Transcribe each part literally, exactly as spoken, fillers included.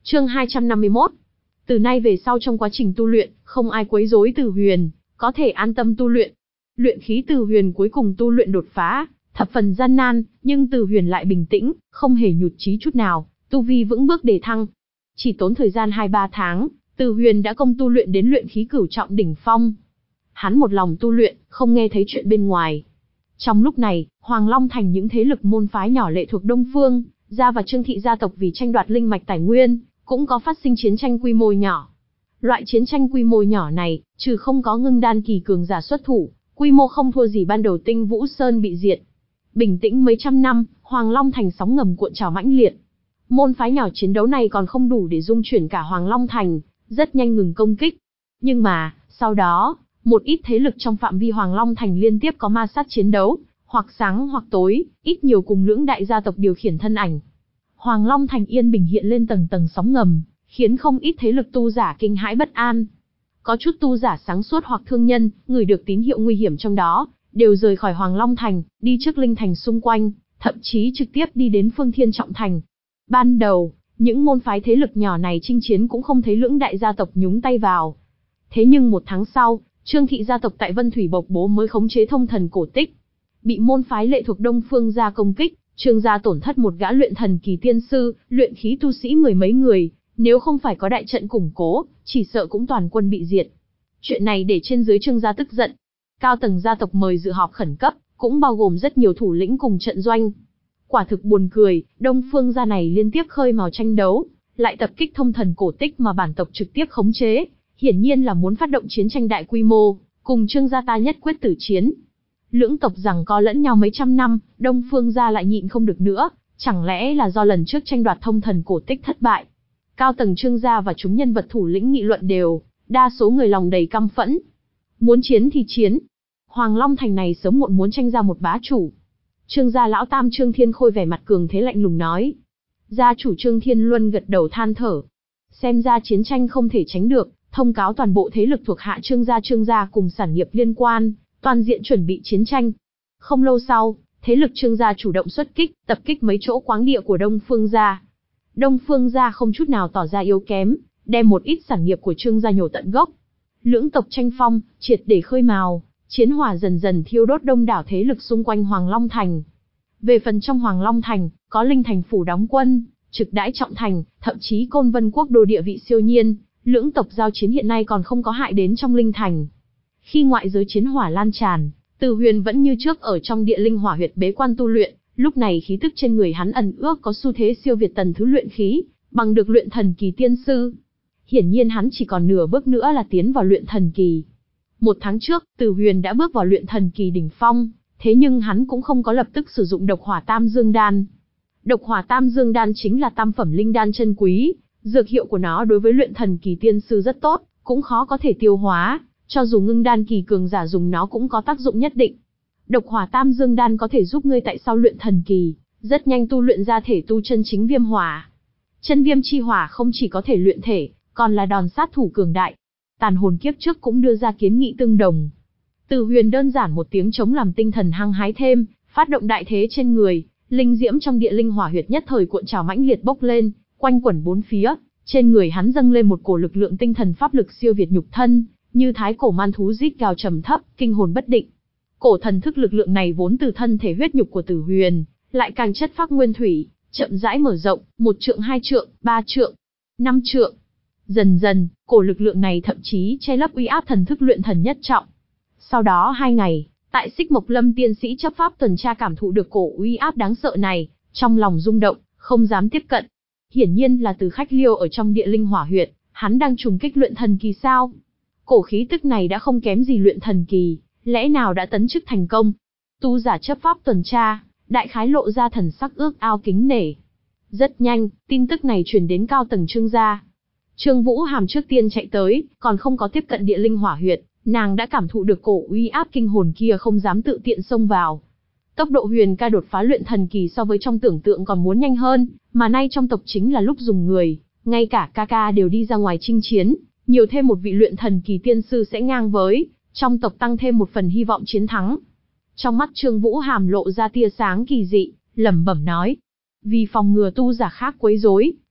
Chương hai trăm năm mươi mốt. Từ nay về sau trong quá trình tu luyện, không ai quấy rối Từ Huyền, có thể an tâm tu luyện. Luyện khí Từ Huyền cuối cùng tu luyện đột phá, thập phần gian nan, nhưng Từ Huyền lại bình tĩnh, không hề nhụt chí chút nào, tu vi vững bước đề thăng. Chỉ tốn thời gian hai ba tháng, Từ Huyền đã công tu luyện đến luyện khí cửu trọng đỉnh phong. Hắn một lòng tu luyện, không nghe thấy chuyện bên ngoài. Trong lúc này, Hoàng Long Thành những thế lực môn phái nhỏ lệ thuộc Đông Phương, Gia và Trương thị gia tộc vì tranh đoạt linh mạch tài nguyên, cũng có phát sinh chiến tranh quy mô nhỏ. Loại chiến tranh quy mô nhỏ này, trừ không có ngưng đan kỳ cường giả xuất thủ, quy mô không thua gì ban đầu Tinh Vũ Sơn bị diệt. Bình tĩnh mấy trăm năm, Hoàng Long Thành sóng ngầm cuộn trào mãnh liệt. Môn phái nhỏ chiến đấu này còn không đủ để dung chuyển cả Hoàng Long Thành, rất nhanh ngừng công kích. Nhưng mà, sau đó, một ít thế lực trong phạm vi Hoàng Long Thành liên tiếp có ma sát chiến đấu, hoặc sáng hoặc tối, ít nhiều cùng lưỡng đại gia tộc điều khiển thân ảnh. Hoàng Long Thành yên bình hiện lên tầng tầng sóng ngầm, khiến không ít thế lực tu giả kinh hãi bất an. Có chút tu giả sáng suốt hoặc thương nhân, ngửi được tín hiệu nguy hiểm trong đó, đều rời khỏi Hoàng Long Thành, đi trước linh thành xung quanh, thậm chí trực tiếp đi đến Phương Thiên Trọng Thành. Ban đầu, những môn phái thế lực nhỏ này chinh chiến cũng không thấy lưỡng đại gia tộc nhúng tay vào. Thế nhưng một tháng sau, Trương thị gia tộc tại Vân Thủy Bộc Bố mới khống chế thông thần cổ tích. Bị môn phái lệ thuộc Đông Phương gia công kích, Trương gia tổn thất một gã luyện thần kỳ tiên sư, luyện khí tu sĩ mười mấy người, nếu không phải có đại trận củng cố, chỉ sợ cũng toàn quân bị diệt. Chuyện này để trên dưới Trương gia tức giận. Cao tầng gia tộc mời dự họp khẩn cấp, cũng bao gồm rất nhiều thủ lĩnh cùng trận doanh. Quả thực buồn cười, Đông Phương gia này liên tiếp khơi mào tranh đấu, lại tập kích thông thần cổ tích mà bản tộc trực tiếp khống chế, hiển nhiên là muốn phát động chiến tranh đại quy mô, cùng Trương gia ta nhất quyết tử chiến. Lưỡng tộc giằng co lẫn nhau mấy trăm năm, Đông Phương gia lại nhịn không được nữa, chẳng lẽ là do lần trước tranh đoạt thông thần cổ tích thất bại. Cao tầng Trương gia và chúng nhân vật thủ lĩnh nghị luận đều, đa số người lòng đầy căm phẫn. Muốn chiến thì chiến. Hoàng Long Thành này sớm muộn muốn tranh ra một bá chủ. Trương gia lão tam Trương Thiên Khôi vẻ mặt cường thế lạnh lùng nói. Gia chủ Trương Thiên Luân gật đầu than thở. Xem ra chiến tranh không thể tránh được, thông cáo toàn bộ thế lực thuộc hạ Trương gia Trương gia cùng sản nghiệp liên quan, toàn diện chuẩn bị chiến tranh. Không lâu sau, thế lực Trương gia chủ động xuất kích, tập kích mấy chỗ khoáng địa của Đông Phương gia. Đông Phương gia không chút nào tỏ ra yếu kém, đem một ít sản nghiệp của Trương gia nhổ tận gốc. Lưỡng tộc tranh phong, triệt để khơi mào, chiến hỏa dần dần thiêu đốt đông đảo thế lực xung quanh Hoàng Long Thành. Về phần trong Hoàng Long Thành, có linh thành phủ đóng quân, trực đãi trọng thành, thậm chí Côn Vân quốc đô địa vị siêu nhiên, lưỡng tộc giao chiến hiện nay còn không có hại đến trong linh thành. Khi ngoại giới chiến hỏa lan tràn, Từ Huyền vẫn như trước ở trong địa linh hỏa huyệt bế quan tu luyện, lúc này khí tức trên người hắn ẩn ước có xu thế siêu việt tầng thứ luyện khí, bằng được luyện thần kỳ tiên sư. Hiển nhiên hắn chỉ còn nửa bước nữa là tiến vào luyện thần kỳ. Một tháng trước, Từ Huyền đã bước vào luyện thần kỳ đỉnh phong, thế nhưng hắn cũng không có lập tức sử dụng độc hỏa tam dương đan. Độc hỏa tam dương đan chính là tam phẩm linh đan chân quý, dược hiệu của nó đối với luyện thần kỳ tiên sư rất tốt, cũng khó có thể tiêu hóa, cho dù ngưng đan kỳ cường giả dùng nó cũng có tác dụng nhất định. Độc hỏa tam dương đan có thể giúp ngươi tại sau luyện thần kỳ, rất nhanh tu luyện ra thể tu chân chính viêm hỏa. Chân viêm chi hỏa không chỉ có thể luyện thể, còn là đòn sát thủ cường đại. Tàn hồn kiếp trước cũng đưa ra kiến nghị tương đồng. Từ Huyền đơn giản một tiếng chống làm tinh thần hăng hái thêm, phát động đại thế trên người, linh diễm trong địa linh hỏa huyệt nhất thời cuộn trào mãnh liệt bốc lên, quanh quẩn bốn phía, trên người hắn dâng lên một cổ lực lượng tinh thần pháp lực siêu việt nhục thân, như thái cổ man thú rít gào trầm thấp, kinh hồn bất định. Cổ thần thức lực lượng này vốn từ thân thể huyết nhục của Tử Huyền, lại càng chất phác nguyên thủy, chậm rãi mở rộng, một trượng hai trượng, ba trượng, năm trượng. Dần dần, cổ lực lượng này thậm chí che lấp uy áp thần thức luyện thần nhất trọng. Sau đó hai ngày, tại Xích Mộc Lâm tiên sĩ chấp pháp tuần tra cảm thụ được cổ uy áp đáng sợ này, trong lòng rung động, không dám tiếp cận. Hiển nhiên là Từ Khách Liêu ở trong địa linh hỏa huyệt, hắn đang trùng kích luyện thần kỳ sao? Cổ khí tức này đã không kém gì luyện thần kỳ, lẽ nào đã tấn chức thành công? Tu giả chấp pháp tuần tra, đại khái lộ ra thần sắc ước ao kính nể. Rất nhanh, tin tức này truyền đến cao tầng Trương gia. Trương Vũ Hàm trước tiên chạy tới, còn không có tiếp cận địa linh hỏa huyệt, nàng đã cảm thụ được cổ uy áp kinh hồn kia, không dám tự tiện xông vào. Tốc độ Huyền ca đột phá luyện thần kỳ so với trong tưởng tượng còn muốn nhanh hơn, mà nay trong tộc chính là lúc dùng người, ngay cả ca ca đều đi ra ngoài chinh chiến, nhiều thêm một vị luyện thần kỳ tiên sư sẽ ngang với, trong tộc tăng thêm một phần hy vọng chiến thắng. Trong mắt Trương Vũ Hàm lộ ra tia sáng kỳ dị, lẩm bẩm nói: vì phòng ngừa tu giả khác quấy rối,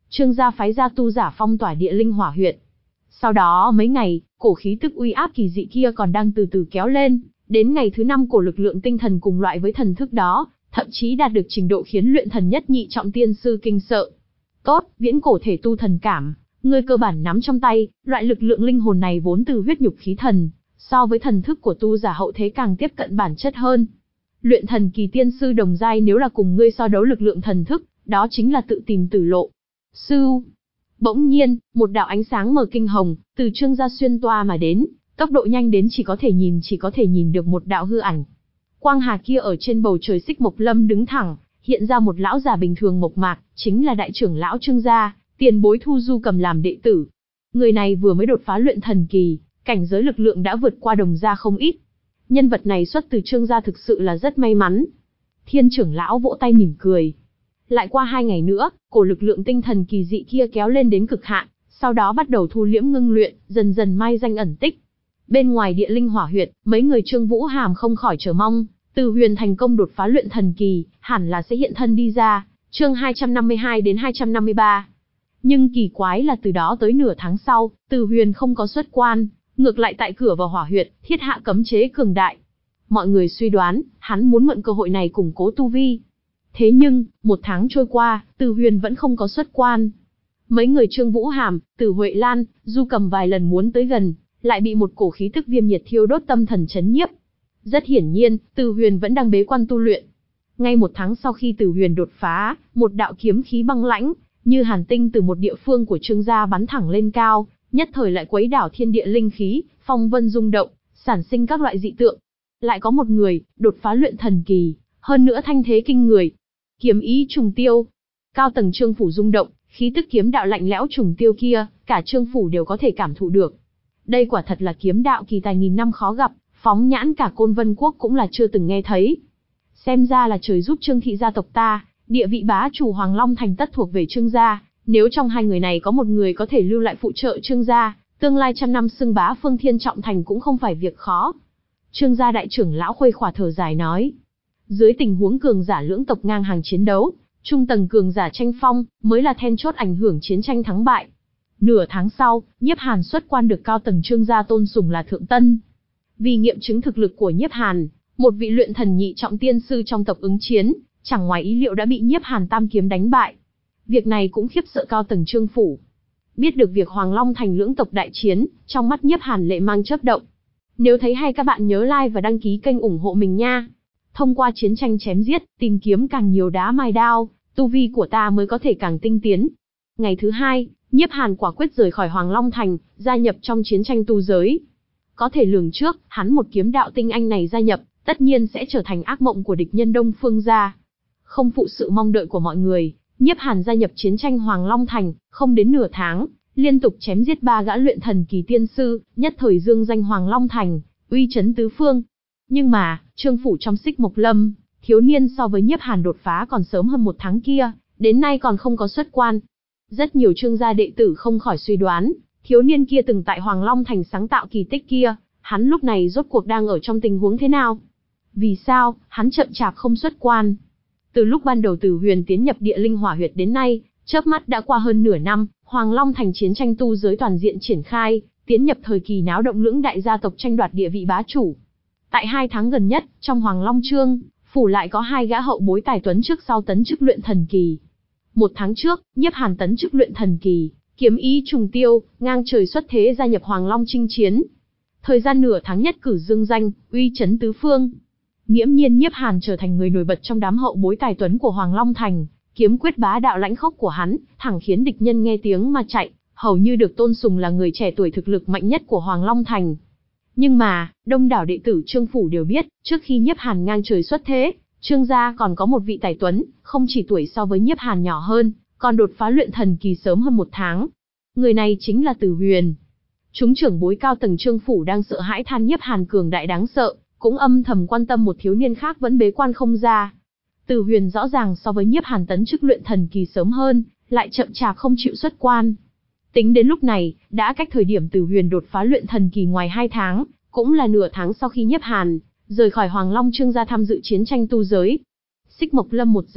Trương gia phái ra tu giả phong tỏa địa linh hỏa huyệt. Sau đó mấy ngày, cổ khí tức uy áp kỳ dị kia còn đang từ từ kéo lên, đến ngày thứ năm cổ lực lượng tinh thần cùng loại với thần thức đó, thậm chí đạt được trình độ khiến luyện thần nhất nhị trọng tiên sư kinh sợ. Tốt, viễn cổ thể tu thần cảm, ngươi cơ bản nắm trong tay, loại lực lượng linh hồn này vốn từ huyết nhục khí thần, so với thần thức của tu giả hậu thế càng tiếp cận bản chất hơn. Luyện thần kỳ tiên sư đồng giai nếu là cùng ngươi so đấu lực lượng thần thức, đó chính là tự tìm tử lộ. Sư. Bỗng nhiên, một đạo ánh sáng mờ kinh hồng, từ Trương gia xuyên toa mà đến, tốc độ nhanh đến chỉ có thể nhìn chỉ có thể nhìn được một đạo hư ảnh. Quang hà kia ở trên bầu trời Xích Mộc Lâm đứng thẳng, hiện ra một lão già bình thường mộc mạc, chính là đại trưởng lão Trương gia, tiền bối Thu Du cầm làm đệ tử. Người này vừa mới đột phá luyện thần kỳ, cảnh giới lực lượng đã vượt qua đồng gia không ít. Nhân vật này xuất từ Trương gia thực sự là rất may mắn. Thiên trưởng lão vỗ tay mỉm cười. Lại qua hai ngày nữa, cổ lực lượng tinh thần kỳ dị kia kéo lên đến cực hạn, sau đó bắt đầu thu liễm ngưng luyện, dần dần mai danh ẩn tích. Bên ngoài địa linh hỏa huyệt, mấy người Trương Vũ Hàm không khỏi chờ mong, Từ Huyền thành công đột phá luyện thần kỳ, hẳn là sẽ hiện thân đi ra. Chương hai trăm năm mươi hai đến hai trăm năm mươi ba. Nhưng kỳ quái là từ đó tới nửa tháng sau, Từ Huyền không có xuất quan, ngược lại tại cửa vào hỏa huyệt, thiết hạ cấm chế cường đại. Mọi người suy đoán, hắn muốn mượn cơ hội này củng cố tu vi. Thế nhưng, một tháng trôi qua, Từ Huyền vẫn không có xuất quan. Mấy người Trương Vũ Hàm, Từ Huệ Lan, Du Cầm vài lần muốn tới gần, lại bị một cổ khí tức viêm nhiệt thiêu đốt tâm thần chấn nhiếp. Rất hiển nhiên, Từ Huyền vẫn đang bế quan tu luyện. Ngay một tháng sau khi Từ Huyền đột phá, một đạo kiếm khí băng lãnh, như hàn tinh từ một địa phương của Trương gia bắn thẳng lên cao, nhất thời lại quấy đảo thiên địa linh khí, phong vân rung động, sản sinh các loại dị tượng. Lại có một người, đột phá luyện thần kỳ, hơn nữa thanh thế kinh người. Kiếm ý trùng tiêu. Cao tầng Trương phủ rung động, khí tức kiếm đạo lạnh lẽo trùng tiêu kia, cả Trương phủ đều có thể cảm thụ được. Đây quả thật là kiếm đạo kỳ tài nghìn năm khó gặp, phóng nhãn cả Côn Vân quốc cũng là chưa từng nghe thấy. Xem ra là trời giúp Trương thị gia tộc ta, địa vị bá chủ Hoàng Long thành tất thuộc về Trương gia, nếu trong hai người này có một người có thể lưu lại phụ trợ Trương gia, tương lai trăm năm xưng bá phương thiên trọng thành cũng không phải việc khó. Trương gia đại trưởng lão Khuê Khỏa thở dài nói. Dưới tình huống cường giả lưỡng tộc ngang hàng chiến đấu, trung tầng cường giả tranh phong, mới là then chốt ảnh hưởng chiến tranh thắng bại. Nửa tháng sau, Nhiếp Hàn xuất quan được cao tầng Trương gia tôn sùng là thượng tân. Vì nghiệm chứng thực lực của Nhiếp Hàn, một vị luyện thần nhị trọng tiên sư trong tộc ứng chiến, chẳng ngoài ý liệu đã bị Nhiếp Hàn tam kiếm đánh bại. Việc này cũng khiếp sợ cao tầng Trương phủ. Biết được việc Hoàng Long thành lưỡng tộc đại chiến, trong mắt Nhiếp Hàn lệ mang chớp động. Nếu thấy hay các bạn nhớ like và đăng ký kênh ủng hộ mình nha. Thông qua chiến tranh chém giết, tìm kiếm càng nhiều đá mài đao, tu vi của ta mới có thể càng tinh tiến. Ngày thứ hai, Nhiếp Hàn quả quyết rời khỏi Hoàng Long thành, gia nhập trong chiến tranh tu giới. Có thể lường trước, hắn một kiếm đạo tinh anh này gia nhập, tất nhiên sẽ trở thành ác mộng của địch nhân Đông Phương gia. Không phụ sự mong đợi của mọi người, Nhiếp Hàn gia nhập chiến tranh Hoàng Long thành, không đến nửa tháng, liên tục chém giết ba gã luyện thần kỳ tiên sư, nhất thời dương danh Hoàng Long thành, uy chấn tứ phương. Nhưng mà, Trương phủ trong Xích Mộc Lâm, thiếu niên so với Nhiếp Hàn đột phá còn sớm hơn một tháng kia, đến nay còn không có xuất quan. Rất nhiều Trương gia đệ tử không khỏi suy đoán, thiếu niên kia từng tại Hoàng Long thành sáng tạo kỳ tích kia, hắn lúc này rốt cuộc đang ở trong tình huống thế nào? Vì sao, hắn chậm chạp không xuất quan? Từ lúc ban đầu Từ Huyền tiến nhập địa linh hỏa huyệt đến nay, chớp mắt đã qua hơn nửa năm, Hoàng Long thành chiến tranh tu giới toàn diện triển khai, tiến nhập thời kỳ náo động lưỡng đại gia tộc tranh đoạt địa vị bá chủ. Tại hai tháng gần nhất, trong Hoàng Long Trương phủ lại có hai gã hậu bối tài tuấn trước sau tấn chức luyện thần kỳ. Một tháng trước, Nhiếp Hàn tấn chức luyện thần kỳ, kiếm ý trùng tiêu, ngang trời xuất thế gia nhập Hoàng Long chinh chiến. Thời gian nửa tháng nhất cử dương danh, uy chấn tứ phương. Nghiễm nhiên Nhiếp Hàn trở thành người nổi bật trong đám hậu bối tài tuấn của Hoàng Long thành, kiếm quyết bá đạo lãnh khốc của hắn, thẳng khiến địch nhân nghe tiếng mà chạy, hầu như được tôn sùng là người trẻ tuổi thực lực mạnh nhất của Hoàng Long thành. Nhưng mà, đông đảo đệ tử Trương phủ đều biết, trước khi Nhiếp Hàn ngang trời xuất thế, Trương gia còn có một vị tài tuấn, không chỉ tuổi so với Nhiếp Hàn nhỏ hơn, còn đột phá luyện thần kỳ sớm hơn một tháng. Người này chính là Từ Huyền. Chúng trưởng bối cao tầng Trương phủ đang sợ hãi than Nhiếp Hàn cường đại đáng sợ, cũng âm thầm quan tâm một thiếu niên khác vẫn bế quan không ra. Từ Huyền rõ ràng so với Nhiếp Hàn tấn chức luyện thần kỳ sớm hơn, lại chậm chạp không chịu xuất quan. Tính đến lúc này, đã cách thời điểm Từ Huyền đột phá luyện thần kỳ ngoài hai tháng, cũng là nửa tháng sau khi Nhiếp Hàn rời khỏi Hoàng Long Trương gia tham dự chiến tranh tu giới. Xích Mộc Lâm một giải,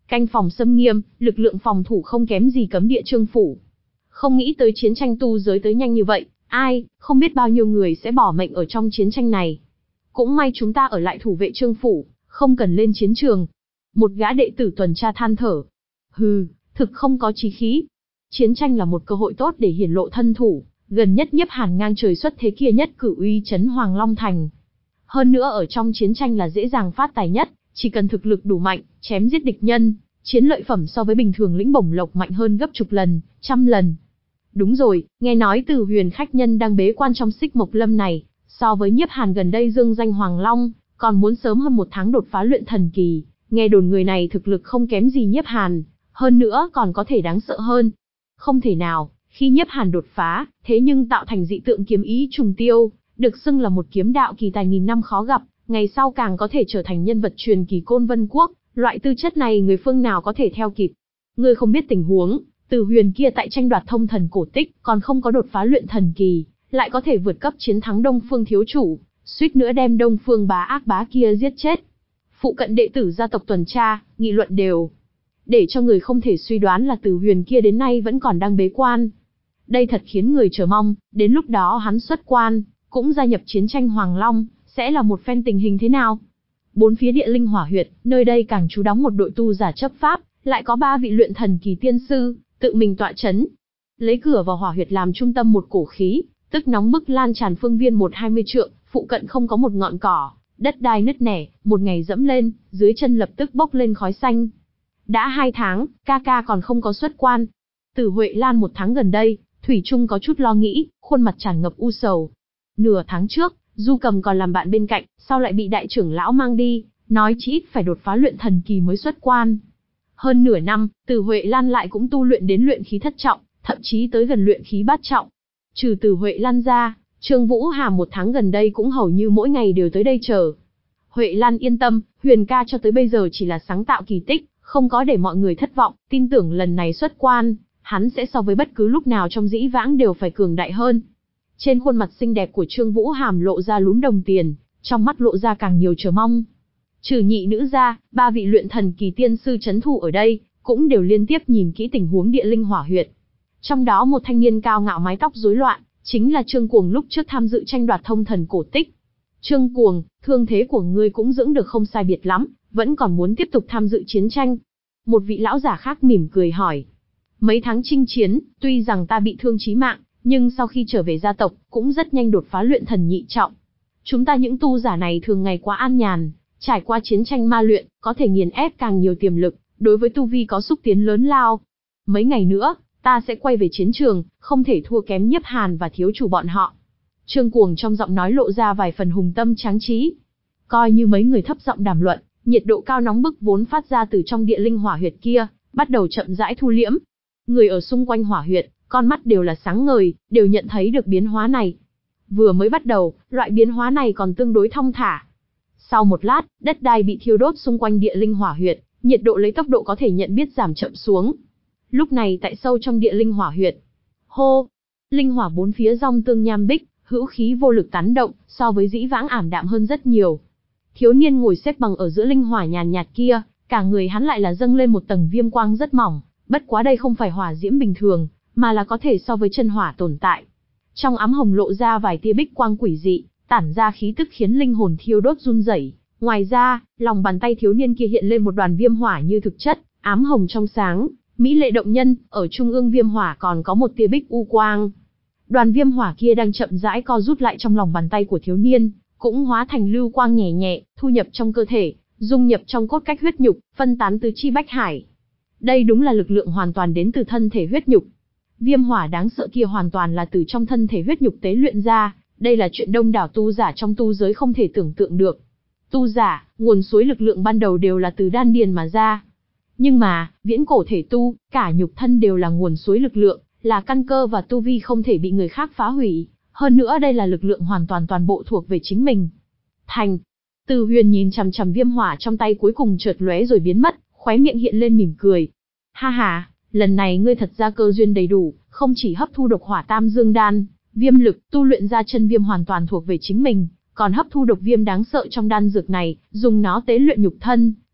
canh phòng xâm nghiêm, lực lượng phòng thủ không kém gì cấm địa Trương phủ. Không nghĩ tới chiến tranh tu giới tới nhanh như vậy, ai, không biết bao nhiêu người sẽ bỏ mệnh ở trong chiến tranh này. Cũng may chúng ta ở lại thủ vệ Trương phủ, không cần lên chiến trường. Một gã đệ tử tuần tra than thở. Hừ, thực không có chí khí. Chiến tranh là một cơ hội tốt để hiển lộ thân thủ, gần nhất Nhiếp Hàn ngang trời xuất thế kia nhất cử uy chấn Hoàng Long Thành. Hơn nữa ở trong chiến tranh là dễ dàng phát tài nhất, chỉ cần thực lực đủ mạnh, chém giết địch nhân, chiến lợi phẩm so với bình thường lĩnh bổng lộc mạnh hơn gấp chục lần, trăm lần. Đúng rồi, nghe nói Từ Huyền khách nhân đang bế quan trong Xích Mộc Lâm này, so với Nhiếp Hàn gần đây dương danh Hoàng Long, còn muốn sớm hơn một tháng đột phá luyện thần kỳ, nghe đồn người này thực lực không kém gì Nhiếp Hàn, hơn nữa còn có thể đáng sợ hơn. Không thể nào, khi Nhiếp Hàn đột phá, thế nhưng tạo thành dị tượng kiếm ý trùng tiêu, được xưng là một kiếm đạo kỳ tài nghìn năm khó gặp, ngày sau càng có thể trở thành nhân vật truyền kỳ Côn Vân Quốc, loại tư chất này người phương nào có thể theo kịp. Ngươi không biết tình huống, Từ Huyền kia tại tranh đoạt thông thần cổ tích, còn không có đột phá luyện thần kỳ, lại có thể vượt cấp chiến thắng Đông Phương thiếu chủ, suýt nữa đem Đông Phương bá ác bá kia giết chết. Phụ cận đệ tử gia tộc tuần tra, nghị luận đều, để cho người không thể suy đoán là Từ Huyền kia đến nay vẫn còn đang bế quan. Đây thật khiến người chờ mong, đến lúc đó hắn xuất quan, cũng gia nhập chiến tranh Hoàng Long, sẽ là một phen tình hình thế nào? Bốn phía địa linh hỏa huyệt, nơi đây càng trú đóng một đội tu giả chấp pháp, lại có ba vị luyện thần kỳ tiên sư, tự mình tọa chấn. Lấy cửa vào hỏa huyệt làm trung tâm một cổ khí, tức nóng bức lan tràn phương viên một hai mươi trượng, phụ cận không có một ngọn cỏ, đất đai nứt nẻ, một ngày dẫm lên, dưới chân lập tức bốc lên khói xanh. Đã hai tháng, ca ca còn không có xuất quan. Từ Huệ Lan một tháng gần đây, Thủy Trung có chút lo nghĩ, khuôn mặt tràn ngập u sầu. Nửa tháng trước, Du Cầm còn làm bạn bên cạnh, sau lại bị đại trưởng lão mang đi, nói chỉ ít phải đột phá luyện thần kỳ mới xuất quan. Hơn nửa năm, Từ Huệ Lan lại cũng tu luyện đến luyện khí thất trọng, thậm chí tới gần luyện khí bát trọng. Trừ Từ Huệ Lan ra, Trương Vũ Hàm một tháng gần đây cũng hầu như mỗi ngày đều tới đây chờ. Huệ Lan yên tâm, Huyền ca cho tới bây giờ chỉ là sáng tạo kỳ tích, không có để mọi người thất vọng, tin tưởng lần này xuất quan, hắn sẽ so với bất cứ lúc nào trong dĩ vãng đều phải cường đại hơn. Trên khuôn mặt xinh đẹp của Trương Vũ Hàm lộ ra lúm đồng tiền, trong mắt lộ ra càng nhiều chờ mong. Trừ nhị nữ ra, ba vị luyện thần kỳ tiên sư chấn thủ ở đây, cũng đều liên tiếp nhìn kỹ tình huống địa linh hỏa huyệt. Trong đó một thanh niên cao ngạo mái tóc rối loạn, chính là Trương Cuồng lúc trước tham dự tranh đoạt thông thần cổ tích. Trương Cuồng, thương thế của ngươi cũng dưỡng được không sai biệt lắm, vẫn còn muốn tiếp tục tham dự chiến tranh. Một vị lão giả khác mỉm cười hỏi. Mấy tháng chinh chiến, tuy rằng ta bị thương chí mạng, nhưng sau khi trở về gia tộc, cũng rất nhanh đột phá luyện thần nhị trọng. Chúng ta những tu giả này thường ngày quá an nhàn, trải qua chiến tranh ma luyện, có thể nghiền ép càng nhiều tiềm lực, đối với tu vi có xúc tiến lớn lao. Mấy ngày nữa, ta sẽ quay về chiến trường, không thể thua kém Nhiếp Hàn và thiếu chủ bọn họ. Trương Cuồng trong giọng nói lộ ra vài phần hùng tâm tráng trí. Coi như mấy người thấp giọng đàm luận, nhiệt độ cao nóng bức vốn phát ra từ trong địa linh hỏa huyệt kia, bắt đầu chậm rãi thu liễm. Người ở xung quanh hỏa huyệt, con mắt đều là sáng ngời, đều nhận thấy được biến hóa này. Vừa mới bắt đầu, loại biến hóa này còn tương đối thong thả. Sau một lát, đất đai bị thiêu đốt xung quanh địa linh hỏa huyệt, nhiệt độ lấy tốc độ có thể nhận biết giảm chậm xuống. Lúc này tại sâu trong địa linh hỏa huyệt, hô, linh hỏa bốn phía rong tương nham bích, hữu khí vô lực tán động, so với dĩ vãng ảm đạm hơn rất nhiều. Thiếu niên ngồi xếp bằng ở giữa linh hỏa nhàn nhạt kia, cả người hắn lại là dâng lên một tầng viêm quang rất mỏng, bất quá đây không phải hỏa diễm bình thường, mà là có thể so với chân hỏa tồn tại. Trong ám hồng lộ ra vài tia bích quang quỷ dị, tản ra khí tức khiến linh hồn thiêu đốt run rẩy. Ngoài ra, lòng bàn tay thiếu niên kia hiện lên một đoàn viêm hỏa như thực chất, ám hồng trong sáng, mỹ lệ động nhân, ở trung ương viêm hỏa còn có một tia bích u quang. Đoàn viêm hỏa kia đang chậm rãi co rút lại trong lòng bàn tay của thiếu niên, cũng hóa thành lưu quang nhẹ nhẹ, thu nhập trong cơ thể, dung nhập trong cốt cách huyết nhục, phân tán tứ chi bách hải. Đây đúng là lực lượng hoàn toàn đến từ thân thể huyết nhục. Viêm hỏa đáng sợ kia hoàn toàn là từ trong thân thể huyết nhục tế luyện ra, đây là chuyện đông đảo tu giả trong tu giới không thể tưởng tượng được. Tu giả, nguồn suối lực lượng ban đầu đều là từ đan điền mà ra. Nhưng mà, viễn cổ thể tu, cả nhục thân đều là nguồn suối lực lượng, là căn cơ và tu vi không thể bị người khác phá hủy. Hơn nữa đây là lực lượng hoàn toàn toàn bộ thuộc về chính mình. Thành. Từ Huyền nhìn chằm chằm viêm hỏa trong tay cuối cùng chợt lóe rồi biến mất, khóe miệng hiện lên mỉm cười. Ha ha, lần này ngươi thật ra cơ duyên đầy đủ, không chỉ hấp thu độc hỏa tam dương đan, viêm lực, tu luyện ra chân viêm hoàn toàn thuộc về chính mình, còn hấp thu độc viêm đáng sợ trong đan dược này, dùng nó tế luyện nhục thân,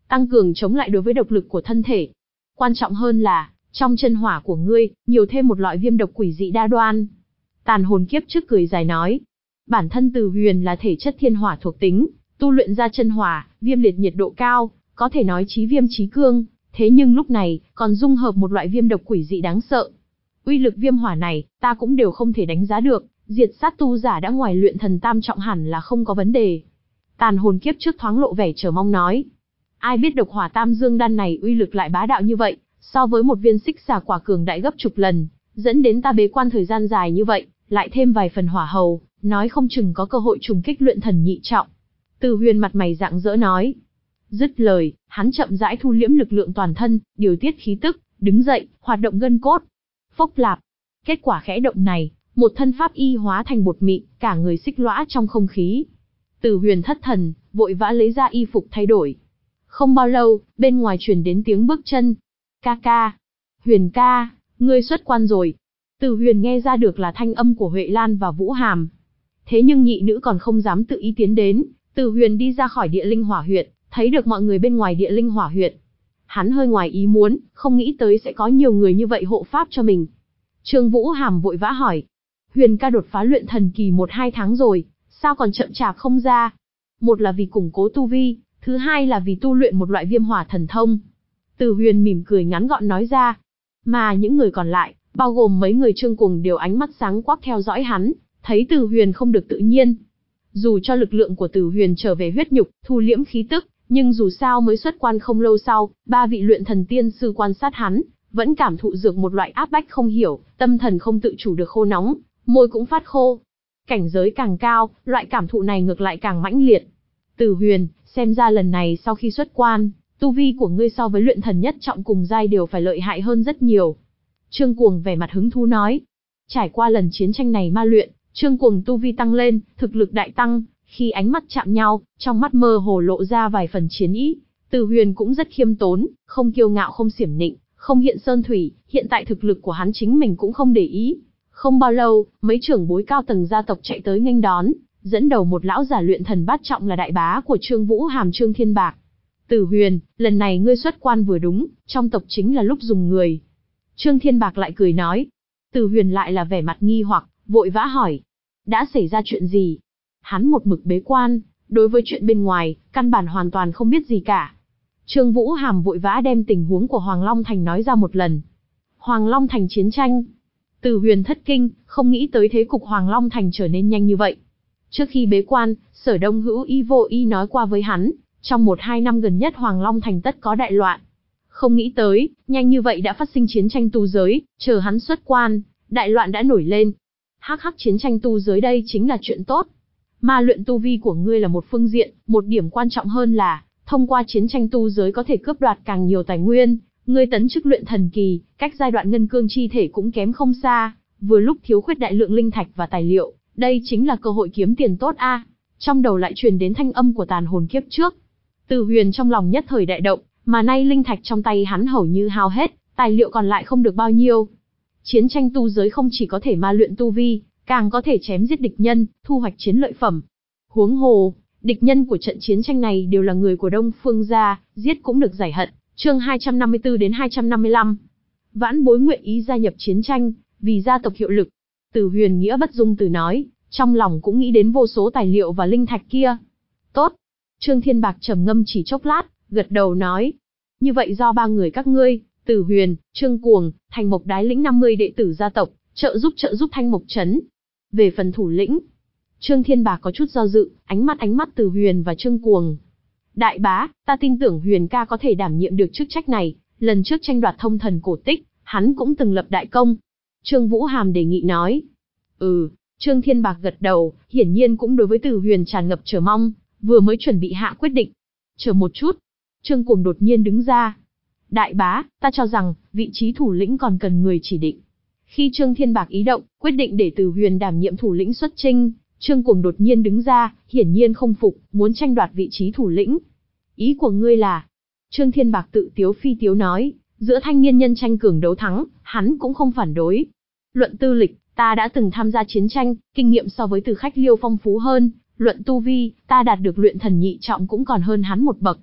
tăng cường chống lại đối với độc lực của thân thể. Quan trọng hơn là, trong chân hỏa của ngươi, nhiều thêm một loại viêm độc quỷ dị đa đoan. Tàn hồn kiếp trước cười dài nói. Bản thân Từ Huyền là thể chất thiên hỏa thuộc tính, tu luyện ra chân hỏa, viêm liệt nhiệt độ cao, có thể nói chí viêm chí cương, thế nhưng lúc này, còn dung hợp một loại viêm độc quỷ dị đáng sợ. Uy lực viêm hỏa này, ta cũng đều không thể đánh giá được, diệt sát tu giả đã ngoài luyện thần tam trọng hẳn là không có vấn đề. Tàn hồn kiếp trước thoáng lộ vẻ chờ mong nói. Ai biết độc hỏa tam dương đan này uy lực lại bá đạo như vậy, so với một viên xích xà quả cường đại gấp chục lần, dẫn đến ta bế quan thời gian dài như vậy, lại thêm vài phần hỏa hầu, nói không chừng có cơ hội trùng kích luyện thần nhị trọng. Từ Huyền mặt mày rạng rỡ nói. Dứt lời, hắn chậm rãi thu liễm lực lượng toàn thân, điều tiết khí tức, đứng dậy, hoạt động gân cốt. Phốc lạp. Kết quả khẽ động này, một thân pháp y hóa thành bột mịn, cả người xích lõa trong không khí. Từ Huyền thất thần, vội vã lấy ra y phục thay đổi. Không bao lâu, bên ngoài truyền đến tiếng bước chân. Ca ca. Huyền ca, ngươi xuất quan rồi. Từ Huyền nghe ra được là thanh âm của Huệ Lan và Vũ Hàm. Thế nhưng nhị nữ còn không dám tự ý tiến đến. Từ Huyền đi ra khỏi địa linh hỏa huyệt, thấy được mọi người bên ngoài địa linh hỏa huyệt. Hắn hơi ngoài ý muốn, không nghĩ tới sẽ có nhiều người như vậy hộ pháp cho mình. Trương Vũ Hàm vội vã hỏi. Huyền ca đột phá luyện thần kỳ một hai tháng rồi, sao còn chậm chạp không ra? Một là vì củng cố tu vi, thứ hai là vì tu luyện một loại viêm hỏa thần thông. Từ Huyền mỉm cười ngắn gọn nói ra. Mà những người còn lại, bao gồm mấy người Trương Cuồng đều ánh mắt sáng quắc theo dõi hắn, thấy Từ Huyền không được tự nhiên. Dù cho lực lượng của Từ Huyền trở về huyết nhục, thu liễm khí tức, nhưng dù sao mới xuất quan không lâu sau, ba vị luyện thần tiên sư quan sát hắn, vẫn cảm thụ được một loại áp bách không hiểu, tâm thần không tự chủ được khô nóng, môi cũng phát khô. Cảnh giới càng cao, loại cảm thụ này ngược lại càng mãnh liệt. Từ Huyền, xem ra lần này sau khi xuất quan, tu vi của ngươi so với luyện thần nhất trọng cùng giai đều phải lợi hại hơn rất nhiều. Trương Cuồng vẻ mặt hứng thú nói. Trải qua lần chiến tranh này ma luyện, Trương Cuồng tu vi tăng lên, thực lực đại tăng, khi ánh mắt chạm nhau, trong mắt mơ hồ lộ ra vài phần chiến ý. Từ Huyền cũng rất khiêm tốn, không kiêu ngạo không xiểm nịnh, không hiện sơn thủy, hiện tại thực lực của hắn chính mình cũng không để ý. Không bao lâu, mấy trưởng bối cao tầng gia tộc chạy tới nghênh đón, dẫn đầu một lão giả luyện thần bát trọng là đại bá của Trương Vũ Hàm Trương Thiên Bạc. Từ Huyền, lần này ngươi xuất quan vừa đúng, trong tộc chính là lúc dùng người. Trương Thiên Bạc lại cười nói. Từ Huyền lại là vẻ mặt nghi hoặc, vội vã hỏi. Đã xảy ra chuyện gì? Hắn một mực bế quan, đối với chuyện bên ngoài, căn bản hoàn toàn không biết gì cả. Trương Vũ Hàm vội vã đem tình huống của Hoàng Long Thành nói ra một lần. Hoàng Long Thành chiến tranh. Từ Huyền thất kinh, không nghĩ tới thế cục Hoàng Long Thành trở nên nhanh như vậy. Trước khi bế quan, Sở Đông Hữu Y vô y nói qua với hắn, trong một hai năm gần nhất Hoàng Long Thành tất có đại loạn. Không nghĩ tới, nhanh như vậy đã phát sinh chiến tranh tu giới, chờ hắn xuất quan, đại loạn đã nổi lên. Hắc hắc, chiến tranh tu giới đây chính là chuyện tốt. Ma luyện tu vi của ngươi là một phương diện, một điểm quan trọng hơn là, thông qua chiến tranh tu giới có thể cướp đoạt càng nhiều tài nguyên, ngươi tấn chức luyện thần kỳ, cách giai đoạn ngân cương chi thể cũng kém không xa, vừa lúc thiếu khuyết đại lượng linh thạch và tài liệu, đây chính là cơ hội kiếm tiền tốt a. Trong đầu lại truyền đến thanh âm của tàn hồn kiếp trước. Từ Huyền trong lòng nhất thời đại động, mà nay linh thạch trong tay hắn hầu như hao hết, tài liệu còn lại không được bao nhiêu. Chiến tranh tu giới không chỉ có thể ma luyện tu vi, càng có thể chém giết địch nhân, thu hoạch chiến lợi phẩm. Huống hồ, địch nhân của trận chiến tranh này đều là người của Đông Phương gia, giết cũng được giải hận. Chương hai trăm năm mươi tư đến hai trăm năm mươi lăm. Vãn bối nguyện ý gia nhập chiến tranh, vì gia tộc hiệu lực. Từ Huyền nghĩa bất dung từ nói, trong lòng cũng nghĩ đến vô số tài liệu và linh thạch kia. Tốt. Trương Thiên Bạc trầm ngâm chỉ chốc lát, gật đầu nói. Như vậy do ba người các ngươi, Từ Huyền, Trương Cuồng, Thành Mộc đái lĩnh năm mươi đệ tử gia tộc, trợ giúp trợ giúp Thanh Mộc trấn. Về phần thủ lĩnh, Trương Thiên Bạc có chút do dự, ánh mắt ánh mắt Từ Huyền và Trương Cuồng. Đại bá, ta tin tưởng Huyền ca có thể đảm nhiệm được chức trách này, lần trước tranh đoạt thông thần cổ tích, hắn cũng từng lập đại công. Trương Vũ Hàm đề nghị nói. Ừ, Trương Thiên Bạc gật đầu, hiển nhiên cũng đối với Từ Huyền tràn ngập chờ mong, vừa mới chuẩn bị hạ quyết định. Chờ một chút. Trương Cuồng đột nhiên đứng ra. Đại bá, ta cho rằng, vị trí thủ lĩnh còn cần người chỉ định. Khi Trương Thiên Bạc ý động, quyết định để Từ Huyền đảm nhiệm thủ lĩnh xuất chinh, Trương Cuồng đột nhiên đứng ra, hiển nhiên không phục, muốn tranh đoạt vị trí thủ lĩnh. Ý của ngươi là? Trương Thiên Bạc tự tiếu phi tiếu nói, giữa thanh niên nhân tranh cường đấu thắng, hắn cũng không phản đối. Luận tư lịch, ta đã từng tham gia chiến tranh, kinh nghiệm so với Từ Khách Liêu phong phú hơn, luận tu vi, ta đạt được luyện thần nhị trọng cũng còn hơn hắn một bậc.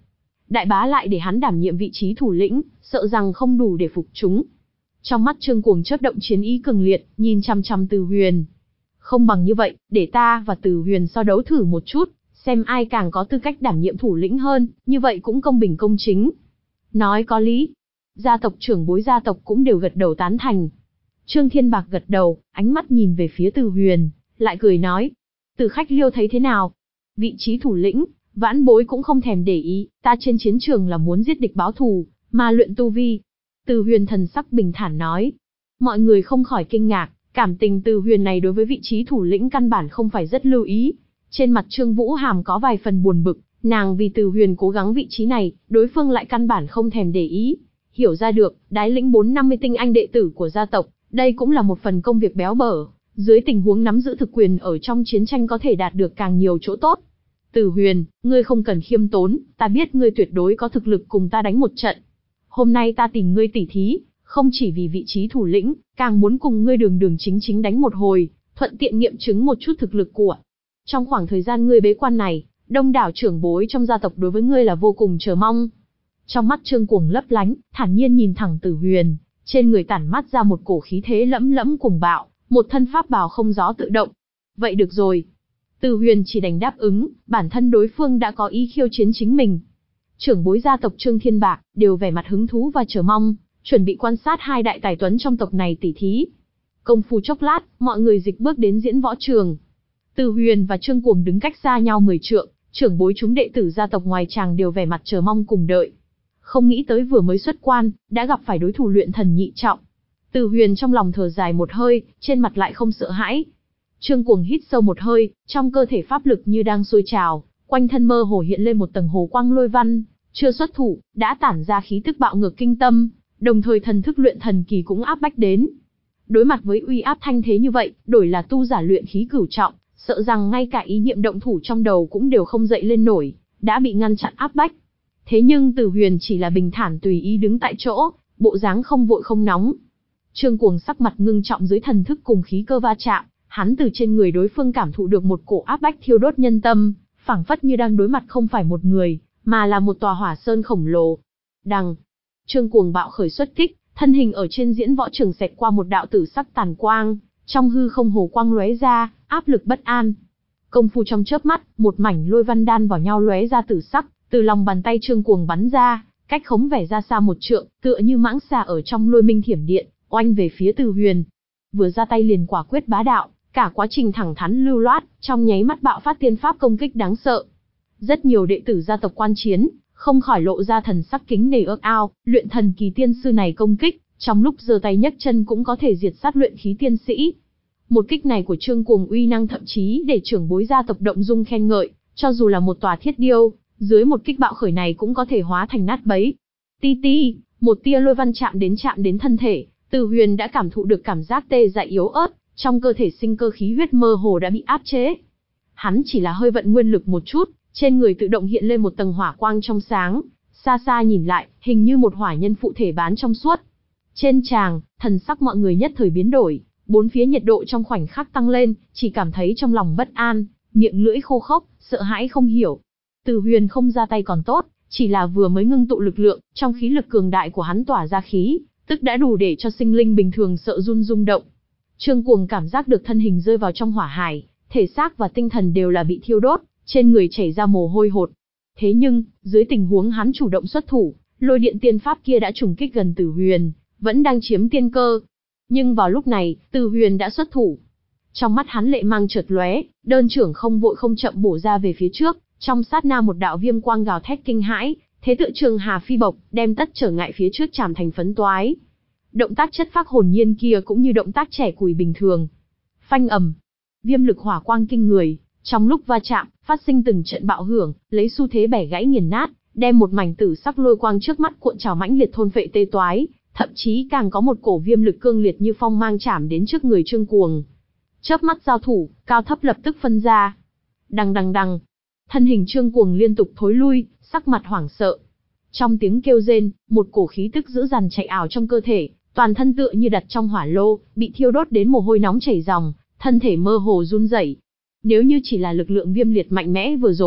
đại bá lại để hắn đảm nhiệm vị trí thủ lĩnh, sợ rằng không đủ để phục chúng. Trong mắt Trương Cuồng chớp động chiến ý cường liệt, nhìn chằm chằm Từ Huyền. Không bằng như vậy, để ta và Từ Huyền so đấu thử một chút, xem ai càng có tư cách đảm nhiệm thủ lĩnh hơn, như vậy cũng công bình công chính. Nói có lý. Gia tộc trưởng bối gia tộc cũng đều gật đầu tán thành. Trương Thiên Bạc gật đầu, ánh mắt nhìn về phía Từ Huyền, lại cười nói. Từ khách liêu thấy thế nào? Vị trí thủ lĩnh, vãn bối cũng không thèm để ý, ta trên chiến trường là muốn giết địch báo thù, mà luyện tu vi. Từ Huyền thần sắc bình thản nói. Mọi người không khỏi kinh ngạc, cảm tình Từ Huyền này đối với vị trí thủ lĩnh căn bản không phải rất lưu ý. Trên mặt Trương Vũ Hàm có vài phần buồn bực, nàng vì Từ Huyền cố gắng vị trí này, đối phương lại căn bản không thèm để ý. Hiểu ra được, đái lĩnh bốn năm mươi tinh anh đệ tử của gia tộc, đây cũng là một phần công việc béo bở, dưới tình huống nắm giữ thực quyền ở trong chiến tranh có thể đạt được càng nhiều chỗ tốt. Từ Huyền, ngươi không cần khiêm tốn, ta biết ngươi tuyệt đối có thực lực cùng ta đánh một trận. Hôm nay ta tìm ngươi tỉ thí, không chỉ vì vị trí thủ lĩnh, càng muốn cùng ngươi đường đường chính chính đánh một hồi, thuận tiện nghiệm chứng một chút thực lực của. Trong khoảng thời gian ngươi bế quan này, đông đảo trưởng bối trong gia tộc đối với ngươi là vô cùng chờ mong. Trong mắt Trương Cuồng lấp lánh, thản nhiên nhìn thẳng Từ Huyền, trên người tản mát ra một cổ khí thế lẫm lẫm cuồng bạo, một thân pháp bào không gió tự động. Vậy được rồi. Từ Huyền chỉ đành đáp ứng, bản thân đối phương đã có ý khiêu chiến chính mình. Trưởng bối gia tộc Trương Thiên Bạc đều vẻ mặt hứng thú và chờ mong, chuẩn bị quan sát hai đại tài tuấn trong tộc này tỉ thí. Công phu chốc lát, mọi người dịch bước đến diễn võ trường. Từ Huyền và Trương Cuồng đứng cách xa nhau mười trượng, trưởng bối chúng đệ tử gia tộc ngoài tràng đều vẻ mặt chờ mong cùng đợi. Không nghĩ tới vừa mới xuất quan, đã gặp phải đối thủ luyện thần nhị trọng. Từ Huyền trong lòng thở dài một hơi, trên mặt lại không sợ hãi. Trương Cuồng hít sâu một hơi, trong cơ thể pháp lực như đang sôi trào, quanh thân mơ hồ hiện lên một tầng hồ quang lôi văn, chưa xuất thủ, đã tản ra khí tức bạo ngược kinh tâm, đồng thời thần thức luyện thần kỳ cũng áp bách đến. Đối mặt với uy áp thanh thế như vậy, đổi là tu giả luyện khí cửu trọng, sợ rằng ngay cả ý niệm động thủ trong đầu cũng đều không dậy lên nổi, đã bị ngăn chặn áp bách. Thế nhưng Từ Huyền chỉ là bình thản tùy ý đứng tại chỗ, bộ dáng không vội không nóng. Trương Cuồng sắc mặt ngưng trọng dưới thần thức cùng khí cơ va chạm, hắn từ trên người đối phương cảm thụ được một cổ áp bách thiêu đốt nhân tâm, phảng phất như đang đối mặt không phải một người, mà là một tòa hỏa sơn khổng lồ. Đằng, Trương Cuồng bạo khởi xuất kích, thân hình ở trên diễn võ trường xẹt qua một đạo tử sắc tàn quang, trong hư không hồ quang lóe ra, áp lực bất an. Công phu trong chớp mắt, một mảnh lôi văn đan vào nhau lóe ra tử sắc, từ lòng bàn tay Trương Cuồng bắn ra, cách khống vẻ ra xa một trượng, tựa như mãng xà ở trong lôi minh thiểm điện, oanh về phía Từ Huyền. Vừa ra tay liền quả quyết bá đạo, cả quá trình thẳng thắn lưu loát, trong nháy mắt bạo phát tiên pháp công kích đáng sợ. Rất nhiều đệ tử gia tộc quan chiến, không khỏi lộ ra thần sắc kính nể ước ao, luyện thần kỳ tiên sư này công kích, trong lúc giơ tay nhấc chân cũng có thể diệt sát luyện khí tiên sĩ. Một kích này của Trương Cuồng uy năng thậm chí để trưởng bối gia tộc động dung khen ngợi, cho dù là một tòa thiết điêu, dưới một kích bạo khởi này cũng có thể hóa thành nát bấy. Ti ti, một tia lôi văn chạm đến chạm đến thân thể, Từ Huyền đã cảm thụ được cảm giác tê dại yếu ớt, trong cơ thể sinh cơ khí huyết mơ hồ đã bị áp chế. Hắn chỉ là hơi vận nguyên lực một chút, trên người tự động hiện lên một tầng hỏa quang trong sáng, xa xa nhìn lại, hình như một hỏa nhân phụ thể bán trong suốt. Trên tràng, thần sắc mọi người nhất thời biến đổi, bốn phía nhiệt độ trong khoảnh khắc tăng lên, chỉ cảm thấy trong lòng bất an, miệng lưỡi khô khốc, sợ hãi không hiểu. Từ Huyền không ra tay còn tốt, chỉ là vừa mới ngưng tụ lực lượng, trong khí lực cường đại của hắn tỏa ra khí, tức đã đủ để cho sinh linh bình thường sợ run rung động. Trương Cuồng cảm giác được thân hình rơi vào trong hỏa hải, thể xác và tinh thần đều là bị thiêu đốt, trên người chảy ra mồ hôi hột. Thế nhưng, dưới tình huống hắn chủ động xuất thủ, lôi điện tiên pháp kia đã trùng kích gần Từ Huyền, vẫn đang chiếm tiên cơ. Nhưng vào lúc này, Từ Huyền đã xuất thủ. Trong mắt hắn lệ mang chợt lóe, đơn trưởng không vội không chậm bổ ra về phía trước, trong sát na một đạo viêm quang gào thét kinh hãi, thế tựa trường hà phi bộc, đem tất trở ngại phía trước chảm thành phấn toái. Động tác chất phác hồn nhiên kia cũng như động tác trẻ củi bình thường. Phanh ầm, viêm lực hỏa quang kinh người, trong lúc va chạm, phát sinh từng trận bạo hưởng, lấy xu thế bẻ gãy nghiền nát, đem một mảnh tử sắc lôi quang trước mắt cuộn trào mãnh liệt thôn phệ tê toái, thậm chí càng có một cổ viêm lực cương liệt như phong mang chạm đến trước người Trương Cuồng. Chớp mắt giao thủ, cao thấp lập tức phân ra. Đằng đằng đằng, thân hình Trương Cuồng liên tục thối lui, sắc mặt hoảng sợ. Trong tiếng kêu rên, một cổ khí tức dữ dằn chạy ảo trong cơ thể, toàn thân tựa như đặt trong hỏa lô, bị thiêu đốt đến mồ hôi nóng chảy ròng, thân thể mơ hồ run rẩy. Nếu như chỉ là lực lượng viêm liệt mạnh mẽ vừa rồi,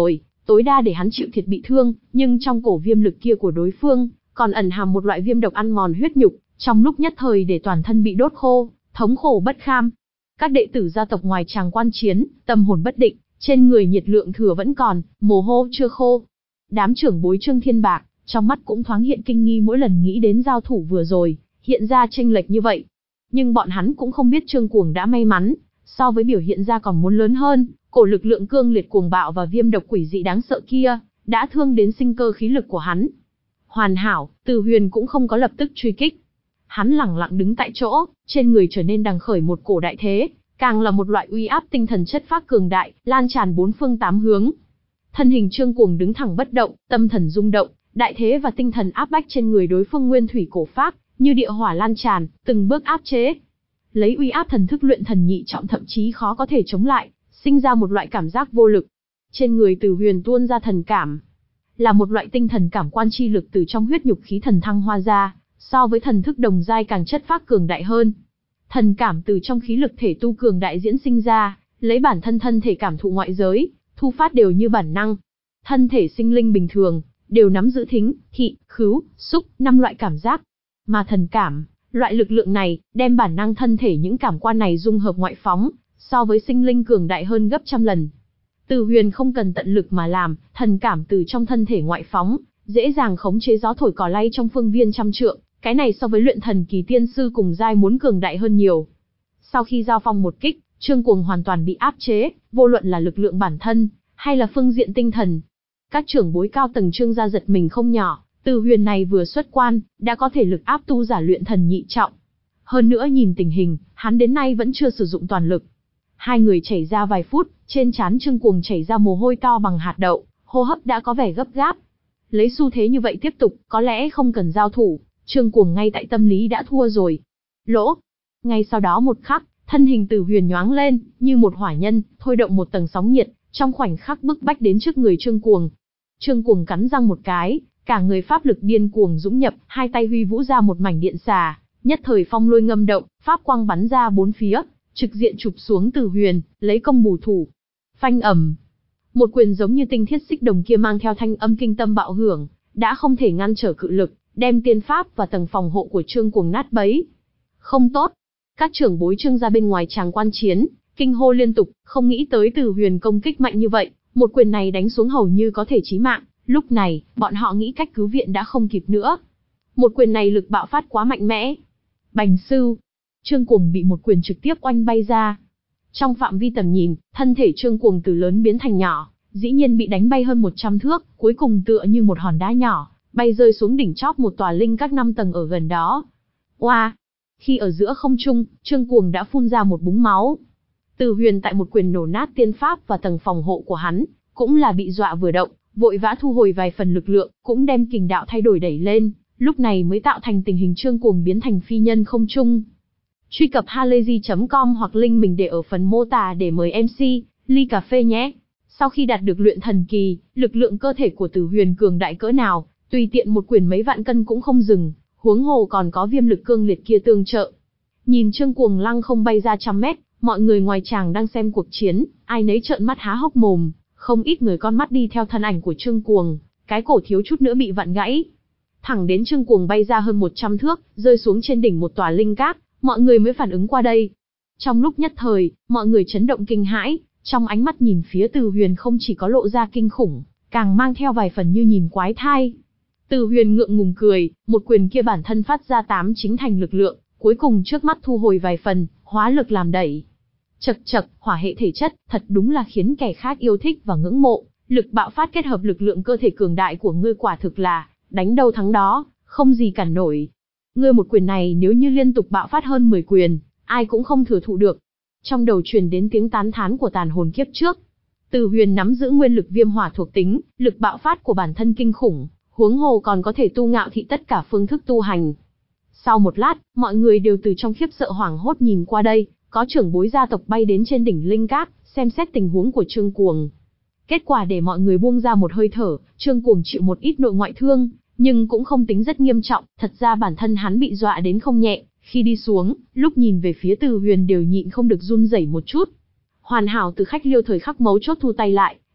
tối đa để hắn chịu thiệt bị thương, nhưng trong cổ viêm lực kia của đối phương, còn ẩn hàm một loại viêm độc ăn mòn huyết nhục, trong lúc nhất thời để toàn thân bị đốt khô, thống khổ bất kham. Các đệ tử gia tộc ngoài tràng quan chiến, tâm hồn bất định, trên người nhiệt lượng thừa vẫn còn, mồ hôi chưa khô. Đám trưởng bối Trương Thiên Bạc, trong mắt cũng thoáng hiện kinh nghi mỗi lần nghĩ đến giao thủ vừa rồi, hiện ra chênh lệch như vậy. Nhưng bọn hắn cũng không biết Trương Cuồng đã may mắn, so với biểu hiện ra còn muốn lớn hơn, cổ lực lượng cương liệt cuồng bạo và viêm độc quỷ dị đáng sợ kia, đã thương đến sinh cơ khí lực của hắn. Hoàn hảo, Từ Huyền cũng không có lập tức truy kích. Hắn lẳng lặng đứng tại chỗ, trên người trở nên đằng khởi một cổ đại thế, càng là một loại uy áp tinh thần chất phác cường đại, lan tràn bốn phương tám hướng. Thân hình Trương Cuồng đứng thẳng bất động, tâm thần rung động, đại thế và tinh thần áp bách trên người đối phương nguyên thủy cổ phác, như địa hỏa lan tràn, từng bước áp chế. Lấy uy áp thần thức luyện thần nhị trọng thậm chí khó có thể chống lại, sinh ra một loại cảm giác vô lực. Trên người Từ Huyền tuôn ra thần cảm, là một loại tinh thần cảm quan chi lực từ trong huyết nhục khí thần thăng hoa ra, so với thần thức đồng giai càng chất phác cường đại hơn. Thần cảm từ trong khí lực thể tu cường đại diễn sinh ra, lấy bản thân thân thể cảm thụ ngoại giới, thu phát đều như bản năng. Thân thể sinh linh bình thường, đều nắm giữ thính, thị, khứu, xúc, năm loại cảm giác. Mà thần cảm, loại lực lượng này, đem bản năng thân thể những cảm quan này dung hợp ngoại phóng, so với sinh linh cường đại hơn gấp trăm lần. Từ Huyền không cần tận lực mà làm, thần cảm từ trong thân thể ngoại phóng, dễ dàng khống chế gió thổi cỏ lay trong phương viên trăm trượng, cái này so với luyện thần kỳ tiên sư cùng giai muốn cường đại hơn nhiều. Sau khi giao phong một kích, Trương Cuồng hoàn toàn bị áp chế, vô luận là lực lượng bản thân, hay là phương diện tinh thần. Các trưởng bối cao tầng Trương gia giật mình không nhỏ, Từ Huyền này vừa xuất quan, đã có thể lực áp tu giả luyện thần nhị trọng. Hơn nữa nhìn tình hình, hắn đến nay vẫn chưa sử dụng toàn lực. Hai người chảy ra vài phút, trên trán Trương Cuồng chảy ra mồ hôi to bằng hạt đậu, hô hấp đã có vẻ gấp gáp. Lấy xu thế như vậy tiếp tục, có lẽ không cần giao thủ, Trương Cuồng ngay tại tâm lý đã thua rồi. Lỗ! Ngay sau đó một khắc, thân hình Từ Huyền nhoáng lên, như một hỏa nhân, thôi động một tầng sóng nhiệt, trong khoảnh khắc bức bách đến trước người Trương Cuồng. Trương Cuồng cắn răng một cái, cả người pháp lực điên cuồng dũng nhập, hai tay huy vũ ra một mảnh điện xà, nhất thời phong lôi ngâm động, pháp quang bắn ra bốn phía, trực diện chụp xuống Từ Huyền, lấy công bù thủ. Phanh ầm, một quyền giống như tinh thiết xích đồng kia mang theo thanh âm kinh tâm bạo hưởng, đã không thể ngăn trở cự lực, đem tiên pháp và tầng phòng hộ của Trương Cuồng nát bấy. Không tốt! Các trưởng bối Trương gia bên ngoài tràng quan chiến, kinh hô liên tục, không nghĩ tới Từ Huyền công kích mạnh như vậy, một quyền này đánh xuống hầu như có thể chí mạng. Lúc này, bọn họ nghĩ cách cứu viện đã không kịp nữa. Một quyền này lực bạo phát quá mạnh mẽ. Bành sư! Trương Cuồng bị một quyền trực tiếp oanh bay ra. Trong phạm vi tầm nhìn, thân thể Trương Cuồng từ lớn biến thành nhỏ, dĩ nhiên bị đánh bay hơn một trăm thước, cuối cùng tựa như một hòn đá nhỏ, bay rơi xuống đỉnh chóp một tòa linh các năm tầng ở gần đó. Oa! Khi ở giữa không trung, Trương Cuồng đã phun ra một búng máu. Từ Huyền tại một quyền nổ nát tiên pháp và tầng phòng hộ của hắn, cũng là bị dọa vừa động, vội vã thu hồi vài phần lực lượng, cũng đem kình đạo thay đổi đẩy lên, lúc này mới tạo thành tình hình Trương Cuồng biến thành phi nhân không trung. Truy cập halayzi chấm com hoặc link mình để ở phần mô tả để mời em xê, ly cà phê nhé. Sau khi đạt được luyện thần kỳ, lực lượng cơ thể của Từ Huyền cường đại cỡ nào, tùy tiện một quyền mấy vạn cân cũng không dừng, huống hồ còn có viêm lực cương liệt kia tương trợ. Nhìn Trương Cuồng lăng không bay ra trăm mét, mọi người ngoài tràng đang xem cuộc chiến, ai nấy trợn mắt há hốc mồm, không ít người con mắt đi theo thân ảnh của Trương Cuồng, cái cổ thiếu chút nữa bị vặn gãy. Thẳng đến Trương Cuồng bay ra hơn một trăm thước, rơi xuống trên đỉnh một tòa linh cát, mọi người mới phản ứng qua đây. Trong lúc nhất thời, mọi người chấn động kinh hãi, trong ánh mắt nhìn phía Từ Huyền không chỉ có lộ ra kinh khủng, càng mang theo vài phần như nhìn quái thai. Từ Huyền ngượng ngùng cười, một quyền kia bản thân phát ra tám chính thành lực lượng, cuối cùng trước mắt thu hồi vài phần, hóa lực làm đẩy. Chậc chậc, hỏa hệ thể chất, thật đúng là khiến kẻ khác yêu thích và ngưỡng mộ, lực bạo phát kết hợp lực lượng cơ thể cường đại của ngươi quả thực là, đánh đâu thắng đó, không gì cản nổi. Ngươi một quyền này nếu như liên tục bạo phát hơn mười quyền, ai cũng không thừa thụ được. Trong đầu truyền đến tiếng tán thán của tàn hồn kiếp trước. Từ Huyền nắm giữ nguyên lực viêm hỏa thuộc tính, lực bạo phát của bản thân kinh khủng, huống hồ còn có thể tu ngạo thị tất cả phương thức tu hành. Sau một lát, mọi người đều từ trong khiếp sợ hoảng hốt nhìn qua đây, có trưởng bối gia tộc bay đến trên đỉnh linh cát, xem xét tình huống của Trương Cuồng. Kết quả để mọi người buông ra một hơi thở, Trương Cuồng chịu một ít nội ngoại thương, nhưng cũng không tính rất nghiêm trọng, thật ra bản thân hắn bị dọa đến không nhẹ, khi đi xuống, lúc nhìn về phía Từ Huyền đều nhịn không được run rẩy một chút. Hoàn hảo từ khách liêu thời khắc mấu chốt thu tay lại,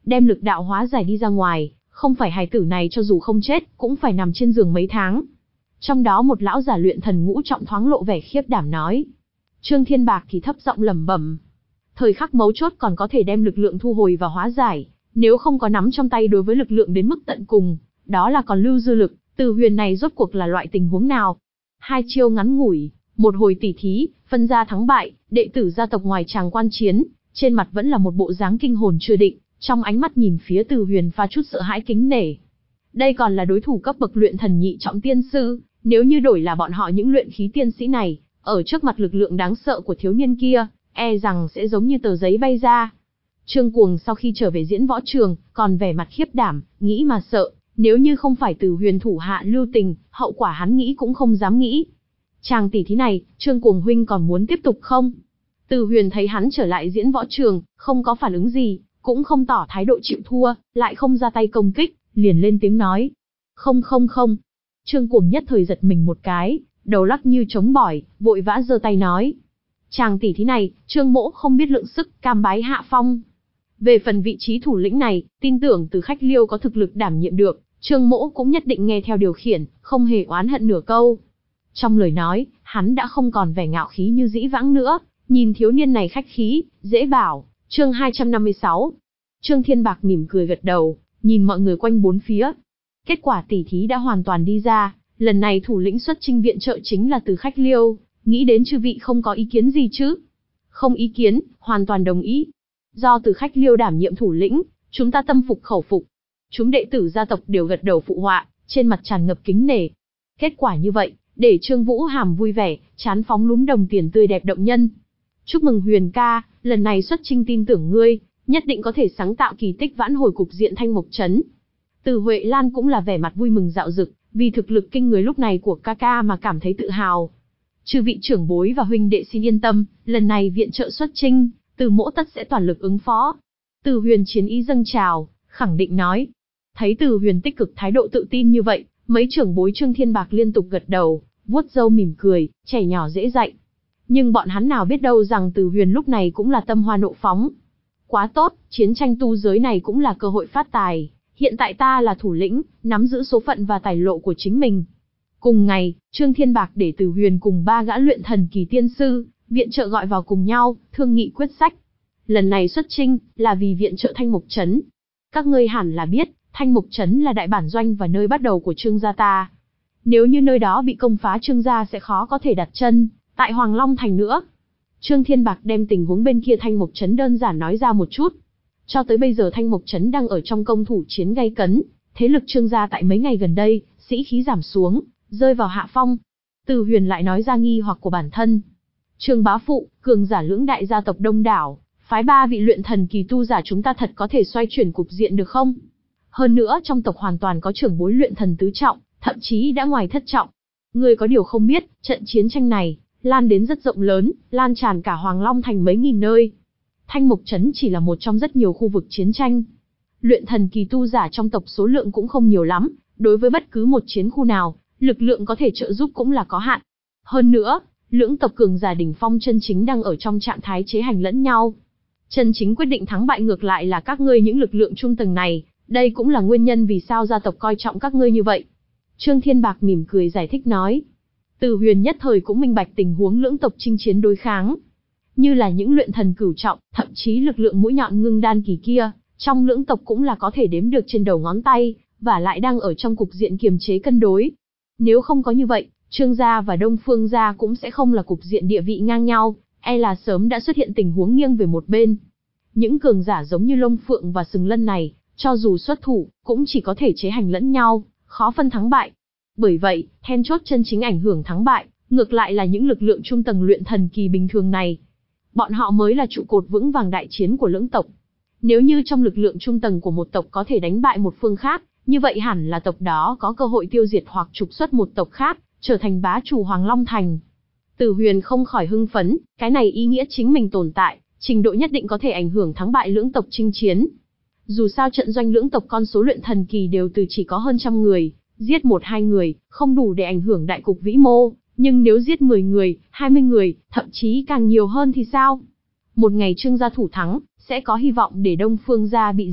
đem lực đạo hóa giải đi ra ngoài, không phải hài tử này cho dù không chết, cũng phải nằm trên giường mấy tháng. Trong đó một lão giả luyện thần ngũ trọng thoáng lộ vẻ khiếp đảm nói. Trương Thiên Bạc thì thấp giọng lẩm bẩm. Thời khắc mấu chốt còn có thể đem lực lượng thu hồi và hóa giải, nếu không có nắm trong tay đối với lực lượng đến mức tận cùng, đó là còn lưu dư lực, Từ Huyền này rốt cuộc là loại tình huống nào? Hai chiêu ngắn ngủi, một hồi tỉ thí, phân ra thắng bại, đệ tử gia tộc ngoài tràng quan chiến, trên mặt vẫn là một bộ dáng kinh hồn chưa định, trong ánh mắt nhìn phía Từ Huyền pha chút sợ hãi kính nể. Đây còn là đối thủ cấp bậc luyện thần nhị trọng tiên sư, nếu như đổi là bọn họ những luyện khí tiên sĩ này, ở trước mặt lực lượng đáng sợ của thiếu niên kia, e rằng sẽ giống như tờ giấy bay ra. Trương Cuồng sau khi trở về diễn võ trường, còn vẻ mặt khiếp đảm, nghĩ mà sợ, nếu như không phải Từ Huyền thủ hạ lưu tình, hậu quả hắn nghĩ cũng không dám nghĩ. Chàng tỷ thí này, Trương Cuồng huynh còn muốn tiếp tục không? Từ Huyền thấy hắn trở lại diễn võ trường, không có phản ứng gì, cũng không tỏ thái độ chịu thua, lại không ra tay công kích, liền lên tiếng nói. Không không không. Trương Cuồng nhất thời giật mình một cái, đầu lắc như trống bỏi, vội vã giơ tay nói. Chàng tỷ thí này, Trương mỗ không biết lượng sức, cam bái hạ phong. Về phần vị trí thủ lĩnh này, tin tưởng Từ Khách Liêu có thực lực đảm nhiệm được, Trương mỗ cũng nhất định nghe theo điều khiển, không hề oán hận nửa câu. Trong lời nói, hắn đã không còn vẻ ngạo khí như dĩ vãng nữa, nhìn thiếu niên này khách khí, dễ bảo. Chương hai trăm năm mươi sáu. Trương Thiên Bạc mỉm cười gật đầu, nhìn mọi người quanh bốn phía. Kết quả tỷ thí đã hoàn toàn đi ra, lần này thủ lĩnh xuất chinh viện trợ chính là Từ Khách Liêu, nghĩ đến chư vị không có ý kiến gì chứ? Không ý kiến, hoàn toàn đồng ý. Do Từ Khách Liêu đảm nhiệm thủ lĩnh, chúng ta tâm phục khẩu phục. Chúng đệ tử gia tộc đều gật đầu phụ họa, trên mặt tràn ngập kính nể. Kết quả như vậy, để Trương Vũ Hàm vui vẻ, chán phóng lúm đồng tiền tươi đẹp động nhân. Chúc mừng Huyền ca, lần này xuất chinh tin tưởng ngươi, nhất định có thể sáng tạo kỳ tích vãn hồi cục diện Thanh Mộc Trấn. Từ Huệ Lan cũng là vẻ mặt vui mừng dạo dực, vì thực lực kinh người lúc này của ca ca mà cảm thấy tự hào. Chư vị trưởng bối và huynh đệ xin yên tâm, lần này viện trợ xuất chinh, Từ mỗ tất sẽ toàn lực ứng phó. Từ Huyền chiến ý dâng trào, khẳng định nói. Thấy Từ Huyền tích cực thái độ tự tin như vậy, mấy trưởng bối Trương Thiên Bạc liên tục gật đầu, vuốt râu mỉm cười, trẻ nhỏ dễ dạy. Nhưng bọn hắn nào biết đâu rằng Từ Huyền lúc này cũng là tâm hoa nộ phóng. Quá tốt, chiến tranh tu giới này cũng là cơ hội phát tài. Hiện tại ta là thủ lĩnh, nắm giữ số phận và tài lộ của chính mình. Cùng ngày, Trương Thiên Bạc để Từ Huyền cùng ba gã luyện thần kỳ tiên sư, viện trợ gọi vào cùng nhau, thương nghị quyết sách. Lần này xuất chinh, là vì viện trợ Thanh Mộc Trấn. Các ngươi hẳn là biết, Thanh Mộc Trấn là đại bản doanh và nơi bắt đầu của Trương gia ta. Nếu như nơi đó bị công phá Trương gia sẽ khó có thể đặt chân tại Hoàng Long Thành nữa. Trương Thiên Bạc đem tình huống bên kia Thanh Mộc Trấn đơn giản nói ra một chút. Cho tới bây giờ Thanh Mộc Trấn đang ở trong công thủ chiến gay cấn, thế lực Trương gia tại mấy ngày gần đây, sĩ khí giảm xuống, rơi vào hạ phong. Từ Huyền lại nói ra nghi hoặc của bản thân. Trương bá phụ, cường giả lưỡng đại gia tộc đông đảo, phái ba vị luyện thần kỳ tu giả chúng ta thật có thể xoay chuyển cục diện được không? Hơn nữa trong tộc hoàn toàn có trưởng bối luyện thần tứ trọng, thậm chí đã ngoài thất trọng. Ngươi có điều không biết, trận chiến tranh này lan đến rất rộng lớn, lan tràn cả Hoàng Long Thành mấy nghìn nơi. Thanh Mộc Trấn chỉ là một trong rất nhiều khu vực chiến tranh. Luyện thần kỳ tu giả trong tộc số lượng cũng không nhiều lắm, đối với bất cứ một chiến khu nào, lực lượng có thể trợ giúp cũng là có hạn. Hơn nữa, lưỡng tộc cường giả đỉnh phong chân chính đang ở trong trạng thái chế hành lẫn nhau. Chân chính quyết định thắng bại ngược lại là các ngươi những lực lượng trung tầng này, đây cũng là nguyên nhân vì sao gia tộc coi trọng các ngươi như vậy. Trương Thiên Bạc mỉm cười giải thích nói. Từ Huyền nhất thời cũng minh bạch tình huống lưỡng tộc chinh chiến đối kháng. Như là những luyện thần cửu trọng, thậm chí lực lượng mũi nhọn ngưng đan kỳ kia, trong lưỡng tộc cũng là có thể đếm được trên đầu ngón tay, và lại đang ở trong cục diện kiềm chế cân đối. Nếu không có như vậy, Trương gia và Đông Phương gia cũng sẽ không là cục diện địa vị ngang nhau, e là sớm đã xuất hiện tình huống nghiêng về một bên. Những cường giả giống như Long Phượng và Sừng Lân này, cho dù xuất thủ, cũng chỉ có thể chế hành lẫn nhau, khó phân thắng bại. Bởi vậy, then chốt chân chính ảnh hưởng thắng bại, ngược lại là những lực lượng trung tầng luyện thần kỳ bình thường này. Bọn họ mới là trụ cột vững vàng đại chiến của lưỡng tộc. Nếu như trong lực lượng trung tầng của một tộc có thể đánh bại một phương khác, như vậy hẳn là tộc đó có cơ hội tiêu diệt hoặc trục xuất một tộc khác, trở thành bá chủ Hoàng Long Thành. Từ Huyền không khỏi hưng phấn, cái này ý nghĩa chính mình tồn tại, trình độ nhất định có thể ảnh hưởng thắng bại lưỡng tộc chinh chiến. Dù sao trận doanh lưỡng tộc con số luyện thần kỳ đều từ chỉ có hơn trăm người, giết một hai người, không đủ để ảnh hưởng đại cục vĩ mô, nhưng nếu giết mười người, hai mươi người, thậm chí càng nhiều hơn thì sao? Một ngày Trương gia thủ thắng, sẽ có hy vọng để Đông Phương gia bị diệt,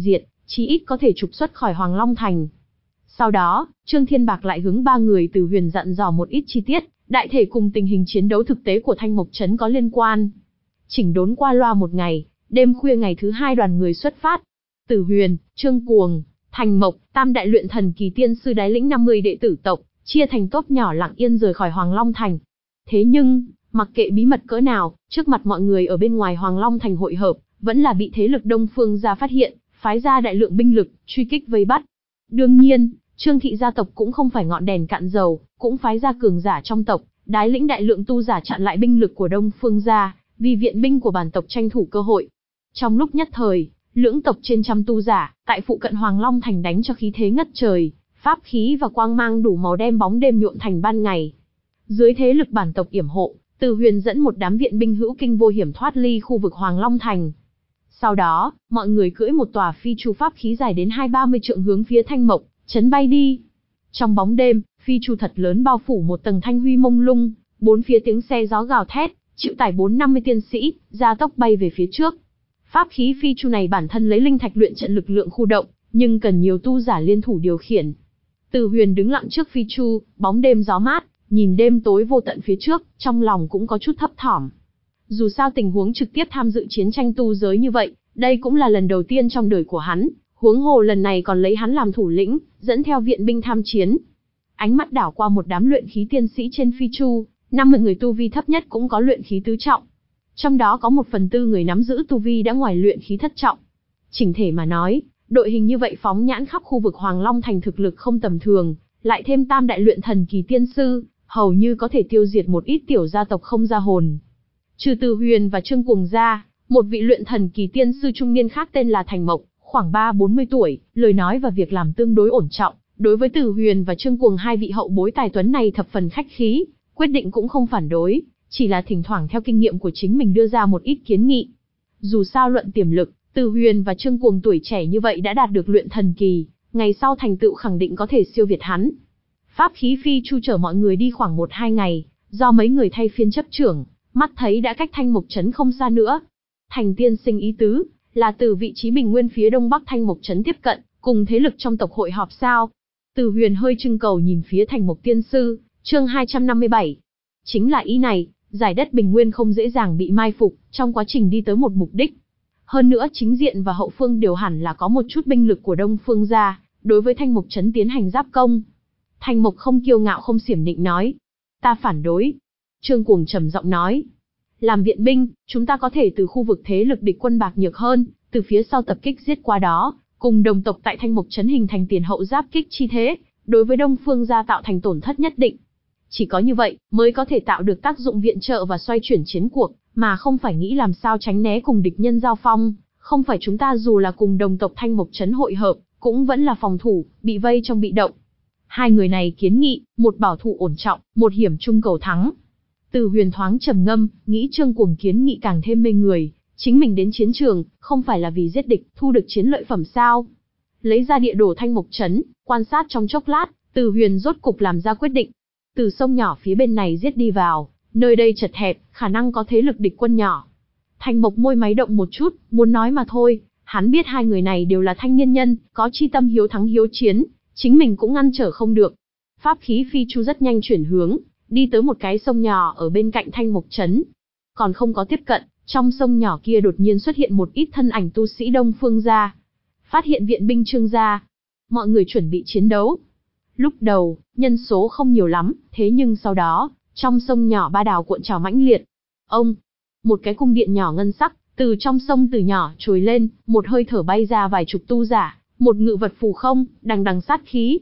chí ít có thể trục xuất khỏi Hoàng Long Thành. Sau đó, Trương Thiên Bạc lại hướng ba người Từ Huyền dặn dò một ít chi tiết, đại thể cùng tình hình chiến đấu thực tế của Thanh Mộc Trấn có liên quan. Chỉnh đốn qua loa một ngày, đêm khuya ngày thứ hai đoàn người xuất phát. Từ Huyền, Trương Cuồng, Thành Mộc, tam đại luyện thần kỳ tiên sư đái lĩnh năm mươi đệ tử tộc, chia thành tốp nhỏ lặng yên rời khỏi Hoàng Long Thành. Thế nhưng, mặc kệ bí mật cỡ nào, trước mặt mọi người ở bên ngoài Hoàng Long Thành hội hợp, vẫn là bị thế lực Đông Phương gia phát hiện, phái ra đại lượng binh lực, truy kích vây bắt. Đương nhiên, Trương thị gia tộc cũng không phải ngọn đèn cạn dầu, cũng phái ra cường giả trong tộc, đái lĩnh đại lượng tu giả chặn lại binh lực của Đông Phương gia, vì viện binh của bản tộc tranh thủ cơ hội. Trong lúc nhất thời, lưỡng tộc trên trăm tu giả, tại phụ cận Hoàng Long Thành đánh cho khí thế ngất trời, pháp khí và quang mang đủ màu đem bóng đêm nhuộm thành ban ngày. Dưới thế lực bản tộc yểm hộ, Từ Huyền dẫn một đám viện binh hữu kinh vô hiểm thoát ly khu vực Hoàng Long Thành. Sau đó, mọi người cưỡi một tòa phi chu pháp khí dài đến hai ba mươi trượng hướng phía Thanh Mộc Trấn bay đi. Trong bóng đêm, phi chu thật lớn bao phủ một tầng thanh huy mông lung, bốn phía tiếng xe gió gào thét, chịu tải bốn năm mươi tiên sĩ, gia tốc bay về phía trước. Pháp khí phi chu này bản thân lấy linh thạch luyện trận lực lượng khu động, nhưng cần nhiều tu giả liên thủ điều khiển. Từ Huyền đứng lặng trước phi chu, bóng đêm gió mát, nhìn đêm tối vô tận phía trước, trong lòng cũng có chút thấp thỏm. Dù sao tình huống trực tiếp tham dự chiến tranh tu giới như vậy, đây cũng là lần đầu tiên trong đời của hắn, huống hồ lần này còn lấy hắn làm thủ lĩnh, dẫn theo viện binh tham chiến. Ánh mắt đảo qua một đám luyện khí tiên sĩ trên phi chu, năm mươi người tu vi thấp nhất cũng có luyện khí tứ trọng. Trong đó có một phần tư người nắm giữ tu vi đã ngoài luyện khí thất trọng. Chỉnh thể mà nói, đội hình như vậy phóng nhãn khắp khu vực Hoàng Long Thành thực lực không tầm thường, lại thêm tam đại luyện thần kỳ tiên sư, hầu như có thể tiêu diệt một ít tiểu gia tộc không ra hồn. Trừ Từ Huyền và Trương Cuồng ra, một vị luyện thần kỳ tiên sư trung niên khác tên là Thành Mộc, khoảng ba bốn mươi tuổi, lời nói và việc làm tương đối ổn trọng, đối với Từ Huyền và Trương Cuồng hai vị hậu bối tài tuấn này thập phần khách khí, quyết định cũng không phản đối, chỉ là thỉnh thoảng theo kinh nghiệm của chính mình đưa ra một ít kiến nghị. Dù sao luận tiềm lực, Từ Huyền và Trương Cuồng tuổi trẻ như vậy đã đạt được luyện thần kỳ, ngày sau thành tựu khẳng định có thể siêu việt hắn. Pháp khí phi chu chở mọi người đi khoảng một hai ngày, do mấy người thay phiên chấp trưởng, mắt thấy đã cách Thanh Mộc Trấn không xa nữa. Thành tiên sinh ý tứ, là từ vị trí bình nguyên phía đông bắc Thanh Mộc Trấn tiếp cận, cùng thế lực trong tộc hội họp sao? Từ Huyền hơi trưng cầu nhìn phía Thành Mộc tiên sư, chương hai trăm năm mươi bảy. Chính là ý này, giải đất bình nguyên không dễ dàng bị mai phục, trong quá trình đi tới một mục đích. Hơn nữa chính diện và hậu phương đều hẳn là có một chút binh lực của Đông Phương gia, đối với Thanh Mộc Trấn tiến hành giáp công. Thành Mộc không kiêu ngạo không xiểm nịnh nói. Ta phản đối. Trương Cuồng trầm giọng nói. Làm viện binh, chúng ta có thể từ khu vực thế lực địch quân bạc nhược hơn, từ phía sau tập kích giết qua đó, cùng đồng tộc tại Thanh Mộc Trấn hình thành tiền hậu giáp kích chi thế, đối với Đông Phương gia tạo thành tổn thất nhất định. Chỉ có như vậy, mới có thể tạo được tác dụng viện trợ và xoay chuyển chiến cuộc, mà không phải nghĩ làm sao tránh né cùng địch nhân giao phong, không phải chúng ta dù là cùng đồng tộc Thanh Mộc Trấn hội hợp, cũng vẫn là phòng thủ, bị vây trong bị động. Hai người này kiến nghị, một bảo thủ ổn trọng, một hiểm trung cầu thắng. Từ Huyền thoáng trầm ngâm, nghĩ Trương Cuồng kiến nghị càng thêm mê người, chính mình đến chiến trường, không phải là vì giết địch, thu được chiến lợi phẩm sao? Lấy ra địa đồ Thanh Mộc Trấn, quan sát trong chốc lát, Từ Huyền rốt cục làm ra quyết định. Từ sông nhỏ phía bên này giết đi vào, nơi đây chật hẹp, khả năng có thế lực địch quân nhỏ. Thành Mộc môi máy động một chút, muốn nói mà thôi, hắn biết hai người này đều là thanh niên nhân, có chi tâm hiếu thắng hiếu chiến, chính mình cũng ngăn trở không được. Pháp khí phi chu rất nhanh chuyển hướng, đi tới một cái sông nhỏ ở bên cạnh Thanh Mộc Trấn. Còn không có tiếp cận, trong sông nhỏ kia đột nhiên xuất hiện một ít thân ảnh tu sĩ Đông Phương gia. Phát hiện viện binh Trương gia. Mọi người chuẩn bị chiến đấu. Lúc đầu, nhân số không nhiều lắm, thế nhưng sau đó, trong sông nhỏ ba đào cuộn trào mãnh liệt. Ông, một cái cung điện nhỏ ngân sắc, từ trong sông từ nhỏ trồi lên, một hơi thở bay ra vài chục tu giả, một ngự vật phù không, đằng đằng sát khí.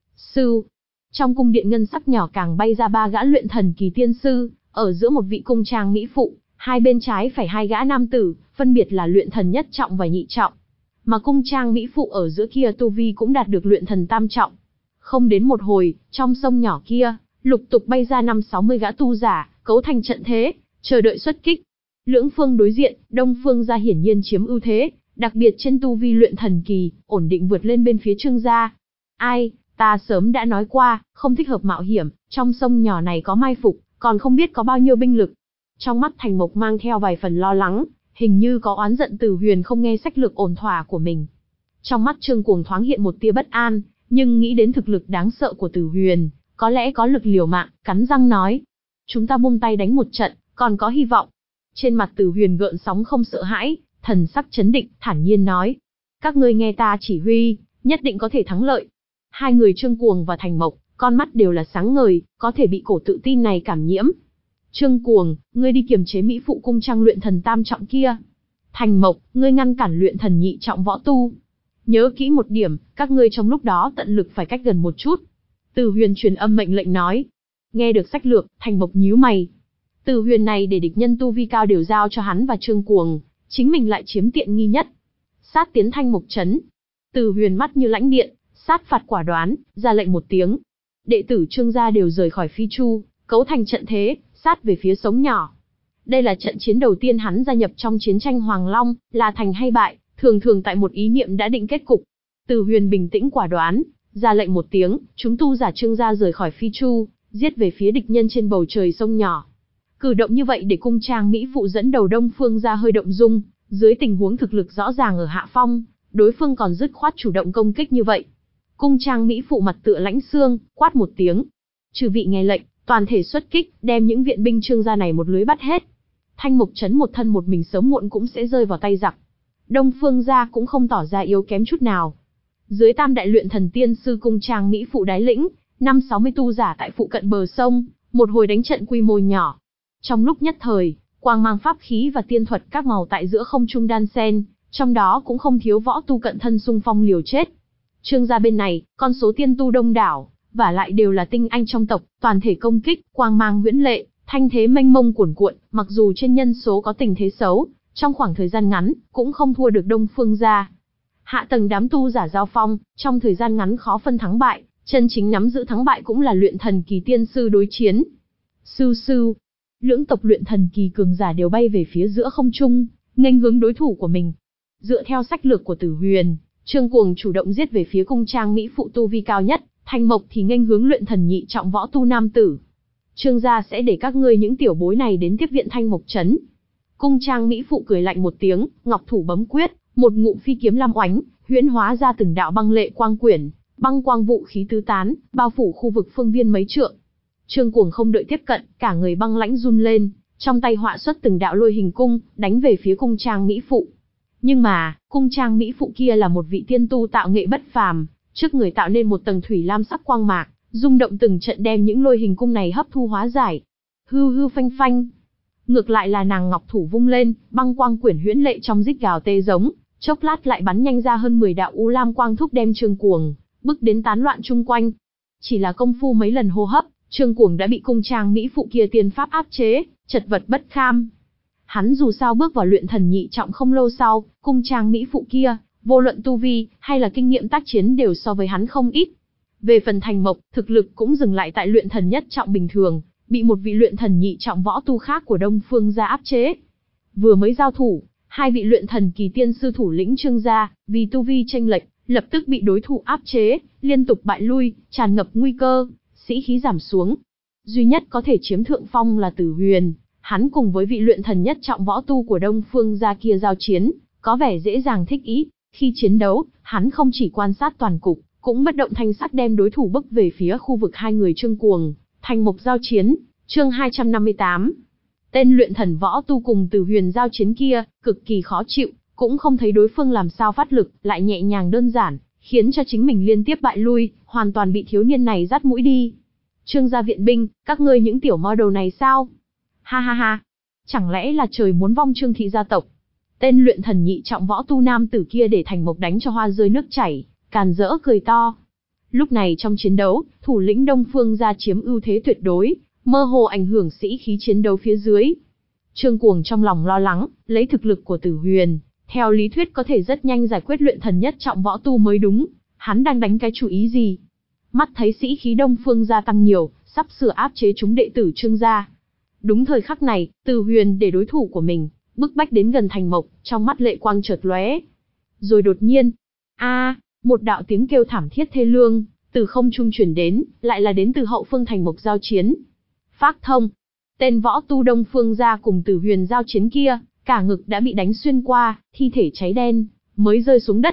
Sư, trong cung điện ngân sắc nhỏ càng bay ra ba gã luyện thần kỳ tiên sư, ở giữa một vị cung trang mỹ phụ, hai bên trái phải hai gã nam tử, phân biệt là luyện thần nhất trọng và nhị trọng. Mà cung trang mỹ phụ ở giữa kia tu vi cũng đạt được luyện thần tam trọng. Không đến một hồi, trong sông nhỏ kia, lục tục bay ra năm sáu mươi gã tu giả, cấu thành trận thế, chờ đợi xuất kích. Lưỡng phương đối diện, Đông Phương gia hiển nhiên chiếm ưu thế, đặc biệt trên tu vi luyện thần kỳ, ổn định vượt lên bên phía Trương gia. Ai, ta sớm đã nói qua, không thích hợp mạo hiểm, trong sông nhỏ này có mai phục, còn không biết có bao nhiêu binh lực. Trong mắt Thành Mộc mang theo vài phần lo lắng, hình như có oán giận Từ Huyền không nghe sách lược ổn thỏa của mình. Trong mắt Trương Cuồng thoáng hiện một tia bất an, nhưng nghĩ đến thực lực đáng sợ của Tử Huyền, có lẽ có lực liều mạng, cắn răng nói. Chúng ta buông tay đánh một trận, còn có hy vọng. Trên mặt Tử Huyền gợn sóng không sợ hãi, thần sắc chấn định, thản nhiên nói. Các ngươi nghe ta chỉ huy, nhất định có thể thắng lợi. Hai người Trương Cuồng và Thành Mộc, con mắt đều là sáng ngời, có thể bị cổ tự tin này cảm nhiễm. Trương Cuồng, ngươi đi kiềm chế Mỹ phụ cung trang luyện thần tam trọng kia. Thành Mộc, ngươi ngăn cản luyện thần nhị trọng võ tu. Nhớ kỹ một điểm, các ngươi trong lúc đó tận lực phải cách gần một chút. Từ Huyền truyền âm mệnh lệnh nói. Nghe được sách lược, Thành Mộc nhíu mày. Từ Huyền này để địch nhân tu vi cao đều giao cho hắn và Trương Cuồng, chính mình lại chiếm tiện nghi nhất. Sát tiến Thanh Mộc trấn. Từ Huyền mắt như lãnh điện, sát phạt quả đoán, ra lệnh một tiếng. Đệ tử Trương gia đều rời khỏi phi chu, cấu thành trận thế, sát về phía sống nhỏ. Đây là trận chiến đầu tiên hắn gia nhập trong chiến tranh Hoàng Long, là thành hay bại, thường thường tại một ý niệm đã định kết cục. Từ Huyền bình tĩnh quả đoán, ra lệnh một tiếng, chúng tu giả Trương gia rời khỏi phi chu, giết về phía địch nhân trên bầu trời sông nhỏ. Cử động như vậy để cung trang Mỹ phụ dẫn đầu Đông Phương gia hơi động dung, dưới tình huống thực lực rõ ràng ở hạ phong, đối phương còn dứt khoát chủ động công kích như vậy. Cung trang Mỹ phụ mặt tựa lãnh xương, quát một tiếng. Chư vị nghe lệnh, toàn thể xuất kích, đem những viện binh Trương gia này một lưới bắt hết. Thanh Mộc trấn một thân một mình sớm muộn cũng sẽ rơi vào tay giặc. Đông Phương gia cũng không tỏ ra yếu kém chút nào. Dưới tam đại luyện thần tiên sư cung trang Mỹ phụ đái lĩnh, năm sáu mươi tu giả tại phụ cận bờ sông, một hồi đánh trận quy mô nhỏ. Trong lúc nhất thời, quang mang pháp khí và tiên thuật các màu tại giữa không trung đan xen, trong đó cũng không thiếu võ tu cận thân xung phong liều chết. Trương gia bên này, con số tiên tu đông đảo, và lại đều là tinh anh trong tộc, toàn thể công kích, quang mang huyễn lệ, thanh thế mênh mông cuồn cuộn, mặc dù trên nhân số có tình thế xấu, trong khoảng thời gian ngắn, cũng không thua được Đông Phương gia. Hạ tầng đám tu giả giao phong, trong thời gian ngắn khó phân thắng bại, chân chính nắm giữ thắng bại cũng là luyện thần kỳ tiên sư đối chiến. Sư sư, lưỡng tộc luyện thần kỳ cường giả đều bay về phía giữa không trung, nghênh hướng đối thủ của mình. Dựa theo sách lược của Tử Huyền, Trương Cuồng chủ động giết về phía cung trang Mỹ phụ tu vi cao nhất, Thanh Mộc thì nghênh hướng luyện thần nhị trọng võ tu nam tử. Trương gia sẽ để các ngươi những tiểu bối này đến tiếp viện Thanh Mộc trấn. Cung trang Mỹ phụ cười lạnh một tiếng, ngọc thủ bấm quyết, một ngụm phi kiếm lam oánh, huyễn hóa ra từng đạo băng lệ quang quyển, băng quang vũ khí tứ tán, bao phủ khu vực phương viên mấy trượng. Trương Cuồng không đợi tiếp cận, cả người băng lãnh run lên, trong tay họa xuất từng đạo lôi hình cung, đánh về phía cung trang Mỹ phụ. Nhưng mà, cung trang Mỹ phụ kia là một vị tiên tu tạo nghệ bất phàm, trước người tạo nên một tầng thủy lam sắc quang mạc, rung động từng trận đem những lôi hình cung này hấp thu hóa giải. Hư hư phanh phanh. Ngược lại là nàng ngọc thủ vung lên, băng quang quyển huyễn lệ trong rít gào tê giống, chốc lát lại bắn nhanh ra hơn mười đạo u lam quang thúc đem Trương Cuồng bức đến tán loạn chung quanh. Chỉ là công phu mấy lần hô hấp, Trương Cuồng đã bị cung trang Mỹ phụ kia tiên pháp áp chế, chật vật bất kham. Hắn dù sao bước vào luyện thần nhị trọng không lâu sau, cung trang Mỹ phụ kia, vô luận tu vi hay là kinh nghiệm tác chiến đều so với hắn không ít. Về phần Thành Mộc, thực lực cũng dừng lại tại luyện thần nhất trọng bình thường, bị một vị luyện thần nhị trọng võ tu khác của Đông Phương gia áp chế. Vừa mới giao thủ, hai vị luyện thần kỳ tiên sư thủ lĩnh Trương gia, vì tu vi chênh lệch, lập tức bị đối thủ áp chế, liên tục bại lui, tràn ngập nguy cơ, sĩ khí giảm xuống. Duy nhất có thể chiếm thượng phong là Tử Huyền, hắn cùng với vị luyện thần nhất trọng võ tu của Đông Phương gia kia giao chiến, có vẻ dễ dàng thích ý. Khi chiến đấu, hắn không chỉ quan sát toàn cục, cũng bất động thanh sắc đem đối thủ bức về phía khu vực hai người Trương Cuồng, Thành Mộc giao chiến. Chương hai trăm năm mươi tám. Tên luyện thần võ tu cùng Tử Huyền giao chiến kia, cực kỳ khó chịu, cũng không thấy đối phương làm sao phát lực, lại nhẹ nhàng đơn giản, khiến cho chính mình liên tiếp bại lui, hoàn toàn bị thiếu niên này dắt mũi đi. Trương gia viện binh, các ngươi những tiểu model này sao? Ha ha ha, chẳng lẽ là trời muốn vong Trương thị gia tộc? Tên luyện thần nhị trọng võ tu nam tử kia để Thành Mộc đánh cho hoa rơi nước chảy, càn rỡ cười to. Lúc này trong chiến đấu, thủ lĩnh Đông Phương gia chiếm ưu thế tuyệt đối, mơ hồ ảnh hưởng sĩ khí chiến đấu phía dưới. Trương Cuồng trong lòng lo lắng, lấy thực lực của Tử Huyền, theo lý thuyết có thể rất nhanh giải quyết luyện thần nhất trọng võ tu mới đúng, hắn đang đánh cái chủ ý gì? Mắt thấy sĩ khí Đông Phương gia tăng nhiều, sắp sửa áp chế chúng đệ tử Trương gia. Đúng thời khắc này, Tử Huyền để đối thủ của mình bức bách đến gần Thành Mộc, trong mắt lệ quang chợt lóe. Rồi đột nhiên, a, một đạo tiếng kêu thảm thiết thê lương từ không trung truyền đến, lại là đến từ hậu phương Thành Mộc giao chiến. Phác thông, tên võ tu Đông Phương gia cùng Tử Huyền giao chiến kia, cả ngực đã bị đánh xuyên qua, thi thể cháy đen, mới rơi xuống đất.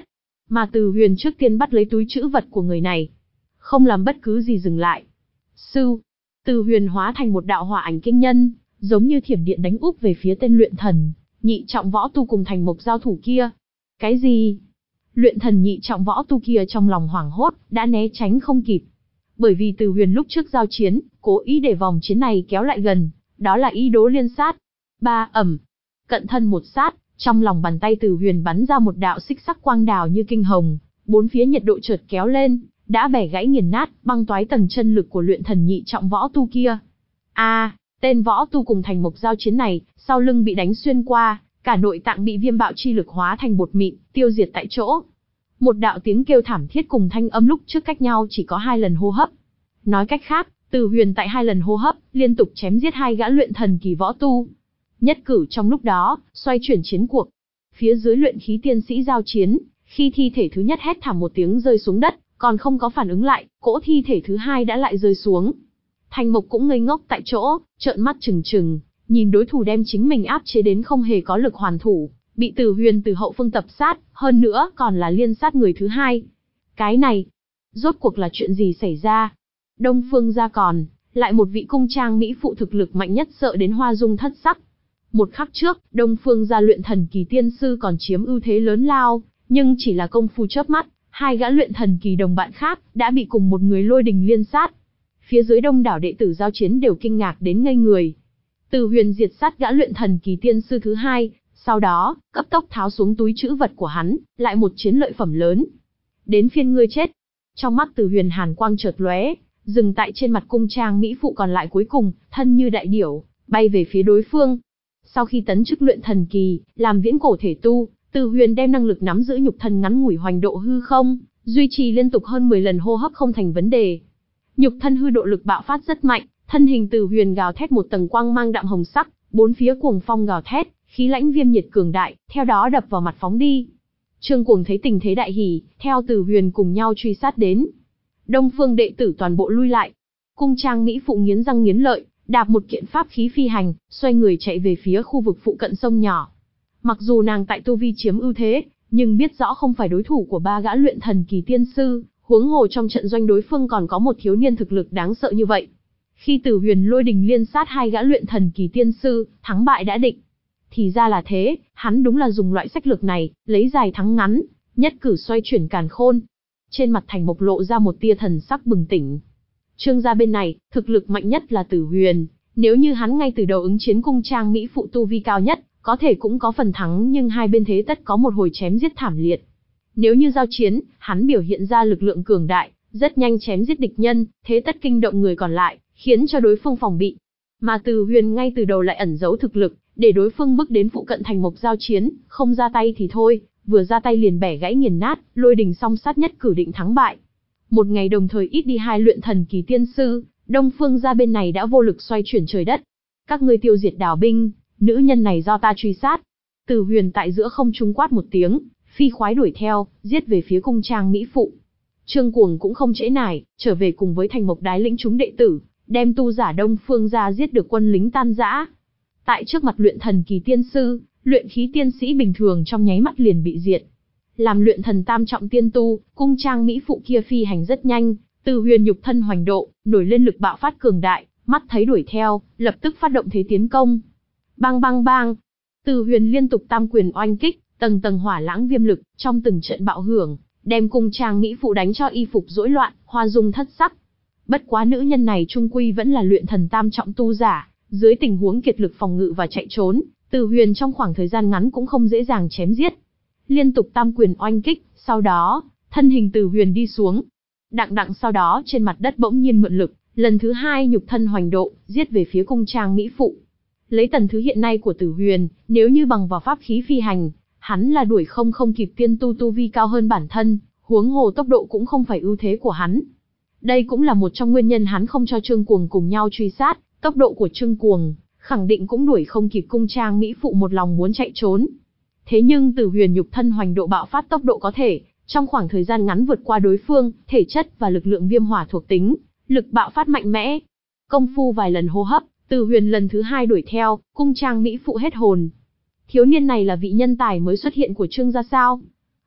mà Từ Huyền trước tiên bắt lấy túi trữ vật của người này, không làm bất cứ gì dừng lại. Sư, Từ Huyền hóa thành một đạo hỏa ảnh kinh nhân, giống như thiểm điện đánh úp về phía tên luyện thần nhị trọng võ tu cùng Thành Mộc giao thủ kia. Cái gì? Luyện thần nhị trọng võ tu kia trong lòng hoảng hốt, đã né tránh không kịp. Bởi vì Từ Huyền lúc trước giao chiến, cố ý để vòng chiến này kéo lại gần, đó là ý đồ liên sát. Ba ẩm, cận thân một sát, trong lòng bàn tay Từ Huyền bắn ra một đạo xích sắc quang đào như kinh hồng, bốn phía nhiệt độ chợt kéo lên, đã bẻ gãy nghiền nát, băng toái tầng chân lực của luyện thần nhị trọng võ tu kia. A, à, tên võ tu cùng Thành Mộc giao chiến này, sau lưng bị đánh xuyên qua, cả nội tạng bị viêm bạo chi lực hóa thành bột mịn, tiêu diệt tại chỗ. Một đạo tiếng kêu thảm thiết cùng thanh âm lúc trước cách nhau chỉ có hai lần hô hấp. Nói cách khác, Từ Huyền tại hai lần hô hấp, liên tục chém giết hai gã luyện thần kỳ võ tu. Nhất cử trong lúc đó, xoay chuyển chiến cuộc. Phía dưới luyện khí tiên sĩ giao chiến, khi thi thể thứ nhất hét thảm một tiếng rơi xuống đất, còn không có phản ứng lại, cỗ thi thể thứ hai đã lại rơi xuống. Thành Mộc cũng ngây ngốc tại chỗ, trợn mắt trừng trừng, nhìn đối thủ đem chính mình áp chế đến không hề có lực hoàn thủ, bị Từ Huyền từ hậu phương tập sát, hơn nữa còn là liên sát người thứ hai. Cái này, rốt cuộc là chuyện gì xảy ra? Đông Phương gia còn lại một vị cung trang mỹ phụ thực lực mạnh nhất sợ đến hoa dung thất sắc. Một khắc trước, Đông Phương gia luyện thần kỳ tiên sư còn chiếm ưu thế lớn lao, nhưng chỉ là công phu chớp mắt, hai gã luyện thần kỳ đồng bạn khác đã bị cùng một người lôi đình liên sát. Phía dưới đông đảo đệ tử giao chiến đều kinh ngạc đến ngây người. Từ Huyền diệt sát gã luyện thần kỳ tiên sư thứ hai, sau đó, cấp tốc tháo xuống túi trữ vật của hắn, lại một chiến lợi phẩm lớn. Đến phiên ngươi chết. Trong mắt Từ Huyền hàn quang chợt lóe, dừng tại trên mặt cung trang mỹ phụ còn lại cuối cùng, thân như đại điểu, bay về phía đối phương. Sau khi tấn chức luyện thần kỳ, làm viễn cổ thể tu, Từ Huyền đem năng lực nắm giữ nhục thân ngắn ngủi hoành độ hư không, duy trì liên tục hơn mười lần hô hấp không thành vấn đề. Nhục thân hư độ lực bạo phát rất mạnh, thân hình Từ Huyền gào thét một tầng quang mang đạm hồng sắc, bốn phía cuồng phong gào thét, khí lãnh viêm nhiệt cường đại, theo đó đập vào mặt phóng đi. Trương Cuồng thấy tình thế đại hỉ, theo Từ Huyền cùng nhau truy sát đến. Đông Phương đệ tử toàn bộ lui lại. Cung trang mỹ phụ nghiến răng nghiến lợi, đạp một kiện pháp khí phi hành, xoay người chạy về phía khu vực phụ cận sông nhỏ. Mặc dù nàng tại tu vi chiếm ưu thế, nhưng biết rõ không phải đối thủ của ba gã luyện thần kỳ tiên sư, huống hồ trong trận doanh đối phương còn có một thiếu niên thực lực đáng sợ như vậy. Khi Từ Huyền lôi đình liên sát hai gã luyện thần kỳ tiên sư, thắng bại đã định. Thì ra là thế, hắn đúng là dùng loại sách lược này, lấy dài thắng ngắn, nhất cử xoay chuyển càn khôn. Trên mặt Thành Mộc lộ ra một tia thần sắc bừng tỉnh. Trương gia bên này, thực lực mạnh nhất là Từ Huyền, nếu như hắn ngay từ đầu ứng chiến cung trang mỹ phụ tu vi cao nhất, có thể cũng có phần thắng, nhưng hai bên thế tất có một hồi chém giết thảm liệt. Nếu như giao chiến, hắn biểu hiện ra lực lượng cường đại, rất nhanh chém giết địch nhân, thế tất kinh động người còn lại, khiến cho đối phương phòng bị. Mà Từ Huyền ngay từ đầu lại ẩn giấu thực lực, để đối phương bước đến phụ cận Thành Mộc giao chiến, không ra tay thì thôi, vừa ra tay liền bẻ gãy nghiền nát, lôi đình song sát nhất cử định thắng bại. Một ngày đồng thời ít đi hai luyện thần kỳ tiên sư, Đông Phương gia bên này đã vô lực xoay chuyển trời đất. Các ngươi tiêu diệt Đào binh, nữ nhân này do ta truy sát. Từ Huyền tại giữa không trung quát một tiếng, phi khoái đuổi theo, giết về phía cung trang mỹ phụ. Trương Cuồng cũng không trễ nải, trở về cùng với Thành Mộc đái lĩnh chúng đệ tử, đem tu giả Đông Phương gia giết được quân lính tan rã. Tại trước mặt luyện thần kỳ tiên sư, luyện khí tiên sĩ bình thường trong nháy mắt liền bị diệt. Làm luyện thần tam trọng tiên tu, cung trang mỹ phụ kia phi hành rất nhanh, Từ Huyền nhục thân hoành độ, nổi lên lực bạo phát cường đại, mắt thấy đuổi theo, lập tức phát động thế tiến công. Bang bang bang, Từ Huyền liên tục tam quyền oanh kích, tầng tầng hỏa lãng viêm lực, trong từng trận bạo hưởng, đem cung trang mỹ phụ đánh cho y phục rối loạn, hoa dung thất sắc. Bất quá nữ nhân này trung quy vẫn là luyện thần tam trọng tu giả, dưới tình huống kiệt lực phòng ngự và chạy trốn, Từ Huyền trong khoảng thời gian ngắn cũng không dễ dàng chém giết. Liên tục tam quyền oanh kích, sau đó, thân hình Từ Huyền đi xuống. Đặng đặng sau đó trên mặt đất bỗng nhiên mượn lực, lần thứ hai nhục thân hoành độ, giết về phía cung trang mỹ phụ. Lấy tần thứ hiện nay của Từ Huyền, nếu như bằng vào pháp khí phi hành, hắn là đuổi không không kịp tiên tu tu vi cao hơn bản thân, huống hồ tốc độ cũng không phải ưu thế của hắn. Đây cũng là một trong nguyên nhân hắn không cho Trương Cuồng cùng nhau truy sát, tốc độ của Trương Cuồng khẳng định cũng đuổi không kịp cung trang mỹ phụ một lòng muốn chạy trốn. Thế nhưng Từ Huyền nhục thân hoành độ bạo phát tốc độ có thể, trong khoảng thời gian ngắn vượt qua đối phương, thể chất và lực lượng viêm hỏa thuộc tính, lực bạo phát mạnh mẽ. Công phu vài lần hô hấp, Từ Huyền lần thứ hai đuổi theo, cung trang mỹ phụ hết hồn. Thiếu niên này là vị nhân tài mới xuất hiện của Trương gia sao?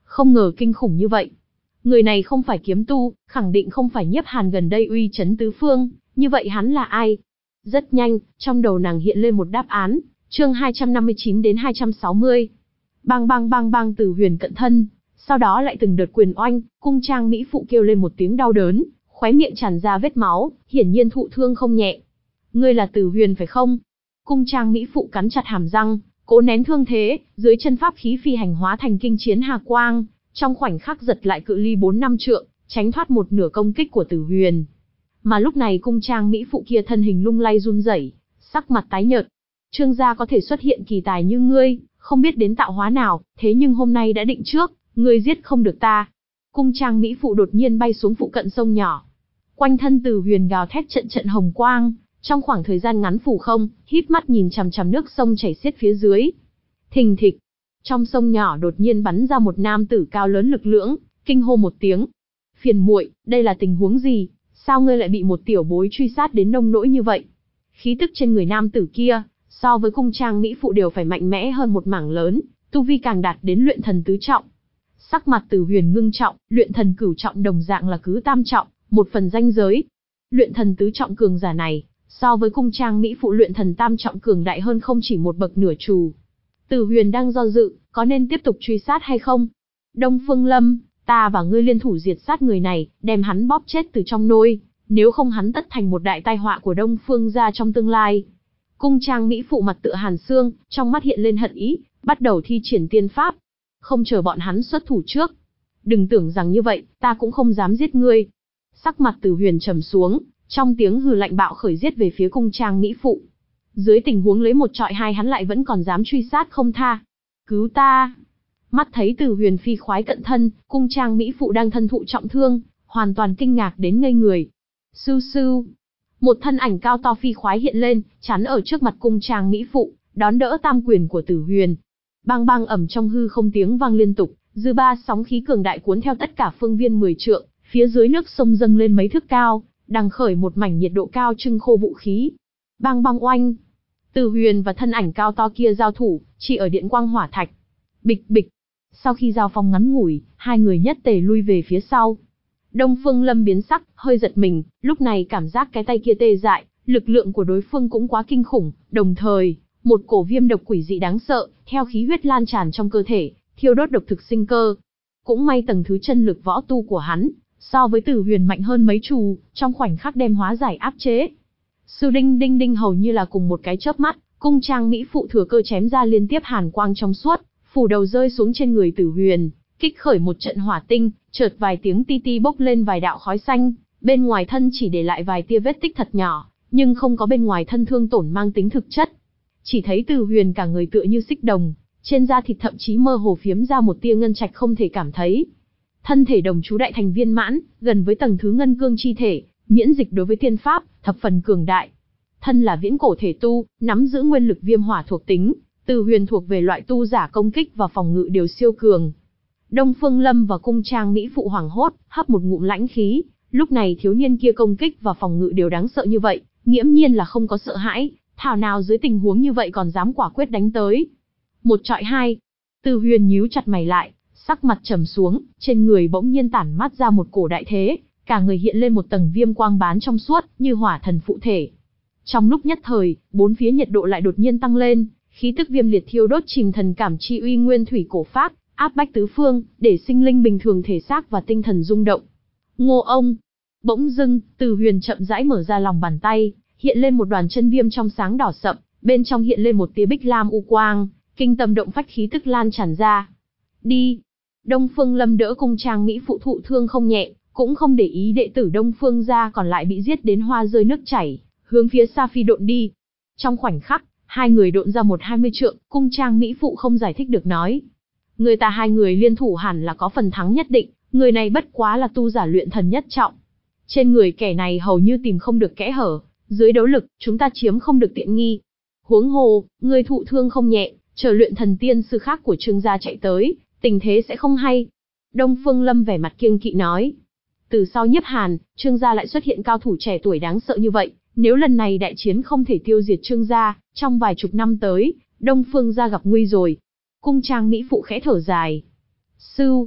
Không ngờ kinh khủng như vậy. Người này không phải kiếm tu, khẳng định không phải Nhiếp Hàn gần đây uy chấn tứ phương, như vậy hắn là ai? Rất nhanh, trong đầu nàng hiện lên một đáp án, chương hai trăm năm mươi chín đến hai trăm sáu mươi. Bang bang bang bang, Tử Huyền cận thân, sau đó lại từng đợt quyền oanh, cung trang mỹ phụ kêu lên một tiếng đau đớn, khóe miệng tràn ra vết máu, hiển nhiên thụ thương không nhẹ. Ngươi là Tử Huyền phải không? Cung trang mỹ phụ cắn chặt hàm răng, cố nén thương thế, dưới chân pháp khí phi hành hóa thành kinh chiến hà quang, trong khoảnh khắc giật lại cự ly bốn năm trượng, tránh thoát một nửa công kích của Tử Huyền. Mà lúc này cung trang mỹ phụ kia thân hình lung lay run rẩy, sắc mặt tái nhợt. Trương gia có thể xuất hiện kỳ tài như ngươi, không biết đến tạo hóa nào, thế nhưng hôm nay đã định trước, ngươi giết không được ta. Cung trang mỹ phụ đột nhiên bay xuống phụ cận sông nhỏ. Quanh thân Tử Huyền gào thét trận trận hồng quang, trong khoảng thời gian ngắn phủ không, híp mắt nhìn chằm chằm nước sông chảy xiết phía dưới. Thình thịch, trong sông nhỏ đột nhiên bắn ra một nam tử cao lớn lực lưỡng, kinh hô một tiếng. Phiền muội, đây là tình huống gì? Sao ngươi lại bị một tiểu bối truy sát đến nông nỗi như vậy? Khí tức trên người nam tử kia, so với cung trang mỹ phụ đều phải mạnh mẽ hơn một mảng lớn, tu vi càng đạt đến luyện thần tứ trọng. Sắc mặt Tử Huyền ngưng trọng, luyện thần cửu trọng đồng dạng là cứ tam trọng, một phần danh giới. Luyện thần tứ trọng cường giả này, so với cung trang mỹ phụ luyện thần tam trọng cường đại hơn không chỉ một bậc nửa trù. Tử Huyền đang do dự, có nên tiếp tục truy sát hay không? Đông Phương Lâm, ta và ngươi liên thủ diệt sát người này, đem hắn bóp chết từ trong nôi, nếu không hắn tất thành một đại tai họa của Đông Phương gia trong tương lai. Cung trang mỹ phụ mặt tựa hàn xương, trong mắt hiện lên hận ý, bắt đầu thi triển tiên pháp. Không chờ bọn hắn xuất thủ trước. Đừng tưởng rằng như vậy, ta cũng không dám giết ngươi. Sắc mặt Tử Huyền trầm xuống, trong tiếng hừ lạnh bạo khởi giết về phía cung trang mỹ phụ. Dưới tình huống lấy một trọi hai hắn lại vẫn còn dám truy sát không tha. Cứu ta! Mắt thấy Tử Huyền phi khoái cận thân, cung trang mỹ phụ đang thân thụ trọng thương, hoàn toàn kinh ngạc đến ngây người. Sưu sưu! Một thân ảnh cao to phi khoái hiện lên, chắn ở trước mặt cung trang mỹ phụ, đón đỡ tam quyền của Tử Huyền. Bang bang ầm trong hư không tiếng vang liên tục, dư ba sóng khí cường đại cuốn theo tất cả phương viên mười trượng, phía dưới nước sông dâng lên mấy thước cao, đằng khởi một mảnh nhiệt độ cao trưng khô vũ khí. Bang bang oanh! Tử Huyền và thân ảnh cao to kia giao thủ, chỉ ở điện quang hỏa thạch. Bịch bịch! Sau khi giao phong ngắn ngủi, hai người nhất tề lui về phía sau. Đông Phương Lâm biến sắc, hơi giật mình, lúc này cảm giác cái tay kia tê dại, lực lượng của đối phương cũng quá kinh khủng, đồng thời, một cổ viêm độc quỷ dị đáng sợ, theo khí huyết lan tràn trong cơ thể, thiêu đốt độc thực sinh cơ. Cũng may tầng thứ chân lực võ tu của hắn, so với Tử Huyền mạnh hơn mấy trù, trong khoảnh khắc đem hóa giải áp chế. Sư đinh đinh đinh hầu như là cùng một cái chớp mắt, cung trang mỹ phụ thừa cơ chém ra liên tiếp hàn quang trong suốt, phủ đầu rơi xuống trên người Tử Huyền, kích khởi một trận hỏa tinh, chợt vài tiếng ti ti bốc lên vài đạo khói xanh, bên ngoài thân chỉ để lại vài tia vết tích thật nhỏ, nhưng không có bên ngoài thân thương tổn mang tính thực chất. Chỉ thấy Tử Huyền cả người tựa như xích đồng, trên da thịt thậm chí mơ hồ phiếm ra một tia ngân trạch không thể cảm thấy. Thân thể đồng chú đại thành viên mãn, gần với tầng thứ ngân cương chi thể, miễn dịch đối với tiên pháp, thập phần cường đại. Thân là viễn cổ thể tu, nắm giữ nguyên lực viêm hỏa thuộc tính, Tử Huyền thuộc về loại tu giả công kích và phòng ngự đều siêu cường. Đông Phương Lâm và cung trang mỹ phụ hoảng hốt, hấp một ngụm lãnh khí, lúc này thiếu niên kia công kích và phòng ngự đều đáng sợ như vậy, nghiễm nhiên là không có sợ hãi, thảo nào dưới tình huống như vậy còn dám quả quyết đánh tới. Một trọi hai, Tử Huyền nhíu chặt mày lại, sắc mặt trầm xuống, trên người bỗng nhiên tản mát ra một cổ đại thế, cả người hiện lên một tầng viêm quang bán trong suốt, như hỏa thần phụ thể. Trong lúc nhất thời, bốn phía nhiệt độ lại đột nhiên tăng lên, khí tức viêm liệt thiêu đốt chìm thần cảm chi uy nguyên thủy cổ pháp, áp bách tứ phương, để sinh linh bình thường thể xác và tinh thần rung động. Ngô ông! Bỗng dưng, Tử Huyền chậm rãi mở ra lòng bàn tay, hiện lên một đoàn chân viêm trong sáng đỏ sậm, bên trong hiện lên một tia bích lam u quang, kinh tâm động phách khí tức lan tràn ra. Đi! Đông Phương Lâm đỡ cung trang mỹ phụ thụ thương không nhẹ, cũng không để ý đệ tử Đông Phương gia còn lại bị giết đến hoa rơi nước chảy, hướng phía xa phi độn đi. Trong khoảnh khắc, hai người độn ra một hai mươi trượng, cung trang mỹ phụ không giải thích được nói. Người ta hai người liên thủ hẳn là có phần thắng nhất định, người này bất quá là tu giả luyện thần nhất trọng. Trên người kẻ này hầu như tìm không được kẽ hở, dưới đấu lực, chúng ta chiếm không được tiện nghi. Huống hồ, người thụ thương không nhẹ, chờ luyện thần tiên sư khác của Trương gia chạy tới, tình thế sẽ không hay. Đông Phương Lâm vẻ mặt kiêng kỵ nói. Từ sau Nhiếp Hàn, Trương gia lại xuất hiện cao thủ trẻ tuổi đáng sợ như vậy, nếu lần này đại chiến không thể tiêu diệt Trương gia, trong vài chục năm tới, Đông Phương gia gặp nguy rồi. Cung trang mỹ phụ khẽ thở dài. Sưu,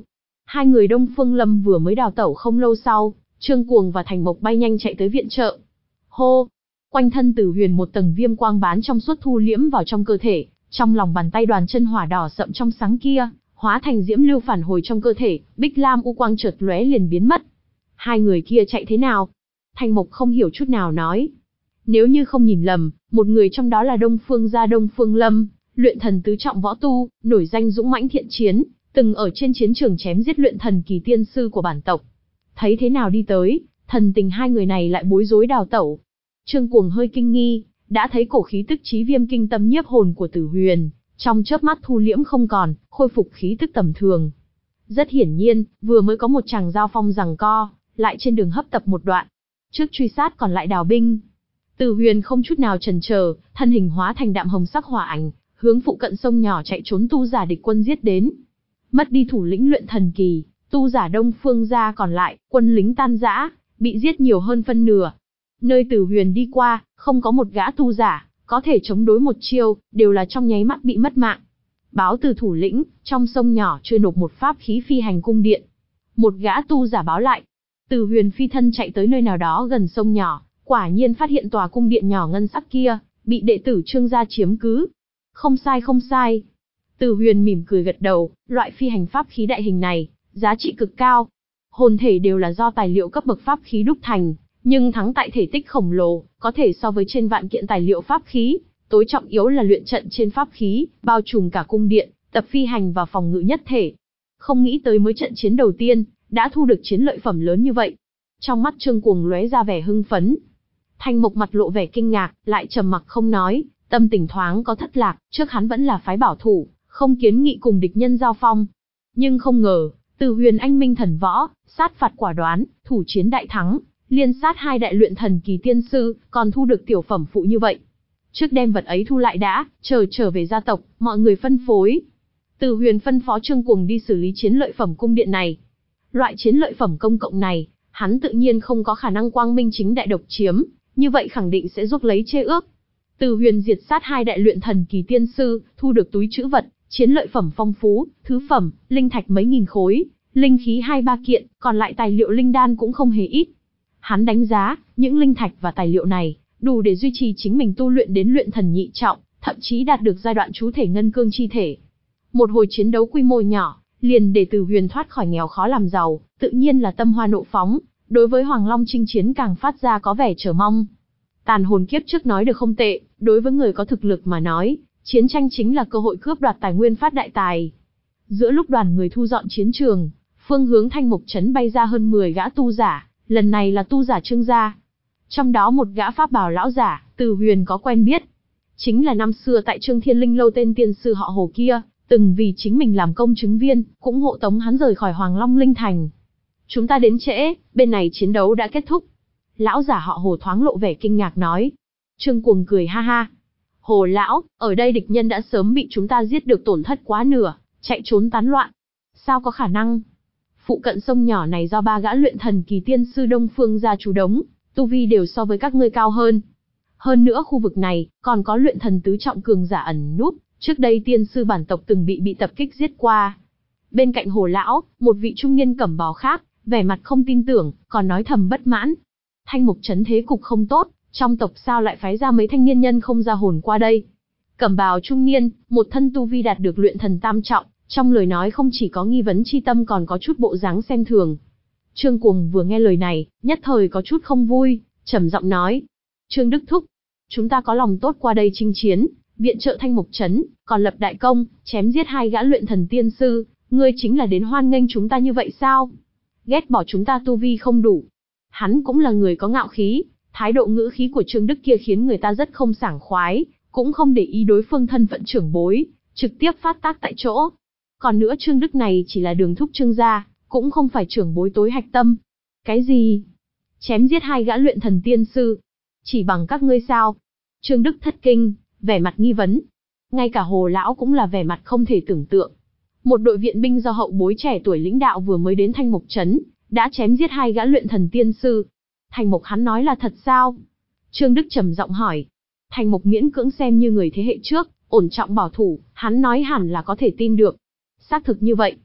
Hai người Đông Phương Lâm vừa mới đào tẩu không lâu sau, Trương Cuồng và Thành Mộc bay nhanh chạy tới viện trợ. Hô! Quanh thân Tử Huyền một tầng viêm quang bán trong suốt thu liễm vào trong cơ thể, trong lòng bàn tay đoàn chân hỏa đỏ sậm trong sáng kia, hóa thành diễm lưu phản hồi trong cơ thể, bích lam u quang chợt lóe liền biến mất. Hai người kia chạy thế nào? Thành Mộc không hiểu chút nào nói. Nếu như không nhìn lầm, một người trong đó là Đông Phương gia Đông Phương Lâm, luyện thần tứ trọng võ tu, nổi danh dũng mãnh thiện chiến, từng ở trên chiến trường chém giết luyện thần kỳ tiên sư của bản tộc. Thấy thế nào đi tới, thần tình hai người này lại bối rối đào tẩu. Trương Cuồng hơi kinh nghi, đã thấy cổ khí tức chí viêm kinh tâm nhiếp hồn của Tử Huyền, trong chớp mắt thu liễm không còn, khôi phục khí tức tầm thường. Rất hiển nhiên, vừa mới có một chàng giao phong giằng co, lại trên đường hấp tập một đoạn. Trước truy sát còn lại đào binh. Tử Huyền không chút nào chần chờ, thân hình hóa thành đạm hồng sắc hỏa ảnh, hướng phụ cận sông nhỏ chạy trốn tu giả địch quân giết đến. Mất đi thủ lĩnh luyện thần kỳ, tu giả Đông Phương gia còn lại, quân lính tan rã, bị giết nhiều hơn phân nửa. Nơi Tử Huyền đi qua, không có một gã tu giả có thể chống đối một chiêu, đều là trong nháy mắt bị mất mạng. Báo từ thủ lĩnh, trong sông nhỏ chưa nộp một pháp khí phi hành cung điện. Một gã tu giả báo lại. Tử Huyền phi thân chạy tới nơi nào đó gần sông nhỏ, quả nhiên phát hiện tòa cung điện nhỏ ngân sắc kia, bị đệ tử Trương gia chiếm cứ. Không sai không sai. Tử Huyền mỉm cười gật đầu, loại phi hành pháp khí đại hình này, giá trị cực cao. Hồn thể đều là do tài liệu cấp bậc pháp khí đúc thành, nhưng thắng tại thể tích khổng lồ, có thể so với trên vạn kiện tài liệu pháp khí. Tối trọng yếu là luyện trận trên pháp khí, bao trùm cả cung điện, tập phi hành và phòng ngự nhất thể. Không nghĩ tới mới trận chiến đầu tiên, đã thu được chiến lợi phẩm lớn như vậy. Trong mắt Trương Cuồng lóe ra vẻ hưng phấn. Thành Mộc mặt lộ vẻ kinh ngạc, lại trầm mặc không nói, tâm tình thoáng có thất lạc, trước hắn vẫn là phái bảo thủ, không kiến nghị cùng địch nhân giao phong. Nhưng không ngờ, Tử Huyền anh minh thần võ, sát phạt quả đoán, thủ chiến đại thắng, liên sát hai đại luyện thần kỳ tiên sư, còn thu được tiểu phẩm phụ như vậy. Trước đem vật ấy thu lại đã, chờ trở về gia tộc, mọi người phân phối. Tử Huyền phân phó Trương Cuồng đi xử lý chiến lợi phẩm cung điện này. Loại chiến lợi phẩm công cộng này, hắn tự nhiên không có khả năng quang minh chính đại độc chiếm, như vậy khẳng định sẽ giúp lấy chê ước. Tử Huyền diệt sát hai đại luyện thần kỳ tiên sư, thu được túi trữ vật, chiến lợi phẩm phong phú, thứ phẩm, linh thạch mấy nghìn khối, linh khí hai ba kiện, còn lại tài liệu linh đan cũng không hề ít. Hắn đánh giá, những linh thạch và tài liệu này, đủ để duy trì chính mình tu luyện đến luyện thần nhị trọng, thậm chí đạt được giai đoạn chú thể ngân cương chi thể. Một hồi chiến đấu quy mô nhỏ, liền để Tử Huyền thoát khỏi nghèo khó làm giàu, tự nhiên là tâm hoa nộ phóng, đối với Hoàng Long chinh chiến càng phát ra có vẻ chờ mong. Tàn hồn kiếp trước nói được không tệ, đối với người có thực lực mà nói, chiến tranh chính là cơ hội cướp đoạt tài nguyên phát đại tài. Giữa lúc đoàn người thu dọn chiến trường, phương hướng Thanh Mộc Trấn bay ra hơn mười gã tu giả, lần này là tu giả Trương gia. Trong đó một gã pháp bào lão giả, Tử Huyền có quen biết. Chính là năm xưa tại Trương Thiên Linh lâu tên tiên sư họ Hồ kia, từng vì chính mình làm công chứng viên, cũng hộ tống hắn rời khỏi Hoàng Long Linh Thành. Chúng ta đến trễ, bên này chiến đấu đã kết thúc. Lão giả họ Hồ thoáng lộ vẻ kinh ngạc nói. Trương Cuồng cười ha ha. Hồ lão, ở đây địch nhân đã sớm bị chúng ta giết được tổn thất quá nửa, chạy trốn tán loạn. Sao có khả năng? Phụ cận sông nhỏ này do ba gã luyện thần kỳ tiên sư Đông Phương gia chủ đống, tu vi đều so với các ngươi cao hơn. Hơn nữa khu vực này, còn có luyện thần tứ trọng cường giả ẩn núp, trước đây tiên sư bản tộc từng bị bị tập kích giết qua. Bên cạnh Hồ lão, một vị trung niên cẩm bào khác, vẻ mặt không tin tưởng, còn nói thầm bất mãn. Thanh Mộc Trấn thế cục không tốt, trong tộc sao lại phái ra mấy thanh niên nhân không ra hồn qua đây? Cẩm bào trung niên, một thân tu vi đạt được luyện thần tam trọng, trong lời nói không chỉ có nghi vấn chi tâm còn có chút bộ dáng xem thường. Trương Cuồng vừa nghe lời này, nhất thời có chút không vui, trầm giọng nói: Trương Đức Thúc, chúng ta có lòng tốt qua đây chinh chiến, viện trợ Thanh Mộc Trấn, còn lập đại công, chém giết hai gã luyện thần tiên sư, ngươi chính là đến hoan nghênh chúng ta như vậy sao? Ghét bỏ chúng ta tu vi không đủ. Hắn cũng là người có ngạo khí, thái độ ngữ khí của Trương Đức kia khiến người ta rất không sảng khoái, cũng không để ý đối phương thân phận trưởng bối, trực tiếp phát tác tại chỗ. Còn nữa Trương Đức này chỉ là đường thúc Trương gia, cũng không phải trưởng bối tối hạch tâm. Cái gì? Chém giết hai gã luyện thần tiên sư? Chỉ bằng các ngươi sao? Trương Đức thất kinh, vẻ mặt nghi vấn. Ngay cả Hồ lão cũng là vẻ mặt không thể tưởng tượng. Một đội viện binh do hậu bối trẻ tuổi lĩnh đạo vừa mới đến Thanh Mộc Trấn, đã chém giết hai gã luyện thần tiên sư. Thành Mộc hắn nói là thật sao? Trương Đức trầm giọng hỏi. Thành Mộc miễn cưỡng xem như người thế hệ trước, ổn trọng bảo thủ, hắn nói hẳn là có thể tin được. Xác thực như vậy.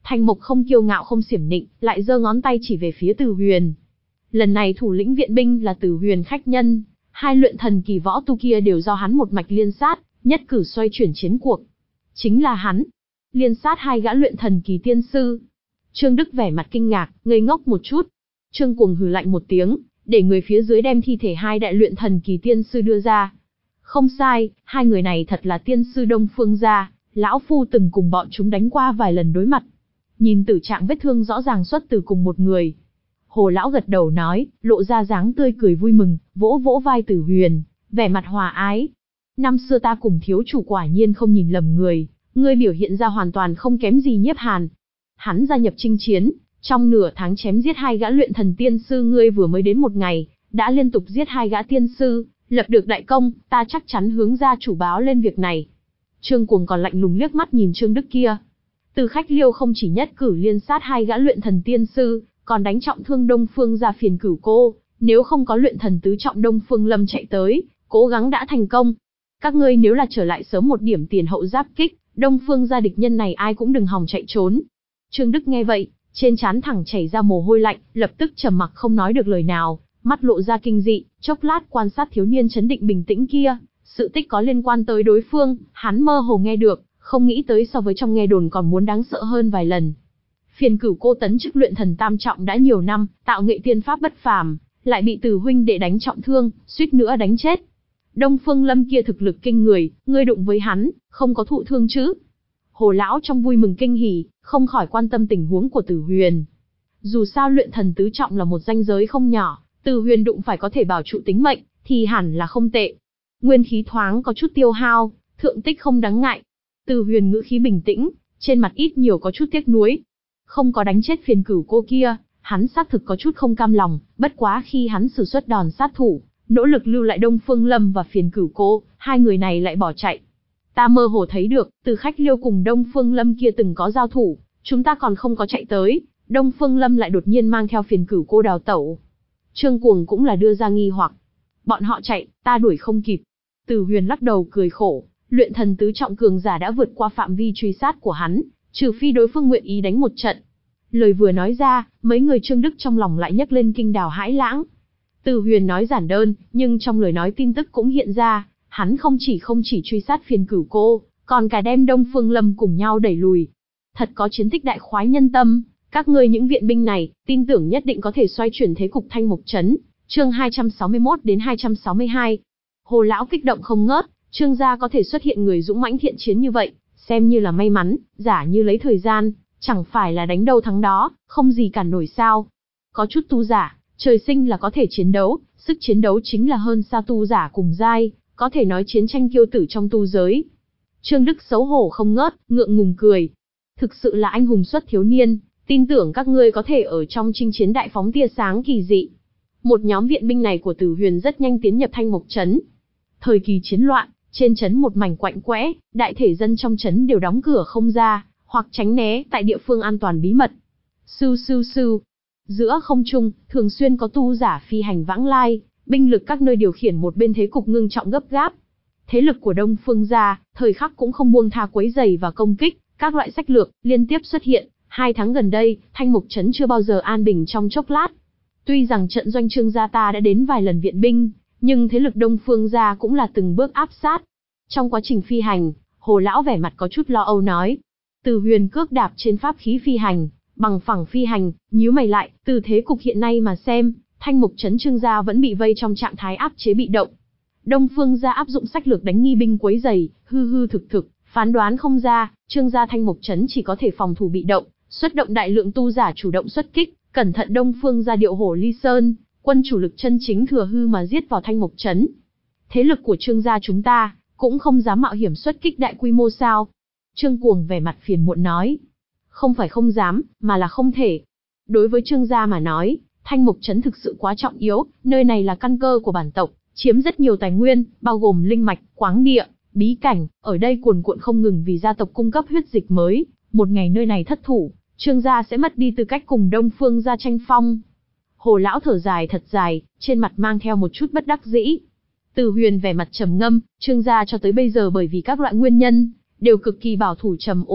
Thanh Mộc không kiêu ngạo không xiểm nịnh, lại giơ ngón tay chỉ về phía Từ Huyền. Lần này thủ lĩnh viện binh là Từ Huyền khách nhân, hai luyện thần kỳ võ tu kia đều do hắn một mạch liên sát, nhất cử xoay chuyển chiến cuộc. Chính là hắn, liên sát hai gã luyện thần kỳ tiên sư. Trương Đức vẻ mặt kinh ngạc, ngây ngốc một chút. Trương Cuồng hừ lạnh một tiếng, để người phía dưới đem thi thể hai đại luyện thần kỳ tiên sư đưa ra. Không sai, hai người này thật là tiên sư Đông Phương gia, lão phu từng cùng bọn chúng đánh qua vài lần đối mặt. Nhìn tử trạng vết thương rõ ràng xuất từ cùng một người. Hồ lão gật đầu nói, lộ ra dáng tươi cười vui mừng, vỗ vỗ vai Tử Huyền, vẻ mặt hòa ái. Năm xưa ta cùng thiếu chủ quả nhiên không nhìn lầm người, ngươi biểu hiện ra hoàn toàn không kém gì Nhiếp Hàn. Hắn gia nhập chinh chiến, trong nửa tháng chém giết hai gã luyện thần tiên sư, ngươi vừa mới đến một ngày, đã liên tục giết hai gã tiên sư, lập được đại công, ta chắc chắn hướng gia chủ báo lên việc này. Trương Cuồng còn lạnh lùng liếc mắt nhìn Trương Đức kia. Từ Khách Liêu không chỉ nhất cử liên sát hai gã luyện thần tiên sư, còn đánh trọng thương Đông Phương gia Phiền Cửu cô, nếu không có luyện thần tứ trọng Đông Phương Lâm chạy tới, cố gắng đã thành công. Các ngươi nếu là trở lại sớm một điểm tiền hậu giáp kích, Đông Phương gia địch nhân này ai cũng đừng hòng chạy trốn. Trương Đức nghe vậy, trên trán thẳng chảy ra mồ hôi lạnh, lập tức trầm mặc không nói được lời nào, mắt lộ ra kinh dị, chốc lát quan sát thiếu niên chấn định bình tĩnh kia, sự tích có liên quan tới đối phương, hắn mơ hồ nghe được, không nghĩ tới so với trong nghe đồn còn muốn đáng sợ hơn vài lần. Phiền Cửu cô tấn chức luyện thần tam trọng đã nhiều năm, tạo nghệ tiên pháp bất phàm, lại bị Từ huynh đệ đánh trọng thương, suýt nữa đánh chết. Đông Phương Lâm kia thực lực kinh người, ngươi đụng với hắn, không có thụ thương chứ? Hồ lão trong vui mừng kinh hỉ, không khỏi quan tâm tình huống của Tử Huyền. Dù sao luyện thần tứ trọng là một ranh giới không nhỏ, Tử Huyền đụng phải có thể bảo trụ tính mệnh, thì hẳn là không tệ. Nguyên khí thoáng có chút tiêu hao, thượng tích không đáng ngại. Tử Huyền ngữ khí bình tĩnh, trên mặt ít nhiều có chút tiếc nuối. Không có đánh chết Phiền Cửu cô kia, hắn xác thực có chút không cam lòng, bất quá khi hắn sử xuất đòn sát thủ, nỗ lực lưu lại Đông Phương Lâm và Phiền Cửu cô, hai người này lại bỏ chạy. Ta mơ hồ thấy được, Từ Khách Liêu cùng Đông Phương Lâm kia từng có giao thủ, chúng ta còn không có chạy tới, Đông Phương Lâm lại đột nhiên mang theo Phiền Cửu cô đào tẩu. Trương Cuồng cũng là đưa ra nghi hoặc. Bọn họ chạy, ta đuổi không kịp. Từ Huyền lắc đầu cười khổ, luyện thần tứ trọng cường giả đã vượt qua phạm vi truy sát của hắn, trừ phi đối phương nguyện ý đánh một trận. Lời vừa nói ra, mấy người Trương Đức trong lòng lại nhấc lên kinh đào hãi lãng. Từ Huyền nói giản đơn, nhưng trong lời nói tin tức cũng hiện ra, hắn không chỉ không chỉ truy sát Phiền Cửu cô, còn cả đem Đông Phương Lâm cùng nhau đẩy lùi. Thật có chiến tích đại khoái nhân tâm, các ngươi những viện binh này, tin tưởng nhất định có thể xoay chuyển thế cục Thanh Mộc trấn. Chương hai trăm sáu mươi mốt đến hai trăm sáu mươi hai. Hồ lão kích động không ngớt, Trương gia có thể xuất hiện người dũng mãnh thiện chiến như vậy, xem như là may mắn, giả như lấy thời gian, chẳng phải là đánh đâu thắng đó, không gì cản nổi sao? Có chút tu giả, trời sinh là có thể chiến đấu, sức chiến đấu chính là hơn xa tu giả cùng giai, có thể nói chiến tranh kiêu tử trong tu giới. Trương Đức xấu hổ không ngớt, ngượng ngùng cười. Thực sự là anh hùng xuất thiếu niên, tin tưởng các ngươi có thể ở trong chinh chiến đại phóng tia sáng kỳ dị. Một nhóm viện binh này của Tử Huyền rất nhanh tiến nhập Thanh Mộc trấn. Thời kỳ chiến loạn, trên trấn một mảnh quạnh quẽ, đại thể dân trong trấn đều đóng cửa không ra, hoặc tránh né tại địa phương an toàn bí mật. Sưu sưu sưu. Giữa không trung, thường xuyên có tu giả phi hành vãng lai, binh lực các nơi điều khiển một bên thế cục ngưng trọng gấp gáp. Thế lực của Đông Phương gia, thời khắc cũng không buông tha quấy rầy và công kích, các loại sách lược liên tiếp xuất hiện. Hai tháng gần đây, Thanh Mộc trấn chưa bao giờ an bình trong chốc lát. Tuy rằng trận doanh Trương gia ta đã đến vài lần viện binh, nhưng thế lực Đông Phương gia cũng là từng bước áp sát. Trong quá trình phi hành, Hồ lão vẻ mặt có chút lo âu nói. Từ Huyền cước đạp trên pháp khí phi hành, bằng phẳng phi hành, nhíu mày lại, từ thế cục hiện nay mà xem, Thanh Mộc trấn Trương gia vẫn bị vây trong trạng thái áp chế bị động. Đông Phương gia áp dụng sách lược đánh nghi binh quấy rầy, hư hư thực thực, phán đoán không ra, Trương gia Thanh Mộc trấn chỉ có thể phòng thủ bị động, xuất động đại lượng tu giả chủ động xuất kích, cẩn thận Đông Phương gia điệu hổ ly sơn, quân chủ lực chân chính thừa hư mà giết vào Thanh Mộc trấn. Thế lực của Trương gia chúng ta cũng không dám mạo hiểm xuất kích đại quy mô sao? Trương Cuồng vẻ mặt phiền muộn nói. Không phải không dám, mà là không thể. Đối với Trương gia mà nói, Thanh Mộc trấn thực sự quá trọng yếu, nơi này là căn cơ của bản tộc, chiếm rất nhiều tài nguyên, bao gồm linh mạch, khoáng địa, bí cảnh, ở đây cuồn cuộn không ngừng vì gia tộc cung cấp huyết dịch mới, một ngày nơi này thất thủ, Trương gia sẽ mất đi tư cách cùng Đông Phương gia tranh phong. Hồ lão thở dài thật dài, trên mặt mang theo một chút bất đắc dĩ. Từ Huyền vẻ mặt trầm ngâm, Trương gia cho tới bây giờ bởi vì các loại nguyên nhân, đều cực kỳ bảo thủ trầm ổn,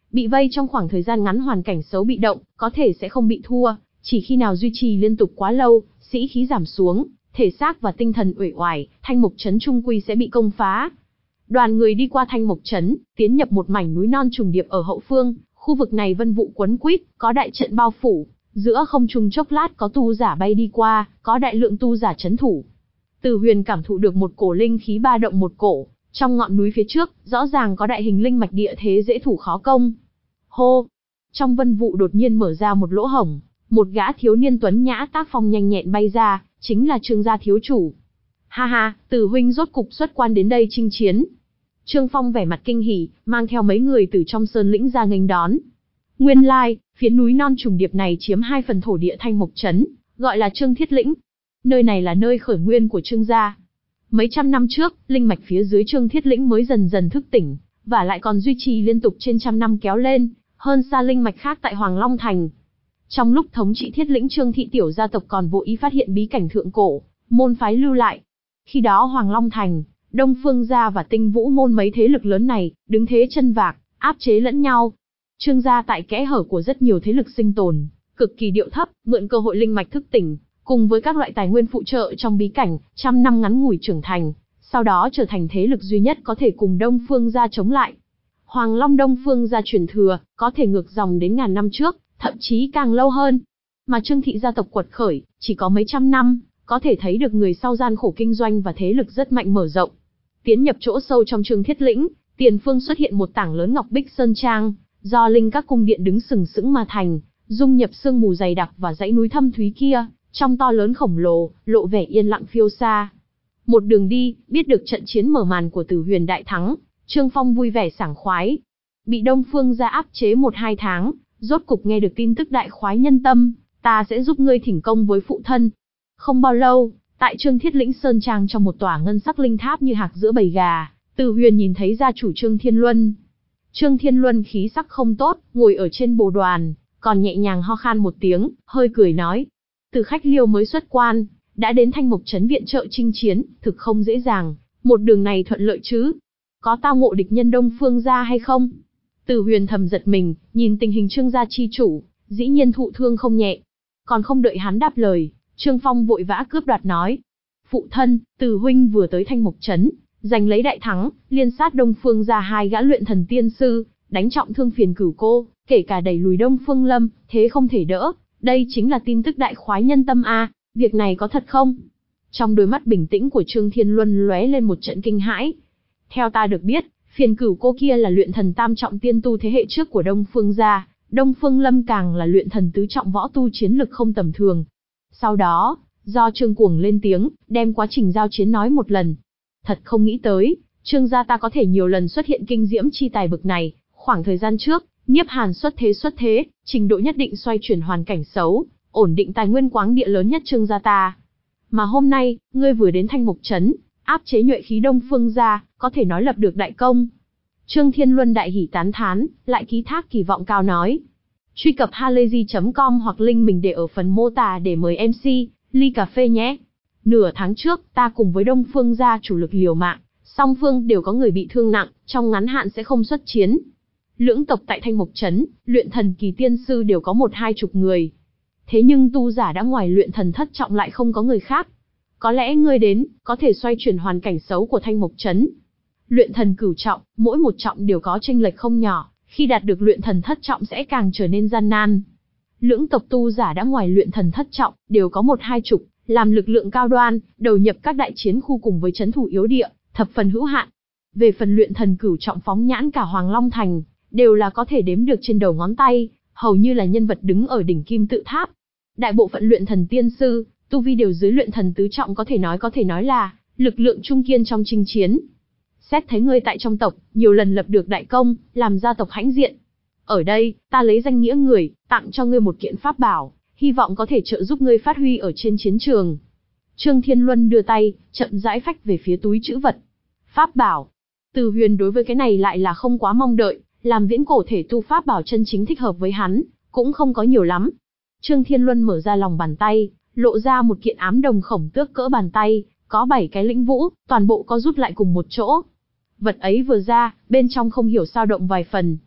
Bị vây trong khoảng thời gian ngắn hoàn cảnh xấu bị động, có thể sẽ không bị thua, chỉ khi nào duy trì liên tục quá lâu, sĩ khí giảm xuống, thể xác và tinh thần uể oải, Thanh Mộc Trấn trung quy sẽ bị công phá. Đoàn người đi qua Thanh Mộc Trấn, tiến nhập một mảnh núi non trùng điệp ở hậu phương, khu vực này vân vụ quấn quýt, có đại trận bao phủ, giữa không trung chốc lát có tu giả bay đi qua, có đại lượng tu giả trấn thủ. Từ Huyền cảm thụ được một cổ linh khí ba động một cổ, trong ngọn núi phía trước, rõ ràng có đại hình linh mạch địa thế dễ thủ khó công. Hô! Trong vân vụ đột nhiên mở ra một lỗ hổng, một gã thiếu niên tuấn nhã tác phong nhanh nhẹn bay ra, chính là Trương gia thiếu chủ. Ha ha, Từ huynh rốt cục xuất quan đến đây chinh chiến. Trương Phong vẻ mặt kinh hỉ, mang theo mấy người từ trong sơn lĩnh ra nghênh đón. Nguyên lai, phía núi non trùng điệp này chiếm hai phần thổ địa Thanh Mộc Trấn, gọi là Trương Thiết Lĩnh. Nơi này là nơi khởi nguyên của Trương gia. Mấy trăm năm trước, linh mạch phía dưới Trương Thiết Lĩnh mới dần dần thức tỉnh, và lại còn duy trì liên tục trên trăm năm kéo lên, hơn xa linh mạch khác tại Hoàng Long Thành. Trong lúc thống trị Thiết Lĩnh Trương thị tiểu gia tộc còn vô ý phát hiện bí cảnh thượng cổ, môn phái lưu lại. Khi đó Hoàng Long Thành, Đông Phương gia và Tinh Vũ môn mấy thế lực lớn này, đứng thế chân vạc, áp chế lẫn nhau. Trương gia tại kẽ hở của rất nhiều thế lực sinh tồn, cực kỳ điệu thấp, mượn cơ hội linh mạch thức tỉnh, cùng với các loại tài nguyên phụ trợ trong bí cảnh, trăm năm ngắn ngủi trưởng thành, sau đó trở thành thế lực duy nhất có thể cùng Đông Phương gia chống lại. Hoàng Long Đông Phương gia truyền thừa, có thể ngược dòng đến ngàn năm trước, thậm chí càng lâu hơn. Mà Trương thị gia tộc quật khởi, chỉ có mấy trăm năm, có thể thấy được người sau gian khổ kinh doanh và thế lực rất mạnh mở rộng. Tiến nhập chỗ sâu trong Trương Thiết Lĩnh, tiền phương xuất hiện một tảng lớn ngọc bích sơn trang, do linh các cung điện đứng sừng sững mà thành, dung nhập sương mù dày đặc và dãy núi thâm thúy kia, trong to lớn khổng lồ, lộ vẻ yên lặng phiêu xa. Một đường đi, biết được trận chiến mở màn của Tử Huyền đại thắng, Trương Phong vui vẻ sảng khoái. Bị Đông Phương gia áp chế một hai tháng, rốt cục nghe được tin tức đại khoái nhân tâm, ta sẽ giúp ngươi thỉnh công với phụ thân. Không bao lâu, tại Trương Thiết Lĩnh Sơn Trang trong một tòa ngân sắc linh tháp như hạc giữa bầy gà, Tử Huyền nhìn thấy gia chủ Trương Thiên Luân. Trương Thiên Luân khí sắc không tốt, ngồi ở trên bồ đoàn, còn nhẹ nhàng ho khan một tiếng, hơi cười nói. Từ khách liêu mới xuất quan, đã đến Thanh Mộc Trấn viện trợ chinh chiến, thực không dễ dàng, một đường này thuận lợi chứ? Có tao ngộ địch nhân Đông Phương gia hay không? Tử Huyền thầm giật mình, nhìn tình hình Trương gia chi chủ, dĩ nhiên thụ thương không nhẹ. Còn không đợi hắn đáp lời, Trương Phong vội vã cướp đoạt nói. Phụ thân, Từ huynh vừa tới Thanh Mộc Trấn, giành lấy đại thắng, liên sát Đông Phương gia hai gã luyện thần tiên sư, đánh trọng thương Phiền Cửu cô, kể cả đẩy lùi Đông Phương Lâm, thế không thể đỡ. Đây chính là tin tức đại khoái nhân tâm a, việc này có thật không? Trong đôi mắt bình tĩnh của Trương Thiên Luân lóe lên một trận kinh hãi. Theo ta được biết, Phiền Cửu cô kia là luyện thần tam trọng tiên tu thế hệ trước của Đông Phương gia, Đông Phương Lâm càng là luyện thần tứ trọng võ tu chiến lực không tầm thường. Sau đó, do Trương Cuồng lên tiếng, đem quá trình giao chiến nói một lần. Thật không nghĩ tới, Trương gia ta có thể nhiều lần xuất hiện kinh diễm chi tài bực này, khoảng thời gian trước, Nhiếp Hàn xuất thế xuất thế, trình độ nhất định xoay chuyển hoàn cảnh xấu, ổn định tài nguyên quáng địa lớn nhất Trương gia ta. Mà hôm nay, ngươi vừa đến Thanh Mộc Trấn, áp chế nhuệ khí Đông Phương gia, có thể nói lập được đại công. Trương Thiên Luân đại hỉ tán thán, lại ký thác kỳ vọng cao nói. Truy cập halayzi chấm com hoặc link mình để ở phần mô tả để mời em xê, ly cà phê nhé. Nửa tháng trước, ta cùng với Đông Phương gia chủ lực liều mạng, song phương đều có người bị thương nặng, trong ngắn hạn sẽ không xuất chiến. Lưỡng tộc tại Thanh Mộc Trấn, luyện thần kỳ tiên sư đều có một hai chục người. Thế nhưng tu giả đã ngoài luyện thần thất trọng lại không có người khác. Có lẽ ngươi đến, có thể xoay chuyển hoàn cảnh xấu của Thanh Mộc Trấn. Luyện thần cửu trọng, mỗi một trọng đều có chênh lệch không nhỏ, khi đạt được luyện thần thất trọng sẽ càng trở nên gian nan. Lưỡng tộc tu giả đã ngoài luyện thần thất trọng, đều có một hai chục, làm lực lượng cao đoan, đầu nhập các đại chiến khu cùng với trấn thủ yếu địa, thập phần hữu hạn. Về phần luyện thần cửu trọng phóng nhãn cả Hoàng Long Thành, đều là có thể đếm được trên đầu ngón tay, hầu như là nhân vật đứng ở đỉnh kim tự tháp. Đại bộ phận luyện thần tiên sư, tu vi đều dưới luyện thần tứ trọng có thể nói có thể nói là lực lượng trung kiên trong chinh chiến. Xét thấy ngươi tại trong tộc, nhiều lần lập được đại công, làm gia tộc hãnh diện. Ở đây, ta lấy danh nghĩa người, tặng cho ngươi một kiện pháp bảo, hy vọng có thể trợ giúp ngươi phát huy ở trên chiến trường. Trương Thiên Luân đưa tay, chậm rãi phách về phía túi trữ vật. Pháp bảo. Từ Huyền đối với cái này lại là không quá mong đợi, làm viễn cổ thể tu pháp bảo chân chính thích hợp với hắn, cũng không có nhiều lắm. Trương Thiên Luân mở ra lòng bàn tay, lộ ra một kiện ám đồng khổng tước cỡ bàn tay, có bảy cái lĩnh vũ, toàn bộ có rút lại cùng một chỗ. Vật ấy vừa ra, bên trong không hiểu sao động vài phần.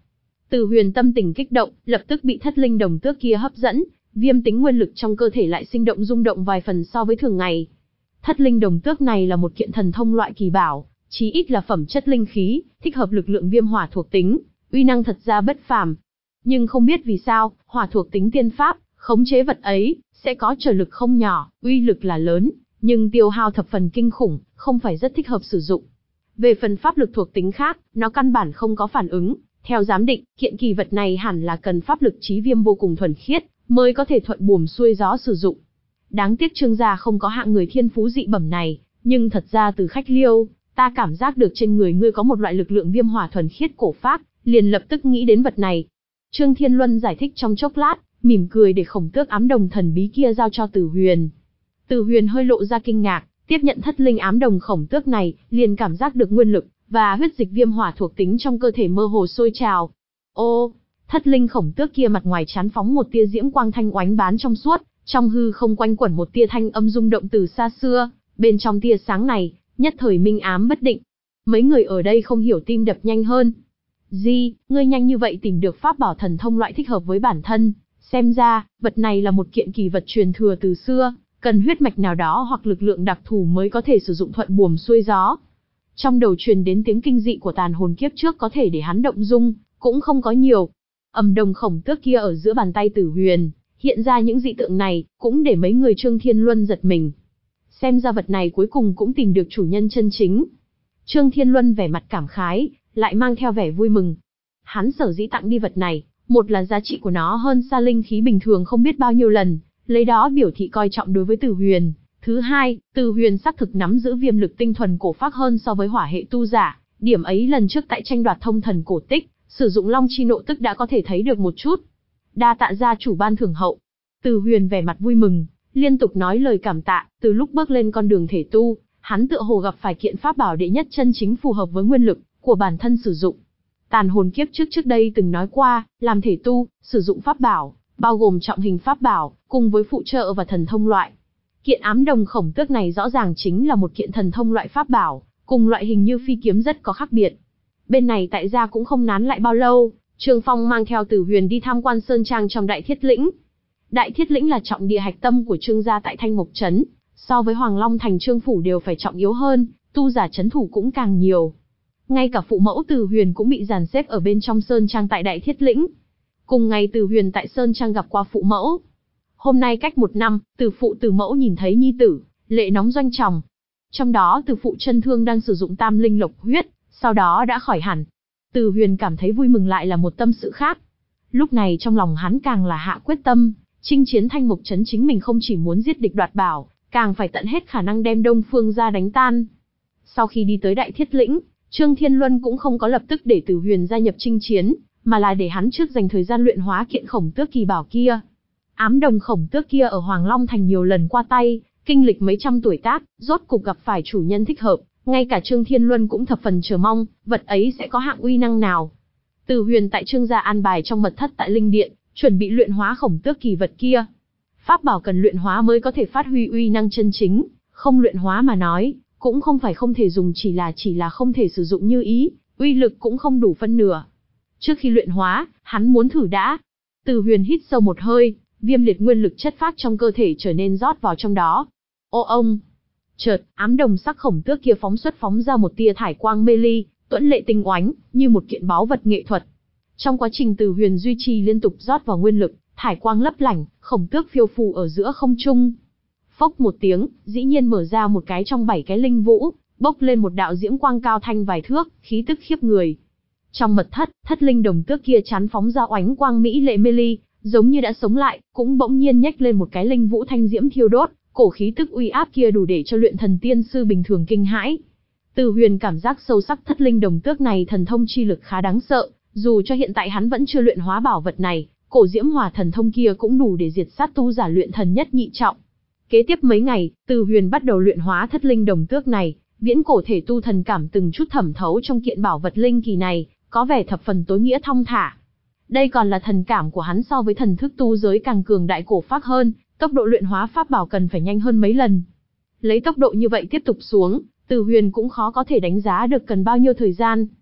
Từ Huyền tâm tình kích động, lập tức bị thất linh đồng tước kia hấp dẫn, viêm tính nguyên lực trong cơ thể lại sinh động rung động vài phần so với thường ngày. Thất linh đồng tước này là một kiện thần thông loại kỳ bảo, chí ít là phẩm chất linh khí, thích hợp lực lượng viêm hỏa thuộc tính, uy năng thật ra bất phàm. Nhưng không biết vì sao, hỏa thuộc tính tiên pháp, khống chế vật ấy, sẽ có trở lực không nhỏ, uy lực là lớn, nhưng tiêu hao thập phần kinh khủng, không phải rất thích hợp sử dụng. Về phần pháp lực thuộc tính khác, nó căn bản không có phản ứng. Theo giám định, kiện kỳ vật này hẳn là cần pháp lực chí viêm vô cùng thuần khiết, mới có thể thuận buồm xuôi gió sử dụng. Đáng tiếc Trương gia không có hạng người thiên phú dị bẩm này, nhưng thật ra từ Khách Liêu, ta cảm giác được trên người ngươi có một loại lực lượng viêm hỏa thuần khiết cổ phác, liền lập tức nghĩ đến vật này. Trương Thiên Luân giải thích trong chốc lát, mỉm cười để khổng tước ám đồng thần bí kia giao cho Từ Huyền. Từ Huyền hơi lộ ra kinh ngạc, tiếp nhận thất linh ám đồng khổng tước này, liền cảm giác được nguyên lực và huyết dịch viêm hỏa thuộc tính trong cơ thể mơ hồ sôi trào. Ô, thất linh khổng tước kia mặt ngoài chán phóng một tia diễm quang thanh oánh bán trong suốt, trong hư không quanh quẩn một tia thanh âm rung động từ xa xưa, bên trong tia sáng này, nhất thời minh ám bất định. Mấy người ở đây không hiểu tim đập nhanh hơn. Di, ngươi nhanh như vậy tìm được pháp bảo thần thông loại thích hợp với bản thân, xem ra, vật này là một kiện kỳ vật truyền thừa từ xưa, cần huyết mạch nào đó hoặc lực lượng đặc thù mới có thể sử dụng thuận buồm xuôi gió. Trong đầu truyền đến tiếng kinh dị của tàn hồn kiếp trước có thể để hắn động dung, cũng không có nhiều. Ầm đồng khổng tước kia ở giữa bàn tay Tử Huyền, hiện ra những dị tượng này, cũng để mấy người Trương Thiên Luân giật mình. Xem ra vật này cuối cùng cũng tìm được chủ nhân chân chính. Trương Thiên Luân vẻ mặt cảm khái, lại mang theo vẻ vui mừng. Hắn sở dĩ tặng đi vật này, một là giá trị của nó hơn xa linh khí bình thường không biết bao nhiêu lần, lấy đó biểu thị coi trọng đối với Tử Huyền. Thứ hai, Từ Huyền xác thực nắm giữ viêm lực tinh thuần cổ phác hơn so với hỏa hệ tu giả, điểm ấy lần trước tại tranh đoạt thông thần cổ tích, sử dụng long chi nộ tức đã có thể thấy được một chút. Đa tạ gia chủ ban thưởng hậu. Từ Huyền vẻ mặt vui mừng, liên tục nói lời cảm tạ, từ lúc bước lên con đường thể tu, hắn tựa hồ gặp phải kiện pháp bảo đệ nhất chân chính phù hợp với nguyên lực của bản thân sử dụng. Tàn hồn kiếp trước trước đây từng nói qua, làm thể tu, sử dụng pháp bảo, bao gồm trọng hình pháp bảo, cùng với phụ trợ và thần thông loại. Kiện ám đồng khổng tước này rõ ràng chính là một kiện thần thông loại pháp bảo, cùng loại hình như phi kiếm rất có khác biệt. Bên này tại gia cũng không nán lại bao lâu, Trương Phong mang theo Tử Huyền đi tham quan sơn trang trong Đại Thiết Lĩnh. Đại Thiết Lĩnh là trọng địa hạch tâm của Trương gia tại Thanh Mộc Trấn, so với Hoàng Long Thành Trương phủ đều phải trọng yếu hơn, tu giả trấn thủ cũng càng nhiều. Ngay cả phụ mẫu Tử Huyền cũng bị dàn xếp ở bên trong sơn trang tại Đại Thiết Lĩnh. Cùng ngày Tử Huyền tại sơn trang gặp qua phụ mẫu. Hôm nay cách một năm, Từ phụ Từ mẫu nhìn thấy nhi tử, lệ nóng doanh tròng. Trong đó Từ phụ chân thương đang sử dụng tam linh lộc huyết, sau đó đã khỏi hẳn. Từ Huyền cảm thấy vui mừng lại là một tâm sự khác. Lúc này trong lòng hắn càng là hạ quyết tâm, chinh chiến Thanh Mộc Trấn chính mình không chỉ muốn giết địch đoạt bảo, càng phải tận hết khả năng đem Đông Phương gia đánh tan. Sau khi đi tới Đại Thiết Lĩnh, Trương Thiên Luân cũng không có lập tức để Từ Huyền gia nhập chinh chiến, mà là để hắn trước dành thời gian luyện hóa kiện khổng tước kỳ bảo kia. Ám đồng khổng tước kia ở Hoàng Long Thành nhiều lần qua tay, kinh lịch mấy trăm tuổi tác, rốt cục gặp phải chủ nhân thích hợp, ngay cả Trương Thiên Luân cũng thập phần chờ mong, vật ấy sẽ có hạng uy năng nào. Từ Huyền tại Trương gia an bài trong mật thất tại Linh Điện, chuẩn bị luyện hóa khổng tước kỳ vật kia. Pháp bảo cần luyện hóa mới có thể phát huy uy năng chân chính, không luyện hóa mà nói, cũng không phải không thể dùng, chỉ là chỉ là không thể sử dụng như ý, uy lực cũng không đủ phân nửa. Trước khi luyện hóa, hắn muốn thử đã. Từ Huyền hít sâu một hơi, viêm liệt nguyên lực chất phát trong cơ thể trở nên rót vào trong đó. Ô ông! Chợt, ám đồng sắc khổng tước kia phóng xuất phóng ra một tia thải quang mê ly, tuẫn lệ tinh oánh, như một kiện báu vật nghệ thuật. Trong quá trình Từ Huyền duy trì liên tục rót vào nguyên lực, thải quang lấp lảnh, khổng tước phiêu phù ở giữa không trung. Phốc một tiếng, dĩ nhiên mở ra một cái trong bảy cái linh vũ, bốc lên một đạo diễm quang cao thanh vài thước, khí tức khiếp người. Trong mật thất, thất linh đồng tước kia chán phóng ra oánh quang mỹ lệ mê ly, giống như đã sống lại, cũng bỗng nhiên nhếch lên một cái linh vũ thanh diễm thiêu đốt, cổ khí tức uy áp kia đủ để cho luyện thần tiên sư bình thường kinh hãi. Từ Huyền cảm giác sâu sắc thất linh đồng tước này thần thông chi lực khá đáng sợ, dù cho hiện tại hắn vẫn chưa luyện hóa bảo vật này, cổ diễm hỏa thần thông kia cũng đủ để diệt sát tu giả luyện thần nhất nhị trọng. Kế tiếp mấy ngày, Từ Huyền bắt đầu luyện hóa thất linh đồng tước này, viễn cổ thể tu thần cảm từng chút thẩm thấu trong kiện bảo vật linh kỳ này, có vẻ thập phần tối nghĩa thong thả. Đây còn là thần cảm của hắn so với thần thức tu giới càng cường đại cổ phác hơn, tốc độ luyện hóa pháp bảo cần phải nhanh hơn mấy lần. Lấy tốc độ như vậy tiếp tục xuống, Từ Huyền cũng khó có thể đánh giá được cần bao nhiêu thời gian.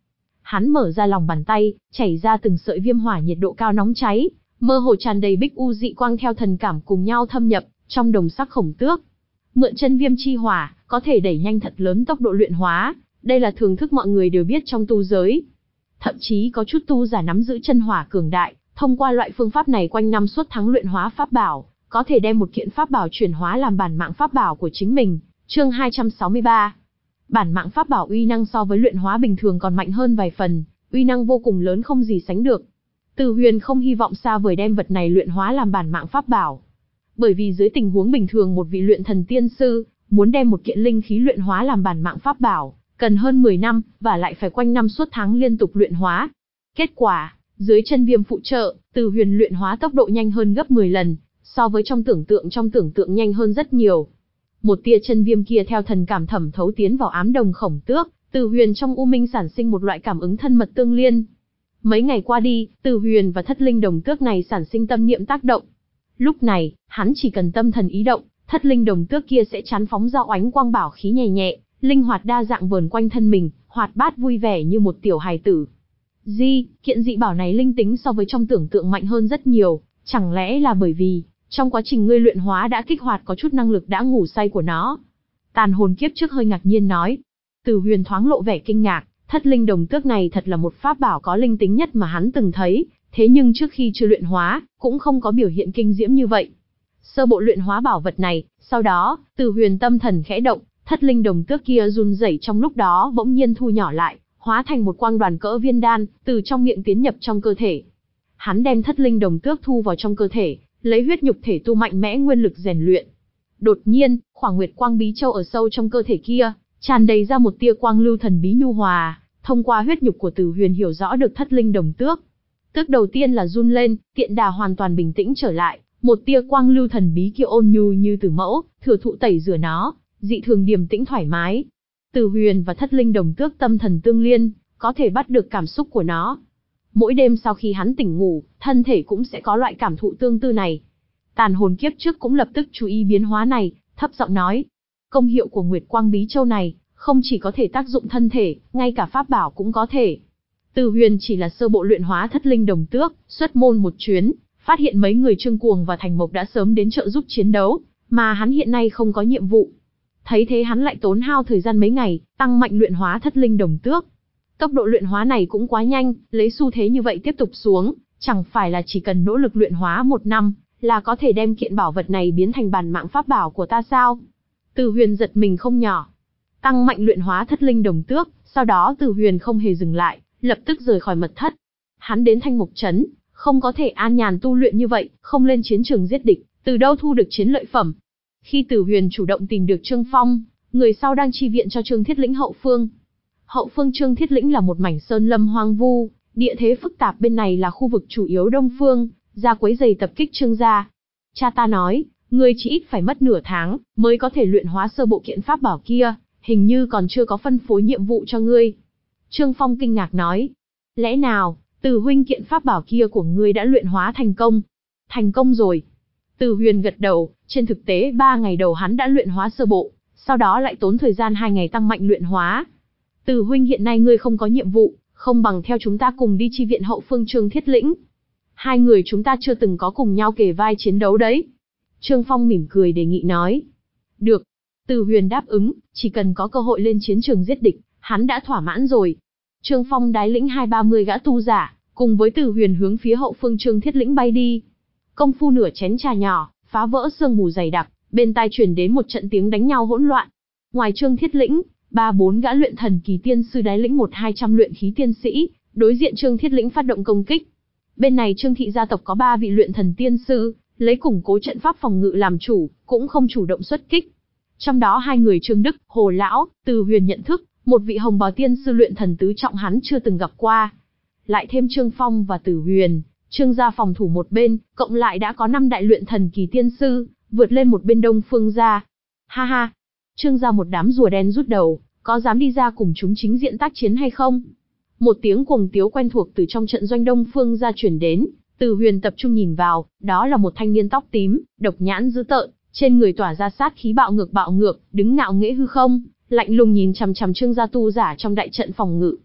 Hắn mở ra lòng bàn tay, chảy ra từng sợi viêm hỏa nhiệt độ cao nóng cháy, mơ hồ tràn đầy bích u dị quang theo thần cảm cùng nhau thâm nhập trong đồng sắc khổng tước. Mượn chân viêm chi hỏa, có thể đẩy nhanh thật lớn tốc độ luyện hóa, đây là thường thức mọi người đều biết trong tu giới. Thậm chí có chút tu giả nắm giữ chân hỏa cường đại, thông qua loại phương pháp này quanh năm suốt tháng luyện hóa pháp bảo, có thể đem một kiện pháp bảo chuyển hóa làm bản mạng pháp bảo của chính mình. Chương hai trăm sáu mươi ba. Bản mạng pháp bảo uy năng so với luyện hóa bình thường còn mạnh hơn vài phần, uy năng vô cùng lớn không gì sánh được. Từ Huyền không hy vọng xa vời đem vật này luyện hóa làm bản mạng pháp bảo. Bởi vì dưới tình huống bình thường một vị luyện thần tiên sư, muốn đem một kiện linh khí luyện hóa làm bản mạng pháp bảo, cần hơn mười năm, và lại phải quanh năm suốt tháng liên tục luyện hóa. Kết quả, dưới chân viêm phụ trợ, Từ Huyền luyện hóa tốc độ nhanh hơn gấp mười lần, so với trong tưởng tượng trong tưởng tượng nhanh hơn rất nhiều. Một tia chân viêm kia theo thần cảm thẩm thấu tiến vào ám đồng khổng tước, Từ Huyền trong u minh sản sinh một loại cảm ứng thân mật tương liên. Mấy ngày qua đi, Từ Huyền và thất linh đồng tước này sản sinh tâm niệm tác động. Lúc này, hắn chỉ cần tâm thần ý động, thất linh đồng tước kia sẽ chán phóng ra oánh quang bảo khí nhẹ nhẹ, linh hoạt đa dạng vờn quanh thân mình, hoạt bát vui vẻ như một tiểu hài tử. Di, kiện dị bảo này linh tính so với trong tưởng tượng mạnh hơn rất nhiều, chẳng lẽ là bởi vì trong quá trình ngươi luyện hóa đã kích hoạt có chút năng lực đã ngủ say của nó? Tàn hồn kiếp trước hơi ngạc nhiên nói. Từ Huyền thoáng lộ vẻ kinh ngạc, thất linh đồng tước này thật là một pháp bảo có linh tính nhất mà hắn từng thấy, thế nhưng trước khi chưa luyện hóa, cũng không có biểu hiện kinh diễm như vậy. Sơ bộ luyện hóa bảo vật này, sau đó, Từ Huyền tâm thần khẽ động, thất linh đồng tước kia run rẩy trong lúc đó bỗng nhiên thu nhỏ lại, hóa thành một quang đoàn cỡ viên đan, từ trong miệng tiến nhập trong cơ thể. Hắn đem thất linh đồng tước thu vào trong cơ thể, lấy huyết nhục thể tu mạnh mẽ nguyên lực rèn luyện. Đột nhiên, khoảng nguyệt quang bí châu ở sâu trong cơ thể kia, tràn đầy ra một tia quang lưu thần bí nhu hòa, thông qua huyết nhục của Từ Huyền hiểu rõ được thất linh đồng tước. Tước đầu tiên là run lên, tiện đà hoàn toàn bình tĩnh trở lại, một tia quang lưu thần bí kia ôn nhu như tử mẫu, thừa thụ tẩy rửa nó, dị thường điềm tĩnh thoải mái. Từ Huyền và thất linh đồng tước tâm thần tương liên, có thể bắt được cảm xúc của nó. Mỗi đêm sau khi hắn tỉnh ngủ, thân thể cũng sẽ có loại cảm thụ tương tự này. Tàn hồn kiếp trước cũng lập tức chú ý biến hóa này, thấp giọng nói. Công hiệu của Nguyệt Quang Bí Châu này, không chỉ có thể tác dụng thân thể, ngay cả pháp bảo cũng có thể. Từ Huyền chỉ là sơ bộ luyện hóa thất linh đồng tước, xuất môn một chuyến, phát hiện mấy người Trương Cuồng và Thành Mộc đã sớm đến trợ giúp chiến đấu, mà hắn hiện nay không có nhiệm vụ. Thấy thế hắn lại tốn hao thời gian mấy ngày, tăng mạnh luyện hóa thất linh đồng tước. Tốc độ luyện hóa này cũng quá nhanh, lấy xu thế như vậy tiếp tục xuống, chẳng phải là chỉ cần nỗ lực luyện hóa một năm, là có thể đem kiện bảo vật này biến thành bản mạng pháp bảo của ta sao? Từ Huyền giật mình không nhỏ. Tăng mạnh luyện hóa thất linh đồng tước, sau đó Từ Huyền không hề dừng lại, lập tức rời khỏi mật thất. Hắn đến Thanh Mộc Trấn, không có thể an nhàn tu luyện như vậy, không lên chiến trường giết địch, từ đâu thu được chiến lợi phẩm. Khi Từ Huyền chủ động tìm được Trương Phong, người sau đang chi viện cho Trương Thiết Lĩnh hậu phương. Hậu phương Trương Thiết Lĩnh là một mảnh sơn lâm hoang vu, địa thế phức tạp, bên này là khu vực chủ yếu đông phương, ra quấy giày tập kích Trương gia. Cha ta nói, ngươi chỉ ít phải mất nửa tháng, mới có thể luyện hóa sơ bộ kiện pháp bảo kia, hình như còn chưa có phân phối nhiệm vụ cho ngươi. Trương Phong kinh ngạc nói, lẽ nào, Từ huynh kiện pháp bảo kia của ngươi đã luyện hóa thành công? Thành công rồi. Từ Huyền gật đầu, trên thực tế ba ngày đầu hắn đã luyện hóa sơ bộ, sau đó lại tốn thời gian hai ngày tăng mạnh luyện hóa. Từ huynh hiện nay ngươi không có nhiệm vụ, không bằng theo chúng ta cùng đi chi viện hậu phương Trương Thiết Lĩnh. Hai người chúng ta chưa từng có cùng nhau kề vai chiến đấu đấy. Trương Phong mỉm cười đề nghị nói. Được. Từ Huyền đáp ứng, chỉ cần có cơ hội lên chiến trường giết địch, hắn đã thỏa mãn rồi. Trương Phong đái lĩnh hai ba mươi gã tu giả, cùng với Từ Huyền hướng phía hậu phương Trương Thiết Lĩnh bay đi. Công phu nửa chén trà nhỏ, phá vỡ sương mù dày đặc, bên tai truyền đến một trận tiếng đánh nhau hỗn loạn. Ngoài Trương Thiết Lĩnh, ba bốn gã luyện thần kỳ tiên sư đái lĩnh một hai trăm luyện khí tiên sĩ, đối diện Trương Thiết Lĩnh phát động công kích. Bên này Trương thị gia tộc có ba vị luyện thần tiên sư, lấy củng cố trận pháp phòng ngự làm chủ, cũng không chủ động xuất kích. Trong đó hai người Trương Đức, Hồ lão, Từ Huyền nhận thức, một vị hồng bào tiên sư luyện thần tứ trọng hắn chưa từng gặp qua. Lại thêm Trương Phong và Từ Huyền, Trương gia phòng thủ một bên, cộng lại đã có năm đại luyện thần kỳ tiên sư, vượt lên một bên Đông Phương gia. Ha ha, Trương gia một đám rùa đen rút đầu, có dám đi ra cùng chúng chính diện tác chiến hay không? Một tiếng cuồng tiếu quen thuộc từ trong trận doanh Đông Phương gia truyền đến, Từ Huyền tập trung nhìn vào, đó là một thanh niên tóc tím, độc nhãn dữ tợn, trên người tỏa ra sát khí bạo ngược bạo ngược, đứng ngạo nghễ hư không, lạnh lùng nhìn chằm chằm Trương gia tu giả trong đại trận phòng ngự.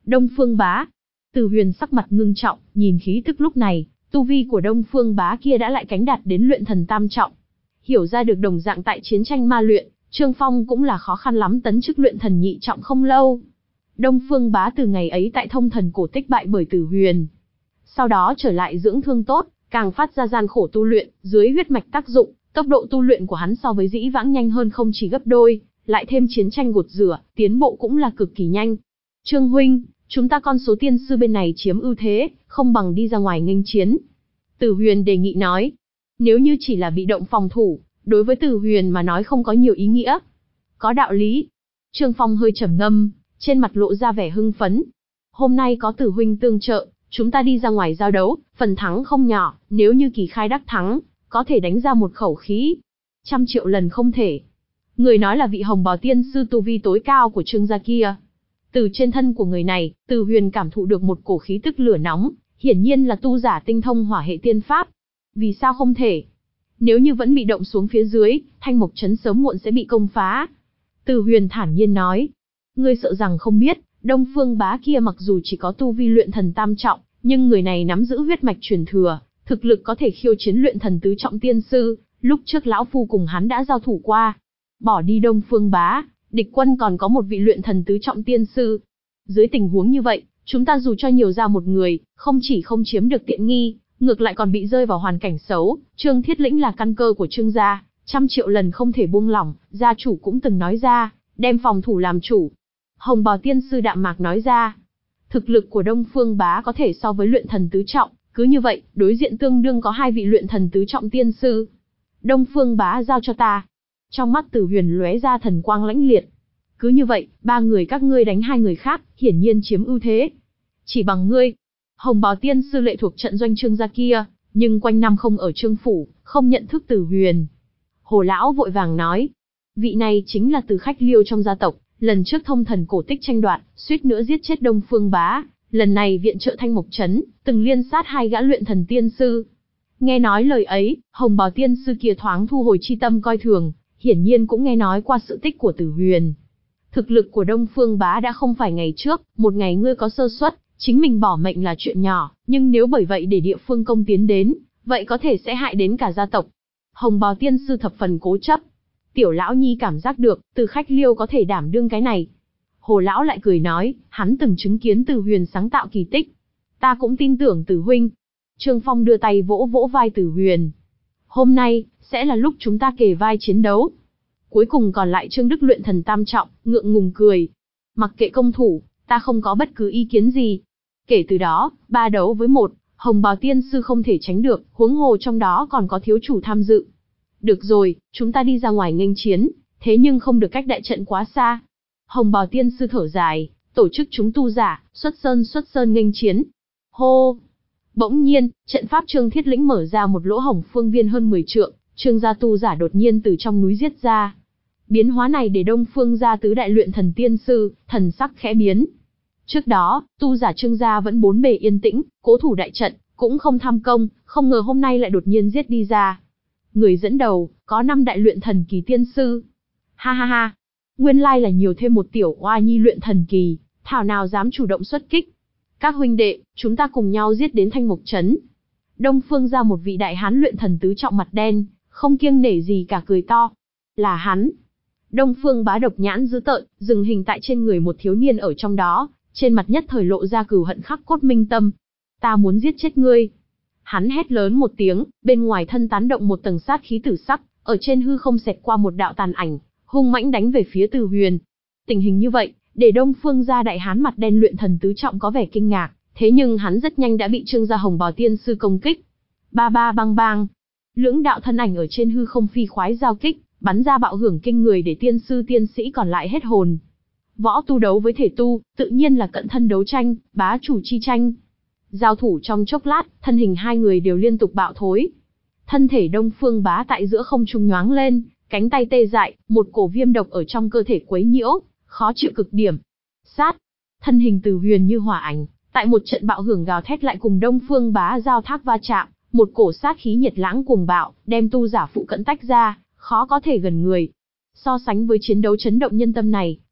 Đông Phương Bá. Từ Huyền sắc mặt ngưng trọng, nhìn khí tức lúc này, tu vi của Đông Phương Bá kia đã lại cánh đạt đến luyện thần tam trọng. Hiểu ra được đồng dạng tại chiến tranh ma luyện, Trương Phong cũng là khó khăn lắm tấn chức luyện thần nhị trọng không lâu. Đông Phương Bá từ ngày ấy tại Thông Thần Cổ Tích bại bởi Tử Huyền. Sau đó trở lại dưỡng thương tốt, càng phát ra gian khổ tu luyện, dưới huyết mạch tác dụng, tốc độ tu luyện của hắn so với dĩ vãng nhanh hơn không chỉ gấp đôi, lại thêm chiến tranh gột rửa, tiến bộ cũng là cực kỳ nhanh. Trương huynh, chúng ta con số tiên sư bên này chiếm ưu thế, không bằng đi ra ngoài nghênh chiến. Tử Huyền đề nghị nói. Nếu như chỉ là bị động phòng thủ, đối với Tử Huyền mà nói không có nhiều ý nghĩa. Có đạo lý. Trương Phong hơi trầm ngâm, trên mặt lộ ra vẻ hưng phấn. Hôm nay có Tử huynh tương trợ, chúng ta đi ra ngoài giao đấu, phần thắng không nhỏ, nếu như Kỳ Khai đắc thắng, có thể đánh ra một khẩu khí. Trăm triệu lần không thể. Người nói là vị Hồng Bào tiên sư tu vi tối cao của Trương gia kia. Từ trên thân của người này, Tử Huyền cảm thụ được một cổ khí tức lửa nóng, hiển nhiên là tu giả tinh thông hỏa hệ tiên pháp. Vì sao không thể? Nếu như vẫn bị động xuống phía dưới, Thanh Mộc Trấn sớm muộn sẽ bị công phá. Tử Huyền thản nhiên nói. Ngươi sợ rằng không biết, Đông Phương Bá kia mặc dù chỉ có tu vi luyện thần tam trọng, nhưng người này nắm giữ huyết mạch truyền thừa, thực lực có thể khiêu chiến luyện thần tứ trọng tiên sư, lúc trước lão phu cùng hắn đã giao thủ qua. Bỏ đi Đông Phương Bá, địch quân còn có một vị luyện thần tứ trọng tiên sư. Dưới tình huống như vậy, chúng ta dù cho nhiều ra một người, không chỉ không chiếm được tiện nghi, ngược lại còn bị rơi vào hoàn cảnh xấu. Trương Thiết Lĩnh là căn cơ của Trương gia, trăm triệu lần không thể buông lỏng, gia chủ cũng từng nói ra, đem phòng thủ làm chủ. Hồng Bào tiên sư đạm mạc nói ra, thực lực của Đông Phương Bá có thể so với luyện thần tứ trọng, cứ như vậy, đối diện tương đương có hai vị luyện thần tứ trọng tiên sư. Đông Phương Bá giao cho ta. Trong mắt Tử Huyền lóe ra thần quang lãnh liệt. Cứ như vậy, ba người các ngươi đánh hai người khác, hiển nhiên chiếm ưu thế. Chỉ bằng ngươi. Hồng Bào tiên sư lệ thuộc trận doanh Trương gia kia, nhưng quanh năm không ở Trương phủ, không nhận thức Tử Huyền. Hồ lão vội vàng nói, vị này chính là Từ Khách Liêu trong gia tộc, lần trước Thông Thần Cổ Tích tranh đoạt, suýt nữa giết chết Đông Phương Bá, lần này viện trợ Thanh Mộc Trấn, từng liên sát hai gã luyện thần tiên sư. Nghe nói lời ấy, Hồng Bào tiên sư kia thoáng thu hồi chi tâm coi thường, hiển nhiên cũng nghe nói qua sự tích của Tử Huyền. Thực lực của Đông Phương Bá đã không phải ngày trước, một ngày ngươi có sơ suất, chính mình bỏ mệnh là chuyện nhỏ, nhưng nếu bởi vậy để địa phương công tiến đến, vậy có thể sẽ hại đến cả gia tộc. Hồng Bào tiên sư thập phần cố chấp. Tiểu lão nhi cảm giác được, Từ Khách Liêu có thể đảm đương cái này. Hồ lão lại cười nói, hắn từng chứng kiến Tử Huyền sáng tạo kỳ tích. Ta cũng tin tưởng Tử huynh. Trương Phong đưa tay vỗ vỗ vai Tử Huyền. Hôm nay, sẽ là lúc chúng ta kề vai chiến đấu. Cuối cùng còn lại Trương Đức luyện thần tam trọng, ngượng ngùng cười. Mặc kệ công thủ, ta không có bất cứ ý kiến gì. Kể từ đó, ba đấu với một, Hồng Bào tiên sư không thể tránh được, huống hồ trong đó còn có thiếu chủ tham dự. Được rồi, chúng ta đi ra ngoài nghênh chiến, thế nhưng không được cách đại trận quá xa. Hồng Bào tiên sư thở dài, tổ chức chúng tu giả, xuất sơn xuất sơn nghênh chiến. Hô! Bỗng nhiên, trận pháp Trương Thiết Lĩnh mở ra một lỗ hổng phương viên hơn mười trượng, Trương gia tu giả đột nhiên từ trong núi giết ra. Biến hóa này để Đông Phương gia tứ đại luyện thần tiên sư, thần sắc khẽ biến. Trước đó, tu giả Trương gia vẫn bốn bề yên tĩnh, cố thủ đại trận, cũng không tham công, không ngờ hôm nay lại đột nhiên giết đi ra. Người dẫn đầu, có năm đại luyện thần kỳ tiên sư. Ha ha ha, nguyên lai là nhiều thêm một tiểu oa nhi luyện thần kỳ, thảo nào dám chủ động xuất kích. Các huynh đệ, chúng ta cùng nhau giết đến Thanh Mộc Trấn. Đông Phương ra một vị đại hán luyện thần tứ trọng mặt đen, không kiêng nể gì cả cười to. Là hắn. Đông Phương Bá độc nhãn dữ tợn, dừng hình tại trên người một thiếu niên ở trong đó, trên mặt nhất thời lộ ra cừu hận khắc cốt minh tâm. Ta muốn giết chết ngươi. Hắn hét lớn một tiếng, bên ngoài thân tán động một tầng sát khí tử sắc, ở trên hư không xẹt qua một đạo tàn ảnh, hung mãnh đánh về phía Tử Huyền. Tình hình như vậy, để Đông Phương gia đại hán mặt đen luyện thần tứ trọng có vẻ kinh ngạc, thế nhưng hắn rất nhanh đã bị Trương gia Hồng Bào tiên sư công kích. Ba ba bang bang, lưỡng đạo thân ảnh ở trên hư không phi khoái giao kích, bắn ra bạo hưởng kinh người để tiên sư tiên sĩ còn lại hết hồn. Võ tu đấu với thể tu, tự nhiên là cận thân đấu tranh, bá chủ chi tranh. Giao thủ trong chốc lát, thân hình hai người đều liên tục bạo thối. Thân thể Đông Phương Bá tại giữa không trung nhoáng lên, cánh tay tê dại, một cổ viêm độc ở trong cơ thể quấy nhiễu, khó chịu cực điểm. Sát, thân hình Tử Huyền như hỏa ảnh, tại một trận bạo hưởng gào thét lại cùng Đông Phương Bá giao thác va chạm, một cổ sát khí nhiệt lãng cuồng bạo, đem tu giả phụ cận tách ra, khó có thể gần người. So sánh với chiến đấu chấn động nhân tâm này,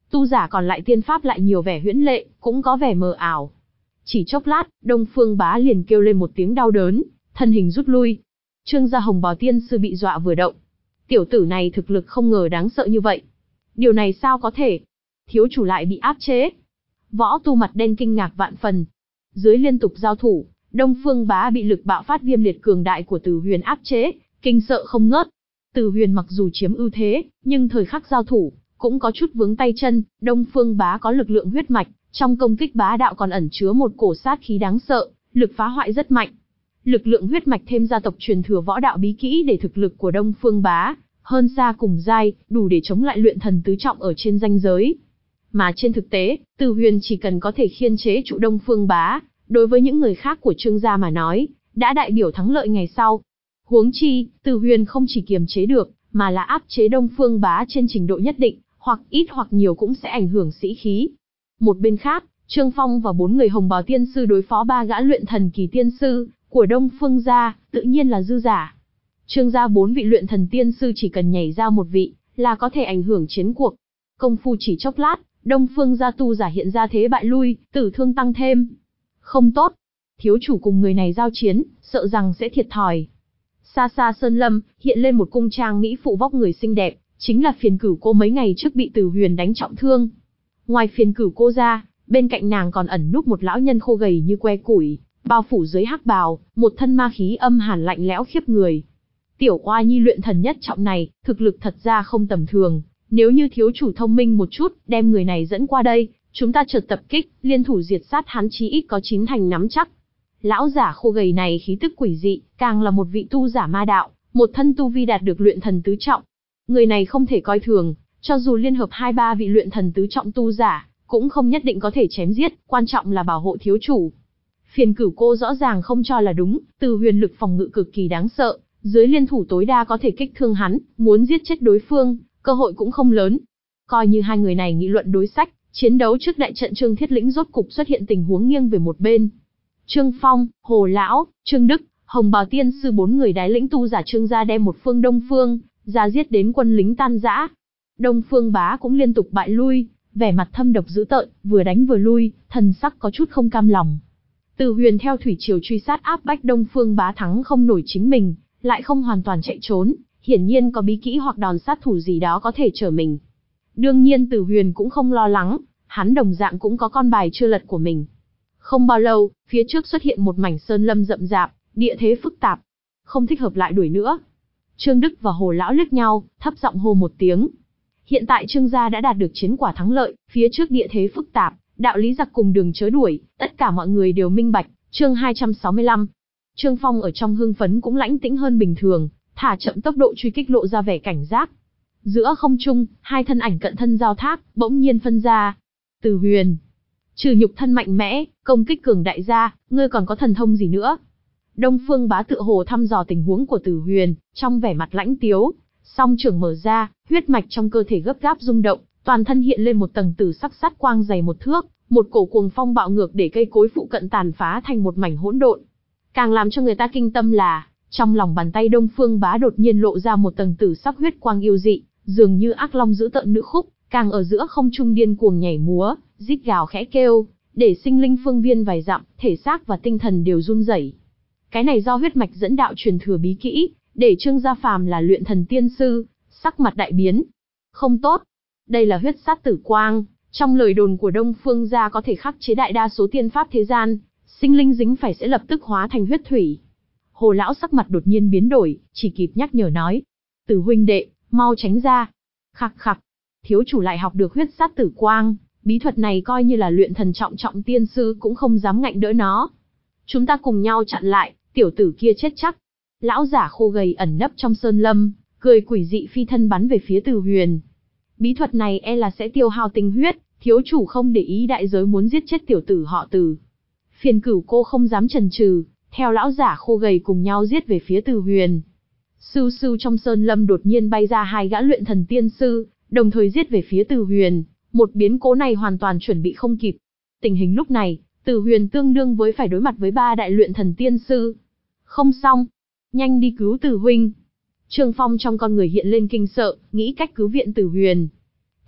tu giả còn lại tiên pháp lại nhiều vẻ huyễn lệ, cũng có vẻ mờ ảo. Chỉ chốc lát, Đông Phương Bá liền kêu lên một tiếng đau đớn, thân hình rút lui. Trương gia Hồng Bào Tiên sư bị dọa vừa động. Tiểu tử này thực lực không ngờ đáng sợ như vậy. Điều này sao có thể? Thiếu chủ lại bị áp chế. Võ tu mặt đen kinh ngạc vạn phần. Dưới liên tục giao thủ, Đông Phương Bá bị lực bạo phát viêm liệt cường đại của Từ Huyền áp chế, kinh sợ không ngớt. Từ Huyền mặc dù chiếm ưu thế, nhưng thời khắc giao thủ, cũng có chút vướng tay chân. Đông Phương Bá có lực lượng huyết mạch, trong công kích bá đạo còn ẩn chứa một cổ sát khí đáng sợ, lực phá hoại rất mạnh. Lực lượng huyết mạch thêm gia tộc truyền thừa võ đạo bí kỹ để thực lực của Đông Phương Bá hơn xa cùng giai, đủ để chống lại luyện thần tứ trọng ở trên ranh giới. Mà trên thực tế, Từ Huyền chỉ cần có thể khiên chế trụ Đông Phương Bá, đối với những người khác của Trương gia mà nói, đã đại biểu thắng lợi ngày sau. Huống chi, Từ Huyền không chỉ kiềm chế được, mà là áp chế Đông Phương Bá trên trình độ nhất định, hoặc ít hoặc nhiều cũng sẽ ảnh hưởng sĩ khí. Một bên khác, Trương Phong và bốn người Hồng Bào Tiên sư đối phó ba gã luyện thần kỳ tiên sư của Đông Phương gia, tự nhiên là dư giả. Trương gia bốn vị luyện thần tiên sư chỉ cần nhảy ra một vị, là có thể ảnh hưởng chiến cuộc. Công phu chỉ chốc lát, Đông Phương gia tu giả hiện ra thế bại lui, tử thương tăng thêm. Không tốt, thiếu chủ cùng người này giao chiến, sợ rằng sẽ thiệt thòi. Xa xa sơn lâm, hiện lên một cung trang mỹ phụ vóc người xinh đẹp, chính là Phiền Cửu cô mấy ngày trước bị Từ Huyền đánh trọng thương. Ngoài Phiền Cửu cô ra, bên cạnh nàng còn ẩn núp một lão nhân khô gầy như que củi, bao phủ dưới hắc bào, một thân ma khí âm hàn lạnh lẽo khiếp người. Tiểu oa nhi luyện thần nhất trọng này, thực lực thật ra không tầm thường, nếu như thiếu chủ thông minh một chút, đem người này dẫn qua đây, chúng ta chợt tập kích, liên thủ diệt sát hắn chí ít có chín thành nắm chắc. Lão giả khô gầy này khí tức quỷ dị, càng là một vị tu giả ma đạo, một thân tu vi đạt được luyện thần tứ trọng. Người này không thể coi thường, cho dù liên hợp hai ba vị luyện thần tứ trọng tu giả, cũng không nhất định có thể chém giết, quan trọng là bảo hộ thiếu chủ. Phiền Cửu cô rõ ràng không cho là đúng, Từ Huyền lực phòng ngự cực kỳ đáng sợ, dưới liên thủ tối đa có thể kích thương hắn, muốn giết chết đối phương, cơ hội cũng không lớn. Coi như hai người này nghị luận đối sách, chiến đấu trước đại trận Trương Thiết Lĩnh rốt cục xuất hiện tình huống nghiêng về một bên. Trương Phong, Hồ Lão, Trương Đức, Hồng Bào Tiên sư bốn người đái lĩnh tu giả Trương gia đem một phương Đông Phương ra giết đến quân lính tan rã. Đông Phương Bá cũng liên tục bại lui, vẻ mặt thâm độc dữ tợn, vừa đánh vừa lui, thần sắc có chút không cam lòng. Từ Huyền theo thủy triều truy sát áp bách Đông Phương Bá thắng không nổi chính mình, lại không hoàn toàn chạy trốn, hiển nhiên có bí kỹ hoặc đòn sát thủ gì đó có thể trở mình. Đương nhiên Từ Huyền cũng không lo lắng, hắn đồng dạng cũng có con bài chưa lật của mình. Không bao lâu, phía trước xuất hiện một mảnh sơn lâm rậm rạp, địa thế phức tạp. Không thích hợp lại đuổi nữa. Trương Đức và Hồ Lão liếc nhau, thấp giọng hô một tiếng. Hiện tại Trương gia đã đạt được chiến quả thắng lợi, phía trước địa thế phức tạp, đạo lý giặc cùng đường chớ đuổi, tất cả mọi người đều minh bạch. Chương hai trăm sáu mươi lăm. Trương Phong ở trong hưng phấn cũng lãnh tĩnh hơn bình thường, thả chậm tốc độ truy kích lộ ra vẻ cảnh giác. Giữa không trung, hai thân ảnh cận thân giao thác, bỗng nhiên phân ra. Từ Huyền, trừ nhục thân mạnh mẽ, công kích cường đại ra, ngươi còn có thần thông gì nữa? Đông Phương Bá tự hồ thăm dò tình huống của Từ Huyền, trong vẻ mặt lãnh tiếu, song trưởng mở ra, huyết mạch trong cơ thể gấp gáp rung động, toàn thân hiện lên một tầng tử sắc sắt quang dày một thước, một cổ cuồng phong bạo ngược để cây cối phụ cận tàn phá thành một mảnh hỗn độn. Càng làm cho người ta kinh tâm là, trong lòng bàn tay Đông Phương Bá đột nhiên lộ ra một tầng tử sắc huyết quang yêu dị, dường như ác long dữ tợn nữ khúc, càng ở giữa không trung điên cuồng nhảy múa, rít gào khẽ kêu, để sinh linh phương viên vài dặm, thể xác và tinh thần đều run rẩy. Cái này do huyết mạch dẫn đạo truyền thừa bí kỹ, để Trương gia phàm là luyện thần tiên sư, sắc mặt đại biến. Không tốt, đây là huyết sát tử quang, trong lời đồn của Đông Phương gia có thể khắc chế đại đa số tiên pháp thế gian, sinh linh dính phải sẽ lập tức hóa thành huyết thủy. Hồ Lão sắc mặt đột nhiên biến đổi, chỉ kịp nhắc nhở nói: "Từ huynh đệ, mau tránh ra." Khặc khặc, thiếu chủ lại học được huyết sát tử quang, bí thuật này coi như là luyện thần trọng trọng tiên sư cũng không dám ngạnh đỡ nó. Chúng ta cùng nhau chặn lại, tiểu tử kia chết chắc. Lão giả khô gầy ẩn nấp trong sơn lâm, cười quỷ dị phi thân bắn về phía Từ Huyền. Bí thuật này e là sẽ tiêu hao tinh huyết, thiếu chủ không để ý đại giới muốn giết chết tiểu tử họ Từ. Phiền Cửu cô không dám chần chừ, theo lão giả khô gầy cùng nhau giết về phía Từ Huyền. Sưu sưu trong sơn lâm đột nhiên bay ra hai gã luyện thần tiên sư, đồng thời giết về phía Từ Huyền, một biến cố này hoàn toàn chuẩn bị không kịp. Tình hình lúc này, Từ Huyền tương đương với phải đối mặt với ba đại luyện thần tiên sư. Không xong, nhanh đi cứu Từ huynh. Trương Phong trong con người hiện lên kinh sợ, nghĩ cách cứu viện Từ Huyền.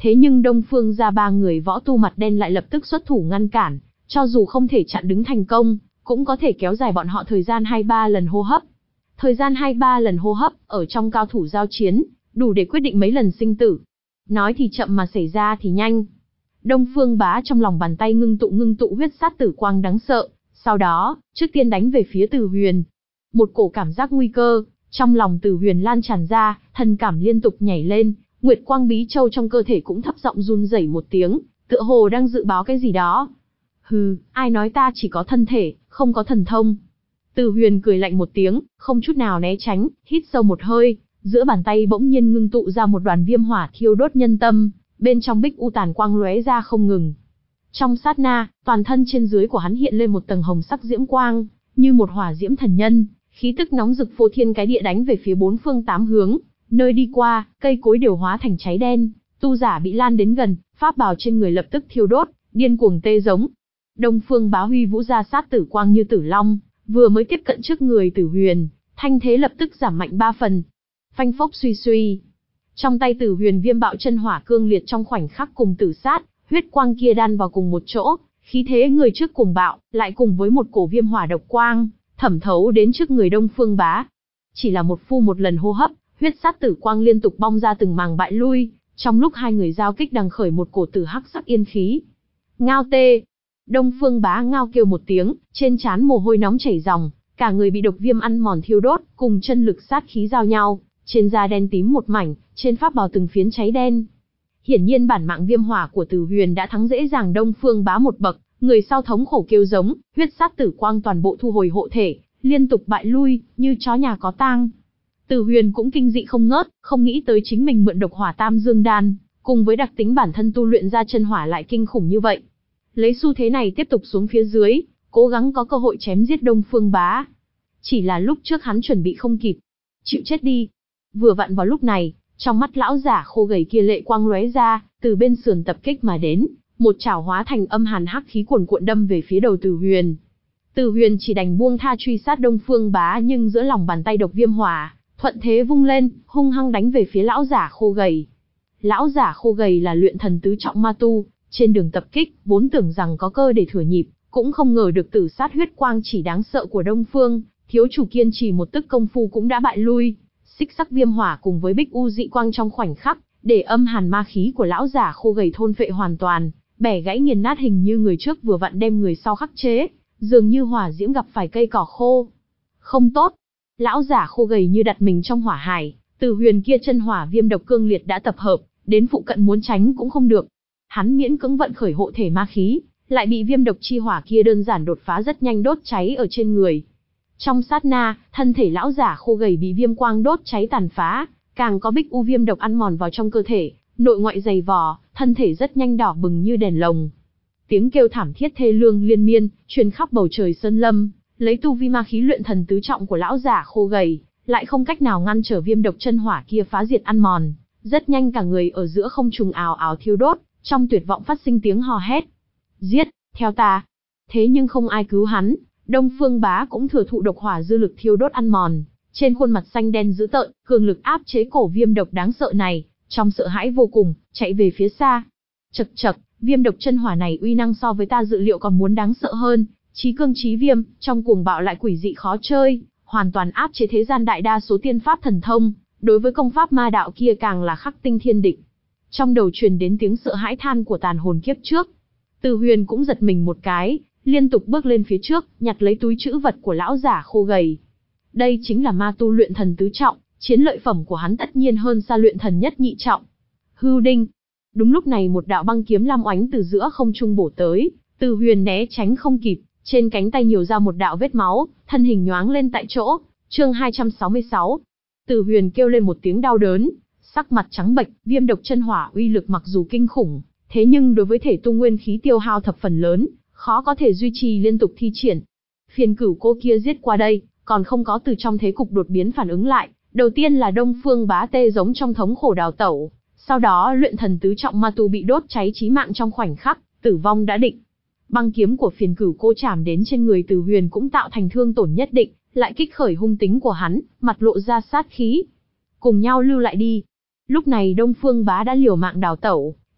Thế nhưng Đông Phương gia ba người võ tu mặt đen lại lập tức xuất thủ ngăn cản, cho dù không thể chặn đứng thành công, cũng có thể kéo dài bọn họ thời gian hai ba lần hô hấp. Thời gian hai ba lần hô hấp, ở trong cao thủ giao chiến, đủ để quyết định mấy lần sinh tử. Nói thì chậm mà xảy ra thì nhanh. Đông Phương Bá trong lòng bàn tay ngưng tụ ngưng tụ huyết sát tử quang đáng sợ, sau đó, trước tiên đánh về phía Từ Huyền. Một cổ cảm giác nguy cơ, trong lòng Từ Huyền lan tràn ra, thần cảm liên tục nhảy lên, Nguyệt Quang Bí Châu trong cơ thể cũng thấp giọng run rẩy một tiếng, tựa hồ đang dự báo cái gì đó. Hừ, ai nói ta chỉ có thân thể, không có thần thông. Từ Huyền cười lạnh một tiếng, không chút nào né tránh, hít sâu một hơi, giữa bàn tay bỗng nhiên ngưng tụ ra một đoàn viêm hỏa thiêu đốt nhân tâm, bên trong bích u tàn quang lóe ra không ngừng. Trong sát na, toàn thân trên dưới của hắn hiện lên một tầng hồng sắc diễm quang, như một hỏa diễm thần nhân, khí tức nóng rực phô thiên cái địa đánh về phía bốn phương tám hướng, nơi đi qua, cây cối đều hóa thành cháy đen, tu giả bị lan đến gần, pháp bào trên người lập tức thiêu đốt, điên cuồng tê giống. Đông Phương Bá huy vũ ra sát tử quang như tử long, vừa mới tiếp cận trước người Tử Huyền, thanh thế lập tức giảm mạnh ba phần. Phanh phốc suy suy. Trong tay Tử Huyền viêm bạo chân hỏa cương liệt trong khoảnh khắc cùng tử sát, huyết quang kia đan vào cùng một chỗ, khí thế người trước cùng bạo, lại cùng với một cổ viêm hỏa độc quang, thẩm thấu đến trước người Đông Phương Bá. Chỉ là một phu một lần hô hấp, huyết sát tử quang liên tục bong ra từng màng bại lui, trong lúc hai người giao kích đằng khởi một cổ tử hắc sắc yên khí. Ngao tê. Đông Phương Bá ngao kêu một tiếng, trên trán mồ hôi nóng chảy ròng, cả người bị độc viêm ăn mòn thiêu đốt, cùng chân lực sát khí giao nhau, trên da đen tím một mảnh, trên pháp bào từng phiến cháy đen. Hiển nhiên bản mạng viêm hỏa của Từ Huyền đã thắng dễ dàng Đông Phương Bá một bậc, người sau thống khổ kêu giống, huyết sát tử quang toàn bộ thu hồi hộ thể, liên tục bại lui, như chó nhà có tang. Từ Huyền cũng kinh dị không ngớt, không nghĩ tới chính mình mượn độc hỏa tam dương đan, cùng với đặc tính bản thân tu luyện ra chân hỏa lại kinh khủng như vậy. Lấy xu thế này tiếp tục xuống phía dưới, cố gắng có cơ hội chém giết Đông Phương Bá. Chỉ là lúc trước hắn chuẩn bị không kịp. Chịu chết đi. Vừa vặn vào lúc này, trong mắt lão giả khô gầy kia lệ quang lóe ra, từ bên sườn tập kích mà đến, một chảo hóa thành âm hàn hắc khí cuồn cuộn đâm về phía đầu Từ Huyền. Từ Huyền chỉ đành buông tha truy sát Đông Phương Bá, nhưng giữa lòng bàn tay độc viêm hỏa, thuận thế vung lên, hung hăng đánh về phía lão giả khô gầy. Lão giả khô gầy là luyện thần tứ trọng ma tu, trên đường tập kích, vốn tưởng rằng có cơ để thừa nhịp, cũng không ngờ được tử sát huyết quang chỉ đáng sợ của Đông Phương, thiếu chủ kiên trì một tức công phu cũng đã bại lui. Xích sắc viêm hỏa cùng với bích u dị quang trong khoảnh khắc, để âm hàn ma khí của lão giả khô gầy thôn phệ hoàn toàn, bẻ gãy nghiền nát hình như người trước vừa vặn đem người sau khắc chế, dường như hỏa diễm gặp phải cây cỏ khô. Không tốt, lão giả khô gầy như đặt mình trong hỏa hải, Từ Huyền kia chân hỏa viêm độc cương liệt đã tập hợp, đến phụ cận muốn tránh cũng không được. Hắn miễn cưỡng vận khởi hộ thể ma khí, lại bị viêm độc chi hỏa kia đơn giản đột phá rất nhanh đốt cháy ở trên người. Trong sát na, thân thể lão giả khô gầy bị viêm quang đốt cháy tàn phá, càng có bích u viêm độc ăn mòn vào trong cơ thể, nội ngoại dày vò, thân thể rất nhanh đỏ bừng như đèn lồng. Tiếng kêu thảm thiết thê lương liên miên, truyền khắp bầu trời sơn lâm, lấy tu vi ma khí luyện thần tứ trọng của lão giả khô gầy, lại không cách nào ngăn trở viêm độc chân hỏa kia phá diệt ăn mòn, rất nhanh cả người ở giữa không trung ào ào thiêu đốt, trong tuyệt vọng phát sinh tiếng hò hét. Giết, theo ta. Thế nhưng không ai cứu hắn, Đông Phương Bá cũng thừa thụ độc hỏa dư lực thiêu đốt ăn mòn, trên khuôn mặt xanh đen dữ tợn, cường lực áp chế cổ viêm độc đáng sợ này, trong sợ hãi vô cùng, chạy về phía xa. Chậc chậc, viêm độc chân hỏa này uy năng so với ta dự liệu còn muốn đáng sợ hơn, chí cương chí viêm, trong cuồng bạo lại quỷ dị khó chơi, hoàn toàn áp chế thế gian đại đa số tiên pháp thần thông, đối với công pháp ma đạo kia càng là khắc tinh thiên địch. Trong đầu truyền đến tiếng sợ hãi than của tàn hồn kiếp trước. Từ Huyền cũng giật mình một cái, liên tục bước lên phía trước, nhặt lấy túi trữ vật của lão giả khô gầy. Đây chính là ma tu luyện thần tứ trọng, chiến lợi phẩm của hắn tất nhiên hơn xa luyện thần nhất nhị trọng. Hưu đinh. Đúng lúc này một đạo băng kiếm lam oánh từ giữa không trung bổ tới, Từ Huyền né tránh không kịp, trên cánh tay nhiều ra một đạo vết máu, thân hình nhoáng lên tại chỗ. Chương hai trăm sáu mươi sáu. Từ Huyền kêu lên một tiếng đau đớn, sắc mặt trắng bệch, viêm độc chân hỏa uy lực mặc dù kinh khủng, thế nhưng đối với thể tu nguyên khí tiêu hao thập phần lớn, khó có thể duy trì liên tục thi triển. Phiền cửu cô kia giết qua đây, còn không có từ trong thế cục đột biến phản ứng lại, đầu tiên là Đông Phương Bá tê giống trong thống khổ đào tẩu, sau đó luyện thần tứ trọng ma tu bị đốt cháy chí mạng trong khoảnh khắc, tử vong đã định. Băng kiếm của phiền cửu cô chạm đến trên người Từ Huyền cũng tạo thành thương tổn nhất định, lại kích khởi hung tính của hắn, mặt lộ ra sát khí. Cùng nhau lưu lại đi. Lúc này Đông Phương Bá đã liều mạng đào tẩu,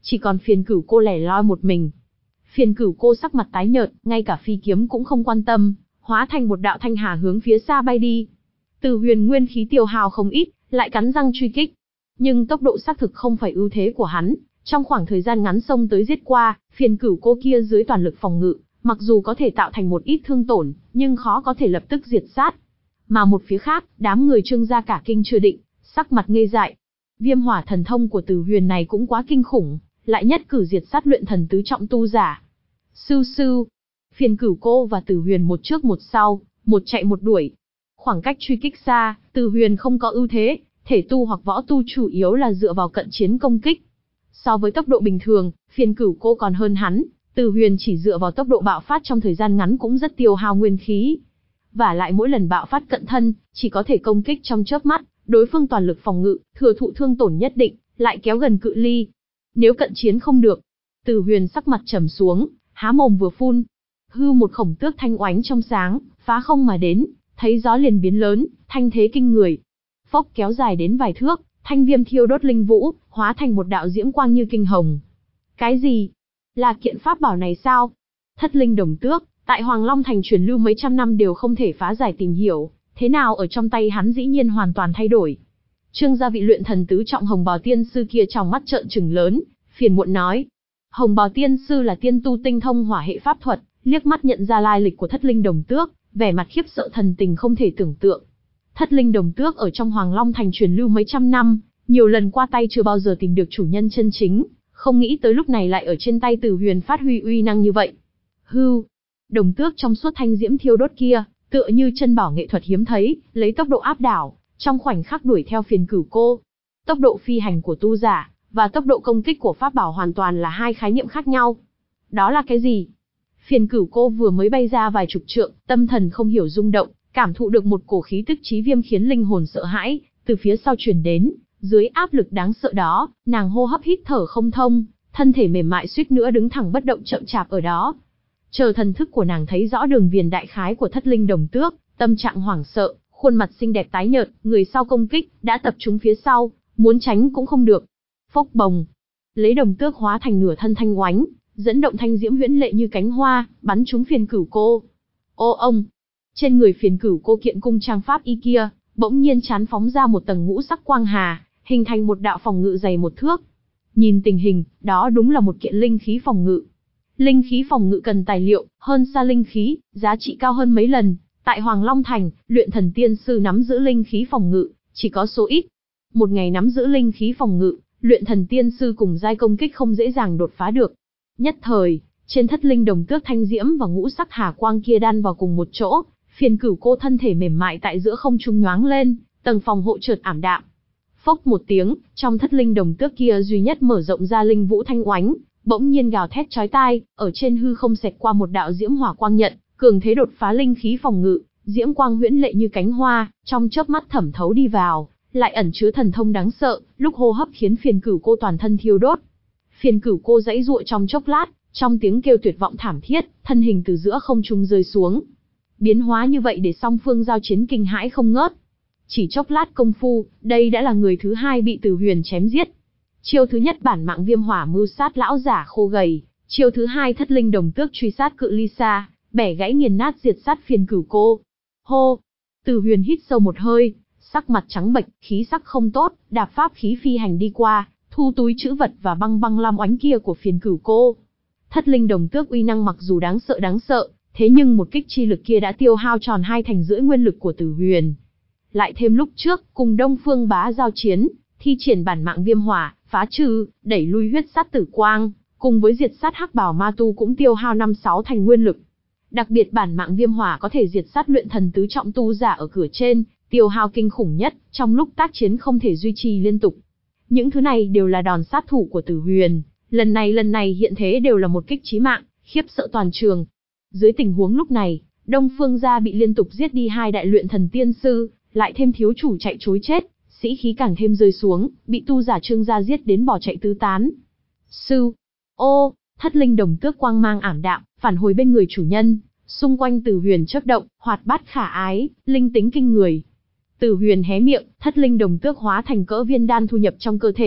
chỉ còn Phiền Cửu Cô lẻ loi một mình. Phiền Cửu Cô sắc mặt tái nhợt, ngay cả phi kiếm cũng không quan tâm, hóa thành một đạo thanh hà hướng phía xa bay đi. Từ Huyền nguyên khí tiêu hao không ít, lại cắn răng truy kích. Nhưng tốc độ xác thực không phải ưu thế của hắn, trong khoảng thời gian ngắn xông tới giết qua, Phiền Cửu Cô kia dưới toàn lực phòng ngự, mặc dù có thể tạo thành một ít thương tổn, nhưng khó có thể lập tức diệt sát. Mà một phía khác, đám người Trương gia cả kinh chưa định, sắc mặt ngây dại. Viêm hỏa thần thông của Từ Huyền này cũng quá kinh khủng, lại nhất cử diệt sát luyện thần tứ trọng tu giả. Sưu sưu, Phiền Cửu Cô và Từ Huyền một trước một sau, một chạy một đuổi. Khoảng cách truy kích xa, Từ Huyền không có ưu thế, thể tu hoặc võ tu chủ yếu là dựa vào cận chiến công kích. So với tốc độ bình thường, Phiền Cửu Cô còn hơn hắn, Từ Huyền chỉ dựa vào tốc độ bạo phát trong thời gian ngắn cũng rất tiêu hao nguyên khí. Và lại mỗi lần bạo phát cận thân, chỉ có thể công kích trong chớp mắt, đối phương toàn lực phòng ngự, thừa thụ thương tổn nhất định, lại kéo gần cự ly. Nếu cận chiến không được, Từ Huyền sắc mặt trầm xuống, há mồm vừa phun. Hư một khổng tước thanh oánh trong sáng, phá không mà đến, thấy gió liền biến lớn, thanh thế kinh người. Phốc kéo dài đến vài thước, thanh viêm thiêu đốt linh vũ, hóa thành một đạo diễm quang như kinh hồng. Cái gì? Là kiện pháp bảo này sao? Thất linh đồng tước, tại Hoàng Long Thành truyền lưu mấy trăm năm đều không thể phá giải tìm hiểu, thế nào ở trong tay hắn dĩ nhiên hoàn toàn thay đổi. Trương gia vị luyện thần tứ trọng Hồng Bào Tiên Sư kia trong mắt trợn trừng lớn, phiền muộn nói. Hồng Bào Tiên Sư là tiên tu tinh thông hỏa hệ pháp thuật, liếc mắt nhận ra lai lịch của thất linh đồng tước, vẻ mặt khiếp sợ thần tình không thể tưởng tượng. Thất linh đồng tước ở trong Hoàng Long Thành truyền lưu mấy trăm năm, nhiều lần qua tay chưa bao giờ tìm được chủ nhân chân chính, không nghĩ tới lúc này lại ở trên tay Từ Huyền phát huy uy năng như vậy. Hưu, đồng tước trong suốt thanh diễm thiêu đốt kia, tựa như chân bảo nghệ thuật hiếm thấy, lấy tốc độ áp đảo, trong khoảnh khắc đuổi theo Phiền Cửu Cô. Tốc độ phi hành của tu giả và tốc độ công kích của pháp bảo hoàn toàn là hai khái niệm khác nhau. Đó là cái gì? Phiền Cửu Cô vừa mới bay ra vài chục trượng, tâm thần không hiểu rung động, cảm thụ được một cổ khí tức chí viêm khiến linh hồn sợ hãi từ phía sau truyền đến. Dưới áp lực đáng sợ đó, nàng hô hấp hít thở không thông, thân thể mềm mại suýt nữa đứng thẳng bất động chậm chạp ở đó. Chờ thần thức của nàng thấy rõ đường viền đại khái của thất linh đồng tước, tâm trạng hoảng sợ, khuôn mặt xinh đẹp tái nhợt, người sau công kích đã tập trung phía sau, muốn tránh cũng không được. Phốc bồng, lấy đồng tước hóa thành nửa thân thanh oánh, dẫn động thanh diễm huyễn lệ như cánh hoa, bắn trúng Phiền Cửu Cô. Ô ông, trên người Phiền Cửu Cô kiện cung trang pháp y kia, bỗng nhiên chán phóng ra một tầng ngũ sắc quang hà, hình thành một đạo phòng ngự dày một thước. Nhìn tình hình, đó đúng là một kiện linh khí phòng ngự. Linh khí phòng ngự cần tài liệu, hơn xa linh khí, giá trị cao hơn mấy lần. Tại Hoàng Long Thành, luyện thần tiên sư nắm giữ linh khí phòng ngự, chỉ có số ít. Một ngày nắm giữ linh khí phòng ngự, luyện thần tiên sư cùng giai công kích không dễ dàng đột phá được. Nhất thời, trên thất linh đồng tước thanh diễm và ngũ sắc hà quang kia đan vào cùng một chỗ, Phiền Cửu Cô thân thể mềm mại tại giữa không trung nhoáng lên, tầng phòng hộ chợt ảm đạm. Phốc một tiếng, trong thất linh đồng tước kia duy nhất mở rộng ra linh vũ thanh oánh, bỗng nhiên gào thét chói tai, ở trên hư không xẹt qua một đạo diễm hỏa quang nhận, cường thế đột phá linh khí phòng ngự, diễm quang huyễn lệ như cánh hoa, trong chớp mắt thẩm thấu đi vào, lại ẩn chứa thần thông đáng sợ, lúc hô hấp khiến Phiền Cửu Cô toàn thân thiêu đốt. Phiền Cửu Cô giãy giụa trong chốc lát, trong tiếng kêu tuyệt vọng thảm thiết, thân hình từ giữa không trung rơi xuống. Biến hóa như vậy để song phương giao chiến kinh hãi không ngớt. Chỉ chốc lát công phu, đây đã là người thứ hai bị Từ Huyền chém giết. Chiêu thứ nhất bản mạng viêm hỏa mưu sát lão giả khô gầy, chiêu thứ hai thất linh đồng tước truy sát cự ly xa, bẻ gãy nghiền nát diệt sát Phiền Cửu Cô. Hô! Từ Huyền hít sâu một hơi, sắc mặt trắng bệch, khí sắc không tốt, đạp pháp khí phi hành đi qua, thu túi trữ vật và băng băng lam oánh kia của Phiền Cửu Cô. Thất linh đồng tước uy năng mặc dù đáng sợ đáng sợ, thế nhưng một kích chi lực kia đã tiêu hao tròn hai thành rưỡi nguyên lực của Từ Huyền. Lại thêm lúc trước, cùng Đông Phương Bá giao chiến, thi triển bản mạng viêm hỏa, phá trừ, đẩy lui huyết sát tử quang, cùng với diệt sát hắc bào ma tu cũng tiêu hao năm sáu thành nguyên lực. Đặc biệt bản mạng viêm hỏa có thể diệt sát luyện thần tứ trọng tu giả ở cửa trên, tiêu hao kinh khủng nhất, trong lúc tác chiến không thể duy trì liên tục. Những thứ này đều là đòn sát thủ của Từ Huyền, lần này lần này hiện thế đều là một kích chí mạng, khiếp sợ toàn trường. Dưới tình huống lúc này, Đông Phương gia bị liên tục giết đi hai đại luyện thần tiên sư, lại thêm thiếu chủ chạy trối chết, sĩ khí càng thêm rơi xuống, bị tu giả Trương gia giết đến bỏ chạy tứ tán. Sư, ô, thất linh đồng tước quang mang ảm đạm, phản hồi bên người chủ nhân, xung quanh Từ Huyền chớp động, hoạt bát khả ái, linh tính kinh người. Từ Huyền hé miệng, thất linh đồng tước hóa thành cỡ viên đan thu nhập trong cơ thể,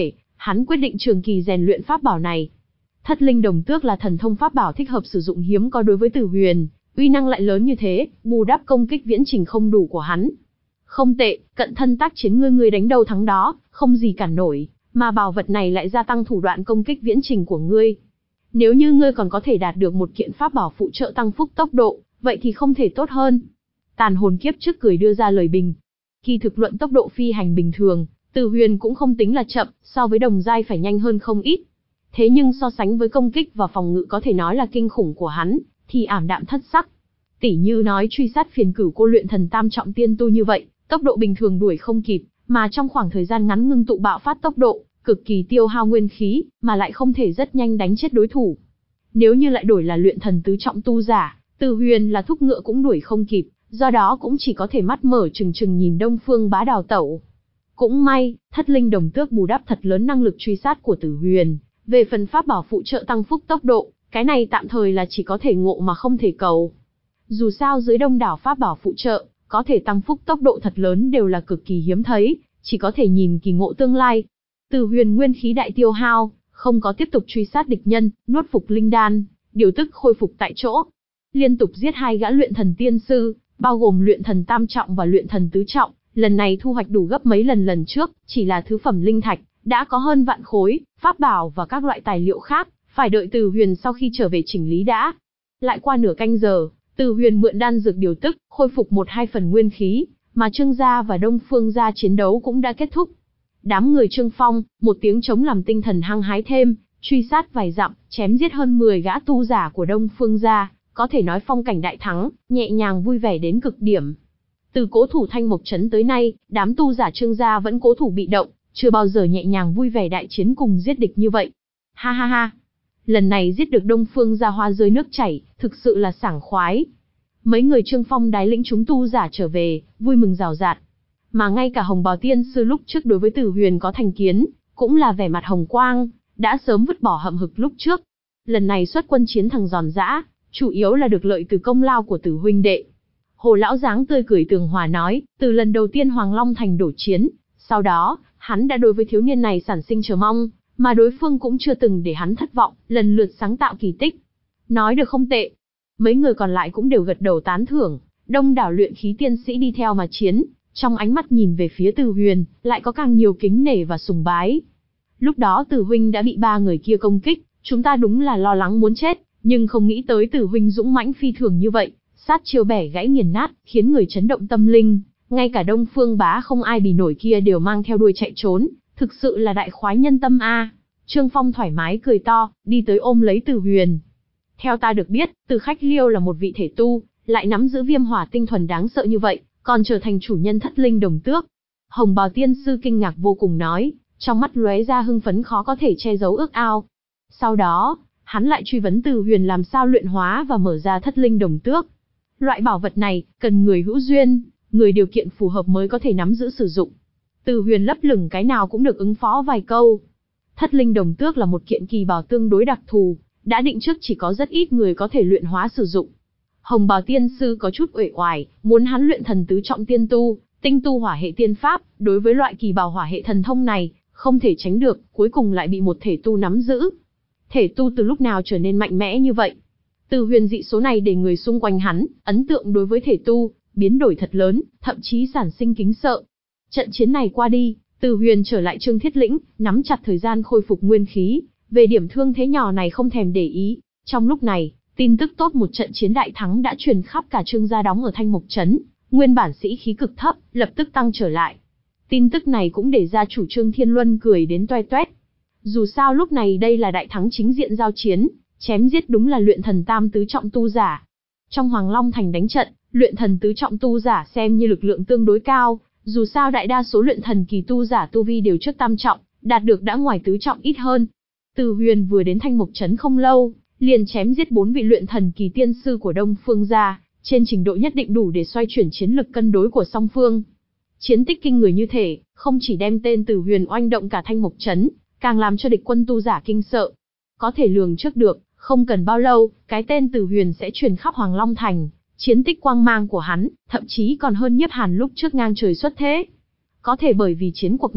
hắn quyết định trường kỳ rèn luyện pháp bảo này. Thất linh đồng tước là thần thông pháp bảo thích hợp sử dụng hiếm có đối với Tử Huyền, uy năng lại lớn như thế, bù đắp công kích viễn trình không đủ của hắn. Không tệ, cận thân tác chiến ngươi ngươi đánh đâu thắng đó, không gì cản nổi, mà bảo vật này lại gia tăng thủ đoạn công kích viễn trình của ngươi. Nếu như ngươi còn có thể đạt được một kiện pháp bảo phụ trợ tăng phúc tốc độ, vậy thì không thể tốt hơn. Tàn hồn kiếp trước cười đưa ra lời bình. Khi thực luận tốc độ phi hành bình thường, Tử Huyền cũng không tính là chậm, so với đồng giai phải nhanh hơn không ít. Thế nhưng so sánh với công kích và phòng ngự có thể nói là kinh khủng của hắn, thì ảm đạm thất sắc. Tỉ như nói truy sát phiền cửu cô luyện thần tam trọng tiên tu như vậy, tốc độ bình thường đuổi không kịp, mà trong khoảng thời gian ngắn ngưng tụ bạo phát tốc độ, cực kỳ tiêu hao nguyên khí, mà lại không thể rất nhanh đánh chết đối thủ. Nếu như lại đổi là luyện thần tứ trọng tu giả, Tử Huyền là thúc ngựa cũng đuổi không kịp, do đó cũng chỉ có thể mắt mở trừng trừng nhìn Đông Phương Bá đào tẩu. Cũng may, thất linh đồng tước bù đắp thật lớn năng lực truy sát của Tử Huyền. Về phần pháp bảo phụ trợ tăng phúc tốc độ, cái này tạm thời là chỉ có thể ngộ mà không thể cầu. Dù sao dưới đông đảo pháp bảo phụ trợ, có thể tăng phúc tốc độ thật lớn đều là cực kỳ hiếm thấy, chỉ có thể nhìn kỳ ngộ tương lai. Tử Huyền nguyên khí đại tiêu hao, không có tiếp tục truy sát địch nhân, nuốt phục linh đan, điều tức khôi phục tại chỗ. Liên tục giết hai gã luyện thần tiên sư, bao gồm luyện thần tam trọng và luyện thần tứ trọng, lần này thu hoạch đủ gấp mấy lần lần trước, chỉ là thứ phẩm linh thạch, đã có hơn vạn khối, pháp bảo và các loại tài liệu khác, phải đợi Tử Huyền sau khi trở về chỉnh lý đã. Lại qua nửa canh giờ, Tử Huyền mượn đan dược điều tức, khôi phục một hai phần nguyên khí, mà Trương gia và Đông Phương gia chiến đấu cũng đã kết thúc. Đám người Trương Phong, một tiếng trống làm tinh thần hăng hái thêm, truy sát vài dặm, chém giết hơn mười gã tu giả của Đông Phương gia, có thể nói phong cảnh đại thắng, nhẹ nhàng vui vẻ đến cực điểm. Từ cố thủ Thanh Mộc Trấn tới nay, đám tu giả Trương gia vẫn cố thủ bị động, chưa bao giờ nhẹ nhàng vui vẻ đại chiến cùng giết địch như vậy. Ha ha ha, lần này giết được Đông Phương gia hoa rơi nước chảy, thực sự là sảng khoái. Mấy người Trương Phong đái lĩnh chúng tu giả trở về, vui mừng rào rạt. Mà ngay cả Hồng Bào Tiên sư lúc trước đối với Tử Huyền có thành kiến, cũng là vẻ mặt hồng quang, đã sớm vứt bỏ hậm hực lúc trước. Lần này xuất quân chiến thằng giòn giã, chủ yếu là được lợi từ công lao của Tử huynh đệ. Hồ lão dáng tươi cười tường hòa nói, từ lần đầu tiên Hoàng Long Thành đổ chiến, sau đó, hắn đã đối với thiếu niên này sản sinh chờ mong, mà đối phương cũng chưa từng để hắn thất vọng, lần lượt sáng tạo kỳ tích. Nói được không tệ. Mấy người còn lại cũng đều gật đầu tán thưởng, đông đảo luyện khí tiên sĩ đi theo mà chiến, trong ánh mắt nhìn về phía Tử Huyền, lại có càng nhiều kính nể và sùng bái. Lúc đó Tử huynh đã bị ba người kia công kích, chúng ta đúng là lo lắng muốn chết, nhưng không nghĩ tới Tử huynh dũng mãnh phi thường như vậy, sát chiêu bẻ gãy nghiền nát, khiến người chấn động tâm linh, ngay cả Đông Phương Bá không ai bì nổi kia đều mang theo đuôi chạy trốn, thực sự là đại khoái nhân tâm a. Trương Phong thoải mái cười to, đi tới ôm lấy Tử Huyền. Theo ta được biết, Từ Khách Liêu là một vị thể tu, lại nắm giữ viêm hỏa tinh thuần đáng sợ như vậy, còn trở thành chủ nhân thất linh đồng tước. Hồng Bào Tiên sư kinh ngạc vô cùng nói, trong mắt lóe ra hưng phấn khó có thể che giấu ước ao. Sau đó, hắn lại truy vấn Tử Huyền làm sao luyện hóa và mở ra thất linh đồng tước. Loại bảo vật này, cần người hữu duyên, người điều kiện phù hợp mới có thể nắm giữ sử dụng. Tử Huyền lấp lửng cái nào cũng được ứng phó vài câu. Thất linh đồng tước là một kiện kỳ bảo tương đối đặc thù, đã định trước chỉ có rất ít người có thể luyện hóa sử dụng. Hồng Bào Tiên sư có chút uể oải, muốn hắn luyện thần tứ trọng tiên tu, tinh tu hỏa hệ tiên pháp, đối với loại kỳ bảo hỏa hệ thần thông này, không thể tránh được, cuối cùng lại bị một thể tu nắm giữ. Thể tu từ lúc nào trở nên mạnh mẽ như vậy? Từ huyền dị số này để người xung quanh hắn, ấn tượng đối với thể tu, biến đổi thật lớn, thậm chí sản sinh kính sợ. Trận chiến này qua đi, Từ Huyền trở lại Trương Thiết Lĩnh, nắm chặt thời gian khôi phục nguyên khí, về điểm thương thế nhỏ này không thèm để ý. Trong lúc này, tin tức tốt một trận chiến đại thắng đã truyền khắp cả Trương gia đóng ở Thanh Mộc Trấn, nguyên bản sĩ khí cực thấp, lập tức tăng trở lại. Tin tức này cũng để gia chủ Trương Thiên Luân cười đến toe toét. Dù sao lúc này đây là đại thắng chính diện giao chiến, chém giết đúng là luyện thần tam tứ trọng tu giả. Trong Hoàng Long Thành đánh trận, luyện thần tứ trọng tu giả xem như lực lượng tương đối cao, dù sao đại đa số luyện thần kỳ tu giả tu vi đều trước tam trọng, đạt được đã ngoài tứ trọng ít hơn. Từ Huyền vừa đến Thanh Mộc Trấn không lâu, liền chém giết bốn vị luyện thần kỳ tiên sư của Đông Phương gia, trên trình độ nhất định đủ để xoay chuyển chiến lực cân đối của song phương. Chiến tích kinh người như thể, không chỉ đem tên Từ Huyền oanh động cả Thanh Mộc Trấn, càng làm cho địch quân tu giả kinh sợ. Có thể lường trước được, không cần bao lâu, cái tên Từ Huyền sẽ truyền khắp Hoàng Long Thành, chiến tích quang mang của hắn, thậm chí còn hơn Nhiếp Hàn lúc trước ngang trời xuất thế. Có thể bởi vì chiến cuộc này,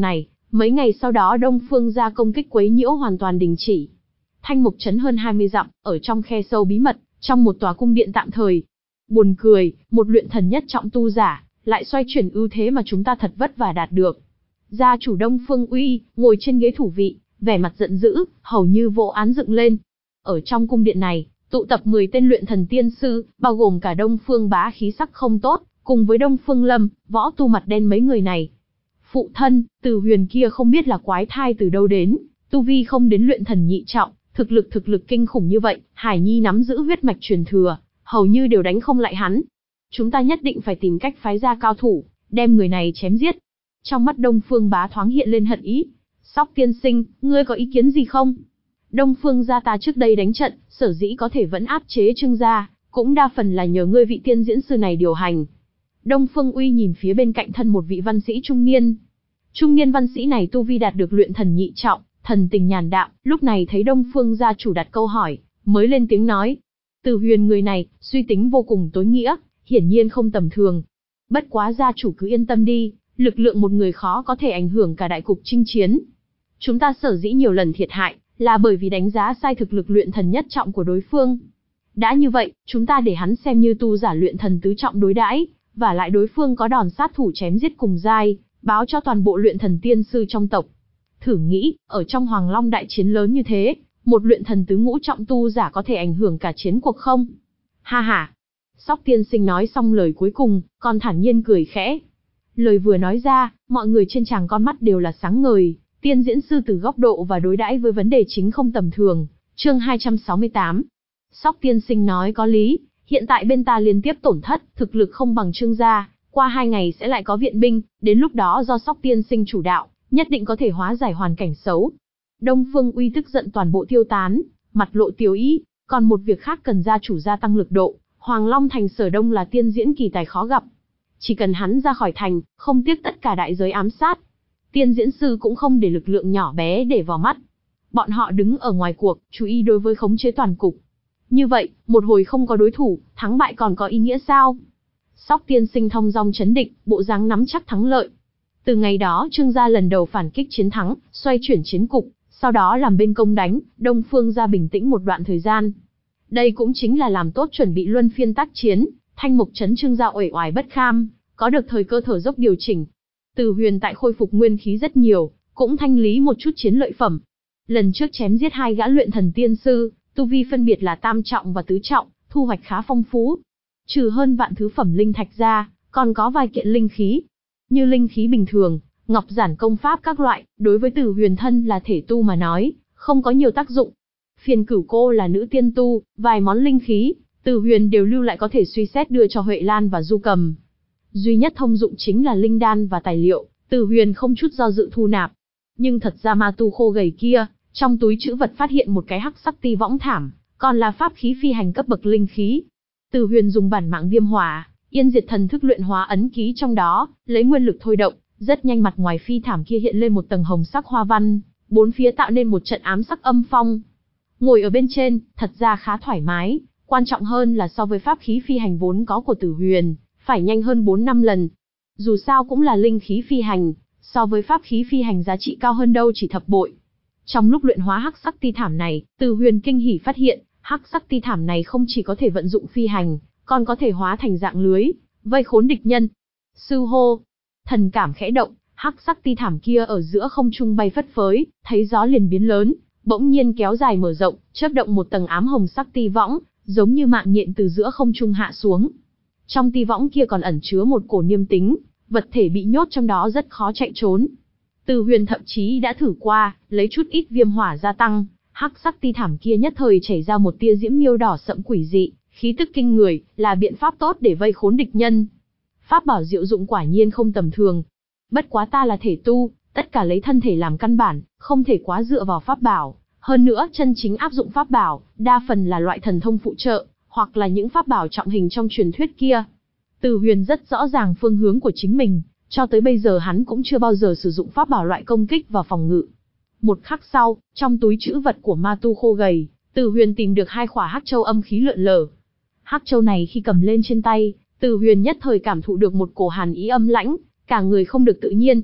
Mấy ngày sau đó Đông Phương gia công kích quấy nhiễu hoàn toàn đình chỉ. Thanh Mục Trấn hơn hai mươi dặm, ở trong khe sâu bí mật, trong một tòa cung điện tạm thời. Buồn cười, một luyện thần nhất trọng tu giả, lại xoay chuyển ưu thế mà chúng ta thật vất vả đạt được. Gia chủ Đông Phương Uy, ngồi trên ghế thủ vị, vẻ mặt giận dữ, hầu như vô án dựng lên. Ở trong cung điện này, tụ tập mười tên luyện thần tiên sư, bao gồm cả Đông Phương Bá khí sắc không tốt, cùng với Đông Phương Lâm, võ tu mặt đen mấy người này. Phụ thân, Từ Huyền kia không biết là quái thai từ đâu đến, tu vi không đến luyện thần nhị trọng, thực lực thực lực kinh khủng như vậy, Hải Nhi nắm giữ huyết mạch truyền thừa, hầu như đều đánh không lại hắn. Chúng ta nhất định phải tìm cách phái ra cao thủ, đem người này chém giết. Trong mắt Đông Phương Bá thoáng hiện lên hận ý. Sóc tiên sinh, ngươi có ý kiến gì không? Đông Phương gia ta trước đây đánh trận, sở dĩ có thể vẫn áp chế Trương gia, cũng đa phần là nhờ ngươi vị tiên diễn sư này điều hành. Đông Phương Uy nhìn phía bên cạnh thân một vị văn sĩ trung niên. Trung niên văn sĩ này tu vi đạt được luyện thần nhị trọng, thần tình nhàn đạm, lúc này thấy Đông Phương gia chủ đặt câu hỏi, mới lên tiếng nói. Từ Huyền người này, suy tính vô cùng tối nghĩa, hiển nhiên không tầm thường. Bất quá gia chủ cứ yên tâm đi, lực lượng một người khó có thể ảnh hưởng cả đại cục chinh chiến. Chúng ta sở dĩ nhiều lần thiệt hại, là bởi vì đánh giá sai thực lực luyện thần nhất trọng của đối phương. Đã như vậy, chúng ta để hắn xem như tu giả luyện thần tứ trọng đối đãi, và lại đối phương có đòn sát thủ chém giết cùng giai, báo cho toàn bộ luyện thần tiên sư trong tộc. Thử nghĩ, ở trong Hoàng Long đại chiến lớn như thế, một luyện thần tứ ngũ trọng tu giả có thể ảnh hưởng cả chiến cuộc không? Ha ha! Sóc tiên sinh nói xong lời cuối cùng, còn thản nhiên cười khẽ. Lời vừa nói ra, mọi người trên tràng con mắt đều là sáng ngời, tiên diễn sư từ góc độ và đối đãi với vấn đề chính không tầm thường. Chương hai trăm sáu mươi tám. Sóc tiên sinh nói có lý, hiện tại bên ta liên tiếp tổn thất, thực lực không bằng Trương gia, qua hai ngày sẽ lại có viện binh, đến lúc đó do Sóc tiên sinh chủ đạo, nhất định có thể hóa giải hoàn cảnh xấu. Đông Phương Uy tức giận toàn bộ tiêu tán, mặt lộ tiêu ý, còn một việc khác cần gia chủ gia tăng lực độ, Hoàng Long thành Sở Đông là tiên diễn kỳ tài khó gặp. Chỉ cần hắn ra khỏi thành, không tiếc tất cả đại giới ám sát. Tiên diễn sư cũng không để lực lượng nhỏ bé để vào mắt. Bọn họ đứng ở ngoài cuộc, chú ý đối với khống chế toàn cục. Như vậy, một hồi không có đối thủ, thắng bại còn có ý nghĩa sao? Sóc tiên sinh thong dong chấn định, bộ dáng nắm chắc thắng lợi. Từ ngày đó Trương gia lần đầu phản kích chiến thắng, xoay chuyển chiến cục, sau đó làm bên công đánh, Đông Phương gia bình tĩnh một đoạn thời gian. Đây cũng chính là làm tốt chuẩn bị luân phiên tác chiến, Thanh Mục Trấn Trương gia uể oải bất kham, có được thời cơ thở dốc điều chỉnh. Từ Huyền tại khôi phục nguyên khí rất nhiều, cũng thanh lý một chút chiến lợi phẩm. Lần trước chém giết hai gã luyện thần tiên sư, tu vi phân biệt là tam trọng và tứ trọng, thu hoạch khá phong phú. Trừ hơn vạn thứ phẩm linh thạch ra, còn có vài kiện linh khí. Như linh khí bình thường, ngọc giản công pháp các loại, đối với Từ Huyền thân là thể tu mà nói, không có nhiều tác dụng. Phiền Cửu cô là nữ tiên tu, vài món linh khí, Từ Huyền đều lưu lại có thể suy xét đưa cho Huệ Lan và Du Cầm. Duy nhất thông dụng chính là linh đan và tài liệu, Từ Huyền không chút do dự thu nạp. Nhưng thật ra ma tu khô gầy kia, trong túi trữ vật phát hiện một cái hắc sắc ti võng thảm, còn là pháp khí phi hành cấp bậc linh khí. Từ Huyền dùng bản mạng viêm hỏa, yên diệt thần thức luyện hóa ấn ký trong đó, lấy nguyên lực thôi động, rất nhanh mặt ngoài phi thảm kia hiện lên một tầng hồng sắc hoa văn, bốn phía tạo nên một trận ám sắc âm phong. Ngồi ở bên trên, thật ra khá thoải mái, quan trọng hơn là so với pháp khí phi hành vốn có của Từ Huyền, phải nhanh hơn bốn năm lần. Dù sao cũng là linh khí phi hành, so với pháp khí phi hành giá trị cao hơn đâu chỉ thập bội. Trong lúc luyện hóa hắc sắc ti thảm này, Từ Huyền kinh hỉ phát hiện, hắc sắc ti thảm này không chỉ có thể vận dụng phi hành, còn có thể hóa thành dạng lưới, vây khốn địch nhân. Sư hô, thần cảm khẽ động, hắc sắc ti thảm kia ở giữa không trung bay phất phới, thấy gió liền biến lớn, bỗng nhiên kéo dài mở rộng, chớp động một tầng ám hồng sắc ti võng, giống như mạng nhện từ giữa không trung hạ xuống. Trong ti võng kia còn ẩn chứa một cổ niêm tính, vật thể bị nhốt trong đó rất khó chạy trốn. Từ Huyền thậm chí đã thử qua, lấy chút ít viêm hỏa gia tăng, hắc sắc ti thảm kia nhất thời chảy ra một tia diễm miêu đỏ sẫm quỷ dị, khí tức kinh người, là biện pháp tốt để vây khốn địch nhân. Pháp bảo diệu dụng quả nhiên không tầm thường. Bất quá ta là thể tu, tất cả lấy thân thể làm căn bản, không thể quá dựa vào pháp bảo. Hơn nữa, chân chính áp dụng pháp bảo, đa phần là loại thần thông phụ trợ, hoặc là những pháp bảo trọng hình trong truyền thuyết kia. Từ Huyền rất rõ ràng phương hướng của chính mình, cho tới bây giờ hắn cũng chưa bao giờ sử dụng pháp bảo loại công kích và phòng ngự. Một khắc sau, trong túi trữ vật của ma tu khô gầy, Từ Huyền tìm được hai khỏa hắc châu âm khí lượn lờ. Hắc châu này khi cầm lên trên tay, Từ Huyền nhất thời cảm thụ được một cổ hàn ý âm lãnh, cả người không được tự nhiên.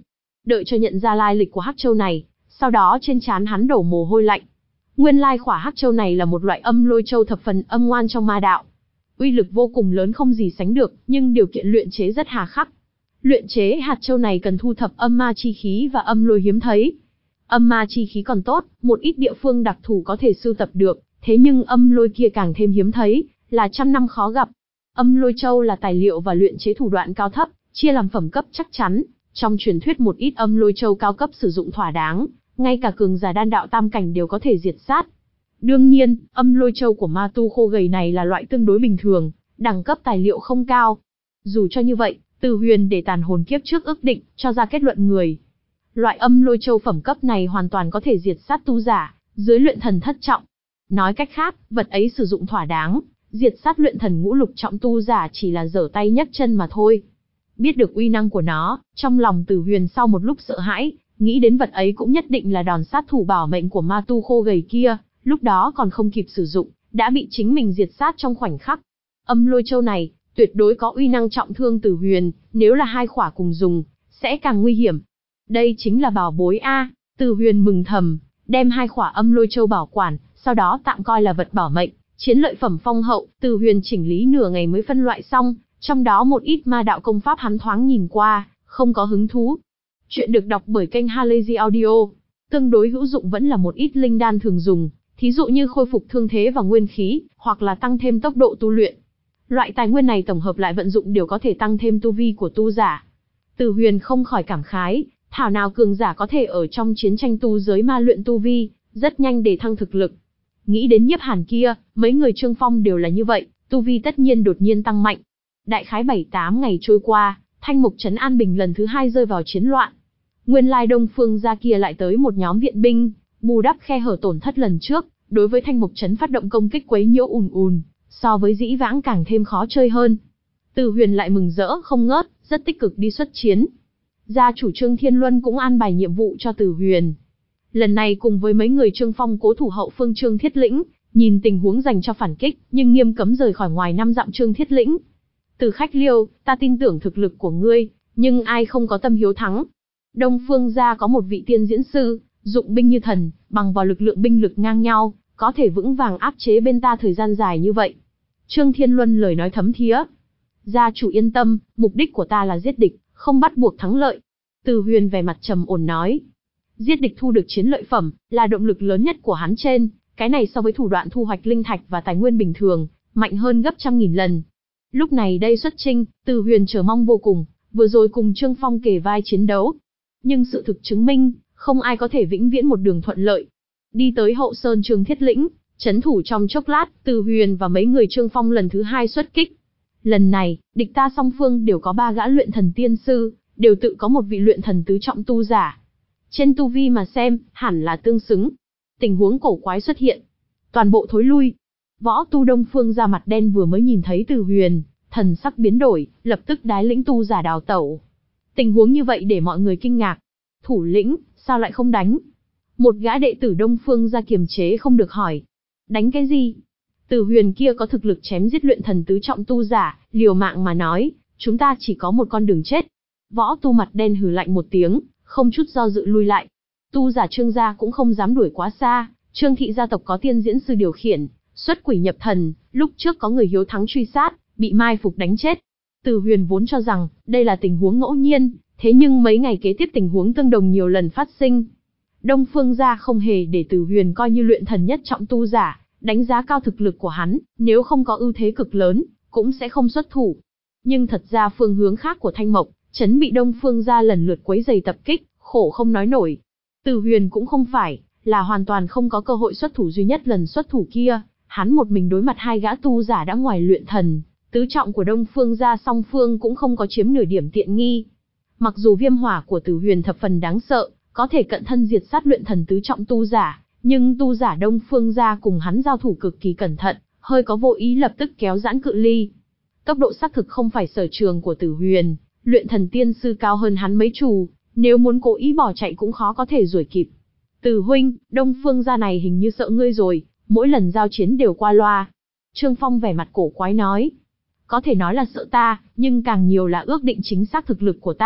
Đợi cho nhận ra lai lịch của hắc châu này, sau đó trên trán hắn đổ mồ hôi lạnh. Nguyên lai khỏa hắc châu này là một loại âm lôi châu thập phần âm ngoan trong ma đạo. Uy lực vô cùng lớn không gì sánh được, nhưng điều kiện luyện chế rất hà khắc. Luyện chế hạt châu này cần thu thập âm ma chi khí và âm lôi hiếm thấy. Âm ma chi khí còn tốt, một ít địa phương đặc thù có thể sưu tập được, thế nhưng âm lôi kia càng thêm hiếm thấy, là trăm năm khó gặp. Âm lôi châu là tài liệu và luyện chế thủ đoạn cao thấp, chia làm phẩm cấp chắc chắn. Trong truyền thuyết một ít âm lôi châu cao cấp sử dụng thỏa đáng, ngay cả cường giả đan đạo tam cảnh đều có thể diệt sát. Đương nhiên, âm lôi châu của ma tu khô gầy này là loại tương đối bình thường, đẳng cấp tài liệu không cao. Dù cho như vậy, Từ Huyền để tàn hồn kiếp trước ước định, cho ra kết luận người. Loại âm lôi châu phẩm cấp này hoàn toàn có thể diệt sát tu giả, dưới luyện thần thất trọng. Nói cách khác, vật ấy sử dụng thỏa đáng, diệt sát luyện thần ngũ lục trọng tu giả chỉ là giở tay nhấc chân mà thôi. Biết được uy năng của nó, trong lòng Từ Huyền sau một lúc sợ hãi, nghĩ đến vật ấy cũng nhất định là đòn sát thủ bảo mệnh của ma tu khô gầy kia, lúc đó còn không kịp sử dụng, đã bị chính mình diệt sát trong khoảnh khắc. Âm lôi châu này, tuyệt đối có uy năng trọng thương Từ Huyền, nếu là hai khỏa cùng dùng, sẽ càng nguy hiểm. Đây chính là bảo bối a, Từ Huyền mừng thầm, đem hai khỏa âm lôi châu bảo quản, sau đó tạm coi là vật bảo mệnh, chiến lợi phẩm phong hậu, Từ Huyền chỉnh lý nửa ngày mới phân loại xong, trong đó một ít ma đạo công pháp hắn thoáng nhìn qua, không có hứng thú. Chuyện được đọc bởi kênh Halazy Audio, tương đối hữu dụng vẫn là một ít linh đan thường dùng, thí dụ như khôi phục thương thế và nguyên khí, hoặc là tăng thêm tốc độ tu luyện. Loại tài nguyên này tổng hợp lại vận dụng đều có thể tăng thêm tu vi của tu giả. Từ Huyền không khỏi cảm khái, thảo nào cường giả có thể ở trong chiến tranh tu giới ma luyện tu vi, rất nhanh để thăng thực lực. Nghĩ đến Nhiếp Hàn kia, mấy người Trương Phong đều là như vậy, tu vi tất nhiên đột nhiên tăng mạnh. Đại khái bảy tám ngày trôi qua, Thanh Mục trấn An Bình lần thứ hai rơi vào chiến loạn. Nguyên lai Đông Phương gia kia lại tới một nhóm viện binh, bù đắp khe hở tổn thất lần trước, đối với Thanh Mục trấn phát động công kích quấy nhiễu ùn ùn, so với dĩ vãng càng thêm khó chơi hơn. Từ Huyền lại mừng rỡ không ngớt, rất tích cực đi xuất chiến. Gia chủ Trương Thiên Luân cũng an bài nhiệm vụ cho Từ Huyền. Lần này cùng với mấy người Trương Phong cố thủ hậu phương Trương Thiết Lĩnh, nhìn tình huống dành cho phản kích, nhưng nghiêm cấm rời khỏi ngoài năm dặm Trương Thiết Lĩnh. Từ Khách Liêu, ta tin tưởng thực lực của ngươi, nhưng ai không có tâm hiếu thắng. Đông Phương gia có một vị tiên diễn sư, dụng binh như thần, bằng vào lực lượng binh lực ngang nhau, có thể vững vàng áp chế bên ta thời gian dài như vậy. Trương Thiên Luân lời nói thấm thía. Gia chủ yên tâm, mục đích của ta là giết địch, không bắt buộc thắng lợi. Từ Huyền vẻ mặt trầm ổn nói. Giết địch thu được chiến lợi phẩm, là động lực lớn nhất của hắn trên, cái này so với thủ đoạn thu hoạch linh thạch và tài nguyên bình thường, mạnh hơn gấp trăm nghìn lần. Lúc này đây xuất chinh, Từ Huyền chờ mong vô cùng, vừa rồi cùng Trương Phong kề vai chiến đấu. Nhưng sự thực chứng minh, không ai có thể vĩnh viễn một đường thuận lợi. Đi tới hậu sơn Trương Thiết Lĩnh, trấn thủ trong chốc lát, Từ Huyền và mấy người Trương Phong lần thứ hai xuất kích. Lần này, địch ta song phương đều có ba gã luyện thần tiên sư, đều tự có một vị luyện thần tứ trọng tu giả. Trên tu vi mà xem, hẳn là tương xứng. Tình huống cổ quái xuất hiện. Toàn bộ thối lui. Võ tu Đông Phương ra mặt đen vừa mới nhìn thấy Từ Huyền, thần sắc biến đổi, lập tức đái lĩnh tu giả đào tẩu. Tình huống như vậy để mọi người kinh ngạc. Thủ lĩnh, sao lại không đánh? Một gã đệ tử Đông Phương ra kiềm chế không được hỏi. Đánh cái gì? Từ Huyền kia có thực lực chém giết luyện thần tứ trọng tu giả, liều mạng mà nói, chúng ta chỉ có một con đường chết. Võ tu mặt đen hừ lạnh một tiếng, không chút do dự lui lại. Tu giả Trương gia cũng không dám đuổi quá xa, Trương thị gia tộc có tiên diễn sư điều khiển, xuất quỷ nhập thần, lúc trước có người hiếu thắng truy sát, bị mai phục đánh chết. Từ Huyền vốn cho rằng, đây là tình huống ngẫu nhiên, thế nhưng mấy ngày kế tiếp tình huống tương đồng nhiều lần phát sinh. Đông Phương gia không hề để Từ Huyền coi như luyện thần nhất trọng tu giả, đánh giá cao thực lực của hắn, nếu không có ưu thế cực lớn, cũng sẽ không xuất thủ. Nhưng thật ra phương hướng khác của Thanh Mộc, trấn bị Đông Phương gia lần lượt quấy rầy tập kích, khổ không nói nổi. Từ Huyền cũng không phải là hoàn toàn không có cơ hội xuất thủ, duy nhất lần xuất thủ kia, hắn một mình đối mặt hai gã tu giả đã ngoài luyện thần tứ trọng của Đông Phương gia, song phương cũng không có chiếm nửa điểm tiện nghi. Mặc dù viêm hỏa của Từ Huyền thập phần đáng sợ, có thể cận thân diệt sát luyện thần tứ trọng tu giả, nhưng tu giả Đông Phương gia cùng hắn giao thủ cực kỳ cẩn thận, hơi có vô ý lập tức kéo giãn cự ly. Tốc độ xác thực không phải sở trường của Từ Huyền, luyện thần tiên sư cao hơn hắn mấy trù, nếu muốn cố ý bỏ chạy cũng khó có thể đuổi kịp. Từ huynh, Đông Phương gia này hình như sợ ngươi rồi, mỗi lần giao chiến đều qua loa. Trương Phong vẻ mặt cổ quái nói. Có thể nói là sợ ta, nhưng càng nhiều là ước định chính xác thực lực của ta,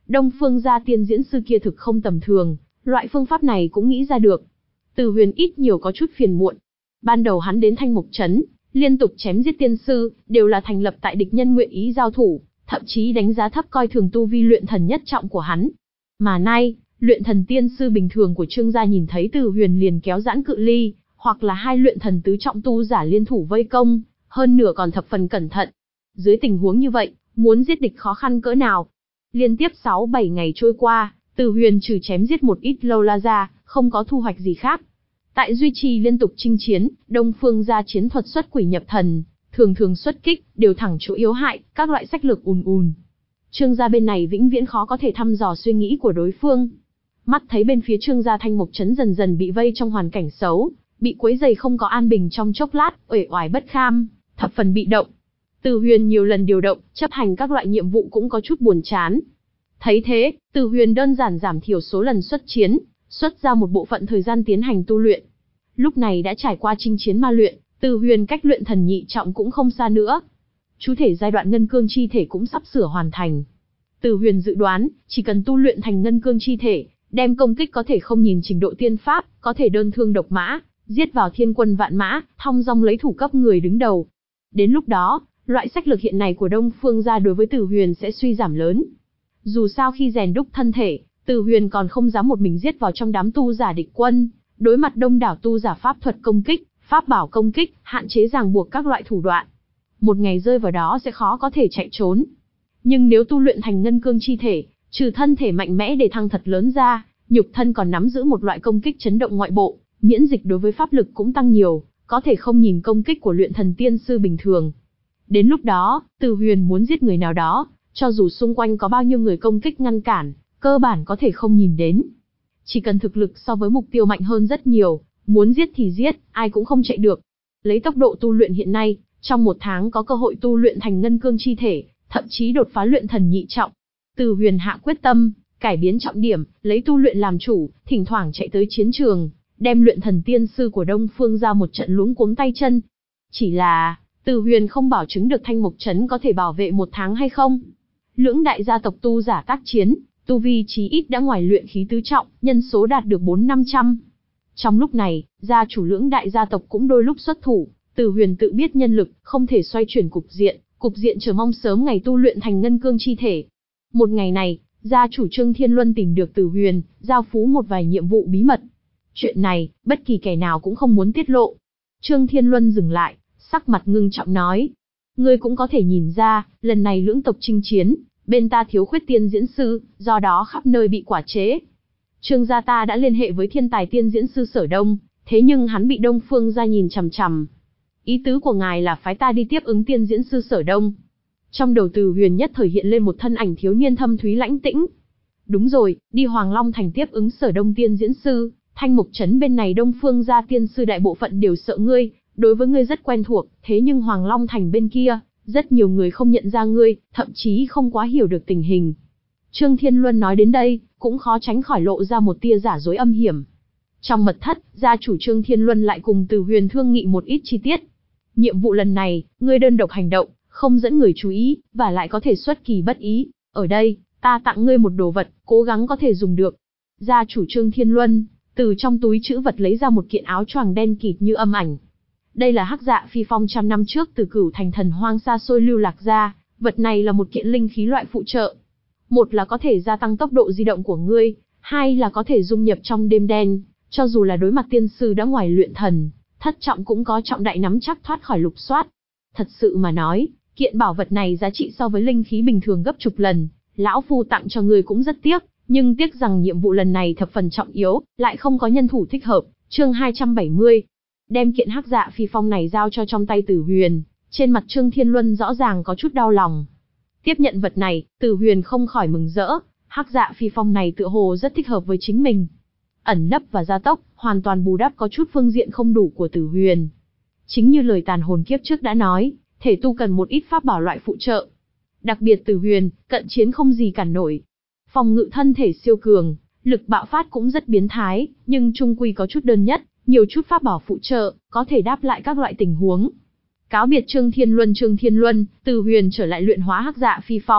Đông Phương gia tiên diễn sư kia thực không tầm thường, loại phương pháp này cũng nghĩ ra được. Từ Huyền ít nhiều có chút phiền muộn. Ban đầu hắn đến Thanh Mục Trấn, liên tục chém giết tiên sư, đều là thành lập tại địch nhân nguyện ý giao thủ, thậm chí đánh giá thấp coi thường tu vi luyện thần nhất trọng của hắn. Mà nay, luyện thần tiên sư bình thường của Trương gia nhìn thấy Từ Huyền liền kéo giãn cự ly, hoặc là hai luyện thần tứ trọng tu giả liên thủ vây công, hơn nửa còn thập phần cẩn thận. Dưới tình huống như vậy, muốn giết địch khó khăn cỡ nào? Liên tiếp sáu bảy ngày trôi qua, Từ Huyền trừ chém giết một ít lâu la ra, không có thu hoạch gì khác. Tại duy trì liên tục chinh chiến, Đông Phương gia chiến thuật xuất quỷ nhập thần, thường thường xuất kích, đều thẳng chỗ yếu hại, các loại sách lược ùn ùn. Trương gia bên này vĩnh viễn khó có thể thăm dò suy nghĩ của đối phương. Mắt thấy bên phía Trương gia Thanh Mục Trấn dần dần bị vây trong hoàn cảnh xấu, bị quấy rầy không có an bình trong chốc lát, uể oải bất kham, thập phần bị động. Từ Huyền nhiều lần điều động, chấp hành các loại nhiệm vụ cũng có chút buồn chán. Thấy thế, Từ Huyền đơn giản giảm thiểu số lần xuất chiến, xuất ra một bộ phận thời gian tiến hành tu luyện. Lúc này đã trải qua chinh chiến ma luyện, Từ Huyền cách luyện thần nhị trọng cũng không xa nữa. Chú thể giai đoạn ngân cương chi thể cũng sắp sửa hoàn thành. Từ Huyền dự đoán, chỉ cần tu luyện thành ngân cương chi thể, đem công kích có thể không nhìn trình độ tiên pháp, có thể đơn thương độc mã, giết vào thiên quân vạn mã, thong dong lấy thủ cấp người đứng đầu. Đến lúc đó, loại sách lược hiện này của Đông Phương gia đối với Từ Huyền sẽ suy giảm lớn. Dù sao khi rèn đúc thân thể, Từ Huyền còn không dám một mình giết vào trong đám tu giả địch quân, đối mặt đông đảo tu giả pháp thuật công kích, pháp bảo công kích, hạn chế ràng buộc các loại thủ đoạn. Một ngày rơi vào đó sẽ khó có thể chạy trốn. Nhưng nếu tu luyện thành ngân cương chi thể, trừ thân thể mạnh mẽ để thăng thật lớn ra, nhục thân còn nắm giữ một loại công kích chấn động ngoại bộ, miễn dịch đối với pháp lực cũng tăng nhiều, có thể không nhìn công kích của luyện thần tiên sư bình thường. Đến lúc đó, Từ Huyền muốn giết người nào đó, cho dù xung quanh có bao nhiêu người công kích ngăn cản, cơ bản có thể không nhìn đến. Chỉ cần thực lực so với mục tiêu mạnh hơn rất nhiều, muốn giết thì giết, ai cũng không chạy được. Lấy tốc độ tu luyện hiện nay, trong một tháng có cơ hội tu luyện thành ngân cương chi thể, thậm chí đột phá luyện thần nhị trọng. Từ Huyền hạ quyết tâm, cải biến trọng điểm, lấy tu luyện làm chủ, thỉnh thoảng chạy tới chiến trường, đem luyện thần tiên sư của Đông Phương ra một trận luống cuống tay chân. Chỉ là, Từ Huyền không bảo chứng được Thanh Mục Trấn có thể bảo vệ một tháng hay không. Lưỡng đại gia tộc tu giả tác chiến, tu vi chí ít đã ngoài luyện khí tứ trọng, nhân số đạt được bốn năm trăm. Trong lúc này, gia chủ lưỡng đại gia tộc cũng đôi lúc xuất thủ, Từ Huyền tự biết nhân lực, không thể xoay chuyển cục diện, cục diện chờ mong sớm ngày tu luyện thành ngân cương chi thể. Một ngày này, gia chủ Trương Thiên Luân tìm được Từ Huyền, giao phú một vài nhiệm vụ bí mật. Chuyện này, bất kỳ kẻ nào cũng không muốn tiết lộ. Trương Thiên Luân dừng lại, sắc mặt ngưng trọng nói. Ngươi cũng có thể nhìn ra, lần này lưỡng tộc chinh chiến, bên ta thiếu khuyết tiên diễn sư, do đó khắp nơi bị quả chế. Trương gia ta đã liên hệ với thiên tài tiên diễn sư Sở Đông, thế nhưng hắn bị Đông Phương gia nhìn chằm chằm. Ý tứ của ngài là phái ta đi tiếp ứng tiên diễn sư Sở Đông. Trong đầu Từ Huyền nhất thời hiện lên một thân ảnh thiếu niên thâm thúy lãnh tĩnh. Đúng rồi, đi Hoàng Long Thành tiếp ứng Sở Đông tiên diễn sư, Thanh Mục Trấn bên này Đông Phương gia tiên sư đại bộ phận đều sợ ngươi, đối với ngươi rất quen thuộc, thế nhưng Hoàng Long Thành bên kia, rất nhiều người không nhận ra ngươi, thậm chí không quá hiểu được tình hình. Trương Thiên Luân nói đến đây, cũng khó tránh khỏi lộ ra một tia giả dối âm hiểm. Trong mật thất, gia chủ Trương Thiên Luân lại cùng Từ Huyền thương nghị một ít chi tiết. Nhiệm vụ lần này, ngươi đơn độc hành động, không dẫn người chú ý, và lại có thể xuất kỳ bất ý. Ở đây, ta tặng ngươi một đồ vật, cố gắng có thể dùng được. Gia chủ Trương Thiên Luân, từ trong túi trữ vật lấy ra một kiện áo choàng đen kịt như âm ảnh. Đây là hắc dạ phi phong trăm năm trước từ Cửu Thành thần hoang xa xôi lưu lạc ra, vật này là một kiện linh khí loại phụ trợ. Một là có thể gia tăng tốc độ di động của ngươi, hai là có thể dung nhập trong đêm đen, cho dù là đối mặt tiên sư đã ngoài luyện thần, thất trọng cũng có trọng đại nắm chắc thoát khỏi lục soát. Thật sự mà nói, kiện bảo vật này giá trị so với linh khí bình thường gấp chục lần, lão phu tặng cho ngươi cũng rất tiếc, nhưng tiếc rằng nhiệm vụ lần này thập phần trọng yếu, lại không có nhân thủ thích hợp. Chương hai trăm bảy mươi. Đem kiện hắc dạ phi phong này giao cho trong tay Từ Huyền, trên mặt Trương Thiên Luân rõ ràng có chút đau lòng. Tiếp nhận vật này, Từ Huyền không khỏi mừng rỡ, hắc dạ phi phong này tựa hồ rất thích hợp với chính mình. Ẩn nấp và gia tốc, hoàn toàn bù đắp có chút phương diện không đủ của Từ Huyền. Chính như lời tàn hồn kiếp trước đã nói, thể tu cần một ít pháp bảo loại phụ trợ. Đặc biệt Từ Huyền, cận chiến không gì cản nổi. Phòng ngự thân thể siêu cường, lực bạo phát cũng rất biến thái, nhưng trung quy có chút đơn nhất, nhiều chút pháp bảo phụ trợ, có thể đáp lại các loại tình huống. Cáo biệt Trương Thiên Luân Trương Thiên Luân, Từ Huyền trở lại luyện hóa hắc dạ phi phong,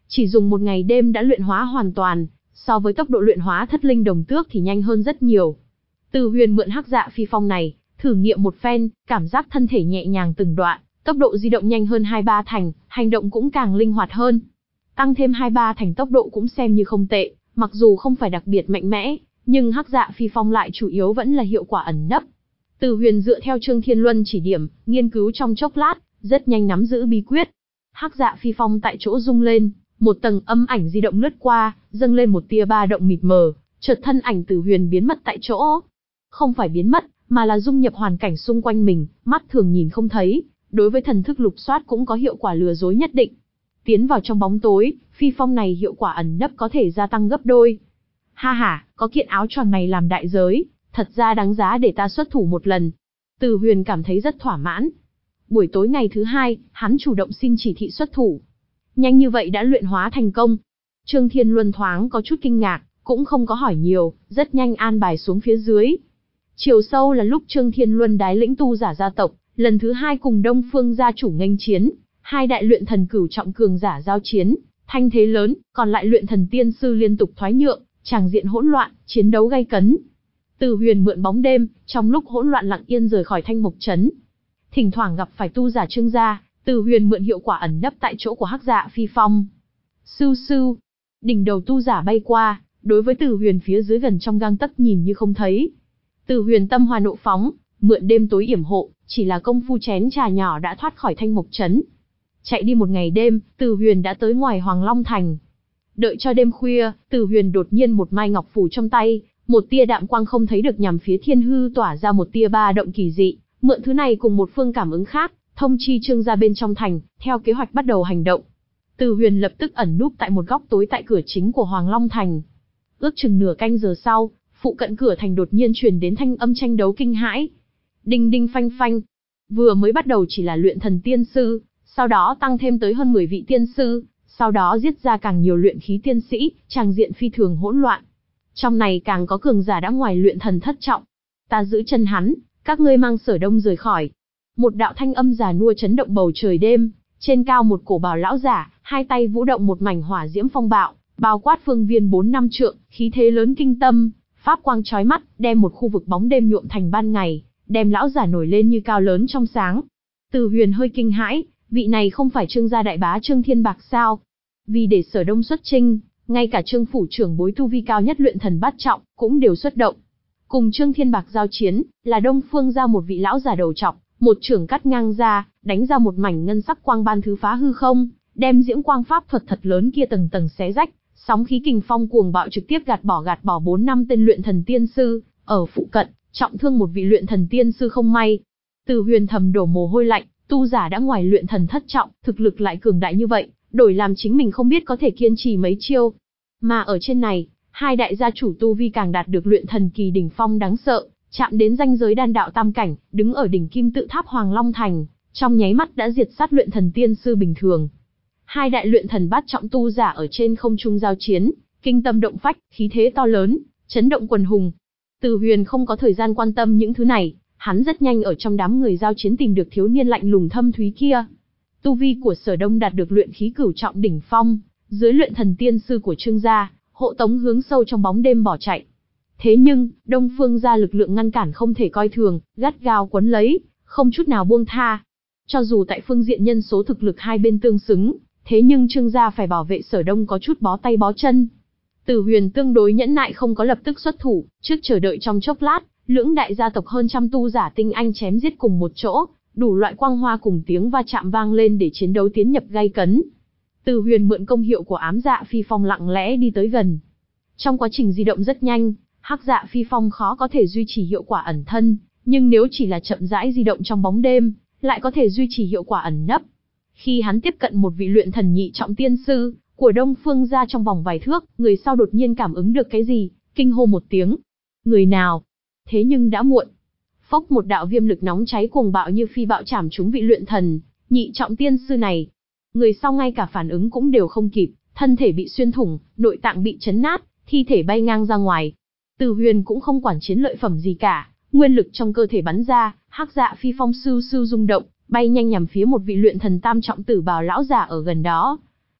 chỉ dùng một ngày đêm đã luyện hóa hoàn toàn, so với tốc độ luyện hóa thất linh đồng tước thì nhanh hơn rất nhiều. Từ Huyền mượn hắc dạ phi phong này, thử nghiệm một phen, cảm giác thân thể nhẹ nhàng từng đoạn, tốc độ di động nhanh hơn hai ba thành, hành động cũng càng linh hoạt hơn. Tăng thêm hai ba thành tốc độ cũng xem như không tệ, mặc dù không phải đặc biệt mạnh mẽ, nhưng hắc dạ phi phong lại chủ yếu vẫn là hiệu quả ẩn nấp. Từ Huyền dựa theo Trương Thiên Luân chỉ điểm, nghiên cứu trong chốc lát, rất nhanh nắm giữ bí quyết. Hắc dạ phi phong tại chỗ rung lên, một tầng âm ảnh di động lướt qua, dâng lên một tia ba động mịt mờ, chợt thân ảnh Từ Huyền biến mất tại chỗ. Không phải biến mất, mà là dung nhập hoàn cảnh xung quanh mình, mắt thường nhìn không thấy, đối với thần thức lục soát cũng có hiệu quả lừa dối nhất định. Tiến vào trong bóng tối, phi phong này hiệu quả ẩn nấp có thể gia tăng gấp đôi. Ha ha, có kiện áo choàng này làm đại giới, thật ra đáng giá để ta xuất thủ một lần. Từ Huyền cảm thấy rất thỏa mãn. Buổi tối ngày thứ hai, hắn chủ động xin chỉ thị xuất thủ. Nhanh như vậy đã luyện hóa thành công. Trương Thiên Luân thoáng có chút kinh ngạc, cũng không có hỏi nhiều, rất nhanh an bài xuống phía dưới. Chiều sâu là lúc Trương Thiên Luân đái lĩnh tu giả gia tộc, lần thứ hai cùng Đông Phương gia chủ nghênh chiến, hai đại luyện thần cửu trọng cường giả giao chiến, thanh thế lớn, còn lại luyện thần tiên sư liên tục thoái nhượng, tràng diện hỗn loạn, chiến đấu gay cấn. Từ Huyền mượn bóng đêm, trong lúc hỗn loạn lặng yên rời khỏi Thanh Mộc trấn. Thỉnh thoảng gặp phải tu giả Trương gia, Từ Huyền mượn hiệu quả ẩn nấp tại chỗ của hắc dạ phi phong. Sưu sưu, đỉnh đầu tu giả bay qua, đối với Từ Huyền phía dưới gần trong gang tấc nhìn như không thấy. Từ Huyền tâm hoa nộ phóng, mượn đêm tối yểm hộ, chỉ là công phu chén trà nhỏ đã thoát khỏi Thanh Mộc trấn. Chạy đi một ngày đêm, Từ Huyền đã tới ngoài Hoàng Long thành. Đợi cho đêm khuya, Từ Huyền đột nhiên một mai ngọc phù trong tay, một tia đạm quang không thấy được nhằm phía thiên hư tỏa ra một tia ba động kỳ dị, mượn thứ này cùng một phương cảm ứng khác, thông chi Trương gia bên trong thành, theo kế hoạch bắt đầu hành động. Từ Huyền lập tức ẩn núp tại một góc tối tại cửa chính của Hoàng Long thành. Ước chừng nửa canh giờ sau, phụ cận cửa thành đột nhiên truyền đến thanh âm tranh đấu kinh hãi. Đinh đinh phanh phanh. Vừa mới bắt đầu chỉ là luyện thần tiên sư, sau đó tăng thêm tới hơn mười vị tiên sư, sau đó giết ra càng nhiều luyện khí tiên sĩ, tràng diện phi thường hỗn loạn. Trong này càng có cường giả đã ngoài luyện thần thất trọng. Ta giữ chân hắn, các ngươi mang Sở Đông rời khỏi. Một đạo thanh âm già nua chấn động bầu trời đêm, trên cao một cổ bào lão giả, hai tay vũ động một mảnh hỏa diễm phong bạo, bao quát phương viên bốn năm trượng, khí thế lớn kinh tâm, pháp quang chói mắt, đem một khu vực bóng đêm nhuộm thành ban ngày, đem lão giả nổi lên như cao lớn trong sáng. Từ Huyền hơi kinh hãi, vị này không phải Trương gia đại bá Trương Thiên Bạc sao? Vì để Sở Đông xuất chinh, ngay cả Trương phủ trưởng bối tu vi cao nhất luyện thần bát trọng cũng đều xuất động. Cùng Trương Thiên Bạc giao chiến, là Đông Phương gia một vị lão già đầu trọc, một chưởng cắt ngang ra, đánh ra một mảnh ngân sắc quang ban thứ phá hư không, đem diễm quang pháp thuật thật lớn kia tầng tầng xé rách, sóng khí kình phong cuồng bạo trực tiếp gạt bỏ gạt bỏ bốn năm tên luyện thần tiên sư, ở phụ cận, trọng thương một vị luyện thần tiên sư không may. Từ Huyền thầm đổ mồ hôi lạnh, tu giả đã ngoài luyện thần thất trọng, thực lực lại cường đại như vậy, đổi làm chính mình không biết có thể kiên trì mấy chiêu. Mà ở trên này, hai đại gia chủ tu vi càng đạt được luyện thần kỳ đỉnh phong đáng sợ, chạm đến ranh giới đan đạo tam cảnh, đứng ở đỉnh kim tự tháp Hoàng Long thành, trong nháy mắt đã diệt sát luyện thần tiên sư bình thường. Hai đại luyện thần bát trọng tu giả ở trên không trung giao chiến, kinh tâm động phách, khí thế to lớn, chấn động quần hùng. Từ Huyền không có thời gian quan tâm những thứ này, hắn rất nhanh ở trong đám người giao chiến tìm được thiếu niên lạnh lùng thâm thúy kia. Tu vi của Sở Đông đạt được luyện khí cửu trọng đỉnh phong, dưới luyện thần tiên sư của Trương gia, hộ tống hướng sâu trong bóng đêm bỏ chạy. Thế nhưng, Đông Phương gia lực lượng ngăn cản không thể coi thường, gắt gao quấn lấy, không chút nào buông tha. Cho dù tại phương diện nhân số thực lực hai bên tương xứng, thế nhưng Trương gia phải bảo vệ Sở Đông có chút bó tay bó chân. Từ Huyền tương đối nhẫn nại không có lập tức xuất thủ, trước chờ đợi trong chốc lát, lưỡng đại gia tộc hơn trăm tu giả tinh anh chém giết cùng một chỗ, đủ loại quang hoa cùng tiếng va chạm vang lên để chiến đấu tiến nhập gay cấn. Từ Huyền mượn công hiệu của ám dạ phi phong lặng lẽ đi tới gần. Trong quá trình di động rất nhanh, hắc dạ phi phong khó có thể duy trì hiệu quả ẩn thân, nhưng nếu chỉ là chậm rãi di động trong bóng đêm, lại có thể duy trì hiệu quả ẩn nấp. Khi hắn tiếp cận một vị luyện thần nhị trọng tiên sư của Đông Phương gia trong vòng vài thước, người sau đột nhiên cảm ứng được cái gì, kinh hô một tiếng. Người nào? Thế nhưng đã muộn. Phốc, một đạo viêm lực nóng cháy cuồng bạo như phi bạo chảm trúng vị luyện thần nhị trọng tiên sư này. Người sau ngay cả phản ứng cũng đều không kịp, thân thể bị xuyên thủng, nội tạng bị chấn nát, thi thể bay ngang ra ngoài. Từ Huyền cũng không quản chiến lợi phẩm gì cả, nguyên lực trong cơ thể bắn ra, hắc dạ phi phong sưu sưu rung động, bay nhanh nhằm phía một vị luyện thần tam trọng tử bào lão giả ở gần đó.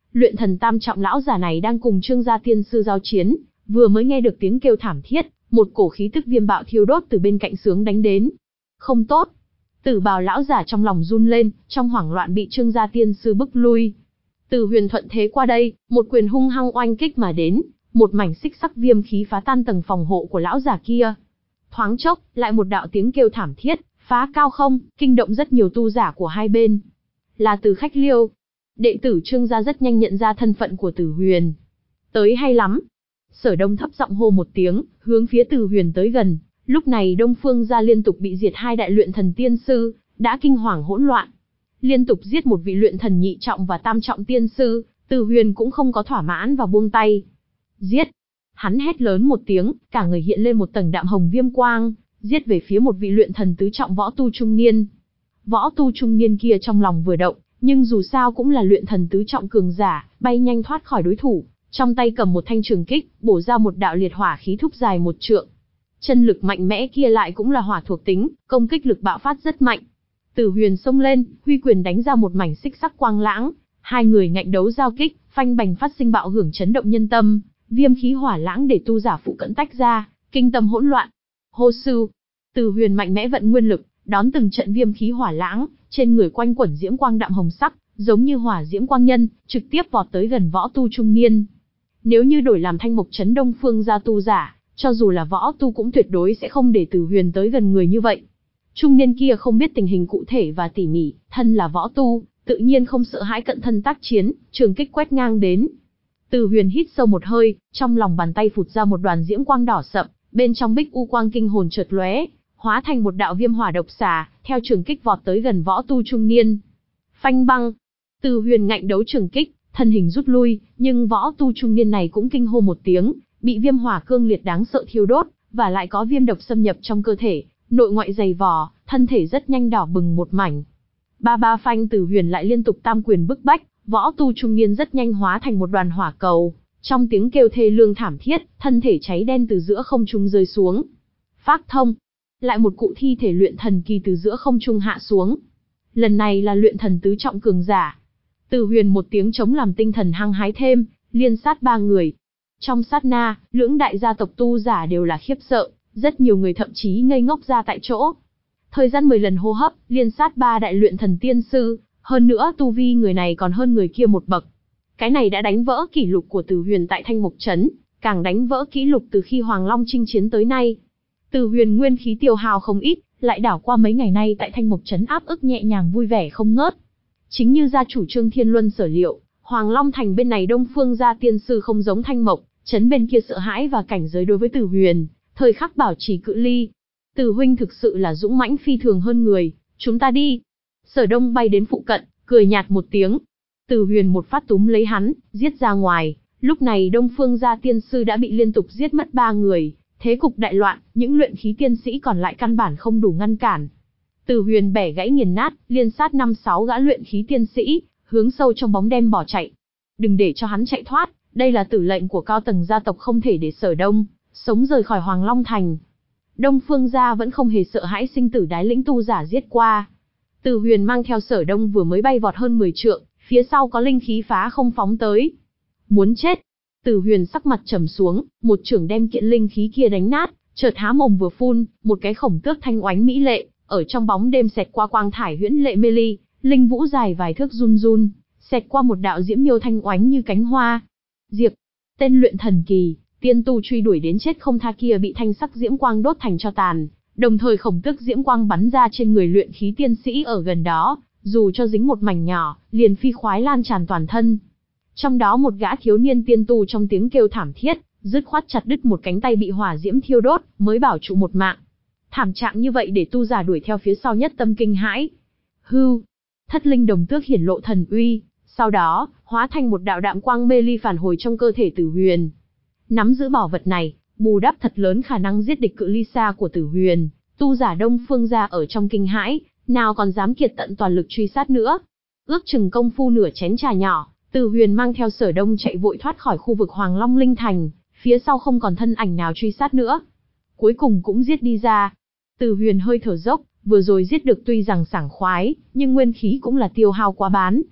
Luyện thần tam trọng lão giả này đang cùng Trương gia tiên sư giao chiến, vừa mới nghe được tiếng kêu thảm thiết, một cổ khí tức viêm bạo thiêu đốt từ bên cạnh sướng đánh đến. Không tốt. Tử bào lão giả trong lòng run lên, trong hoảng loạn bị Trương gia tiên sư bức lui. Từ Huyền thuận thế qua đây, một quyền hung hăng oanh kích mà đến, một mảnh xích sắc viêm khí phá tan tầng phòng hộ của lão giả kia. Thoáng chốc, lại một đạo tiếng kêu thảm thiết, phá cao không, kinh động rất nhiều tu giả của hai bên. Là Từ Khách Liêu. Đệ tử Trương gia rất nhanh nhận ra thân phận của Từ Huyền. Tới hay lắm. Sở Đông thấp giọng hô một tiếng, hướng phía Từ Huyền tới gần. Lúc này Đông Phương gia liên tục bị diệt hai đại luyện thần tiên sư, đã kinh hoàng hỗn loạn. Liên tục giết một vị luyện thần nhị trọng và tam trọng tiên sư, Từ Huyền cũng không có thỏa mãn và buông tay. Giết! Hắn hét lớn một tiếng, cả người hiện lên một tầng đạm hồng viêm quang, giết về phía một vị luyện thần tứ trọng võ tu trung niên. Võ tu trung niên kia trong lòng vừa động, nhưng dù sao cũng là luyện thần tứ trọng cường giả, bay nhanh thoát khỏi đối thủ, trong tay cầm một thanh trường kích, bổ ra một đạo liệt hỏa khí thúc dài một trượng. Chân lực mạnh mẽ kia lại cũng là hỏa thuộc tính, công kích lực bạo phát rất mạnh. Từ Huyền xông lên, huy quyền đánh ra một mảnh xích sắc quang lãng, hai người ngạnh đấu giao kích, phanh bành phát sinh bạo hưởng chấn động nhân tâm, viêm khí hỏa lãng để tu giả phụ cận tách ra, kinh tâm hỗn loạn. Hô sư, Từ Huyền mạnh mẽ vận nguyên lực, đón từng trận viêm khí hỏa lãng, trên người quanh quẩn diễm quang đạm hồng sắc, giống như hỏa diễm quang nhân, trực tiếp vọt tới gần võ tu trung niên. Nếu như đổi làm Thanh Mộc Trấn Đông Phương gia tu giả, cho dù là võ tu cũng tuyệt đối sẽ không để Từ Huyền tới gần người như vậy. Trung niên kia không biết tình hình cụ thể và tỉ mỉ, thân là võ tu, tự nhiên không sợ hãi cận thân tác chiến, trường kích quét ngang đến. Từ Huyền hít sâu một hơi, trong lòng bàn tay phụt ra một đoàn diễm quang đỏ sậm, bên trong bích u quang kinh hồn chợt lóe, hóa thành một đạo viêm hỏa độc xà, theo trường kích vọt tới gần võ tu trung niên. Phanh băng, Từ Huyền ngạnh đấu trường kích, thân hình rút lui, nhưng võ tu trung niên này cũng kinh hô một tiếng, bị viêm hỏa cương liệt đáng sợ thiêu đốt, và lại có viêm độc xâm nhập trong cơ thể, nội ngoại dày vò, thân thể rất nhanh đỏ bừng một mảnh. Ba ba phanh Từ Huyền lại liên tục tam quyền bức bách, võ tu trung niên rất nhanh hóa thành một đoàn hỏa cầu, trong tiếng kêu thê lương thảm thiết, thân thể cháy đen từ giữa không trung rơi xuống. Phác thông, lại một cụ thi thể luyện thần kỳ từ giữa không trung hạ xuống. Lần này là luyện thần tứ trọng cường giả. Từ Huyền một tiếng chống làm tinh thần hăng hái thêm, liên sát ba người. Trong sát na, lưỡng đại gia tộc tu giả đều là khiếp sợ, rất nhiều người thậm chí ngây ngốc ra tại chỗ. Thời gian mười lần hô hấp, liên sát ba đại luyện thần tiên sư, hơn nữa tu vi người này còn hơn người kia một bậc. Cái này đã đánh vỡ kỷ lục của Từ Huyền tại Thanh Mộc Trấn, càng đánh vỡ kỷ lục từ khi Hoàng Long chinh chiến tới nay. Từ Huyền nguyên khí tiêu hao không ít, lại đảo qua mấy ngày nay tại Thanh Mộc Trấn áp ức nhẹ nhàng vui vẻ không ngớt. Chính như gia chủ Trương Thiên Luân sở liệu, Hoàng Long thành bên này Đông Phương gia tiên sư không giống Thanh Mộc Trấn bên kia sợ hãi và cảnh giới đối với Từ Huyền, thời khắc bảo trì cự ly. Từ huynh thực sự là dũng mãnh phi thường hơn người, chúng ta đi. Sở Đông bay đến phụ cận, cười nhạt một tiếng. Từ Huyền một phát túm lấy hắn, giết ra ngoài. Lúc này Đông Phương gia tiên sư đã bị liên tục giết mất ba người, thế cục đại loạn, những luyện khí tiên sĩ còn lại căn bản không đủ ngăn cản. Từ Huyền bẻ gãy nghiền nát, liên sát năm sáu gã luyện khí tiên sĩ, hướng sâu trong bóng đêm bỏ chạy. Đừng để cho hắn chạy thoát, đây là tử lệnh của cao tầng gia tộc, không thể để Sở Đông sống rời khỏi Hoàng Long thành. Đông Phương gia vẫn không hề sợ hãi sinh tử đái lĩnh tu giả giết qua. Từ Huyền mang theo Sở Đông vừa mới bay vọt hơn mười trượng, phía sau có linh khí phá không phóng tới. Muốn chết. Từ Huyền sắc mặt trầm xuống, một chưởng đem kiện linh khí kia đánh nát, chợt há mồm vừa phun, một cái khổng tước thanh oánh mỹ lệ, ở trong bóng đêm xẹt qua quang thải huyễn lệ mê ly, linh vũ dài vài thước run run, xẹt qua một đạo diễm miêu thanh oánh như cánh hoa. Diệp, tên luyện thần kỳ, tiên tu truy đuổi đến chết không tha kia bị thanh sắc diễm quang đốt thành tro tàn, đồng thời khổng tước diễm quang bắn ra trên người luyện khí tiên sĩ ở gần đó, dù cho dính một mảnh nhỏ, liền phi khoái lan tràn toàn thân. Trong đó một gã thiếu niên tiên tu trong tiếng kêu thảm thiết, dứt khoát chặt đứt một cánh tay bị hỏa diễm thiêu đốt, mới bảo trụ một mạng. Thảm trạng như vậy để tu giả đuổi theo phía sau nhất tâm kinh hãi. Hưu, thất linh đồng tước hiển lộ thần uy, sau đó hóa thành một đạo đạm quang mê ly phản hồi trong cơ thể Tử Huyền. Nắm giữ bảo vật này, bù đắp thật lớn khả năng giết địch cự ly xa của Tử Huyền. Tu giả Đông Phương gia ở trong kinh hãi, nào còn dám kiệt tận toàn lực truy sát nữa. Ước chừng công phu nửa chén trà nhỏ, Tử Huyền mang theo Sở Đông chạy vội thoát khỏi khu vực Hoàng Long Linh Thành, phía sau không còn thân ảnh nào truy sát nữa. Cuối cùng cũng giết đi ra. Tử Huyền hơi thở dốc, vừa rồi giết được tuy rằng sảng khoái, nhưng nguyên khí cũng là tiêu hao quá bán.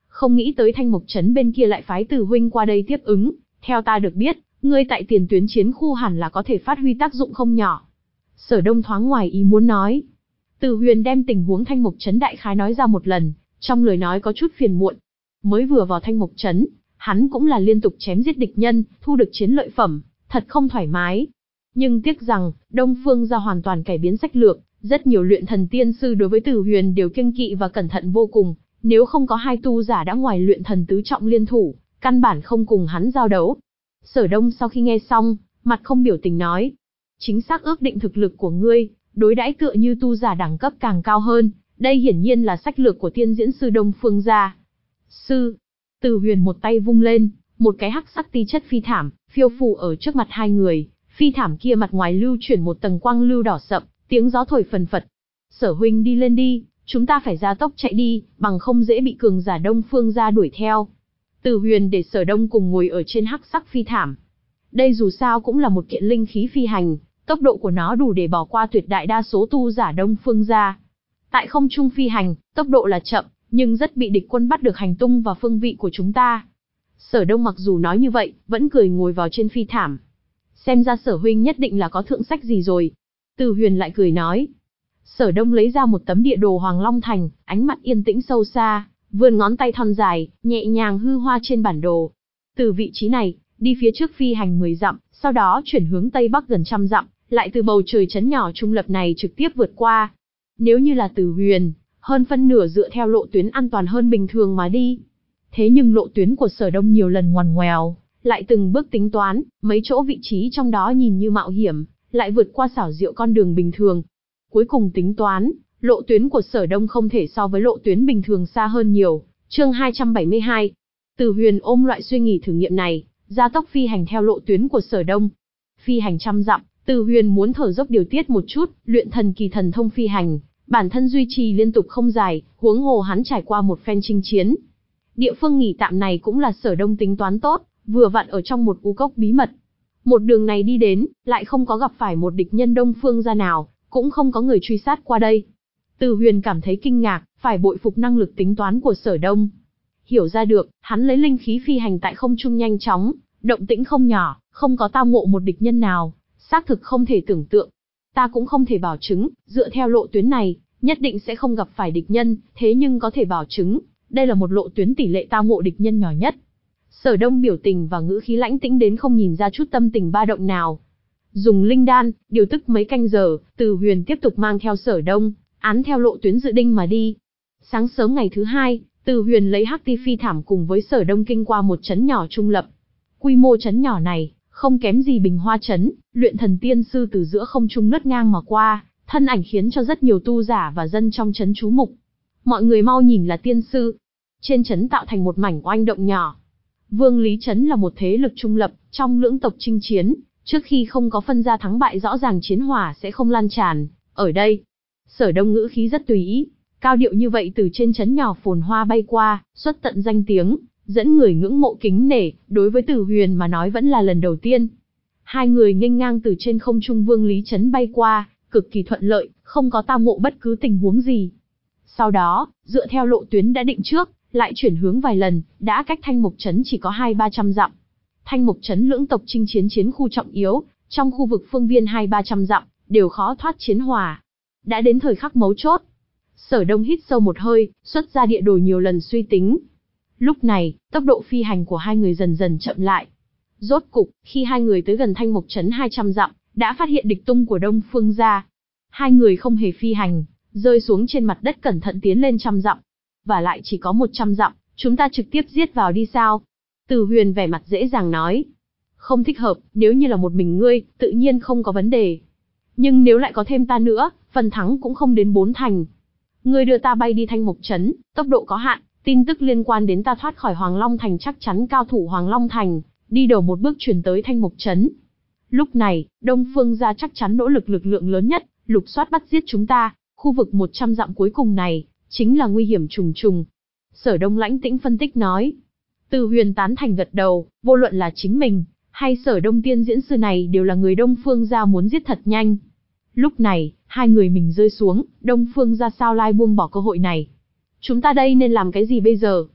không nghĩ tới Thanh Mộc Trấn bên kia lại phái Từ huynh qua đây tiếp ứng, theo ta được biết, ngươi tại tiền tuyến chiến khu hẳn là có thể phát huy tác dụng không nhỏ. Sở Đông thoáng ngoài ý muốn nói. Từ Huyền đem tình huống Thanh Mộc Trấn đại khái nói ra một lần, trong lời nói có chút phiền muộn. Mới vừa vào Thanh Mộc Trấn, hắn cũng là liên tục chém giết địch nhân, thu được chiến lợi phẩm, thật không thoải mái. Nhưng tiếc rằng, Đông Phương gia hoàn toàn cải biến sách lược, rất nhiều luyện thần tiên sư đối với Từ Huyền đều kiêng kỵ và cẩn thận vô cùng, nếu không có hai tu giả đã ngoài luyện thần tứ trọng liên thủ, căn bản không cùng hắn giao đấu. Sở Đông sau khi nghe xong, mặt không biểu tình nói, chính xác ước định thực lực của ngươi, đối đãi tựa như tu giả đẳng cấp càng cao hơn, đây hiển nhiên là sách lược của tiên diễn sư Đông Phương gia. Sư, Từ Huyền một tay vung lên, một cái hắc sắc ti chất phi thảm, phiêu phù ở trước mặt hai người, phi thảm kia mặt ngoài lưu chuyển một tầng quang lưu đỏ sậm, tiếng gió thổi phần phật. Sở huynh đi lên đi, chúng ta phải gia tốc chạy đi, bằng không dễ bị cường giả Đông Phương gia đuổi theo. Từ Huyền để Sở Đông cùng ngồi ở trên hắc sắc phi thảm. Đây dù sao cũng là một kiện linh khí phi hành, tốc độ của nó đủ để bỏ qua tuyệt đại đa số tu giả Đông Phương gia. Tại không trung phi hành, tốc độ là chậm, nhưng rất bị địch quân bắt được hành tung và phương vị của chúng ta. Sở Đông mặc dù nói như vậy, vẫn cười ngồi vào trên phi thảm. Xem ra Sở huynh nhất định là có thượng sách gì rồi. Từ Huyền lại cười nói. Sở Đông lấy ra một tấm địa đồ Hoàng Long Thành, ánh mắt yên tĩnh sâu xa, vươn ngón tay thon dài, nhẹ nhàng hư hoa trên bản đồ. Từ vị trí này, đi phía trước phi hành mười dặm, sau đó chuyển hướng tây bắc gần trăm dặm, lại từ bầu trời trấn nhỏ trung lập này trực tiếp vượt qua. Nếu như là Từ Huyền, hơn phân nửa dựa theo lộ tuyến an toàn hơn bình thường mà đi. Thế nhưng lộ tuyến của Sở Đông nhiều lần ngoằn ngoèo, lại từng bước tính toán, mấy chỗ vị trí trong đó nhìn như mạo hiểm, lại vượt qua xảo diệu con đường bình thường. Cuối cùng tính toán, lộ tuyến của Sở Đông không thể so với lộ tuyến bình thường xa hơn nhiều. Chương hai trăm bảy mươi hai. Từ Huyền ôm loại suy nghĩ thử nghiệm này, gia tốc phi hành theo lộ tuyến của Sở Đông. Phi hành trăm dặm, Từ Huyền muốn thở dốc điều tiết một chút, luyện thần kỳ thần thông phi hành, bản thân duy trì liên tục không dài, huống hồ hắn trải qua một phen chinh chiến. Địa phương nghỉ tạm này cũng là Sở Đông tính toán tốt, vừa vặn ở trong một u cốc bí mật. Một đường này đi đến, lại không có gặp phải một địch nhân Đông Phương gia nào, cũng không có người truy sát qua đây. Từ Huyền cảm thấy kinh ngạc, phải bội phục năng lực tính toán của Sở Đông. Hiểu ra được, hắn lấy linh khí phi hành tại không trung nhanh chóng, động tĩnh không nhỏ, không có tao ngộ một địch nhân nào, xác thực không thể tưởng tượng. Ta cũng không thể bảo chứng, dựa theo lộ tuyến này, nhất định sẽ không gặp phải địch nhân, thế nhưng có thể bảo chứng, đây là một lộ tuyến tỷ lệ tao ngộ địch nhân nhỏ nhất. Sở Đông biểu tình và ngữ khí lãnh tĩnh đến không nhìn ra chút tâm tình ba động nào. Dùng linh đan, điều tức mấy canh giờ, Từ Huyền tiếp tục mang theo Sở Đông, án theo lộ tuyến dự định mà đi. Sáng sớm ngày thứ hai, Từ Huyền lấy hắc ti phi thảm cùng với Sở Đông kinh qua một trấn nhỏ trung lập. Quy mô trấn nhỏ này, không kém gì Bình Hoa trấn, luyện thần tiên sư từ giữa không trung lướt ngang mà qua, thân ảnh khiến cho rất nhiều tu giả và dân trong trấn chú mục. Mọi người mau nhìn là tiên sư. Trên trấn tạo thành một mảnh oanh động nhỏ. Vương Lý trấn là một thế lực trung lập, trong lưỡng tộc chinh chiến, trước khi không có phân ra thắng bại rõ ràng chiến hỏa sẽ không lan tràn. Ở đây, Sở Đông ngữ khí rất tùy ý, cao điệu như vậy từ trên trấn nhỏ phồn hoa bay qua, xuất tận danh tiếng, dẫn người ngưỡng mộ kính nể, đối với Từ Huyền mà nói vẫn là lần đầu tiên. Hai người nghênh ngang từ trên không trung Vương Lý trấn bay qua, cực kỳ thuận lợi, không có tao ngộ bất cứ tình huống gì. Sau đó, dựa theo lộ tuyến đã định trước, lại chuyển hướng vài lần, đã cách Thanh Mộc trấn chỉ có hai ba trăm dặm. Thanh Mộc trấn lưỡng tộc chinh chiến chiến khu trọng yếu, trong khu vực phương viên hai ba trăm dặm, đều khó thoát chiến hỏa. Đã đến thời khắc mấu chốt. Sở Đông hít sâu một hơi, xuất ra địa đồ nhiều lần suy tính. Lúc này, tốc độ phi hành của hai người dần dần chậm lại. Rốt cục, khi hai người tới gần Thanh Mộc trấn hai trăm dặm, đã phát hiện địch tung của Đông Phương gia. Hai người không hề phi hành, rơi xuống trên mặt đất cẩn thận tiến lên trăm dặm. Và lại chỉ có một trăm dặm, chúng ta trực tiếp giết vào đi sao? Từ Huyền vẻ mặt dễ dàng nói. Không thích hợp, nếu như là một mình ngươi, tự nhiên không có vấn đề. Nhưng nếu lại có thêm ta nữa, phần thắng cũng không đến bốn thành. Ngươi đưa ta bay đi Thanh Mộc trấn, tốc độ có hạn, tin tức liên quan đến ta thoát khỏi Hoàng Long Thành chắc chắn cao thủ Hoàng Long Thành, đi đầu một bước chuyển tới Thanh Mộc trấn. Lúc này, Đông Phương gia chắc chắn nỗ lực lực lượng lớn nhất, lục soát bắt giết chúng ta, khu vực một trăm dặm cuối cùng này, chính là nguy hiểm trùng trùng. Sở Đông lãnh tĩnh phân tích nói. Từ Huyền tán thành gật đầu, vô luận là chính mình, hay Sở Đông tiên diễn sư này đều là người Đông Phương gia muốn giết thật nhanh. Lúc này, hai người mình rơi xuống, Đông Phương gia sao lai buông bỏ cơ hội này. Chúng ta đây nên làm cái gì bây giờ?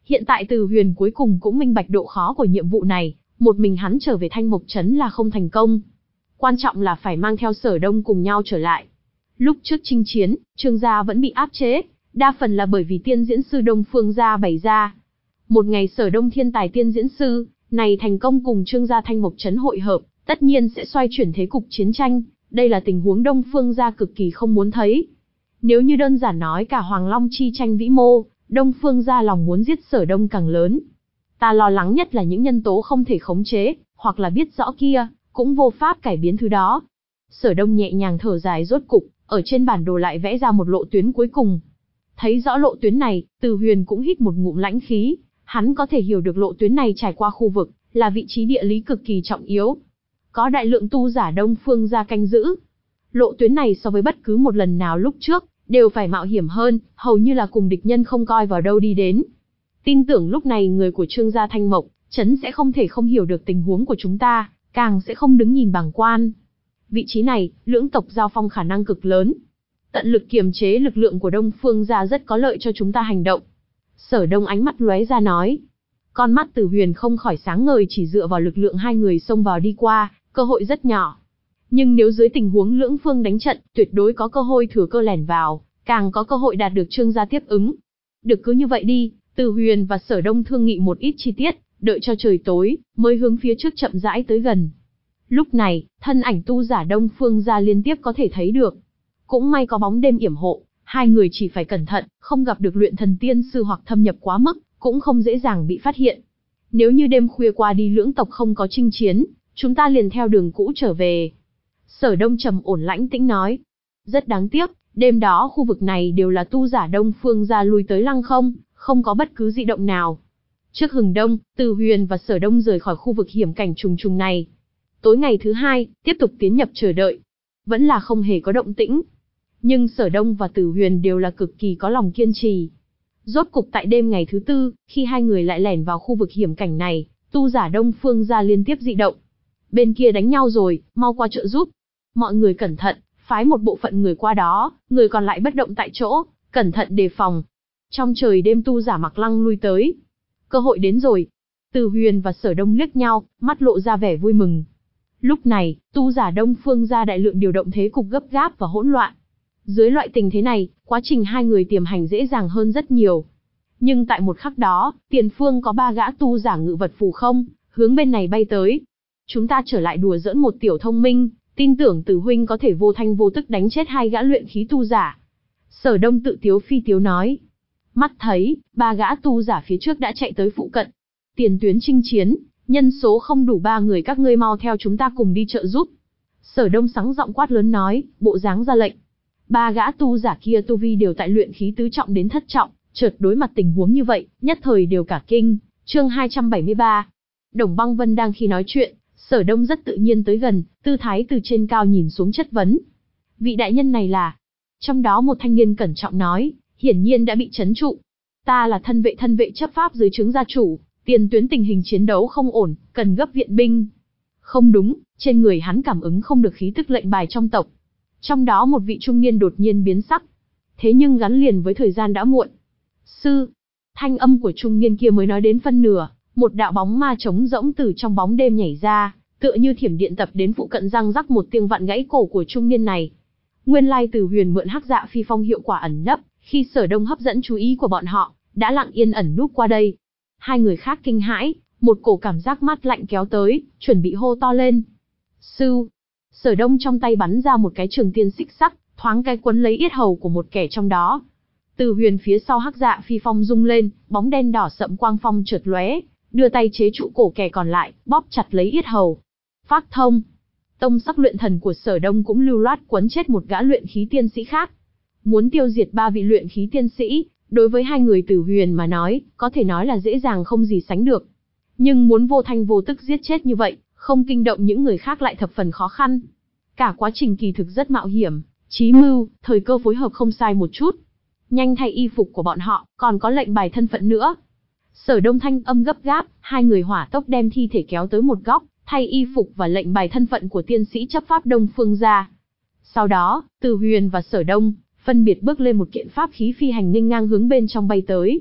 Hiện tại Từ Huyền cuối cùng cũng minh bạch độ khó của nhiệm vụ này, một mình hắn trở về Thanh Mộc Trấn là không thành công. Quan trọng là phải mang theo Sở Đông cùng nhau trở lại. Lúc trước chinh chiến, Trương gia vẫn bị áp chế, đa phần là bởi vì tiên diễn sư Đông Phương gia bày ra. Một ngày Sở Đông thiên tài tiên diễn sư này thành công cùng Trương gia Thanh Mộc Trấn hội hợp, tất nhiên sẽ xoay chuyển thế cục chiến tranh, đây là tình huống Đông Phương gia cực kỳ không muốn thấy. Nếu như đơn giản nói cả Hoàng Long chi tranh vĩ mô, Đông Phương gia lòng muốn giết Sở Đông càng lớn. Ta lo lắng nhất là những nhân tố không thể khống chế, hoặc là biết rõ kia, cũng vô pháp cải biến thứ đó. Sở Đông nhẹ nhàng thở dài rốt cục, ở trên bản đồ lại vẽ ra một lộ tuyến cuối cùng. Thấy rõ lộ tuyến này, Từ Huyền cũng hít một ngụm lãnh khí, hắn có thể hiểu được lộ tuyến này trải qua khu vực, là vị trí địa lý cực kỳ trọng yếu. Có đại lượng tu giả Đông Phương gia canh giữ. Lộ tuyến này so với bất cứ một lần nào lúc trước, đều phải mạo hiểm hơn, hầu như là cùng địch nhân không coi vào đâu đi đến. Tin tưởng lúc này người của Trương gia Thanh Mộc Trấn sẽ không thể không hiểu được tình huống của chúng ta, càng sẽ không đứng nhìn bàng quan. Vị trí này, lưỡng tộc giao phong khả năng cực lớn. Tận lực kiềm chế lực lượng của Đông Phương gia rất có lợi cho chúng ta hành động. Sở Đông ánh mắt lóe ra nói. Con mắt Từ Huyền không khỏi sáng ngời, chỉ dựa vào lực lượng hai người xông vào đi qua, cơ hội rất nhỏ. Nhưng nếu dưới tình huống lưỡng phương đánh trận, tuyệt đối có cơ hội thừa cơ lẻn vào, càng có cơ hội đạt được Trương gia tiếp ứng. Được cứ như vậy đi, Từ Huyền và Sở Đông thương nghị một ít chi tiết, đợi cho trời tối, mới hướng phía trước chậm rãi tới gần. Lúc này, thân ảnh tu giả Đông Phương gia liên tiếp có thể thấy được. Cũng may có bóng đêm yểm hộ, hai người chỉ phải cẩn thận, không gặp được luyện thần tiên sư hoặc thâm nhập quá mức, cũng không dễ dàng bị phát hiện. Nếu như đêm khuya qua đi lưỡng tộc không có chinh chiến, chúng ta liền theo đường cũ trở về. Sở Đông trầm ổn lãnh tĩnh nói. Rất đáng tiếc, đêm đó khu vực này đều là tu giả Đông Phương gia lui tới lăng không, không có bất cứ dị động nào. Trước hừng đông, Từ Huyền và Sở Đông rời khỏi khu vực hiểm cảnh trùng trùng này. Tối ngày thứ hai, tiếp tục tiến nhập chờ đợi. Vẫn là không hề có động tĩnh. Nhưng Sở Đông và Từ Huyền đều là cực kỳ có lòng kiên trì. Rốt cục tại đêm ngày thứ tư, khi hai người lại lẻn vào khu vực hiểm cảnh này, tu giả Đông Phương gia liên tiếp dị động. Bên kia đánh nhau rồi, mau qua trợ giúp. Mọi người cẩn thận, phái một bộ phận người qua đó, người còn lại bất động tại chỗ, cẩn thận đề phòng. Trong trời đêm tu giả Mặc Lăng lui tới. Cơ hội đến rồi. Từ Huyền và Sở Đông liếc nhau, mắt lộ ra vẻ vui mừng. Lúc này, tu giả Đông Phương gia đại lượng điều động thế cục gấp gáp và hỗn loạn. Dưới loại tình thế này, quá trình hai người tiềm hành dễ dàng hơn rất nhiều. Nhưng tại một khắc đó, tiền phương có ba gã tu giả ngự vật phù không, hướng bên này bay tới. Chúng ta trở lại đùa giỡn một tiểu thông minh, tin tưởng Từ huynh có thể vô thanh vô tức đánh chết hai gã luyện khí tu giả. Sở Đông tự tiếu phi tiếu nói. Mắt thấy, ba gã tu giả phía trước đã chạy tới phụ cận. Tiền tuyến chinh chiến, nhân số không đủ ba người, các ngươi mau theo chúng ta cùng đi trợ giúp. Sở Đông sắng giọng quát lớn nói, bộ dáng ra lệnh. Ba gã tu giả kia tu vi đều tại luyện khí tứ trọng đến thất trọng, chợt đối mặt tình huống như vậy, nhất thời đều cả kinh. Chương hai trăm bảy mươi ba. Đồng Băng Vân đang khi nói chuyện, Sở Đông rất tự nhiên tới gần, tư thái từ trên cao nhìn xuống chất vấn. Vị đại nhân này là? Trong đó một thanh niên cẩn trọng nói, hiển nhiên đã bị trấn trụ. Ta là thân vệ thân vệ chấp pháp dưới trướng gia chủ, tiền tuyến tình hình chiến đấu không ổn, cần gấp viện binh. Không đúng, trên người hắn cảm ứng không được khí tức lệnh bài trong tộc. Trong đó một vị trung niên đột nhiên biến sắc. Thế nhưng gắn liền với thời gian đã muộn. Sư, thanh âm của trung niên kia mới nói đến phân nửa, một đạo bóng ma trống rỗng từ trong bóng đêm nhảy ra, tựa như thiểm điện tập đến phụ cận, răng rắc một tiếng vặn gãy cổ của trung niên này. Nguyên lai Từ Huyền mượn hắc dạ phi phong hiệu quả ẩn nấp, khi Sở Đông hấp dẫn chú ý của bọn họ, đã lặng yên ẩn núp qua đây. Hai người khác kinh hãi, một cổ cảm giác mát lạnh kéo tới, chuẩn bị hô to lên. Sư, Sở Đông trong tay bắn ra một cái trường tiên xích sắc, thoáng cái quấn lấy yết hầu của một kẻ trong đó. Từ Huyền phía sau hắc dạ phi phong rung lên, bóng đen đỏ sậm quang phong chợt lóe, đưa tay chế trụ cổ kẻ còn lại, bóp chặt lấy yết hầu. Phát thông. Tông sắc luyện thần của Sở Đông cũng lưu loát quấn chết một gã luyện khí tiên sĩ khác. Muốn tiêu diệt ba vị luyện khí tiên sĩ, đối với hai người Từ Huyền mà nói, có thể nói là dễ dàng không gì sánh được. Nhưng muốn vô thanh vô tức giết chết như vậy, không kinh động những người khác lại thập phần khó khăn. Cả quá trình kỳ thực rất mạo hiểm, chí mưu, thời cơ phối hợp không sai một chút. Nhanh thay y phục của bọn họ, còn có lệnh bài thân phận nữa. Sở Đông thanh âm gấp gáp, hai người hỏa tốc đem thi thể kéo tới một góc, thay y phục và lệnh bài thân phận của tiên sĩ chấp pháp Đông Phương gia. Sau đó, Từ Huyền và Sở Đông phân biệt bước lên một kiện pháp khí phi hành nghênh ngang hướng bên trong bay tới.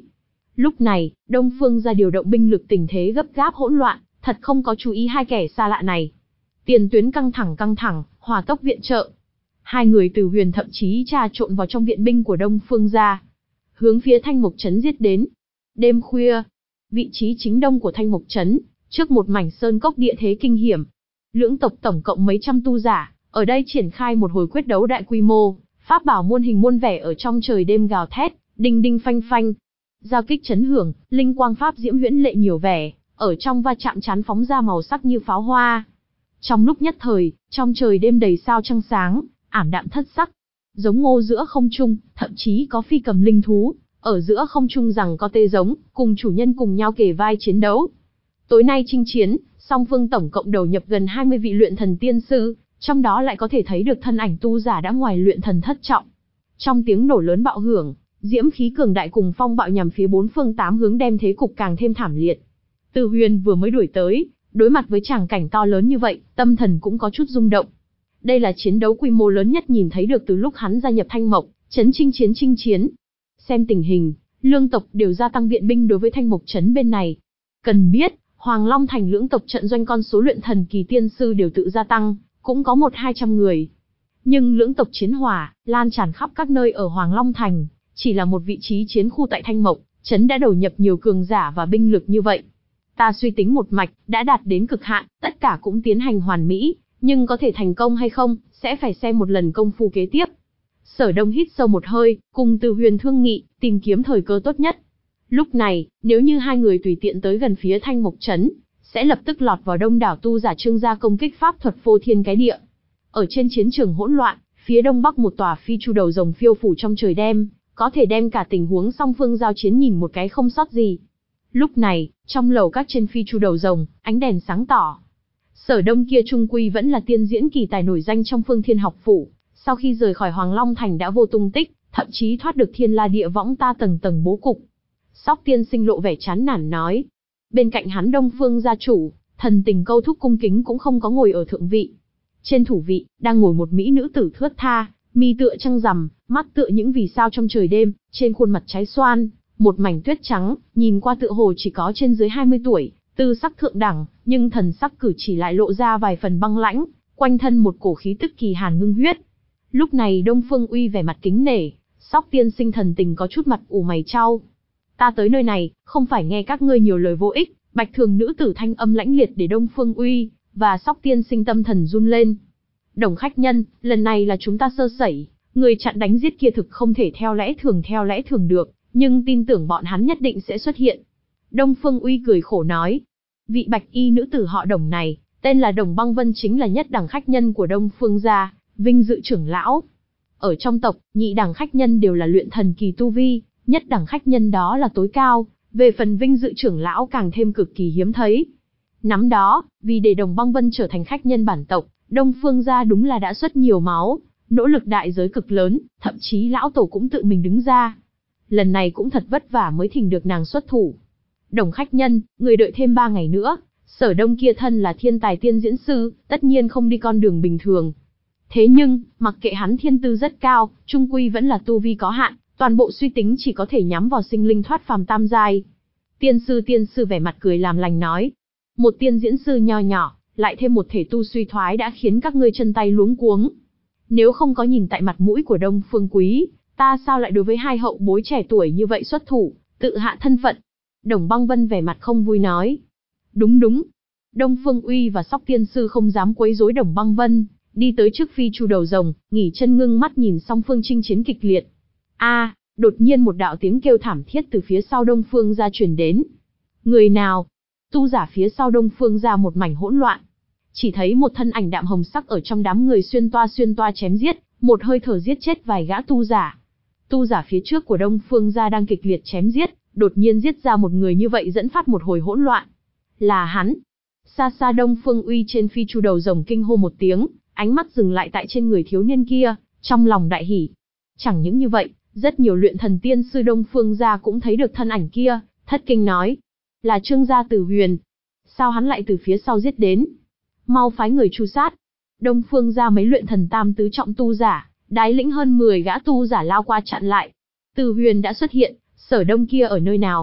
Lúc này, Đông Phương gia điều động binh lực, tình thế gấp gáp hỗn loạn, thật không có chú ý hai kẻ xa lạ này. Tiền tuyến căng thẳng căng thẳng, hỏa tốc viện trợ. Hai người Từ Huyền thậm chí trà trộn vào trong viện binh của Đông Phương gia, hướng phía Thanh Mộc Trấn giết đến. Đêm khuya, vị trí chính đông của Thanh Mộc Trấn, trước một mảnh sơn cốc địa thế kinh hiểm. Lưỡng tộc tổng cộng mấy trăm tu giả, ở đây triển khai một hồi quyết đấu đại quy mô, pháp bảo muôn hình muôn vẻ ở trong trời đêm gào thét, đinh đinh phanh phanh. Giao kích chấn hưởng, linh quang pháp diễm huyễn lệ nhiều vẻ, ở trong va chạm chán phóng ra màu sắc như pháo hoa. Trong lúc nhất thời, trong trời đêm đầy sao trăng sáng, ảm đạm thất sắc. Giống ngô giữa không trung, thậm chí có phi cầm linh thú, ở giữa không trung rằng có tê giống, cùng chủ nhân cùng nhau kề vai chiến đấu. Tối nay chinh chiến, song phương tổng cộng đầu nhập gần hai mươi vị luyện thần tiên sư, trong đó lại có thể thấy được thân ảnh tu giả đã ngoài luyện thần thất trọng. Trong tiếng nổ lớn bạo hưởng, diễm khí cường đại cùng phong bạo nhằm phía bốn phương tám hướng đem thế cục càng thêm thảm liệt. Từ Huyền vừa mới đuổi tới, đối mặt với tràng cảnh to lớn như vậy, tâm thần cũng có chút rung động. Đây là chiến đấu quy mô lớn nhất nhìn thấy được từ lúc hắn gia nhập Thanh Mộc Trấn chinh chiến chinh chiến. Xem tình hình, lương tộc đều gia tăng viện binh đối với Thanh Mộc Trấn bên này. Cần biết, Hoàng Long Thành lưỡng tộc trận doanh con số luyện thần kỳ tiên sư đều tự gia tăng, cũng có một hai trăm người. Nhưng lưỡng tộc chiến hỏa lan tràn khắp các nơi ở Hoàng Long Thành, chỉ là một vị trí chiến khu tại Thanh Mộc Trấn đã đầu nhập nhiều cường giả và binh lực như vậy. Ta suy tính một mạch, đã đạt đến cực hạn, tất cả cũng tiến hành hoàn mỹ, nhưng có thể thành công hay không, sẽ phải xem một lần công phu kế tiếp. Sở Đông hít sâu một hơi, cùng Từ Huyền thương nghị, tìm kiếm thời cơ tốt nhất. Lúc này, nếu như hai người tùy tiện tới gần phía Thanh Mộc Trấn, sẽ lập tức lọt vào đông đảo tu giả Trương gia công kích pháp thuật phô thiên cái địa. Ở trên chiến trường hỗn loạn, phía đông bắc một tòa phi chu đầu rồng phiêu phủ trong trời đêm, có thể đem cả tình huống song phương giao chiến nhìn một cái không sót gì. Lúc này, trong lầu các trên phi chu đầu rồng, ánh đèn sáng tỏ. Sở Đông kia trung quy vẫn là tiên diễn kỳ tài nổi danh trong Phương Thiên học phủ, sau khi rời khỏi Hoàng Long Thành đã vô tung tích, thậm chí thoát được thiên la địa võng ta tầng tầng bố cục. Sóc tiên sinh lộ vẻ chán nản nói. Bên cạnh hắn Đông Phương gia chủ, thần tình câu thúc cung kính cũng không có ngồi ở thượng vị. Trên thủ vị, đang ngồi một mỹ nữ tử thướt tha, mi tựa trăng rằm, mắt tựa những vì sao trong trời đêm, trên khuôn mặt trái xoan, một mảnh tuyết trắng, nhìn qua tựa hồ chỉ có trên dưới hai mươi tuổi, tư sắc thượng đẳng, nhưng thần sắc cử chỉ lại lộ ra vài phần băng lãnh, quanh thân một cổ khí tức kỳ hàn ngưng huyết. Lúc này Đông Phương Uy vẻ mặt kính nể, Sóc tiên sinh thần tình có chút mặt ủ mày chau. Ta tới nơi này, không phải nghe các ngươi nhiều lời vô ích. Bạch thường nữ tử thanh âm lãnh liệt để Đông Phương Uy và Sóc tiên sinh tâm thần run lên. Đồng khách nhân, lần này là chúng ta sơ sẩy, người chặn đánh giết kia thực không thể theo lẽ thường theo lẽ thường được, nhưng tin tưởng bọn hắn nhất định sẽ xuất hiện. Đông Phương Uy cười khổ nói, vị bạch y nữ tử họ Đồng này, tên là Đồng Băng Vân, chính là nhất đẳng khách nhân của Đông Phương gia, vinh dự trưởng lão. Ở trong tộc, nhị đẳng khách nhân đều là luyện thần kỳ tu vi, nhất đẳng khách nhân đó là tối cao, về phần vinh dự trưởng lão càng thêm cực kỳ hiếm thấy. Năm đó, vì để Đồng Băng Vân trở thành khách nhân bản tộc, Đông Phương gia đúng là đã xuất nhiều máu, nỗ lực đại giới cực lớn, thậm chí lão tổ cũng tự mình đứng ra. Lần này cũng thật vất vả mới thỉnh được nàng xuất thủ. Đồng khách nhân, người đợi thêm ba ngày nữa, Sở Đông kia thân là thiên tài tiên diễn sư, tất nhiên không đi con đường bình thường. Thế nhưng, mặc kệ hắn thiên tư rất cao, trung quy vẫn là tu vi có hạn, toàn bộ suy tính chỉ có thể nhắm vào sinh linh thoát phàm tam giai. Tiên sư tiên sư vẻ mặt cười làm lành nói, một tiên diễn sư nho nhỏ, lại thêm một thể tu suy thoái đã khiến các ngươi chân tay luống cuống. Nếu không có nhìn tại mặt mũi của Đông Phương Quý, ta sao lại đối với hai hậu bối trẻ tuổi như vậy xuất thủ, tự hạ thân phận. Đồng Băng Vân vẻ mặt không vui nói. Đúng đúng. Đông Phương Uy và Sóc tiên sư không dám quấy rối Đồng Băng Vân, đi tới trước phi chu đầu rồng, nghỉ chân ngưng mắt nhìn song phương chinh chiến kịch liệt. A, đột nhiên một đạo tiếng kêu thảm thiết từ phía sau Đông Phương gia truyền đến. Người nào? Tu giả phía sau Đông Phương gia một mảnh hỗn loạn. Chỉ thấy một thân ảnh đạm hồng sắc ở trong đám người xuyên toa xuyên toa chém giết, một hơi thở giết chết vài gã tu giả. Tu giả phía trước của Đông Phương gia đang kịch liệt chém giết, đột nhiên giết ra một người như vậy dẫn phát một hồi hỗn loạn. Là hắn. Xa xa Đông Phương Uy trên phi chu đầu rồng kinh hô một tiếng, ánh mắt dừng lại tại trên người thiếu niên kia, trong lòng đại hỉ. Chẳng những như vậy, rất nhiều luyện thần tiên sư Đông Phương gia cũng thấy được thân ảnh kia, thất kinh nói, là Trương gia Từ Huyền. Sao hắn lại từ phía sau giết đến? Mau phái người tru sát. Đông Phương gia mấy luyện thần tam tứ trọng tu giả, đái lĩnh hơn mười gã tu giả lao qua chặn lại. Từ Huyền đã xuất hiện, Sở Đông kia ở nơi nào?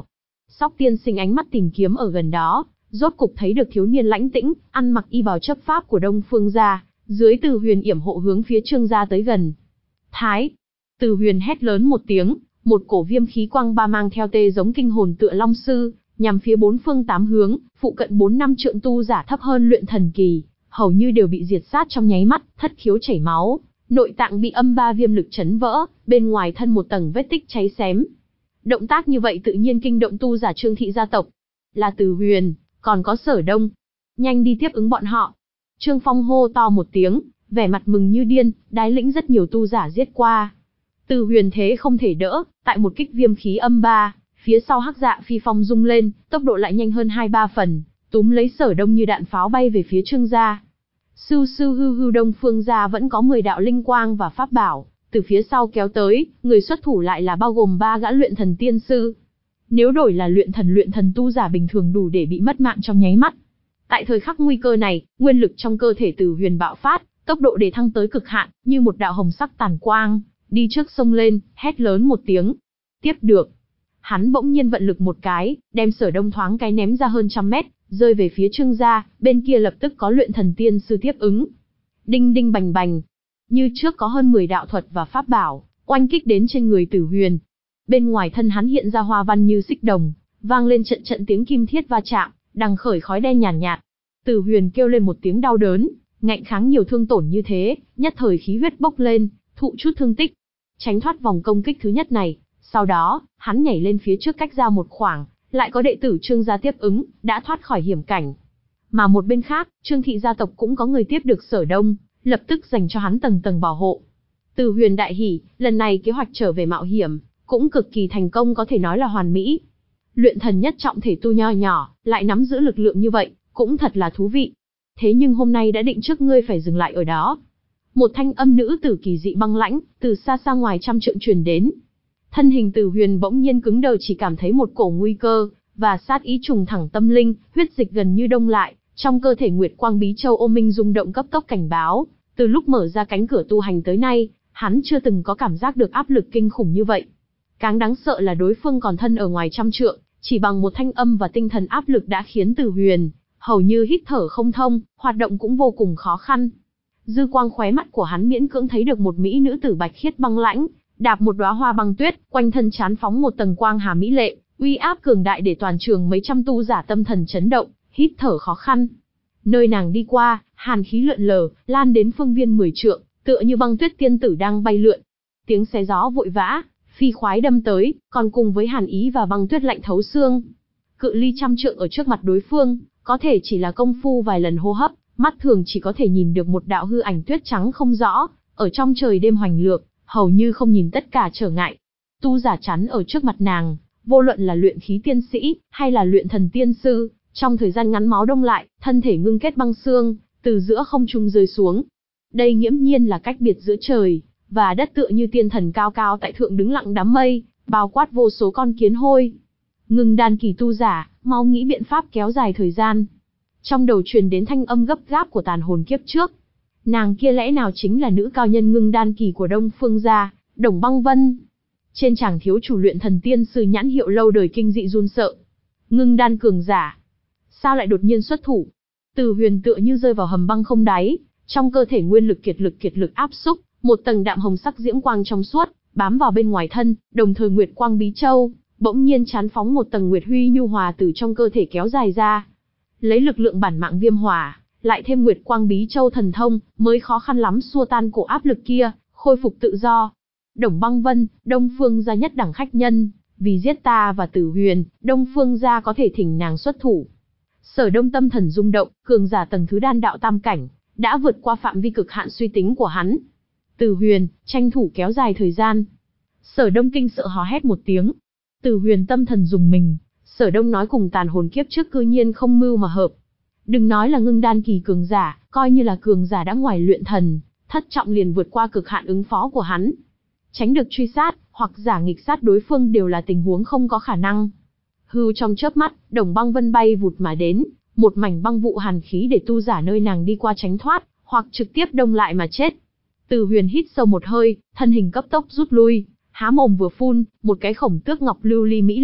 Sóc tiên sinh ánh mắt tìm kiếm ở gần đó, rốt cục thấy được thiếu niên lãnh tĩnh, ăn mặc y bào chấp pháp của Đông Phương gia, dưới Từ Huyền yểm hộ hướng phía Trương gia tới gần. Thái! Từ Huyền hét lớn một tiếng, một cổ viêm khí quang ba mang theo tê giống kinh hồn tựa long sư, nhằm phía bốn phương tám hướng, phụ cận bốn năm trượng tu giả thấp hơn luyện thần kỳ, hầu như đều bị diệt sát trong nháy mắt, thất khiếu chảy máu, nội tạng bị âm ba viêm lực chấn vỡ, bên ngoài thân một tầng vết tích cháy xém. Động tác như vậy tự nhiên kinh động tu giả Trương thị gia tộc. Là Từ Huyền, còn có Sở Đông. Nhanh đi tiếp ứng bọn họ. Trương Phong hô to một tiếng, vẻ mặt mừng như điên, đái lĩnh rất nhiều tu giả giết qua. Từ Huyền thế không thể đỡ, tại một kích viêm khí âm ba, phía sau hắc dạ phi phong rung lên, tốc độ lại nhanh hơn hai ba phần, túm lấy Sở Đông như đạn pháo bay về phía Trương gia. Sư sư hư hư Đông Phương gia vẫn có mười đạo linh quang và pháp bảo, từ phía sau kéo tới, người xuất thủ lại là bao gồm ba gã luyện thần tiên sư. Nếu đổi là luyện thần luyện thần tu giả bình thường đủ để bị mất mạng trong nháy mắt. Tại thời khắc nguy cơ này, nguyên lực trong cơ thể Từ Huyền bạo phát, tốc độ để thăng tới cực hạn, như một đạo hồng sắc tàn quang, đi trước sông lên, hét lớn một tiếng. Tiếp được. Hắn bỗng nhiên vận lực một cái, đem Sở Đông thoáng cái ném ra hơn trăm mét, rơi về phía Trương gia, bên kia lập tức có luyện thần tiên sư tiếp ứng. Đinh đinh bành bành. Như trước có hơn mười đạo thuật và pháp bảo, oanh kích đến trên người Từ Huyền. Bên ngoài thân hắn hiện ra hoa văn như xích đồng, vang lên trận trận tiếng kim thiết va chạm, đằng khởi khói đen nhàn nhạt, nhạt. Từ Huyền kêu lên một tiếng đau đớn, ngạnh kháng nhiều thương tổn như thế, nhất thời khí huyết bốc lên, thụ chút thương tích. Tránh thoát vòng công kích thứ nhất này, sau đó, hắn nhảy lên phía trước cách ra một khoảng, lại có đệ tử Trương gia tiếp ứng, đã thoát khỏi hiểm cảnh. Mà một bên khác, Trương thị gia tộc cũng có người tiếp được Sở Đông, lập tức dành cho hắn tầng tầng bảo hộ. Từ Huyền đại hỉ, lần này kế hoạch trở về mạo hiểm, cũng cực kỳ thành công, có thể nói là hoàn mỹ. Luyện thần nhất trọng thể tu nho nhỏ, lại nắm giữ lực lượng như vậy, cũng thật là thú vị. Thế nhưng hôm nay đã định trước ngươi phải dừng lại ở đó. Một thanh âm nữ tử kỳ dị băng lãnh, từ xa xa ngoài trăm trượng truyền đến. Thân hình Từ Huyền bỗng nhiên cứng đờ, chỉ cảm thấy một cổ nguy cơ, và sát ý trùng thẳng tâm linh, huyết dịch gần như đông lại, trong cơ thể Nguyệt Quang Bí Châu ô minh rung động cấp tốc cảnh báo. Từ lúc mở ra cánh cửa tu hành tới nay, hắn chưa từng có cảm giác được áp lực kinh khủng như vậy. Càng đáng sợ là đối phương còn thân ở ngoài trăm trượng, chỉ bằng một thanh âm và tinh thần áp lực đã khiến Từ Huyền hầu như hít thở không thông, hoạt động cũng vô cùng khó khăn. Dư quang khóe mắt của hắn miễn cưỡng thấy được một mỹ nữ tử bạch khiết băng lãnh, đạp một đóa hoa băng tuyết, quanh thân chán phóng một tầng quang hà mỹ lệ, uy áp cường đại để toàn trường mấy trăm tu giả tâm thần chấn động, hít thở khó khăn. Nơi nàng đi qua, hàn khí lượn lờ, lan đến phương viên mười trượng, tựa như băng tuyết tiên tử đang bay lượn. Tiếng xé gió vội vã, phi khoái đâm tới, còn cùng với hàn ý và băng tuyết lạnh thấu xương. Cự ly trăm trượng ở trước mặt đối phương, có thể chỉ là công phu vài lần hô hấp, mắt thường chỉ có thể nhìn được một đạo hư ảnh tuyết trắng không rõ, ở trong trời đêm hoành lược, hầu như không nhìn tất cả trở ngại. Tu giả chắn ở trước mặt nàng, vô luận là luyện khí tiên sĩ, hay là luyện thần tiên sư, trong thời gian ngắn máu đông lại, thân thể ngưng kết băng xương, từ giữa không trung rơi xuống. Đây nghiễm nhiên là cách biệt giữa trời và đất, tựa như tiên thần cao cao tại thượng đứng lặng đám mây, bao quát vô số con kiến hôi. Ngưng đan kỳ tu giả, mau nghĩ biện pháp kéo dài thời gian. Trong đầu truyền đến thanh âm gấp gáp của tàn hồn kiếp trước. Nàng kia lẽ nào chính là nữ cao nhân ngưng đan kỳ của Đông Phương gia, Đồng Băng Vân? Trên tràng thiếu chủ luyện thần tiên sư nhãn hiệu lâu đời kinh dị run sợ. Ngưng đan cường giả, sao lại đột nhiên xuất thủ? Từ Huyền tựa như rơi vào hầm băng không đáy, trong cơ thể nguyên lực kiệt lực kiệt lực áp xúc, một tầng đạm hồng sắc diễm quang trong suốt bám vào bên ngoài thân, đồng thời Nguyệt Quang Bí Châu bỗng nhiên chán phóng một tầng nguyệt huy nhu hòa từ trong cơ thể kéo dài ra. Lấy lực lượng bản mạng viêm hỏa, lại thêm Nguyệt Quang Bí Châu thần thông, mới khó khăn lắm xua tan cổ áp lực kia, khôi phục tự do. Đồng Băng Vân, Đông Phương gia nhất đẳng khách nhân, vì giết ta và Tử Huyền, Đông Phương gia có thể thỉnh nàng xuất thủ. Sở Đông tâm thần rung động, cường giả tầng thứ đan đạo tam cảnh, đã vượt qua phạm vi cực hạn suy tính của hắn. Tử Huyền, tranh thủ kéo dài thời gian. Sở Đông kinh sợ hò hét một tiếng. Tử Huyền tâm thần rùng mình, Sở Đông nói cùng tàn hồn kiếp trước cư nhiên không mưu mà hợp. Đừng nói là ngưng đan kỳ cường giả, coi như là cường giả đã ngoài luyện thần, thất trọng liền vượt qua cực hạn ứng phó của hắn. Tránh được truy sát, hoặc giả nghịch sát đối phương đều là tình huống không có khả năng. Hư trong chớp mắt, Đồng Băng Vân bay vụt mà đến, một mảnh băng vụ hàn khí để tu giả nơi nàng đi qua tránh thoát, hoặc trực tiếp đông lại mà chết. Từ Huyền hít sâu một hơi, thân hình cấp tốc rút lui, há mồm vừa phun, một cái khổng tước ngọc lưu ly mỹ lệ,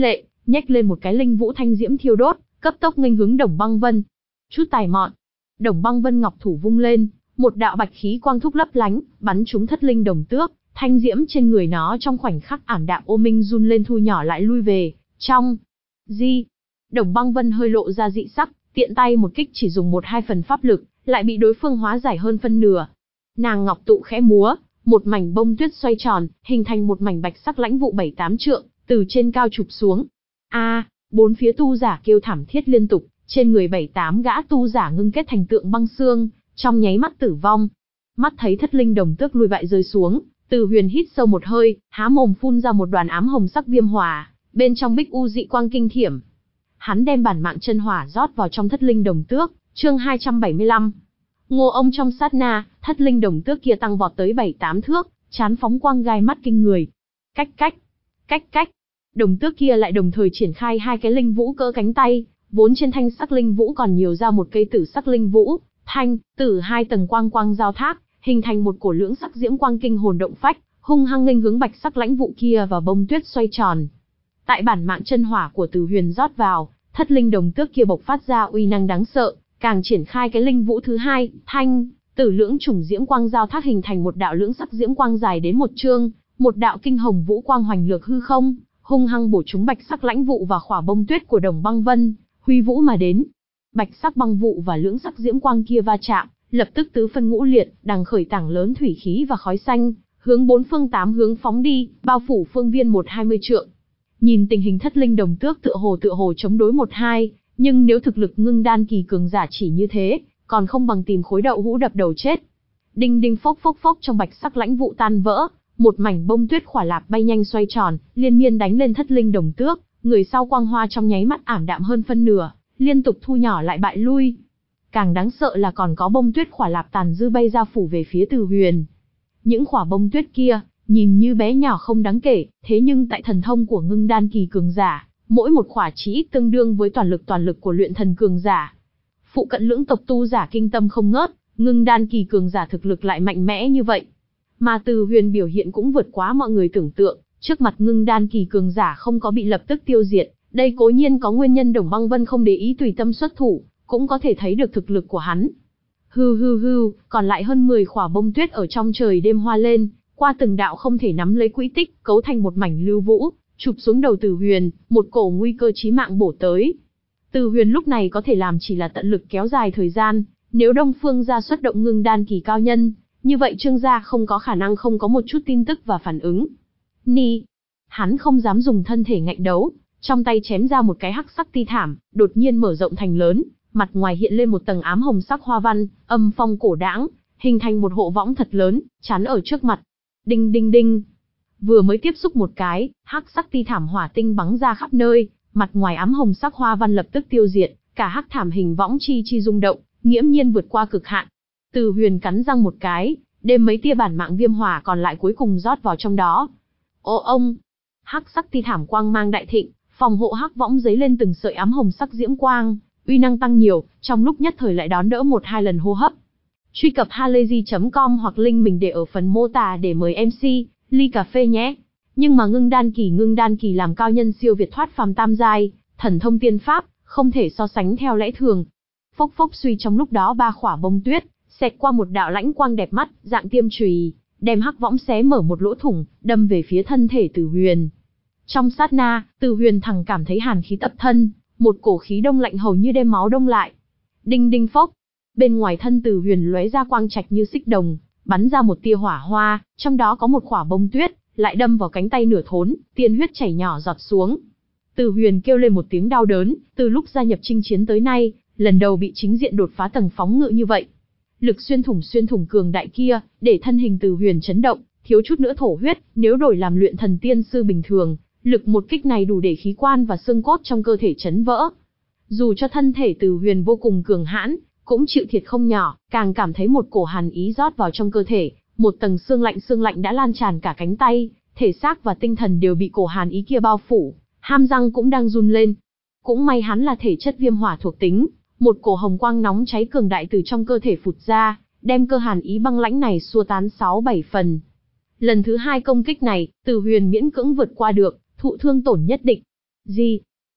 nhếch lên một cái linh vũ thanh diễm thiêu đốt, cấp tốc nghênh hướng Đồng Băng Vân. Chút tài mọn. Đồng Băng Vân ngọc thủ vung lên, một đạo bạch khí quang thúc lấp lánh, bắn trúng thất linh đồng tước, thanh diễm trên người nó trong khoảnh khắc ảm đạm ô minh run lên thu nhỏ lại lui về, trong. Di. Đồng Băng Vân hơi lộ ra dị sắc, tiện tay một kích chỉ dùng một hai phần pháp lực, lại bị đối phương hóa giải hơn phân nửa. Nàng ngọc tụ khẽ múa, một mảnh bông tuyết xoay tròn, hình thành một mảnh bạch sắc lãnh vụ bảy tám trượng, từ trên cao chụp xuống. A, bốn phía tu giả kêu thảm thiết liên tục, trên người bảy tám gã tu giả ngưng kết thành tượng băng xương, trong nháy mắt tử vong. Mắt thấy thất linh đồng tước lùi bại rơi xuống, Từ Huyền hít sâu một hơi, há mồm phun ra một đoàn ám hồng sắc viêm hỏa, bên trong bích u dị quang kinh thiểm. Hắn đem bản mạng chân hỏa rót vào trong thất linh đồng tước, chương hai trăm bảy mươi lăm. Ngô ông trong sát na, thất linh đồng tước kia tăng vọt tới bảy tám thước, chán phóng quang gai mắt kinh người. Cách cách, cách cách, đồng tước kia lại đồng thời triển khai hai cái linh vũ cỡ cánh tay, vốn trên thanh sắc linh vũ còn nhiều ra một cây tử sắc linh vũ, thanh, tử hai tầng quang quang giao thác, hình thành một cổ lưỡng sắc diễm quang kinh hồn động phách, hung hăng nghênh hướng bạch sắc lãnh vụ kia và bông tuyết xoay tròn. Tại bản mạng chân hỏa của Từ Huyền rót vào, thất linh đồng tước kia bộc phát ra uy năng đáng sợ, càng triển khai cái linh vũ thứ hai, thanh, tử lưỡng chủng diễm quang giao thác hình thành một đạo lưỡng sắc diễm quang dài đến một trượng, một đạo kinh hồng vũ quang hoành lược hư không, hung hăng bổ trúng bạch sắc lãnh vụ và khỏa bông tuyết của Đồng Băng Vân, huy vũ mà đến. Bạch sắc băng vụ và lưỡng sắc diễm quang kia va chạm, lập tức tứ phân ngũ liệt, đằng khởi tảng lớn thủy khí và khói xanh, hướng bốn phương tám hướng phóng đi, bao phủ phương viên một hai mươi trượng. Nhìn tình hình thất linh đồng tước tựa hồ tựa hồ chống đối một hai, nhưng nếu thực lực ngưng đan kỳ cường giả chỉ như thế, còn không bằng tìm khối đậu hũ đập đầu chết. Đinh đinh phốc phốc phốc trong bạch sắc lãnh vụ tan vỡ, một mảnh bông tuyết khỏa lạp bay nhanh xoay tròn, liên miên đánh lên thất linh đồng tước, người sau quang hoa trong nháy mắt ảm đạm hơn phân nửa, liên tục thu nhỏ lại bại lui. Càng đáng sợ là còn có bông tuyết khỏa lạp tàn dư bay ra phủ về phía Từ Huyền. Những khỏa bông tuyết kia, nhìn như bé nhỏ không đáng kể, thế nhưng tại thần thông của ngưng đan kỳ cường giả, mỗi một khỏa chỉ ít tương đương với toàn lực toàn lực của luyện thần cường giả. Phụ cận lưỡng tộc tu giả kinh tâm không ngớt, ngưng đan kỳ cường giả thực lực lại mạnh mẽ như vậy. Mà Từ Huyền biểu hiện cũng vượt quá mọi người tưởng tượng, trước mặt ngưng đan kỳ cường giả không có bị lập tức tiêu diệt, đây cố nhiên có nguyên nhân Đồng Băng Vân không để ý tùy tâm xuất thủ, cũng có thể thấy được thực lực của hắn. Hư hư hư, còn lại hơn mười khỏa bông tuyết ở trong trời đêm hoa lên, qua từng đạo không thể nắm lấy quỹ tích, cấu thành một mảnh lưu vũ, chụp xuống đầu Từ Huyền, một cổ nguy cơ chí mạng bổ tới. Từ Huyền lúc này có thể làm chỉ là tận lực kéo dài thời gian, nếu Đông Phương gia xuất động ngưng đan kỳ cao nhân, như vậy Trương gia không có khả năng không có một chút tin tức và phản ứng. Ni, hắn không dám dùng thân thể ngạnh đấu, trong tay chém ra một cái hắc sắc ti thảm, đột nhiên mở rộng thành lớn, mặt ngoài hiện lên một tầng ám hồng sắc hoa văn, âm phong cổ đãng, hình thành một hộ võng thật lớn, chắn ở trước mặt. Đinh đinh đinh. Vừa mới tiếp xúc một cái, hắc sắc ti thảm hỏa tinh bắn ra khắp nơi, mặt ngoài ám hồng sắc hoa văn lập tức tiêu diệt, cả hắc thảm hình võng chi chi rung động, nghiễm nhiên vượt qua cực hạn. Từ Huyền cắn răng một cái, đem mấy tia bản mạng viêm hỏa còn lại cuối cùng rót vào trong đó. Ô ông, hắc sắc ti thảm quang mang đại thịnh, phòng hộ hắc võng giấy lên từng sợi ám hồng sắc diễm quang, uy năng tăng nhiều, trong lúc nhất thời lại đón đỡ một hai lần hô hấp. Truy cập halayzi chấm com hoặc link mình để ở phần mô tả để mời em xê, ly cà phê nhé. Nhưng mà ngưng đan kỳ ngưng đan kỳ làm cao nhân siêu việt thoát phàm tam giai, thần thông tiên pháp, không thể so sánh theo lẽ thường. Phốc phốc suy trong lúc đó ba khỏa bông tuyết, xẹt qua một đạo lãnh quang đẹp mắt, dạng tiêm chùy, đem hắc võng xé mở một lỗ thủng, đâm về phía thân thể Từ Huyền. Trong sát na, Từ Huyền thẳng cảm thấy hàn khí tập thân, một cổ khí đông lạnh hầu như đem máu đông lại. Đinh đinh phốc, bên ngoài thân Từ Huyền lóe ra quang trạch như xích đồng, bắn ra một tia hỏa hoa, trong đó có một khỏa bông tuyết, lại đâm vào cánh tay nửa thốn, tiên huyết chảy nhỏ giọt xuống. Từ Huyền kêu lên một tiếng đau đớn, từ lúc gia nhập chinh chiến tới nay, lần đầu bị chính diện đột phá tầng phóng ngự như vậy. Lực xuyên thủng xuyên thủng cường đại kia, để thân hình Từ Huyền chấn động, thiếu chút nữa thổ huyết, nếu đổi làm luyện thần tiên sư bình thường, lực một kích này đủ để khí quan và xương cốt trong cơ thể chấn vỡ. Dù cho thân thể Từ Huyền vô cùng cường hãn, cũng chịu thiệt không nhỏ, càng cảm thấy một cổ hàn ý rót vào trong cơ thể, một tầng xương lạnh xương lạnh đã lan tràn cả cánh tay, thể xác và tinh thần đều bị cổ hàn ý kia bao phủ, hàm răng cũng đang run lên. Cũng may hắn là thể chất viêm hỏa thuộc tính, một cổ hồng quang nóng cháy cường đại từ trong cơ thể phụt ra, đem cơ hàn ý băng lãnh này xua tán sáu bảy phần. Lần thứ hai công kích này, Từ Huyền miễn cưỡng vượt qua được, thụ thương tổn nhất định. Gì?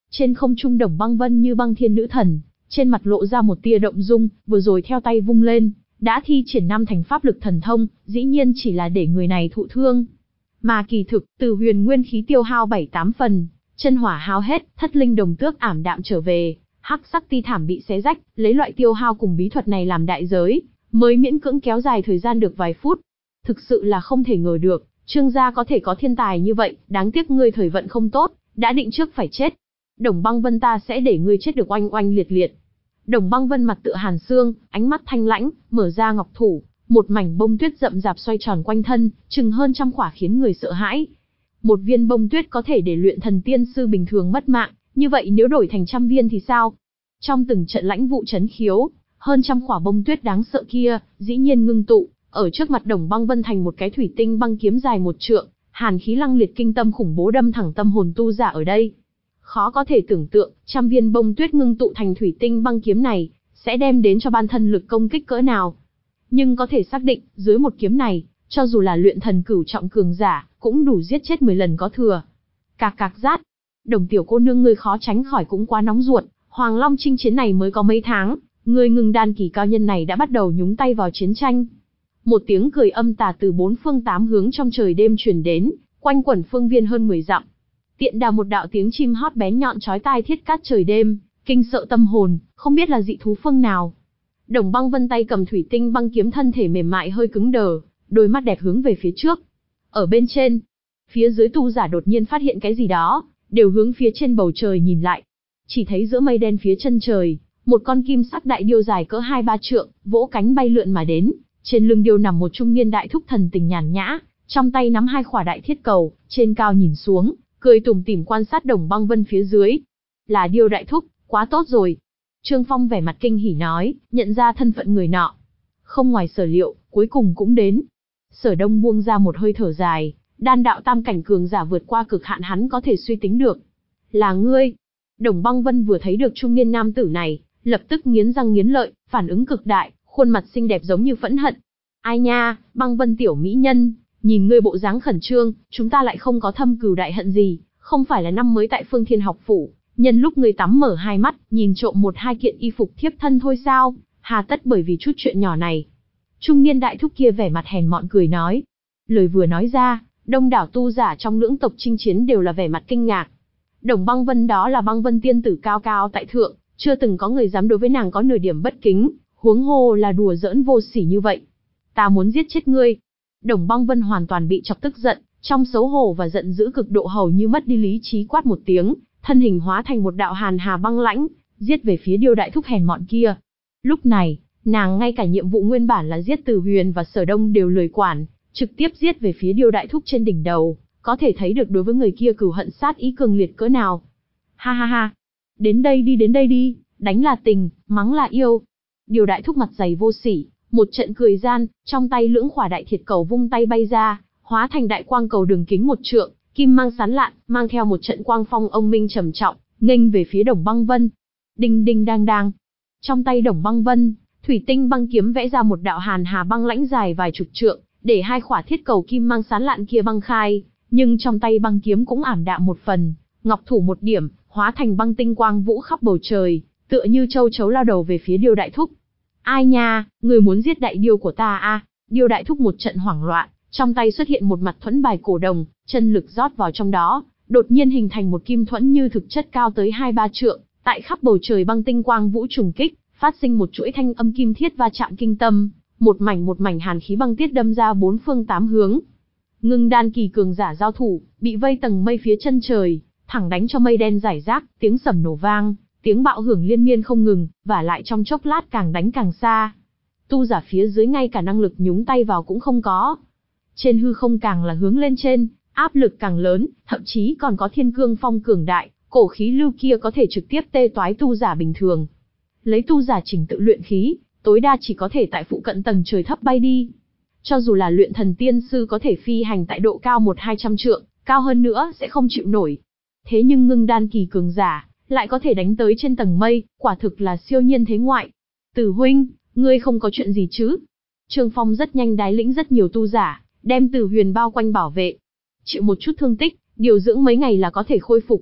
Trên không trung Đồng Băng Vân như băng thiên nữ thần, trên mặt lộ ra một tia động dung, vừa rồi theo tay vung lên, đã thi triển năm thành pháp lực thần thông, dĩ nhiên chỉ là để người này thụ thương. Mà kỳ thực, Từ Huyền nguyên khí tiêu hao bảy tám phần, chân hỏa hao hết, thất linh đồng tước ảm đạm trở về, hắc sắc ti thảm bị xé rách, lấy loại tiêu hao cùng bí thuật này làm đại giới, mới miễn cưỡng kéo dài thời gian được vài phút. Thực sự là không thể ngờ được, Trương gia có thể có thiên tài như vậy, đáng tiếc ngươi thời vận không tốt, đã định trước phải chết. Đồng Băng Vân ta sẽ để ngươi chết được oanh oanh liệt liệt. Đồng Băng Vân mặt tựa hàn xương, ánh mắt thanh lãnh, mở ra ngọc thủ, một mảnh bông tuyết rậm rạp xoay tròn quanh thân, chừng hơn trăm quả khiến người sợ hãi. Một viên bông tuyết có thể để luyện thần tiên sư bình thường mất mạng, như vậy nếu đổi thành trăm viên thì sao? Trong từng trận lãnh vụ chấn khiếu, hơn trăm quả bông tuyết đáng sợ kia, dĩ nhiên ngưng tụ, ở trước mặt Đồng Băng Vân thành một cái thủy tinh băng kiếm dài một trượng, hàn khí lăng liệt kinh tâm khủng bố đâm thẳng tâm hồn tu giả ở đây. Khó có thể tưởng tượng, trăm viên bông tuyết ngưng tụ thành thủy tinh băng kiếm này, sẽ đem đến cho ban thân lực công kích cỡ nào. Nhưng có thể xác định, dưới một kiếm này, cho dù là luyện thần cửu trọng cường giả, cũng đủ giết chết mười lần có thừa. Cạc cạc rát, Đồng tiểu cô nương ngươi khó tránh khỏi cũng quá nóng ruột, Hoàng Long chinh chiến này mới có mấy tháng, ngươi ngưng đan kỳ cao nhân này đã bắt đầu nhúng tay vào chiến tranh. Một tiếng cười âm tà từ bốn phương tám hướng trong trời đêm truyền đến, quanh quẩn phương viên hơn mười dặm. Tiện đà một đạo tiếng chim hót bén nhọn chói tai thiết cát trời đêm, kinh sợ tâm hồn, không biết là dị thú phương nào. Đồng Băng Vân tay cầm thủy tinh băng kiếm, thân thể mềm mại hơi cứng đờ, đôi mắt đẹp hướng về phía trước. Ở bên trên, phía dưới tu giả đột nhiên phát hiện cái gì đó, đều hướng phía trên bầu trời nhìn lại. Chỉ thấy giữa mây đen phía chân trời, một con kim sắc đại điêu dài cỡ hai ba trượng, vỗ cánh bay lượn mà đến, trên lưng điêu nằm một trung niên đại thúc thần tình nhàn nhã, trong tay nắm hai khỏa đại thiết cầu, trên cao nhìn xuống, cười tủm tỉm quan sát Đồng Băng Vân phía dưới. Là điêu đại thúc, quá tốt rồi. Trương Phong vẻ mặt kinh hỉ nói, nhận ra thân phận người nọ. Không ngoài sở liệu, cuối cùng cũng đến. Sở Đông buông ra một hơi thở dài, đan đạo tam cảnh cường giả vượt qua cực hạn hắn có thể suy tính được. Là ngươi. Đồng Băng Vân vừa thấy được trung niên nam tử này, lập tức nghiến răng nghiến lợi, phản ứng cực đại, khuôn mặt xinh đẹp giống như phẫn hận. Ai nha, Băng Vân tiểu mỹ nhân, nhìn ngươi bộ dáng khẩn trương, chúng ta lại không có thâm cừu đại hận gì, không phải là năm mới tại Phương Thiên học phủ, nhân lúc ngươi tắm mở hai mắt, nhìn trộm một hai kiện y phục thiếp thân thôi sao, hà tất bởi vì chút chuyện nhỏ này. Trung niên đại thúc kia vẻ mặt hèn mọn cười nói. Lời vừa nói ra, đông đảo tu giả trong lưỡng tộc chinh chiến đều là vẻ mặt kinh ngạc. Đồng Băng Vân đó là Băng Vân tiên tử cao cao tại thượng, chưa từng có người dám đối với nàng có nửa điểm bất kính, huống hồ là đùa giỡn vô sỉ như vậy. Ta muốn giết chết ngươi. Đồng Băng Vân hoàn toàn bị chọc tức giận, trong xấu hổ và giận dữ cực độ hầu như mất đi lý trí quát một tiếng, thân hình hóa thành một đạo hàn hà băng lãnh, giết về phía điêu đại thúc hèn mọn kia. Lúc này, nàng ngay cả nhiệm vụ nguyên bản là giết Từ Huyền và Sở Đông đều lười quản, trực tiếp giết về phía điêu đại thúc trên đỉnh đầu, có thể thấy được đối với người kia cừu hận sát ý cường liệt cỡ nào. Ha ha ha, đến đây đi đến đây đi, đánh là tình, mắng là yêu. Điêu đại thúc mặt dày vô sỉ, một trận cười gian, trong tay lưỡng khỏa đại thiệt cầu vung tay bay ra, hóa thành đại quang cầu đường kính một trượng, kim mang sán lạn, mang theo một trận quang phong ông minh trầm trọng, nghênh về phía Đồng Băng Vân. Đinh đinh đang đang, trong tay Đồng Băng Vân, thủy tinh băng kiếm vẽ ra một đạo hàn hà băng lãnh dài vài chục trượng, để hai khỏa thiết cầu kim mang sán lạn kia băng khai, nhưng trong tay băng kiếm cũng ảm đạm một phần, ngọc thủ một điểm, hóa thành băng tinh quang vũ khắp bầu trời, tựa như châu chấu lao đầu về phía điêu đại thúc. Ai nha, người muốn giết đại điêu của ta à? Điêu đại thúc một trận hoảng loạn, trong tay xuất hiện một mặt thuẫn bài cổ đồng, chân lực rót vào trong đó, đột nhiên hình thành một kim thuẫn như thực chất cao tới hai ba trượng, tại khắp bầu trời băng tinh quang vũ trùng kích, phát sinh một chuỗi thanh âm kim thiết va chạm kinh tâm, một mảnh một mảnh hàn khí băng tiết đâm ra bốn phương tám hướng. Ngưng đan kỳ cường giả giao thủ, bị vây tầng mây phía chân trời, thẳng đánh cho mây đen rải rác, tiếng sầm nổ vang, tiếng bạo hưởng liên miên không ngừng, và lại trong chốc lát càng đánh càng xa. Tu giả phía dưới ngay cả năng lực nhúng tay vào cũng không có. Trên hư không càng là hướng lên trên, áp lực càng lớn, thậm chí còn có thiên cương phong cường đại, cổ khí lưu kia có thể trực tiếp tê toái tu giả bình thường. Lấy tu giả chỉnh tự luyện khí, tối đa chỉ có thể tại phụ cận tầng trời thấp bay đi. Cho dù là luyện thần tiên sư có thể phi hành tại độ cao một hai trăm trượng, cao hơn nữa sẽ không chịu nổi. Thế nhưng ngưng đan kỳ cường giả, lại có thể đánh tới trên tầng mây, quả thực là siêu nhiên thế ngoại. Tử huynh, ngươi không có chuyện gì chứ? Trương Phong rất nhanh đái lĩnh rất nhiều tu giả, đem Tử Huyền bao quanh bảo vệ. Chịu một chút thương tích, điều dưỡng mấy ngày là có thể khôi phục.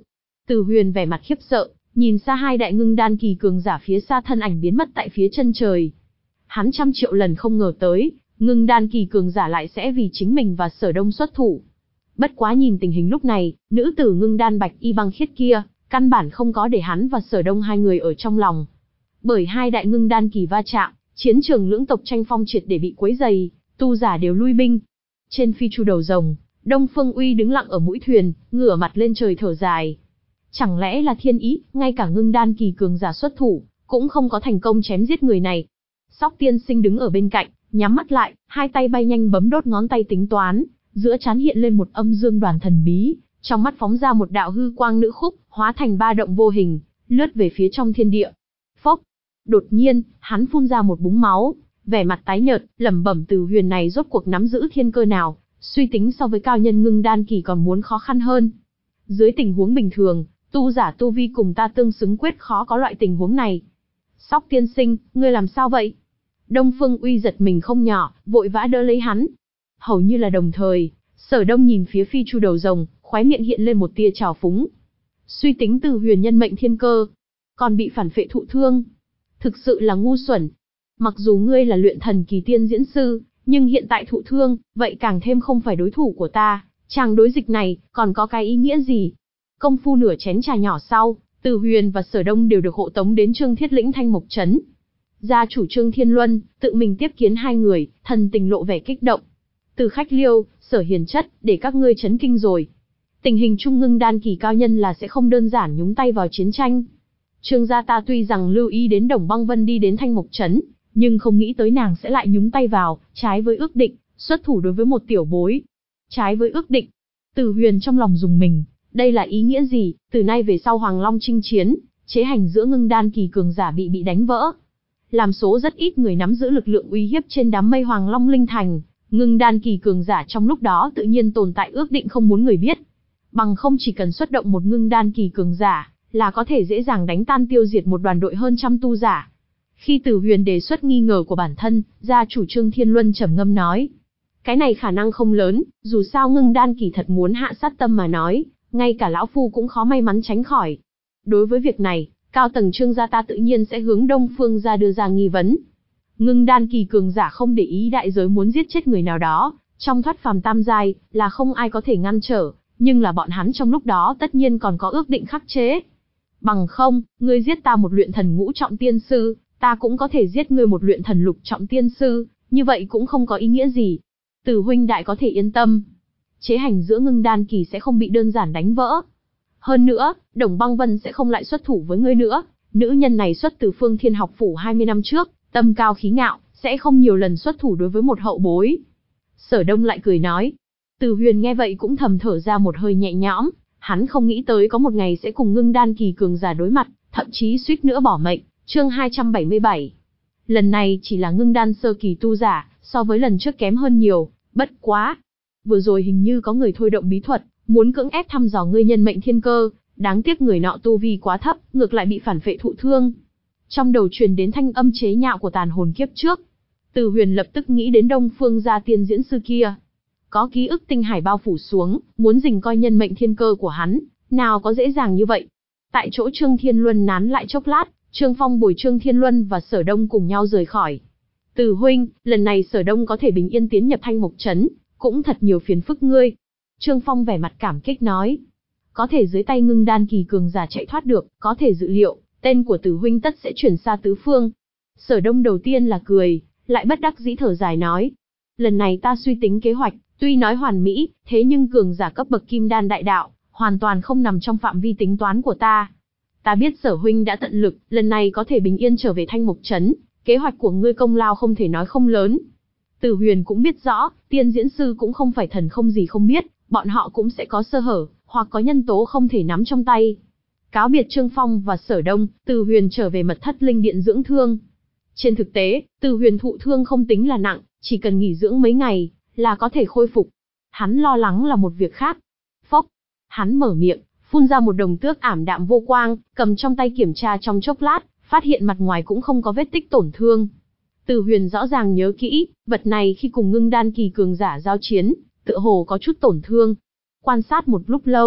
Từ Huyền vẻ mặt khiếp sợ, nhìn xa hai đại ngưng đan kỳ cường giả phía xa thân ảnh biến mất tại phía chân trời. Hắn trăm triệu lần không ngờ tới, ngưng đan kỳ cường giả lại sẽ vì chính mình và Sở Đông xuất thủ. Bất quá nhìn tình hình lúc này, nữ tử ngưng đan bạch y băng khiết kia, căn bản không có để hắn và Sở Đông hai người ở trong lòng. Bởi hai đại ngưng đan kỳ va chạm, chiến trường lưỡng tộc tranh phong triệt để bị quấy dày, tu giả đều lui binh. Trên phi chu đầu rồng, Đông Phương Uy đứng lặng ở mũi thuyền, ngửa mặt lên trời thở dài. Chẳng lẽ là thiên ý, ngay cả ngưng đan kỳ cường giả xuất thủ, cũng không có thành công chém giết người này. Sóc tiên sinh đứng ở bên cạnh, nhắm mắt lại, hai tay bay nhanh bấm đốt ngón tay tính toán, giữa trán hiện lên một âm dương đoàn thần bí, trong mắt phóng ra một đạo hư quang nữ khúc, hóa thành ba động vô hình, lướt về phía trong thiên địa. Phốc! Đột nhiên, hắn phun ra một búng máu, vẻ mặt tái nhợt, lẩm bẩm Từ Huyền này rốt cuộc nắm giữ thiên cơ nào, suy tính so với cao nhân ngưng đan kỳ còn muốn khó khăn hơn. Dưới tình huống bình thường, tu giả tu vi cùng ta tương xứng quyết khó có loại tình huống này. Sóc tiên sinh, ngươi làm sao vậy? Đông Phương Uy giật mình không nhỏ, vội vã đỡ lấy hắn. Hầu như là đồng thời, Sở Đông nhìn phía phi chu đầu rồng, khóe miệng hiện lên một tia trào phúng. Suy tính Từ Huyền nhân mệnh thiên cơ, còn bị phản phệ thụ thương. Thực sự là ngu xuẩn. Mặc dù ngươi là luyện thần kỳ tiên diễn sư, nhưng hiện tại thụ thương, vậy càng thêm không phải đối thủ của ta. Chàng đối dịch này, còn có cái ý nghĩa gì? Công phu nửa chén trà nhỏ sau, Từ Huyền và Sở Đông đều được hộ tống đến Trương Thiết Lĩnh Thanh Mộc Trấn. Gia chủ Trương Thiên Luân, tự mình tiếp kiến hai người, thần tình lộ vẻ kích động. Từ Khách Liêu, Sở Hiền Chất, để các ngươi chấn kinh rồi. Tình hình trung ngưng đan kỳ cao nhân là sẽ không đơn giản nhúng tay vào chiến tranh. Trương gia ta tuy rằng lưu ý đến Đồng Băng Vân đi đến Thanh Mộc Trấn, nhưng không nghĩ tới nàng sẽ lại nhúng tay vào, trái với ước định, xuất thủ đối với một tiểu bối. Trái với ước định. Từ Huyền trong lòng rùng mình, đây là ý nghĩa gì? Từ nay về sau Hoàng Long chinh chiến, chế hành giữa ngưng đan kỳ cường giả bị bị đánh vỡ. Làm số rất ít người nắm giữ lực lượng uy hiếp trên đám mây Hoàng Long Linh Thành, ngưng đan kỳ cường giả trong lúc đó tự nhiên tồn tại ước định không muốn người biết. Bằng không chỉ cần xuất động một ngưng đan kỳ cường giả, là có thể dễ dàng đánh tan tiêu diệt một đoàn đội hơn trăm tu giả. Khi Từ Huyền đề xuất nghi ngờ của bản thân, gia chủ Trương Thiên Luân trầm ngâm nói. Cái này khả năng không lớn, dù sao ngưng đan kỳ thật muốn hạ sát tâm mà nói, ngay cả lão phu cũng khó may mắn tránh khỏi. Đối với việc này, cao tầng Trương gia ta tự nhiên sẽ hướng Đông Phương gia đưa ra nghi vấn. Ngưng đan kỳ cường giả không để ý đại giới muốn giết chết người nào đó, trong thoát phàm tam giai, là không ai có thể ngăn trở, nhưng là bọn hắn trong lúc đó tất nhiên còn có ước định khắc chế. Bằng không, ngươi giết ta một luyện thần ngũ trọng tiên sư, ta cũng có thể giết ngươi một luyện thần lục trọng tiên sư, như vậy cũng không có ý nghĩa gì. Từ huynh đại có thể yên tâm. Chế hành giữa ngưng đan kỳ sẽ không bị đơn giản đánh vỡ. Hơn nữa, Đồng Băng Vân sẽ không lại xuất thủ với ngươi nữa. Nữ nhân này xuất từ Phương Thiên Học Phủ hai mươi năm trước, tâm cao khí ngạo, sẽ không nhiều lần xuất thủ đối với một hậu bối. Sở Đông lại cười nói. Từ Huyền nghe vậy cũng thầm thở ra một hơi nhẹ nhõm. Hắn không nghĩ tới có một ngày sẽ cùng ngưng đan kỳ cường giả đối mặt, thậm chí suýt nữa bỏ mệnh. Chương hai trăm bảy mươi bảy. Lần này chỉ là ngưng đan sơ kỳ tu giả, so với lần trước kém hơn nhiều, bất quá. Vừa rồi hình như có người thôi động bí thuật, muốn cưỡng ép thăm dò ngươi nhân mệnh thiên cơ, đáng tiếc người nọ tu vi quá thấp, ngược lại bị phản phệ thụ thương. Trong đầu truyền đến thanh âm chế nhạo của tàn hồn kiếp trước. Từ Huyền lập tức nghĩ đến Đông Phương gia tiên diễn sư kia. Có ký ức tinh hải bao phủ xuống, muốn rình coi nhân mệnh thiên cơ của hắn, nào có dễ dàng như vậy. Tại chỗ Trương Thiên Luân nán lại chốc lát, Trương Phong bồi Trương Thiên Luân và Sở Đông cùng nhau rời khỏi. Từ huynh, lần này Sở Đông có thể bình yên tiến nhập Thanh Mộc Trấn, cũng thật nhiều phiền phức ngươi. Trương Phong vẻ mặt cảm kích nói. Có thể dưới tay ngưng đan kỳ cường giả chạy thoát được, có thể dự liệu, tên của Từ huynh tất sẽ chuyển xa tứ phương. Sở Đông đầu tiên là cười, lại bất đắc dĩ thở dài nói. Lần này ta suy tính kế hoạch, tuy nói hoàn mỹ, thế nhưng cường giả cấp bậc kim đan đại đạo, hoàn toàn không nằm trong phạm vi tính toán của ta. Ta biết Sở huynh đã tận lực, lần này có thể bình yên trở về Thanh Mộc Trấn, kế hoạch của ngươi công lao không thể nói không lớn. Từ Huyền cũng biết rõ, tiên diễn sư cũng không phải thần không gì không biết, bọn họ cũng sẽ có sơ hở, hoặc có nhân tố không thể nắm trong tay. Cáo biệt Trương Phong và Sở Đông, Từ Huyền trở về mật thất linh điện dưỡng thương. Trên thực tế, Từ Huyền thụ thương không tính là nặng, chỉ cần nghỉ dưỡng mấy ngày, là có thể khôi phục. Hắn lo lắng là một việc khác. Phốc, hắn mở miệng, phun ra một đồng tước ảm đạm vô quang, cầm trong tay kiểm tra trong chốc lát, phát hiện mặt ngoài cũng không có vết tích tổn thương. Từ Huyền rõ ràng nhớ kỹ, vật này khi cùng ngưng đan kỳ cường giả giao chiến, tựa hồ có chút tổn thương. Quan sát một lúc lâu,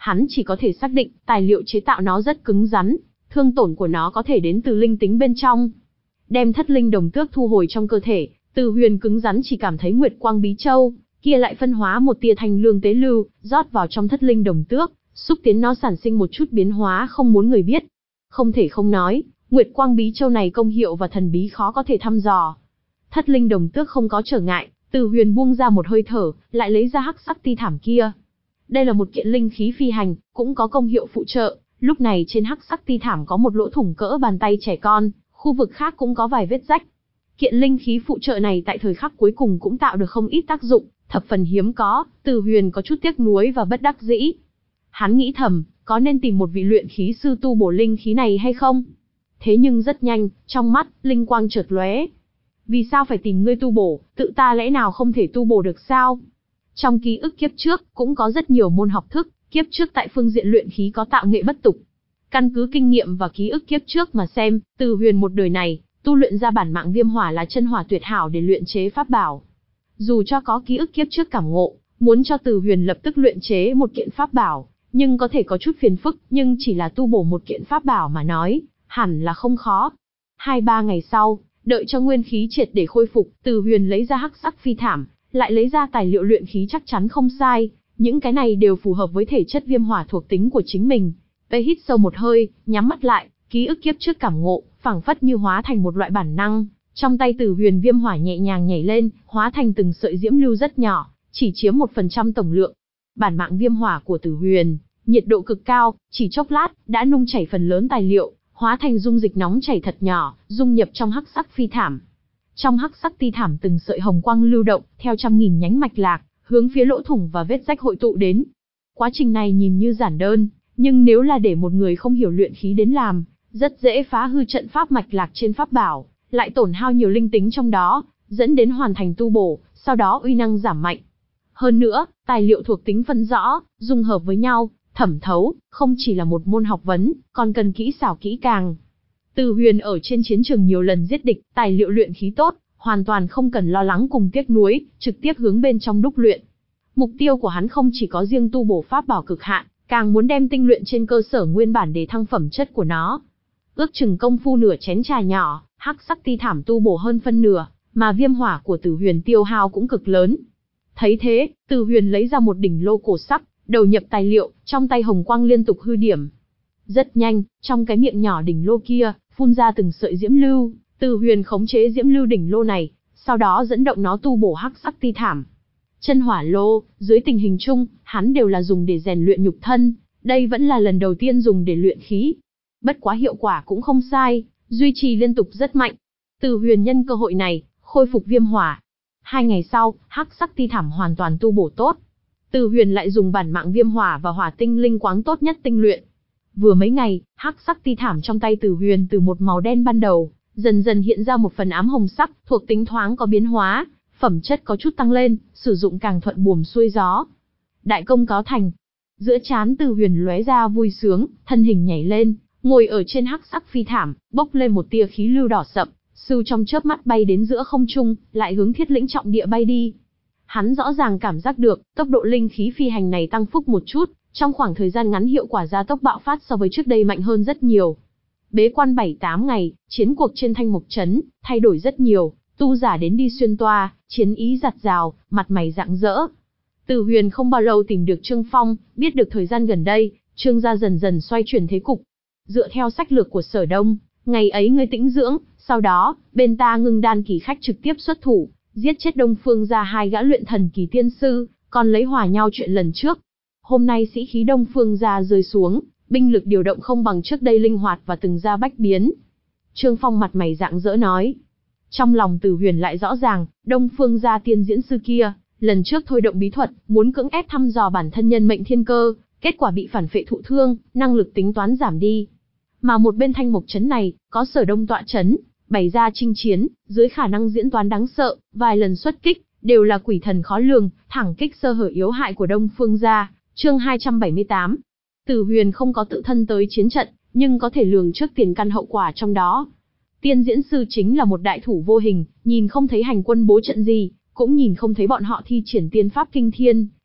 Hắn chỉ có thể xác định, tài liệu chế tạo nó rất cứng rắn, thương tổn của nó có thể đến từ linh tính bên trong. Đem thất linh đồng tước thu hồi trong cơ thể, Từ Huyền cứng rắn chỉ cảm thấy Nguyệt Quang Bí Châu kia lại phân hóa một tia thanh lương tế lưu, rót vào trong thất linh đồng tước, xúc tiến nó sản sinh một chút biến hóa không muốn người biết. Không thể không nói, Nguyệt Quang Bí Châu này công hiệu và thần bí khó có thể thăm dò. Thất linh đồng tước không có trở ngại, Từ Huyền buông ra một hơi thở, lại lấy ra hắc sắc ti thảm kia. Đây là một kiện linh khí phi hành, cũng có công hiệu phụ trợ. Lúc này trên hắc sắc ti thảm có một lỗ thủng cỡ bàn tay trẻ con, khu vực khác cũng có vài vết rách. Kiện linh khí phụ trợ này tại thời khắc cuối cùng cũng tạo được không ít tác dụng, thập phần hiếm có. Từ Huyền có chút tiếc nuối và bất đắc dĩ. Hắn nghĩ thầm, có nên tìm một vị luyện khí sư tu bổ linh khí này hay không? Thế nhưng rất nhanh, trong mắt, linh quang chợt lóe. Vì sao phải tìm ngươi tu bổ, tự ta lẽ nào không thể tu bổ được sao? Trong ký ức kiếp trước, cũng có rất nhiều môn học thức, kiếp trước tại phương diện luyện khí có tạo nghệ bất tục. Căn cứ kinh nghiệm và ký ức kiếp trước mà xem, Từ Huyền một đời này, tu luyện ra bản mạng viêm hỏa là chân hỏa tuyệt hảo để luyện chế pháp bảo. Dù cho có ký ức kiếp trước cảm ngộ, muốn cho Từ Huyền lập tức luyện chế một kiện pháp bảo, nhưng có thể có chút phiền phức, nhưng chỉ là tu bổ một kiện pháp bảo mà nói, hẳn là không khó. Hai ba ngày sau, đợi cho nguyên khí triệt để khôi phục, Từ Huyền lấy ra hắc sắc phi thảm, lại lấy ra tài liệu luyện khí chắc chắn không sai, những cái này đều phù hợp với thể chất viêm hỏa thuộc tính của chính mình. Tây hít sâu một hơi, nhắm mắt lại, ký ức kiếp trước cảm ngộ, phảng phất như hóa thành một loại bản năng. Trong tay Từ Huyền viêm hỏa nhẹ nhàng nhảy lên, hóa thành từng sợi diễm lưu rất nhỏ, chỉ chiếm một phần trăm tổng lượng. Bản mạng viêm hỏa của Từ Huyền, nhiệt độ cực cao, chỉ chốc lát đã nung chảy phần lớn tài liệu, hóa thành dung dịch nóng chảy thật nhỏ, dung nhập trong hắc sắc phi thảm. Trong hắc sắc ti thảm từng sợi hồng quang lưu động, theo trăm nghìn nhánh mạch lạc, hướng phía lỗ thủng và vết rách hội tụ đến. Quá trình này nhìn như giản đơn, nhưng nếu là để một người không hiểu luyện khí đến làm, rất dễ phá hư trận pháp mạch lạc trên pháp bảo, lại tổn hao nhiều linh tính trong đó, dẫn đến hoàn thành tu bổ, sau đó uy năng giảm mạnh. Hơn nữa, tài liệu thuộc tính phân rõ, dung hợp với nhau, thẩm thấu, không chỉ là một môn học vấn, còn cần kỹ xảo kỹ càng. Từ Huyền ở trên chiến trường nhiều lần giết địch, tài liệu luyện khí tốt, hoàn toàn không cần lo lắng cùng tiếc nuối, trực tiếp hướng bên trong đúc luyện. Mục tiêu của hắn không chỉ có riêng tu bổ pháp bảo cực hạn, càng muốn đem tinh luyện trên cơ sở nguyên bản để thăng phẩm chất của nó. Ước chừng công phu nửa chén trà nhỏ, hắc sắc ti thảm tu bổ hơn phân nửa, mà viêm hỏa của Từ Huyền tiêu hao cũng cực lớn. Thấy thế, Từ Huyền lấy ra một đỉnh lô cổ sắc, đầu nhập tài liệu, trong tay hồng quang liên tục hư điểm. Rất nhanh, trong cái miệng nhỏ đỉnh lô kia, phun ra từng sợi diễm lưu. Từ Huyền khống chế diễm lưu đỉnh lô này, sau đó dẫn động nó tu bổ hắc sắc ti thảm. Chân hỏa lô, dưới tình hình chung, hắn đều là dùng để rèn luyện nhục thân, đây vẫn là lần đầu tiên dùng để luyện khí. Bất quá hiệu quả cũng không sai, duy trì liên tục rất mạnh. Từ Huyền nhân cơ hội này, khôi phục viêm hỏa. Hai ngày sau, hắc sắc ti thảm hoàn toàn tu bổ tốt. Từ Huyền lại dùng bản mạng viêm hỏa và hỏa tinh linh quáng tốt nhất tinh luyện. Vừa mấy ngày, hắc sắc ti thảm trong tay Từ Huyền từ một màu đen ban đầu, dần dần hiện ra một phần ám hồng sắc, thuộc tính thoáng có biến hóa, phẩm chất có chút tăng lên, sử dụng càng thuận buồm xuôi gió. Đại công cáo thành. Giữa trán Từ Huyền lóe ra vui sướng, thân hình nhảy lên, ngồi ở trên hắc sắc phi thảm, bốc lên một tia khí lưu đỏ sậm, sưu trong chớp mắt bay đến giữa không trung, lại hướng Thiết Lĩnh trọng địa bay đi. Hắn rõ ràng cảm giác được, tốc độ linh khí phi hành này tăng phúc một chút, trong khoảng thời gian ngắn hiệu quả gia tốc bạo phát so với trước đây mạnh hơn rất nhiều. Bế quan bảy tám ngày, chiến cuộc trên Thanh Mộc Trấn thay đổi rất nhiều, tu giả đến đi xuyên toa, chiến ý giặt rào, mặt mày rạng rỡ. Từ Huyền không bao lâu tìm được Trương Phong, biết được thời gian gần đây, Trương gia dần dần xoay chuyển thế cục. Dựa theo sách lược của Sở Đông, ngày ấy ngươi tĩnh dưỡng, sau đó, bên ta ngưng đan kỳ khách trực tiếp xuất thủ, giết chết Đông Phương gia hai gã luyện thần kỳ tiên sư, còn lấy hòa nhau chuyện lần trước. Hôm nay sĩ khí Đông Phương gia rơi xuống, binh lực điều động không bằng trước đây linh hoạt và từng ra bách biến. Trương Phong mặt mày rạng rỡ nói. Trong lòng Từ Huyền lại rõ ràng, Đông Phương gia tiên diễn sư kia, lần trước thôi động bí thuật, muốn cưỡng ép thăm dò bản thân nhân mệnh thiên cơ, kết quả bị phản phệ thụ thương, năng lực tính toán giảm đi. Mà một bên Thanh Mộc Trấn này, có Sở Đông tọa trấn, bày ra chinh chiến, dưới khả năng diễn toán đáng sợ, vài lần xuất kích, đều là quỷ thần khó lường, thẳng kích sơ hở yếu hại của Đông Phương gia. Chương hai trăm bảy mươi tám. Từ Huyền không có tự thân tới chiến trận, nhưng có thể lường trước tiền căn hậu quả trong đó. Tiên diễn sư chính là một đại thủ vô hình, nhìn không thấy hành quân bố trận gì, cũng nhìn không thấy bọn họ thi triển tiên pháp kinh thiên,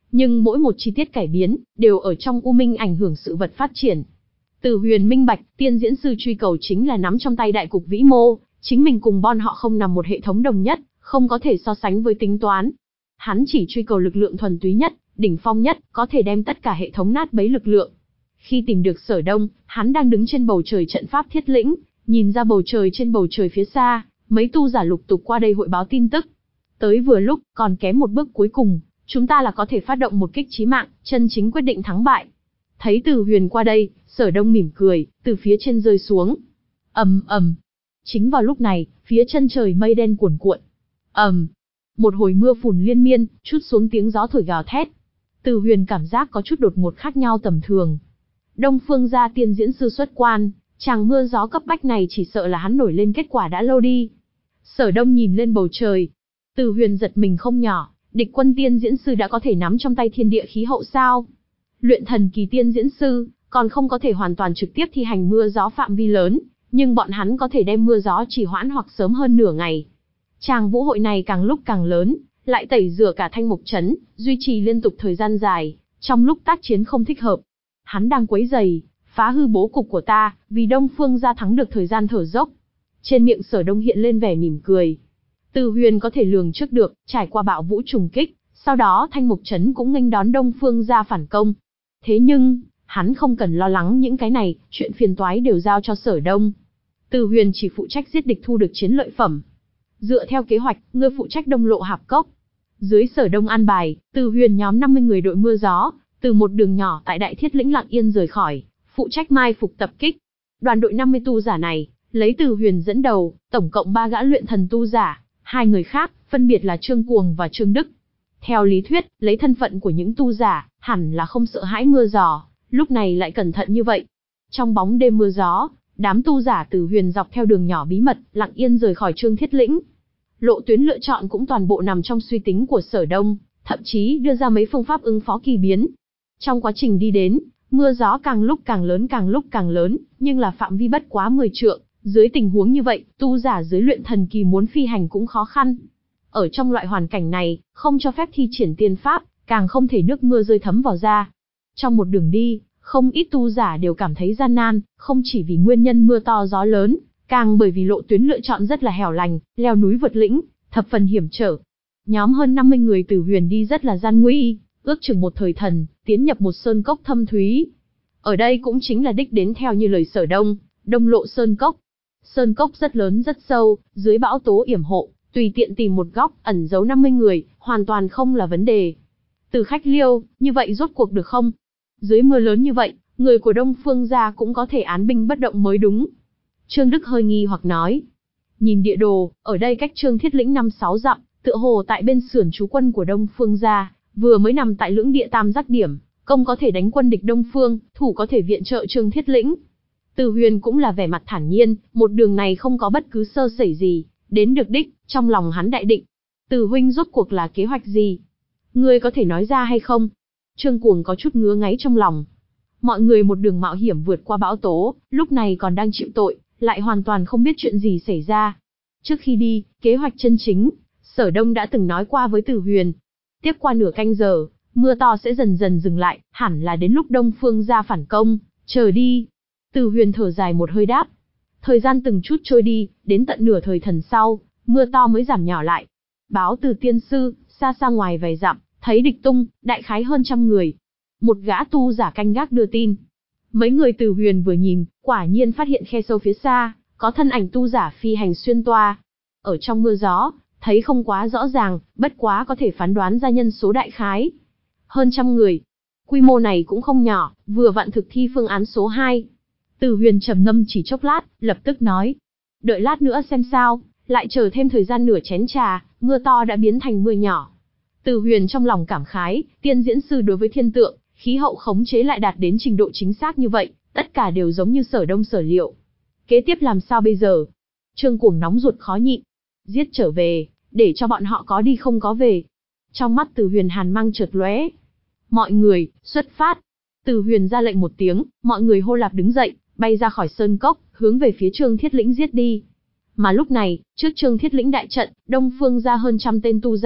nhưng mỗi một chi tiết cải biến, đều ở trong U Minh ảnh hưởng sự vật phát triển. Từ Huyền minh bạch, tiên diễn sư truy cầu chính là nắm trong tay đại cục vĩ mô, chính mình cùng bọn họ không nằm một hệ thống đồng nhất, không có thể so sánh với tính toán. Hắn chỉ truy cầu lực lượng thuần túy nhất, đỉnh phong nhất, có thể đem tất cả hệ thống nát bấy lực lượng. Khi tìm được Sở Đông, hắn đang đứng trên bầu trời trận pháp thiết lĩnh, nhìn ra bầu trời trên bầu trời phía xa, mấy tu giả lục tục qua đây hội báo tin tức. Tới vừa lúc, còn kém một bước cuối cùng, chúng ta là có thể phát động một kích chí mạng, chân chính quyết định thắng bại. Thấy Từ Huyền qua đây, Sở Đông mỉm cười, từ phía trên rơi xuống. Ầm ầm. Chính vào lúc này, phía chân trời mây đen cuồn cuộn. Ầm. Một hồi mưa phùn liên miên, chút xuống tiếng gió thổi gào thét. Từ Huyền cảm giác có chút đột ngột khác nhau tầm thường. Đông Phương gia tiên diễn sư xuất quan, chàng mưa gió cấp bách này chỉ sợ là hắn nổi lên kết quả đã lâu đi. Sở Đông nhìn lên bầu trời. Từ Huyền giật mình không nhỏ, địch quân tiên diễn sư đã có thể nắm trong tay thiên địa khí hậu sao? Luyện thần kỳ tiên diễn sư, còn không có thể hoàn toàn trực tiếp thi hành mưa gió phạm vi lớn, nhưng bọn hắn có thể đem mưa gió trì hoãn hoặc sớm hơn nửa ngày. Tràng vũ hội này càng lúc càng lớn, lại tẩy rửa cả Thanh Mục Trấn, duy trì liên tục thời gian dài, trong lúc tác chiến không thích hợp. Hắn đang quấy rầy, phá hư bố cục của ta, vì Đông Phương gia thắng được thời gian thở dốc. Trên miệng Sở Đông hiện lên vẻ mỉm cười. Từ Huyền có thể lường trước được, trải qua bạo vũ trùng kích, sau đó Thanh Mục Trấn cũng nghênh đón Đông Phương gia phản công. Thế nhưng, hắn không cần lo lắng những cái này, chuyện phiền toái đều giao cho Sở Đông. Từ Huyền chỉ phụ trách giết địch thu được chiến lợi phẩm. Dựa theo kế hoạch, ngươi phụ trách Đông Lộ Hạp Cốc. Dưới Sở Đông an bài, Từ Huyền nhóm năm mươi người đội mưa gió, từ một đường nhỏ tại Đại Thiết Lĩnh lặng yên rời khỏi, phụ trách mai phục tập kích. Đoàn đội năm mươi tu giả này, lấy Từ Huyền dẫn đầu, tổng cộng ba gã luyện thần tu giả, hai người khác, phân biệt là Trương Cuồng và Trương Đức. Theo lý thuyết, lấy thân phận của những tu giả, hẳn là không sợ hãi mưa gió, lúc này lại cẩn thận như vậy. Trong bóng đêm mưa gió, đám tu giả Từ Huyền dọc theo đường nhỏ bí mật, lặng yên rời khỏi Trương Thiết Lĩnh. Lộ tuyến lựa chọn cũng toàn bộ nằm trong suy tính của Sở Đông, thậm chí đưa ra mấy phương pháp ứng phó kỳ biến. Trong quá trình đi đến, mưa gió càng lúc càng lớn càng lúc càng lớn, nhưng là phạm vi bất quá mười trượng, dưới tình huống như vậy, tu giả dưới luyện thần kỳ muốn phi hành cũng khó khăn. Ở trong loại hoàn cảnh này, không cho phép thi triển tiên pháp, càng không thể nước mưa rơi thấm vào da. Trong một đường đi, không ít tu giả đều cảm thấy gian nan, không chỉ vì nguyên nhân mưa to gió lớn, càng bởi vì lộ tuyến lựa chọn rất là hẻo lánh, leo núi vượt lĩnh, thập phần hiểm trở. Nhóm hơn năm mươi người Từ Huyền đi rất là gian nguy, ước chừng một thời thần, tiến nhập một sơn cốc thâm thúy. Ở đây cũng chính là đích đến theo như lời Sở Đông, Đông Lộ Sơn Cốc. Sơn cốc rất lớn rất sâu, dưới bão tố yểm hộ, tùy tiện tìm một góc, ẩn giấu năm mươi người, hoàn toàn không là vấn đề. Từ Khách Liêu, như vậy rốt cuộc được không? Dưới mưa lớn như vậy, người của Đông Phương gia cũng có thể án binh bất động mới đúng. Trương Đức hơi nghi hoặc nói. Nhìn địa đồ, ở đây cách Trương Thiết Lĩnh năm sáu dặm, tựa hồ tại bên sườn trú quân của Đông Phương gia, vừa mới nằm tại lưỡng địa tam giác điểm, công có thể đánh quân địch Đông Phương, thủ có thể viện trợ Trương Thiết Lĩnh. Từ Huyền cũng là vẻ mặt thản nhiên, một đường này không có bất cứ sơ sẩy gì, đến được đích, trong lòng hắn đại định. Từ huynh rốt cuộc là kế hoạch gì? Ngươi có thể nói ra hay không? Trương Cuồng có chút ngứa ngáy trong lòng. Mọi người một đường mạo hiểm vượt qua bão tố, lúc này còn đang chịu tội, lại hoàn toàn không biết chuyện gì xảy ra. Trước khi đi, kế hoạch chân chính, Sở Đông đã từng nói qua với Từ Huyền. Tiếp qua nửa canh giờ, mưa to sẽ dần dần dừng lại, hẳn là đến lúc Đông Phương gia phản công, chờ đi. Từ Huyền thở dài một hơi đáp. Thời gian từng chút trôi đi, đến tận nửa thời thần sau, mưa to mới giảm nhỏ lại. Báo từ tiên sư, xa xa ngoài vài dặm, thấy địch tung, đại khái hơn trăm người. Một gã tu giả canh gác đưa tin. Mấy người Từ Huyền vừa nhìn, quả nhiên phát hiện khe sâu phía xa, có thân ảnh tu giả phi hành xuyên toa. Ở trong mưa gió, thấy không quá rõ ràng, bất quá có thể phán đoán ra nhân số đại khái. Hơn trăm người. Quy mô này cũng không nhỏ, vừa vặn thực thi phương án số hai. Từ Huyền trầm ngâm chỉ chốc lát, lập tức nói. Đợi lát nữa xem sao, lại chờ thêm thời gian nửa chén trà, mưa to đã biến thành mưa nhỏ. Từ Huyền trong lòng cảm khái, tiên diễn sư đối với thiên tượng, khí hậu khống chế lại đạt đến trình độ chính xác như vậy, tất cả đều giống như Sở Đông sở liệu. Kế tiếp làm sao bây giờ? Trương Cuồng nóng ruột khó nhịn. Giết trở về, để cho bọn họ có đi không có về. Trong mắt Từ Huyền hàn mang chợt lóe. Mọi người, xuất phát. Từ Huyền ra lệnh một tiếng, mọi người hô lạp đứng dậy, bay ra khỏi sơn cốc, hướng về phía Trương Thiết Lĩnh giết đi. Mà lúc này, trước Trương Thiết Lĩnh đại trận, Đông Phương ra hơn trăm tên tu giả,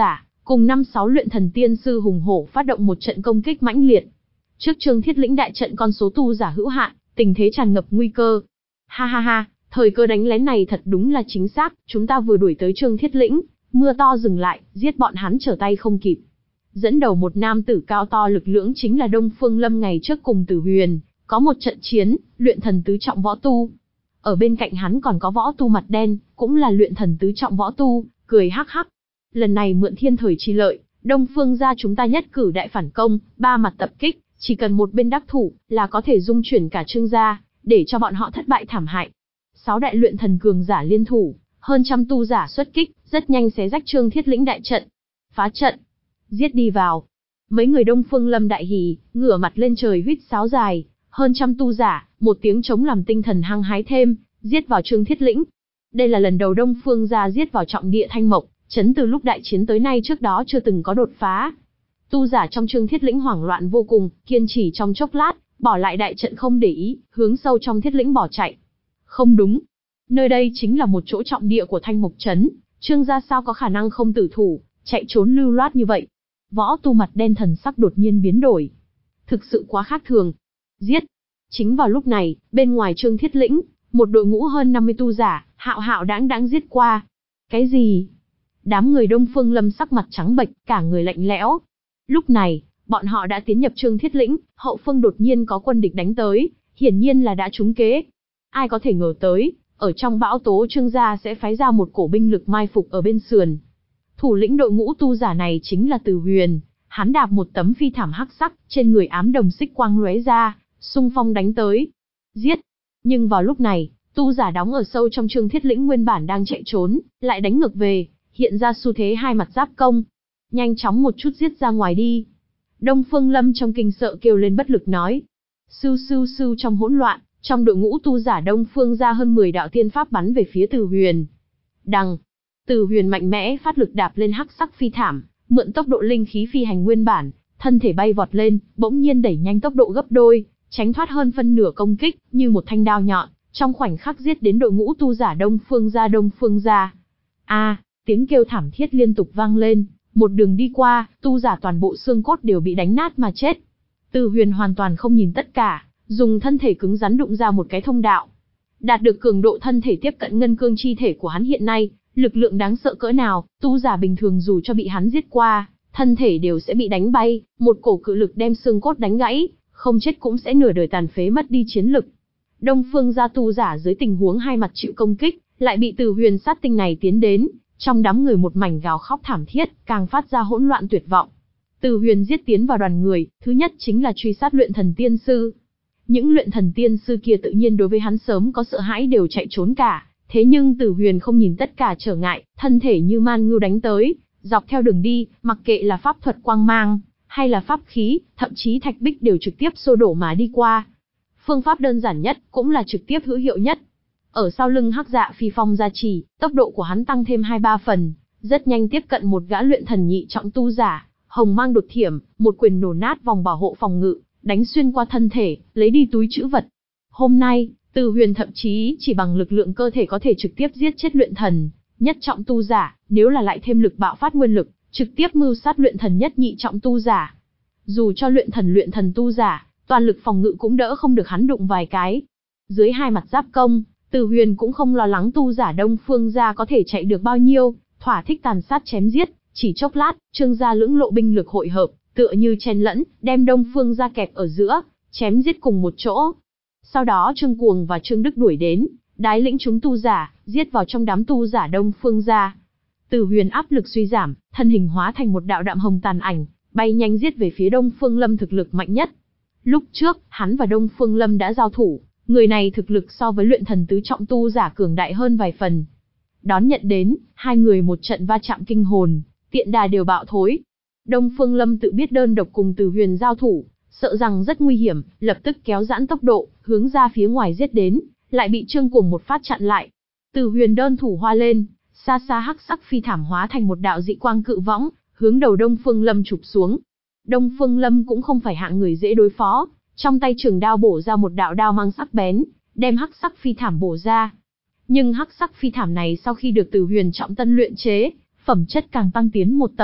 cùng năm sáu luyện thần tiên sư hùng hổ phát động một trận công kích mãnh liệt. Trước Trương Thiết Lĩnh đại trận con số tu giả hữu hạn, tình thế tràn ngập nguy cơ. Ha ha ha, thời cơ đánh lén này thật đúng là chính xác, chúng ta vừa đuổi tới Trương Thiết Lĩnh, mưa to dừng lại, giết bọn hắn trở tay không kịp. Dẫn đầu một nam tử cao to lực lưỡng chính là Đông Phương Lâm ngày trước cùng Tử Huyền, có một trận chiến, luyện thần tứ trọng võ tu. Ở bên cạnh hắn còn có võ tu mặt đen, cũng là luyện thần tứ trọng võ tu, cười hắc hắc. Lần này mượn thiên thời chi lợi, Đông Phương gia chúng ta nhất cử đại phản công, ba mặt tập kích, chỉ cần một bên đắc thủ, là có thể dung chuyển cả Trương gia, để cho bọn họ thất bại thảm hại. Sáu đại luyện thần cường giả liên thủ, hơn trăm tu giả xuất kích, rất nhanh xé rách Trương Thiết Lĩnh đại trận. Phá trận, giết đi vào. Mấy người Đông Phương Lâm đại hỉ, ngửa mặt lên trời huýt sáo dài, hơn trăm tu giả, một tiếng trống làm tinh thần hăng hái thêm, giết vào Trương Thiết Lĩnh. Đây là lần đầu Đông Phương gia giết vào trọng địa Thanh Mộc, trấn từ lúc đại chiến tới nay trước đó chưa từng có đột phá. Tu giả trong Trương Thiết Lĩnh hoảng loạn vô cùng, kiên trì trong chốc lát, bỏ lại đại trận không để ý, hướng sâu trong Thiết Lĩnh bỏ chạy. Không đúng, nơi đây chính là một chỗ trọng địa của Thanh Mộc trấn, Trương gia sao có khả năng không tử thủ, chạy trốn lưu loát như vậy. Võ tu mặt đen thần sắc đột nhiên biến đổi. Thực sự quá khác thường. Giết. Chính vào lúc này, bên ngoài Trương Thiết Lĩnh, một đội ngũ hơn năm mươi tu giả, hạo hạo đãng đãng giết qua. Cái gì? Đám người Đông Phương Lâm sắc mặt trắng bệch, cả người lạnh lẽo. Lúc này, bọn họ đã tiến nhập Trương Thiết Lĩnh, hậu phương đột nhiên có quân địch đánh tới, hiển nhiên là đã trúng kế. Ai có thể ngờ tới, ở trong bão tố Trương gia sẽ phái ra một cổ binh lực mai phục ở bên sườn. Thủ lĩnh đội ngũ tu giả này chính là Từ Huyền, hắn đạp một tấm phi thảm hắc sắc, trên người ám đồng xích quang lóe ra, xung phong đánh tới. Giết! Nhưng vào lúc này, tu giả đóng ở sâu trong Trương Thiết Lĩnh nguyên bản đang chạy trốn, lại đánh ngược về, hiện ra xu thế hai mặt giáp công. Nhanh chóng một chút giết ra ngoài đi. Đông Phương Lâm trong kinh sợ kêu lên bất lực nói. Sưu sưu sưu trong hỗn loạn, trong đội ngũ tu giả Đông Phương ra hơn mười đạo tiên pháp bắn về phía Từ Huyền. Đằng! Từ Huyền mạnh mẽ phát lực đạp lên hắc sắc phi thảm, mượn tốc độ linh khí phi hành nguyên bản, thân thể bay vọt lên, bỗng nhiên đẩy nhanh tốc độ gấp đôi, tránh thoát hơn phân nửa công kích, như một thanh đao nhọn, trong khoảnh khắc giết đến đội ngũ tu giả Đông Phương gia Đông Phương gia. A, tiếng kêu thảm thiết liên tục vang lên, một đường đi qua, tu giả toàn bộ xương cốt đều bị đánh nát mà chết. Từ Huyền hoàn toàn không nhìn tất cả, dùng thân thể cứng rắn đụng ra một cái thông đạo. Đạt được cường độ thân thể tiếp cận ngân cương chi thể của hắn hiện nay, lực lượng đáng sợ cỡ nào, tu giả bình thường dù cho bị hắn giết qua, thân thể đều sẽ bị đánh bay, một cổ cự lực đem xương cốt đánh gãy, không chết cũng sẽ nửa đời tàn phế mất đi chiến lực. Đông Phương gia tu giả dưới tình huống hai mặt chịu công kích, lại bị Từ Huyền sát tinh này tiến đến, trong đám người một mảnh gào khóc thảm thiết, càng phát ra hỗn loạn tuyệt vọng. Từ Huyền giết tiến vào đoàn người, thứ nhất chính là truy sát luyện thần tiên sư. Những luyện thần tiên sư kia tự nhiên đối với hắn sớm có sợ hãi đều chạy trốn cả, thế nhưng Từ Huyền không nhìn tất cả trở ngại, thân thể như man ngưu đánh tới, dọc theo đường đi, mặc kệ là pháp thuật quang mang, hay là pháp khí, thậm chí thạch bích đều trực tiếp xô đổ mà đi qua. Phương pháp đơn giản nhất, cũng là trực tiếp hữu hiệu nhất. Ở sau lưng hắc dạ phi phong gia trì, tốc độ của hắn tăng thêm hai ba phần, rất nhanh tiếp cận một gã luyện thần nhị trọng tu giả, hồng mang đột thiểm, một quyền nổ nát vòng bảo hộ phòng ngự, đánh xuyên qua thân thể, lấy đi túi trữ vật. Hôm nay, Từ Huyền thậm chí chỉ bằng lực lượng cơ thể có thể trực tiếp giết chết luyện thần nhất trọng tu giả, nếu là lại thêm lực bạo phát nguyên lực, trực tiếp mưu sát luyện thần nhất nhị trọng tu giả. Dù cho luyện thần luyện thần tu giả, toàn lực phòng ngự cũng đỡ không được hắn đụng vài cái. Dưới hai mặt giáp công, Từ Huyền cũng không lo lắng tu giả Đông Phương gia có thể chạy được bao nhiêu, thỏa thích tàn sát chém giết, chỉ chốc lát, Trương gia lưỡng lộ binh lực hội hợp, tựa như chen lẫn, đem Đông Phương gia kẹp ở giữa, chém giết cùng một chỗ. Sau đó Trương Cuồng và Trương Đức đuổi đến, đái lĩnh chúng tu giả, giết vào trong đám tu giả Đông Phương gia. Từ Huyền áp lực suy giảm, thân hình hóa thành một đạo đạm hồng tàn ảnh, bay nhanh giết về phía Đông Phương Lâm thực lực mạnh nhất. Lúc trước, hắn và Đông Phương Lâm đã giao thủ, người này thực lực so với luyện thần tứ trọng tu giả cường đại hơn vài phần. Đón nhận đến, hai người một trận va chạm kinh hồn, tiện đà đều bạo thối. Đông Phương Lâm tự biết đơn độc cùng Từ Huyền giao thủ, sợ rằng rất nguy hiểm, lập tức kéo giãn tốc độ, hướng ra phía ngoài giết đến, lại bị Trương Cuồng một phát chặn lại. Từ Huyền đơn thủ hoa lên, xa xa hắc sắc phi thảm hóa thành một đạo dị quang cự võng, hướng đầu Đông Phương Lâm chụp xuống. Đông Phương Lâm cũng không phải hạng người dễ đối phó, trong tay trường đao bổ ra một đạo đao mang sắc bén, đem hắc sắc phi thảm bổ ra. Nhưng hắc sắc phi thảm này sau khi được Từ Huyền trọng tân luyện chế, phẩm chất càng tăng tiến một tầng,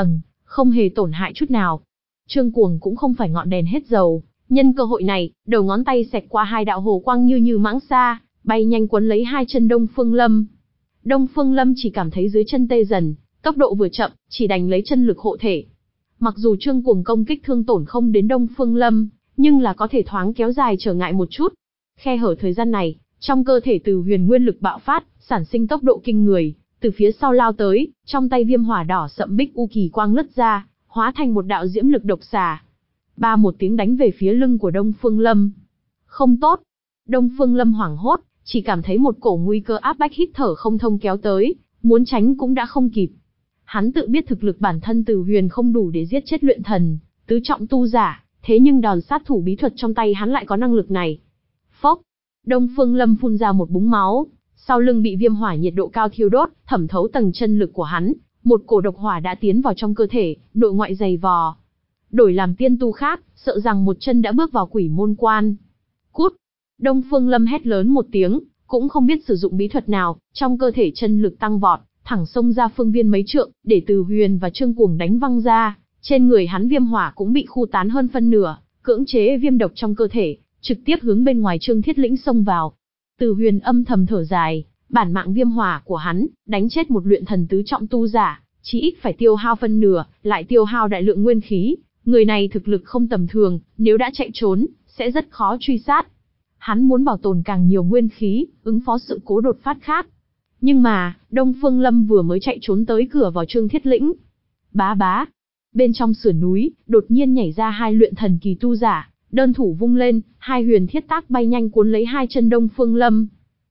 không hề tổn hại chút nào. Trương Cuồng cũng không phải ngọn đèn hết dầu, nhân cơ hội này, đầu ngón tay xẹt qua hai đạo hồ quang như như mãng xa, bay nhanh quấn lấy hai chân Đông Phương Lâm. Đông Phương Lâm chỉ cảm thấy dưới chân tê dần, tốc độ vừa chậm, chỉ đành lấy chân lực hộ thể. Mặc dù Trương Cuồng công kích thương tổn không đến Đông Phương Lâm, nhưng là có thể thoáng kéo dài trở ngại một chút. Khe hở thời gian này, trong cơ thể Từ Huyền nguyên lực bạo phát, sản sinh tốc độ kinh người, từ phía sau lao tới, trong tay viêm hỏa đỏ sậm bích u kỳ quang lướt ra, hóa thành một đạo diễm lực độc xà. Ba một tiếng đánh về phía lưng của Đông Phương Lâm. Không tốt. Đông Phương Lâm hoảng hốt, chỉ cảm thấy một cổ nguy cơ áp bách hít thở không thông kéo tới, muốn tránh cũng đã không kịp. Hắn tự biết thực lực bản thân Từ Huyền không đủ để giết chết luyện thần, tứ trọng tu giả, thế nhưng đòn sát thủ bí thuật trong tay hắn lại có năng lực này. Phốc. Đông Phương Lâm phun ra một búng máu, sau lưng bị viêm hỏa nhiệt độ cao thiêu đốt, thẩm thấu tầng chân lực của hắn, một cổ độc hỏa đã tiến vào trong cơ thể, nội ngoại dày vò. Đổi làm tiên tu khác, sợ rằng một chân đã bước vào quỷ môn quan. Cút! Đông Phương Lâm hét lớn một tiếng, cũng không biết sử dụng bí thuật nào, trong cơ thể chân lực tăng vọt, thẳng xông ra phương viên mấy trượng, để Từ Huyền và Trương Cuồng đánh văng ra. Trên người hắn viêm hỏa cũng bị khu tán hơn phân nửa, cưỡng chế viêm độc trong cơ thể, trực tiếp hướng bên ngoài Trương Thiết Lĩnh xông vào. Từ Huyền âm thầm thở dài, bản mạng viêm hỏa của hắn, đánh chết một luyện thần tứ trọng tu giả, chí ít phải tiêu hao phân nửa, lại tiêu hao đại lượng nguyên khí. Người này thực lực không tầm thường, nếu đã chạy trốn, sẽ rất khó truy sát. Hắn muốn bảo tồn càng nhiều nguyên khí, ứng phó sự cố đột phát khác. Nhưng mà, Đông Phương Lâm vừa mới chạy trốn tới cửa vào Trương Thiết Lĩnh. Bá bá. Bên trong sườn núi, đột nhiên nhảy ra hai luyện thần kỳ tu giả, đơn thủ vung lên, hai huyền thiết tác bay nhanh cuốn lấy hai chân Đông Phương Lâm.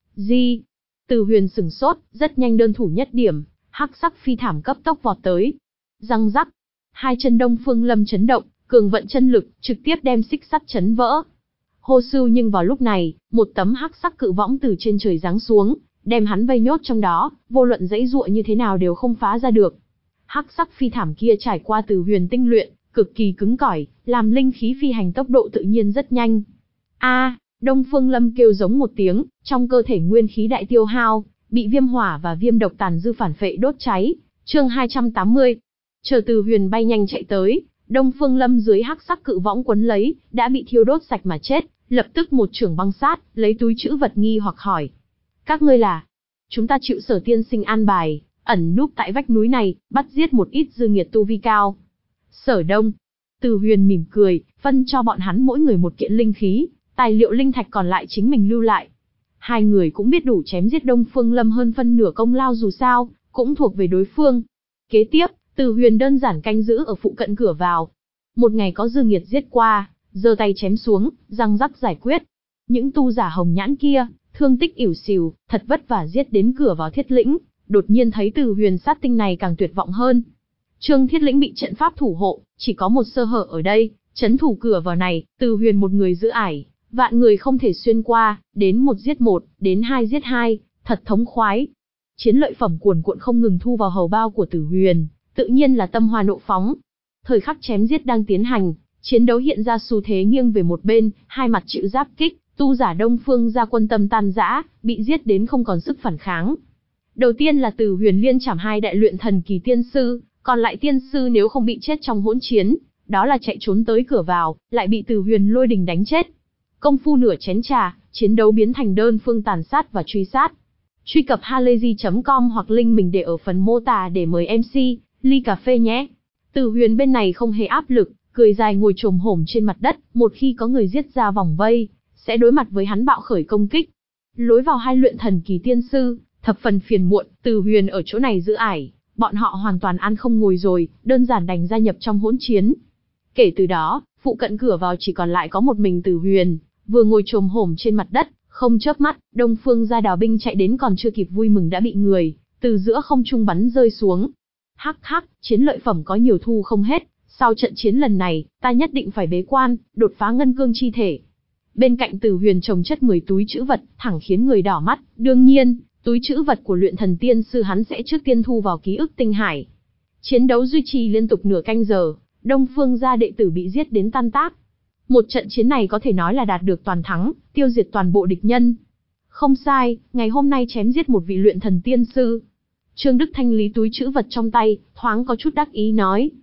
Di. Từ Huyền sửng sốt, rất nhanh đơn thủ nhất điểm, hắc sắc phi thảm cấp tốc vọt tới. Răng rắc. Hai chân Đông Phương Lâm chấn động, cường vận chân lực, trực tiếp đem xích sắt chấn vỡ. Hô sưu nhưng vào lúc này, một tấm hắc sắc cự võng từ trên trời giáng xuống, đem hắn vây nhốt trong đó, vô luận dãy dụa như thế nào đều không phá ra được. Hắc sắc phi thảm kia trải qua Từ Huyền tinh luyện, cực kỳ cứng cỏi, làm linh khí phi hành tốc độ tự nhiên rất nhanh. A, Đông Phương Lâm kêu giống một tiếng, trong cơ thể nguyên khí đại tiêu hao, bị viêm hỏa và viêm độc tàn dư phản phệ đốt cháy. Chương hai trăm tám mươi. Chờ Từ Huyền bay nhanh chạy tới, Đông Phương Lâm dưới hắc sắc cự võng quấn lấy, đã bị thiêu đốt sạch mà chết, lập tức một chưởng băng sát, lấy túi trữ vật nghi hoặc hỏi: "Các ngươi là?" "Chúng ta chịu Sở tiên sinh an bài, ẩn núp tại vách núi này, bắt giết một ít dư nghiệt tu vi cao." Sở Đông. Từ Huyền mỉm cười, phân cho bọn hắn mỗi người một kiện linh khí, tài liệu linh thạch còn lại chính mình lưu lại. Hai người cũng biết đủ chém giết Đông Phương Lâm hơn phân nửa công lao dù sao, cũng thuộc về đối phương. Kế tiếp, Từ Huyền đơn giản canh giữ ở phụ cận cửa vào. Một ngày có dư nghiệt giết qua, giơ tay chém xuống, răng rắc giải quyết. Những tu giả hồng nhãn kia, thương tích ỉu xìu, thật vất vả giết đến cửa vào Thiết Lĩnh, đột nhiên thấy Từ Huyền sát tinh này càng tuyệt vọng hơn. Trương Thiết Lĩnh bị trận pháp thủ hộ, chỉ có một sơ hở ở đây, trấn thủ cửa vào này, Từ Huyền một người giữ ải, vạn người không thể xuyên qua, đến một giết một, đến hai giết hai, thật thống khoái. Chiến lợi phẩm cuồn cuộn không ngừng thu vào hầu bao của Từ Huyền, tự nhiên là tâm hoa nộ phóng. Thời khắc chém giết đang tiến hành, chiến đấu hiện ra xu thế nghiêng về một bên, hai mặt chịu giáp kích, tu giả Đông Phương ra quân tâm tan rã, bị giết đến không còn sức phản kháng. Đầu tiên là Từ Huyền liên chảm hai đại luyện thần kỳ tiên sư, còn lại tiên sư nếu không bị chết trong hỗn chiến, đó là chạy trốn tới cửa vào, lại bị Từ Huyền lôi đình đánh chết. Công phu nửa chén trà, chiến đấu biến thành đơn phương tàn sát và truy sát. Truy cập halayzi chấm com hoặc link mình để ở phần mô tả để mời em xê, ly cà phê nhé. Từ Huyền bên này không hề áp lực, cười dài ngồi chồm hổm trên mặt đất, một khi có người giết ra vòng vây, sẽ đối mặt với hắn bạo khởi công kích. Lối vào hai luyện thần kỳ tiên sư, thập phần phiền muộn, Từ Huyền ở chỗ này giữ ải, bọn họ hoàn toàn ăn không ngồi rồi, đơn giản đành gia nhập trong hỗn chiến. Kể từ đó, phụ cận cửa vào chỉ còn lại có một mình Từ Huyền, vừa ngồi chồm hổm trên mặt đất, không chớp mắt, Đông Phương gia đào binh chạy đến còn chưa kịp vui mừng đã bị người từ giữa không trung bắn rơi xuống. Hắc hắc, chiến lợi phẩm có nhiều thu không hết, sau trận chiến lần này, ta nhất định phải bế quan, đột phá ngân cương chi thể. Bên cạnh Từ Huyền chồng chất mười túi trữ vật, thẳng khiến người đỏ mắt, đương nhiên, túi trữ vật của luyện thần tiên sư hắn sẽ trước tiên thu vào ký ức tinh hải. Chiến đấu duy trì liên tục nửa canh giờ, Đông Phương gia đệ tử bị giết đến tan tác. Một trận chiến này có thể nói là đạt được toàn thắng, tiêu diệt toàn bộ địch nhân. Không sai, ngày hôm nay chém giết một vị luyện thần tiên sư. Trương Đức thanh lý túi trữ vật trong tay, thoáng có chút đắc ý nói.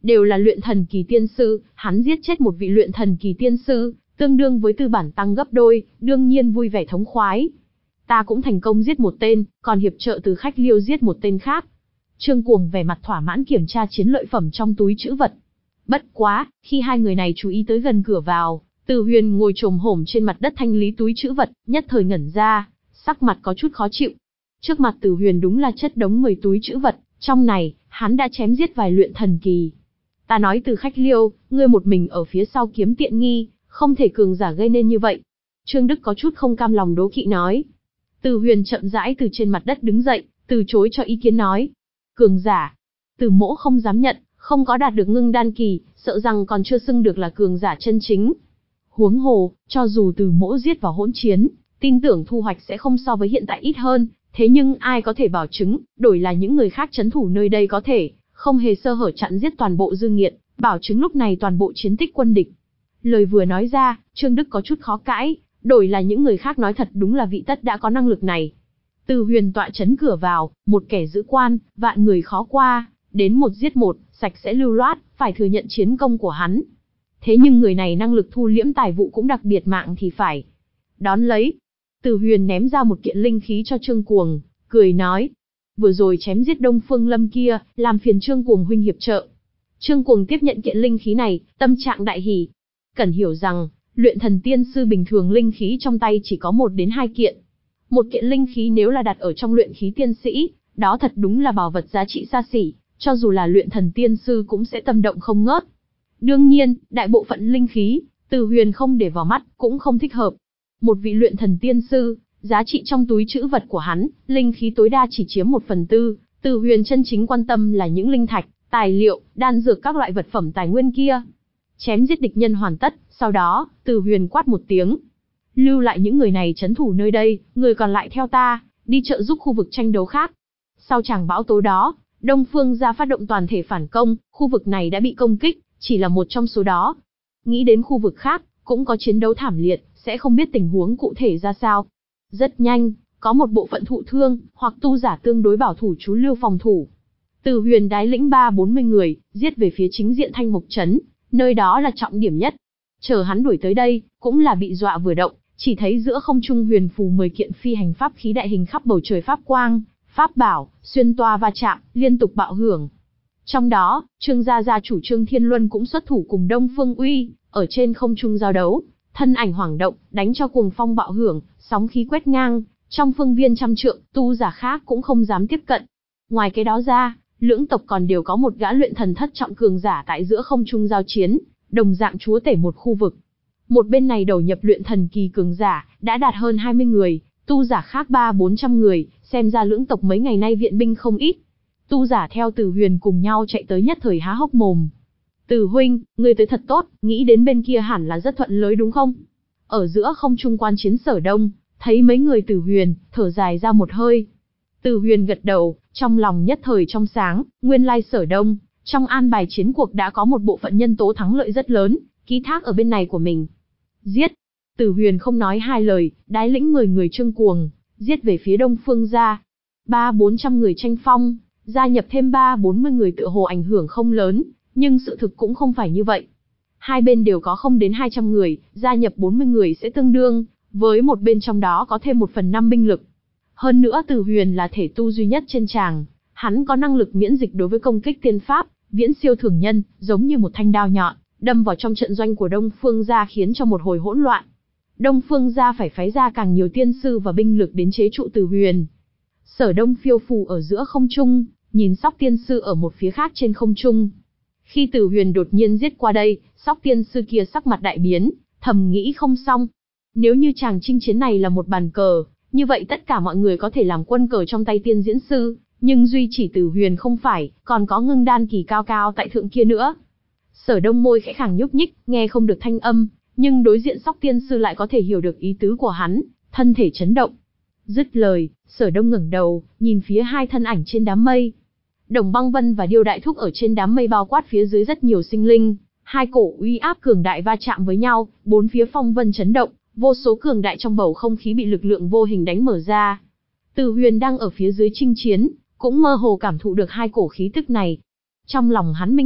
đều là luyện thần kỳ tiên sư, hắn giết chết một vị luyện thần kỳ tiên sư, tương đương với tư bản tăng gấp đôi, đương nhiên vui vẻ thống khoái. Ta cũng thành công giết một tên, còn hiệp trợ Từ Khách Liêu giết một tên khác. Trương Cuồng vẻ mặt thỏa mãn kiểm tra chiến lợi phẩm trong túi trữ vật. Bất quá, khi hai người này chú ý tới gần cửa vào, Từ Huyền ngồi chồm hổm trên mặt đất thanh lý túi trữ vật, nhất thời ngẩn ra, sắc mặt có chút khó chịu. Trước mặt Từ Huyền đúng là chất đống mười túi trữ vật, trong này, hắn đã chém giết vài luyện thần kỳ. Ta nói Từ Khách Liêu, ngươi một mình ở phía sau kiếm tiện nghi, không thể cường giả gây nên như vậy. Trương Đức có chút không cam lòng đố kỵ nói. Từ Huyền chậm rãi từ trên mặt đất đứng dậy, từ chối cho ý kiến nói. Cường giả. Từ Mỗ không dám nhận, không có đạt được ngưng đan kỳ, sợ rằng còn chưa xưng được là cường giả chân chính. Huống hồ, cho dù Từ Mỗ giết vào hỗn chiến, tin tưởng thu hoạch sẽ không so với hiện tại ít hơn, thế nhưng ai có thể bảo chứng, đổi là những người khác trấn thủ nơi đây có thể, không hề sơ hở chặn giết toàn bộ dư nghiệt, bảo chứng lúc này toàn bộ chiến tích quân địch. Lời vừa nói ra, Trương Đức có chút khó cãi, đổi là những người khác nói thật đúng là vị tất đã có năng lực này. Từ Huyền tọa chấn cửa vào, một kẻ giữ quan, vạn người khó qua, đến một giết một, sạch sẽ lưu loát, phải thừa nhận chiến công của hắn. Thế nhưng người này năng lực thu liễm tài vụ cũng đặc biệt mạng thì phải. Đón lấy, Từ Huyền ném ra một kiện linh khí cho Trương Cuồng, cười nói. Vừa rồi chém giết Đông Phương Lâm kia, làm phiền Trương Cuồng huynh hiệp trợ. Trương Cuồng tiếp nhận kiện linh khí này, tâm trạng đại hỉ. Cần hiểu rằng, luyện thần tiên sư bình thường linh khí trong tay chỉ có một đến hai kiện. Một kiện linh khí nếu là đặt ở trong luyện khí tiên sĩ, đó thật đúng là bảo vật giá trị xa xỉ, cho dù là luyện thần tiên sư cũng sẽ tâm động không ngớt. Đương nhiên, đại bộ phận linh khí, Từ Huyền không để vào mắt, cũng không thích hợp. Một vị luyện thần tiên sư, giá trị trong túi trữ vật của hắn, linh khí tối đa chỉ chiếm một phần tư, Từ Huyền chân chính quan tâm là những linh thạch, tài liệu, đan dược các loại vật phẩm tài nguyên kia. Chém giết địch nhân hoàn tất, sau đó, Từ Huyền quát một tiếng. Lưu lại những người này trấn thủ nơi đây, người còn lại theo ta, đi trợ giúp khu vực tranh đấu khác. Sau tràng bão tố đó, Đông Phương gia phát động toàn thể phản công, khu vực này đã bị công kích, chỉ là một trong số đó. Nghĩ đến khu vực khác, cũng có chiến đấu thảm liệt, sẽ không biết tình huống cụ thể ra sao. Rất nhanh, có một bộ phận thụ thương, hoặc tu giả tương đối bảo thủ trú lưu phòng thủ. Từ Huyền đái lĩnh ba bốn mươi người, giết về phía chính diện Thanh Mộc Trấn, nơi đó là trọng điểm nhất. Chờ hắn đuổi tới đây, cũng là bị dọa vừa động, chỉ thấy giữa không trung huyền phù mười kiện phi hành pháp khí đại hình khắp bầu trời pháp quang, pháp bảo, xuyên toa va chạm, liên tục bạo hưởng. Trong đó, Trương gia gia chủ Trương Thiên Luân cũng xuất thủ cùng Đông Phương Uy, ở trên không trung giao đấu, thân ảnh hoảng động, đánh cho cuồng phong bạo hưởng, sóng khí quét ngang, trong phương viên trăm trượng, tu giả khác cũng không dám tiếp cận. Ngoài cái đó ra, lưỡng tộc còn đều có một gã luyện thần thất trọng cường giả tại giữa không trung giao chiến, đồng dạng chúa tể một khu vực. Một bên này đầu nhập luyện thần kỳ cường giả, đã đạt hơn hai mươi người, tu giả khác ba bốn trăm người, xem ra lưỡng tộc mấy ngày nay viện binh không ít. Tu giả theo Từ Huyền cùng nhau chạy tới nhất thời há hốc mồm. Từ huynh, ngươi tới thật tốt, nghĩ đến bên kia hẳn là rất thuận lợi đúng không? Ở giữa không trung quan chiến Sở Đông, thấy mấy người Từ Huyền, thở dài ra một hơi. Từ Huyền gật đầu, trong lòng nhất thời trong sáng, nguyên lai Sở Đông, trong an bài chiến cuộc đã có một bộ phận nhân tố thắng lợi rất lớn, ký thác ở bên này của mình. Giết! Từ Huyền không nói hai lời, đái lĩnh mười người Trương Cuồng, giết về phía Đông Phương gia. Ba bốn trăm người tranh phong, gia nhập thêm ba bốn mươi người tựa hồ ảnh hưởng không lớn, nhưng sự thực cũng không phải như vậy. Hai bên đều có không đến hai trăm người, gia nhập bốn mươi người sẽ tương đương, với một bên trong đó có thêm một phần năm binh lực. Hơn nữa Từ Huyền là thể tu duy nhất trên tràng, hắn có năng lực miễn dịch đối với công kích tiên pháp, viễn siêu thường nhân, giống như một thanh đao nhọn, đâm vào trong trận doanh của Đông Phương gia khiến cho một hồi hỗn loạn. Đông Phương gia phải phái ra càng nhiều tiên sư và binh lực đến chế trụ Từ Huyền. Sở Đông phiêu phù ở giữa không trung, nhìn Sóc tiên sư ở một phía khác trên không trung. Khi Từ Huyền đột nhiên giết qua đây, Sóc tiên sư kia sắc mặt đại biến, thầm nghĩ không xong. Nếu như chàng chinh chiến này là một bàn cờ, như vậy tất cả mọi người có thể làm quân cờ trong tay tiên diễn sư, nhưng duy chỉ Từ Huyền không phải, còn có ngưng đan kỳ cao cao tại thượng kia nữa. Sở Đông môi khẽ khàng nhúc nhích, nghe không được thanh âm, nhưng đối diện Sóc tiên sư lại có thể hiểu được ý tứ của hắn, thân thể chấn động. Dứt lời, Sở Đông ngẩng đầu, nhìn phía hai thân ảnh trên đám mây. Đồng Băng Vân và Điêu Đại Thúc ở trên đám mây bao quát phía dưới rất nhiều sinh linh, hai cổ uy áp cường đại va chạm với nhau, bốn phía phong vân chấn động, vô số cường đại trong bầu không khí bị lực lượng vô hình đánh mở ra. Từ Huyền đang ở phía dưới chinh chiến, cũng mơ hồ cảm thụ được hai cổ khí tức này. Trong lòng hắn minh bạch,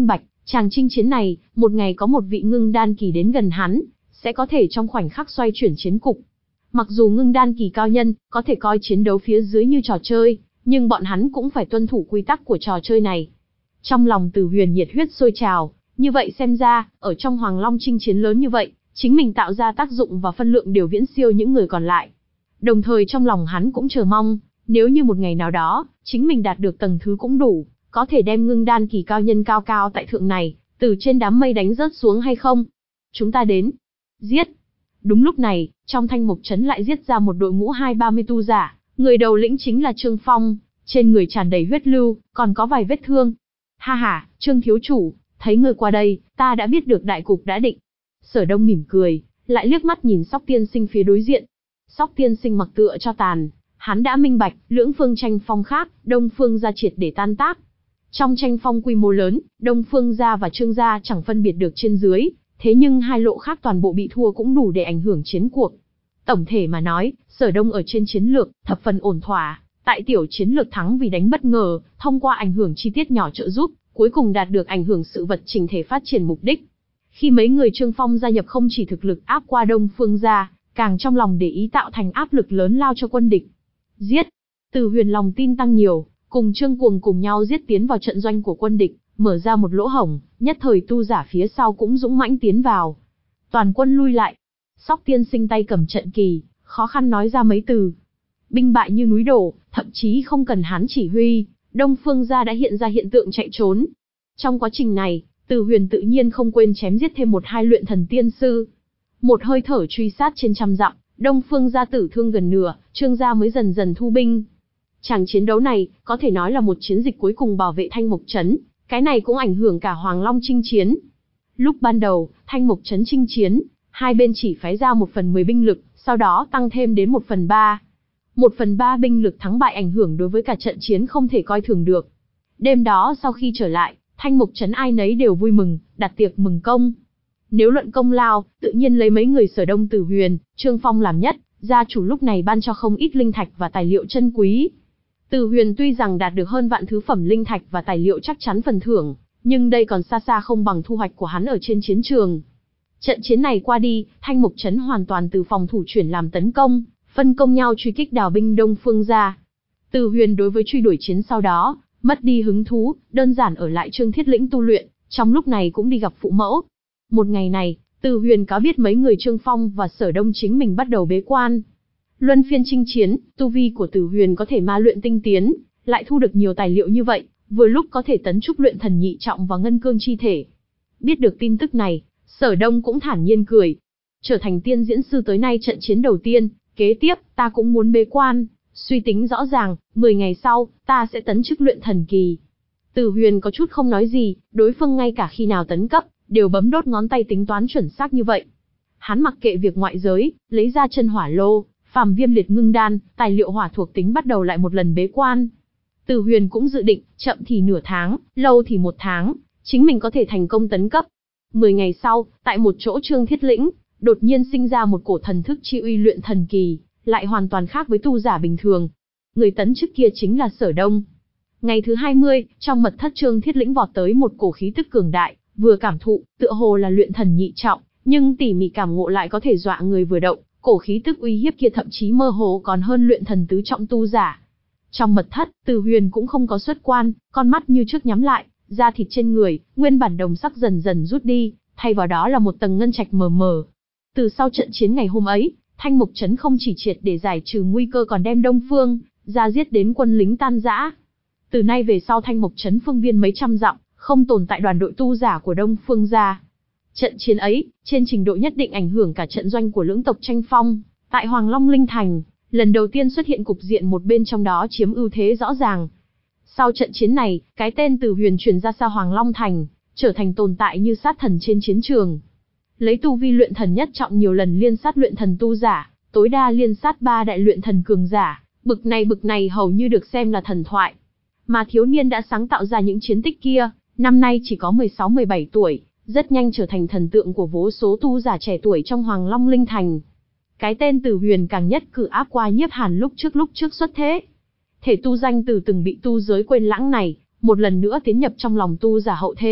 Chàng chinh chiến này, một ngày có một vị ngưng đan kỳ đến gần hắn, sẽ có thể trong khoảnh khắc xoay chuyển chiến cục. Mặc dù ngưng đan kỳ cao nhân, có thể coi chiến đấu phía dưới như trò chơi, nhưng bọn hắn cũng phải tuân thủ quy tắc của trò chơi này. Trong lòng Từ Huyền nhiệt huyết sôi trào, như vậy xem ra, ở trong Hoàng Long chinh chiến lớn như vậy, chính mình tạo ra tác dụng và phân lượng đều viễn siêu những người còn lại. Đồng thời trong lòng hắn cũng chờ mong, nếu như một ngày nào đó, chính mình đạt được tầng thứ cũng đủ, có thể đem ngưng đan kỳ cao nhân cao cao tại thượng này, từ trên đám mây đánh rớt xuống hay không. Chúng ta đến. Giết. Đúng lúc này, trong Thanh Mộc Trấn lại giết ra một đội ngũ hai ba mươi tu giả, người đầu lĩnh chính là Trương Phong, trên người tràn đầy huyết lưu, còn có vài vết thương. Ha ha, Trương thiếu chủ, thấy ngươi qua đây, ta đã biết được đại cục đã định. Sở Đông mỉm cười, lại liếc mắt nhìn Sóc Tiên Sinh phía đối diện. Sóc Tiên Sinh mặc tựa cho tàn, hắn đã minh bạch, lưỡng phương tranh phong khác, Đông Phương gia triệt để tan tác. Trong tranh phong quy mô lớn, Đông Phương gia và Trương gia chẳng phân biệt được trên dưới, thế nhưng hai lộ khác toàn bộ bị thua cũng đủ để ảnh hưởng chiến cuộc. Tổng thể mà nói, Sở Đông ở trên chiến lược, thập phần ổn thỏa, tại tiểu chiến lược thắng vì đánh bất ngờ, thông qua ảnh hưởng chi tiết nhỏ trợ giúp, cuối cùng đạt được ảnh hưởng sự vật chỉnh thể phát triển mục đích. Khi mấy người Trương Phong gia nhập không chỉ thực lực áp qua Đông Phương gia, càng trong lòng để ý tạo thành áp lực lớn lao cho quân địch. Giết! Từ Huyền lòng tin tăng nhiều, cùng Trương Cuồng cùng nhau giết tiến vào trận doanh của quân địch, mở ra một lỗ hổng, nhất thời tu giả phía sau cũng dũng mãnh tiến vào. Toàn quân lui lại. Sóc Tiên Sinh tay cầm trận kỳ, khó khăn nói ra mấy từ. Binh bại như núi đổ, thậm chí không cần hắn chỉ huy, Đông Phương gia đã hiện ra hiện tượng chạy trốn. Trong quá trình này, Từ Huyền tự nhiên không quên chém giết thêm một hai luyện thần tiên sư. Một hơi thở truy sát trên trăm dặm, Đông Phương gia tử thương gần nửa, Trương gia mới dần dần thu binh. Chàng chiến đấu này, có thể nói là một chiến dịch cuối cùng bảo vệ Thanh Mộc Trấn, cái này cũng ảnh hưởng cả Hoàng Long chinh chiến. Lúc ban đầu, Thanh Mộc Trấn chinh chiến, hai bên chỉ phái ra một phần mười binh lực, sau đó tăng thêm đến một phần ba. Một phần ba binh lực thắng bại ảnh hưởng đối với cả trận chiến không thể coi thường được. Đêm đó sau khi trở lại, Thanh Mộc Trấn ai nấy đều vui mừng, đặt tiệc mừng công. Nếu luận công lao, tự nhiên lấy mấy người Sở Đông Từ Huyền, Trương Phong làm nhất, gia chủ lúc này ban cho không ít linh thạch và tài liệu chân quý. Từ Huyền tuy rằng đạt được hơn vạn thứ phẩm linh thạch và tài liệu chắc chắn phần thưởng, nhưng đây còn xa xa không bằng thu hoạch của hắn ở trên chiến trường. Trận chiến này qua đi, Thanh Mộc Trấn hoàn toàn từ phòng thủ chuyển làm tấn công, phân công nhau truy kích đào binh Đông Phương gia. Từ Huyền đối với truy đuổi chiến sau đó, mất đi hứng thú, đơn giản ở lại Trương Thiết Lĩnh tu luyện, trong lúc này cũng đi gặp phụ mẫu. Một ngày này, Từ Huyền cáo biết mấy người Trương Phong và Sở Đông chính mình bắt đầu bế quan. Luân phiên chinh chiến, tu vi của Từ Huyền có thể ma luyện tinh tiến, lại thu được nhiều tài liệu như vậy, vừa lúc có thể tấn trúc luyện thần nhị trọng và ngân cương chi thể. Biết được tin tức này, Sở Đông cũng thản nhiên cười. Trở thành tiên diễn sư tới nay trận chiến đầu tiên, kế tiếp, ta cũng muốn bế quan, suy tính rõ ràng, mười ngày sau, ta sẽ tấn chức luyện thần kỳ. Từ Huyền có chút không nói gì, đối phương ngay cả khi nào tấn cấp, đều bấm đốt ngón tay tính toán chuẩn xác như vậy. Hắn mặc kệ việc ngoại giới, lấy ra chân hỏa lô, phàm viêm liệt ngưng đan, tài liệu hỏa thuộc tính bắt đầu lại một lần bế quan. Từ Huyền cũng dự định, chậm thì nửa tháng, lâu thì một tháng, chính mình có thể thành công tấn cấp. Mười ngày sau, tại một chỗ Trương Thiết Lĩnh, đột nhiên sinh ra một cổ thần thức chi uy luyện thần kỳ, lại hoàn toàn khác với tu giả bình thường. Người tấn chức kia chính là Sở Đông. Ngày thứ hai mươi, trong mật thất Trương Thiết Lĩnh vọt tới một cổ khí tức cường đại, vừa cảm thụ, tựa hồ là luyện thần nhị trọng, nhưng tỉ mỉ cảm ngộ lại có thể dọa người vừa động, cổ khí tức uy hiếp kia thậm chí mơ hồ còn hơn luyện thần tứ trọng tu giả. Trong mật thất, Từ Huyền cũng không có xuất quan, con mắt như trước nhắm lại, da thịt trên người, nguyên bản đồng sắc dần dần rút đi, thay vào đó là một tầng ngân trạch mờ mờ. Từ sau trận chiến ngày hôm ấy, Thanh Mộc Trấn không chỉ triệt để giải trừ nguy cơ còn đem Đông Phương ra giết đến quân lính tan rã. Từ nay về sau Thanh Mộc Trấn phương viên mấy trăm dặm, không tồn tại đoàn đội tu giả của Đông Phương gia. Trận chiến ấy, trên trình độ nhất định ảnh hưởng cả trận doanh của lưỡng tộc tranh phong. Tại Hoàng Long Linh Thành, lần đầu tiên xuất hiện cục diện một bên trong đó chiếm ưu thế rõ ràng. Sau trận chiến này, cái tên Từ Huyền truyền ra xa Hoàng Long Thành, trở thành tồn tại như sát thần trên chiến trường. Lấy tu vi luyện thần nhất trọng nhiều lần liên sát luyện thần tu giả, tối đa liên sát ba đại luyện thần cường giả, bực này bực này hầu như được xem là thần thoại. Mà thiếu niên đã sáng tạo ra những chiến tích kia, năm nay chỉ có mười sáu mười bảy tuổi, rất nhanh trở thành thần tượng của vô số tu giả trẻ tuổi trong Hoàng Long Linh Thành. Cái tên Từ Huyền càng nhất cử áp qua Nhiếp Hàn lúc trước lúc trước xuất thế. Thể tu danh từ từng bị tu giới quên lãng này, một lần nữa tiến nhập trong lòng tu giả hậu thế,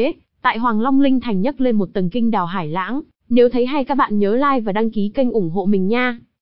Tại Hoàng Long Linh Thành nhấc lên một tầng kinh đào hải lãng, nếu thấy hay các bạn nhớ like và đăng ký kênh ủng hộ mình nha.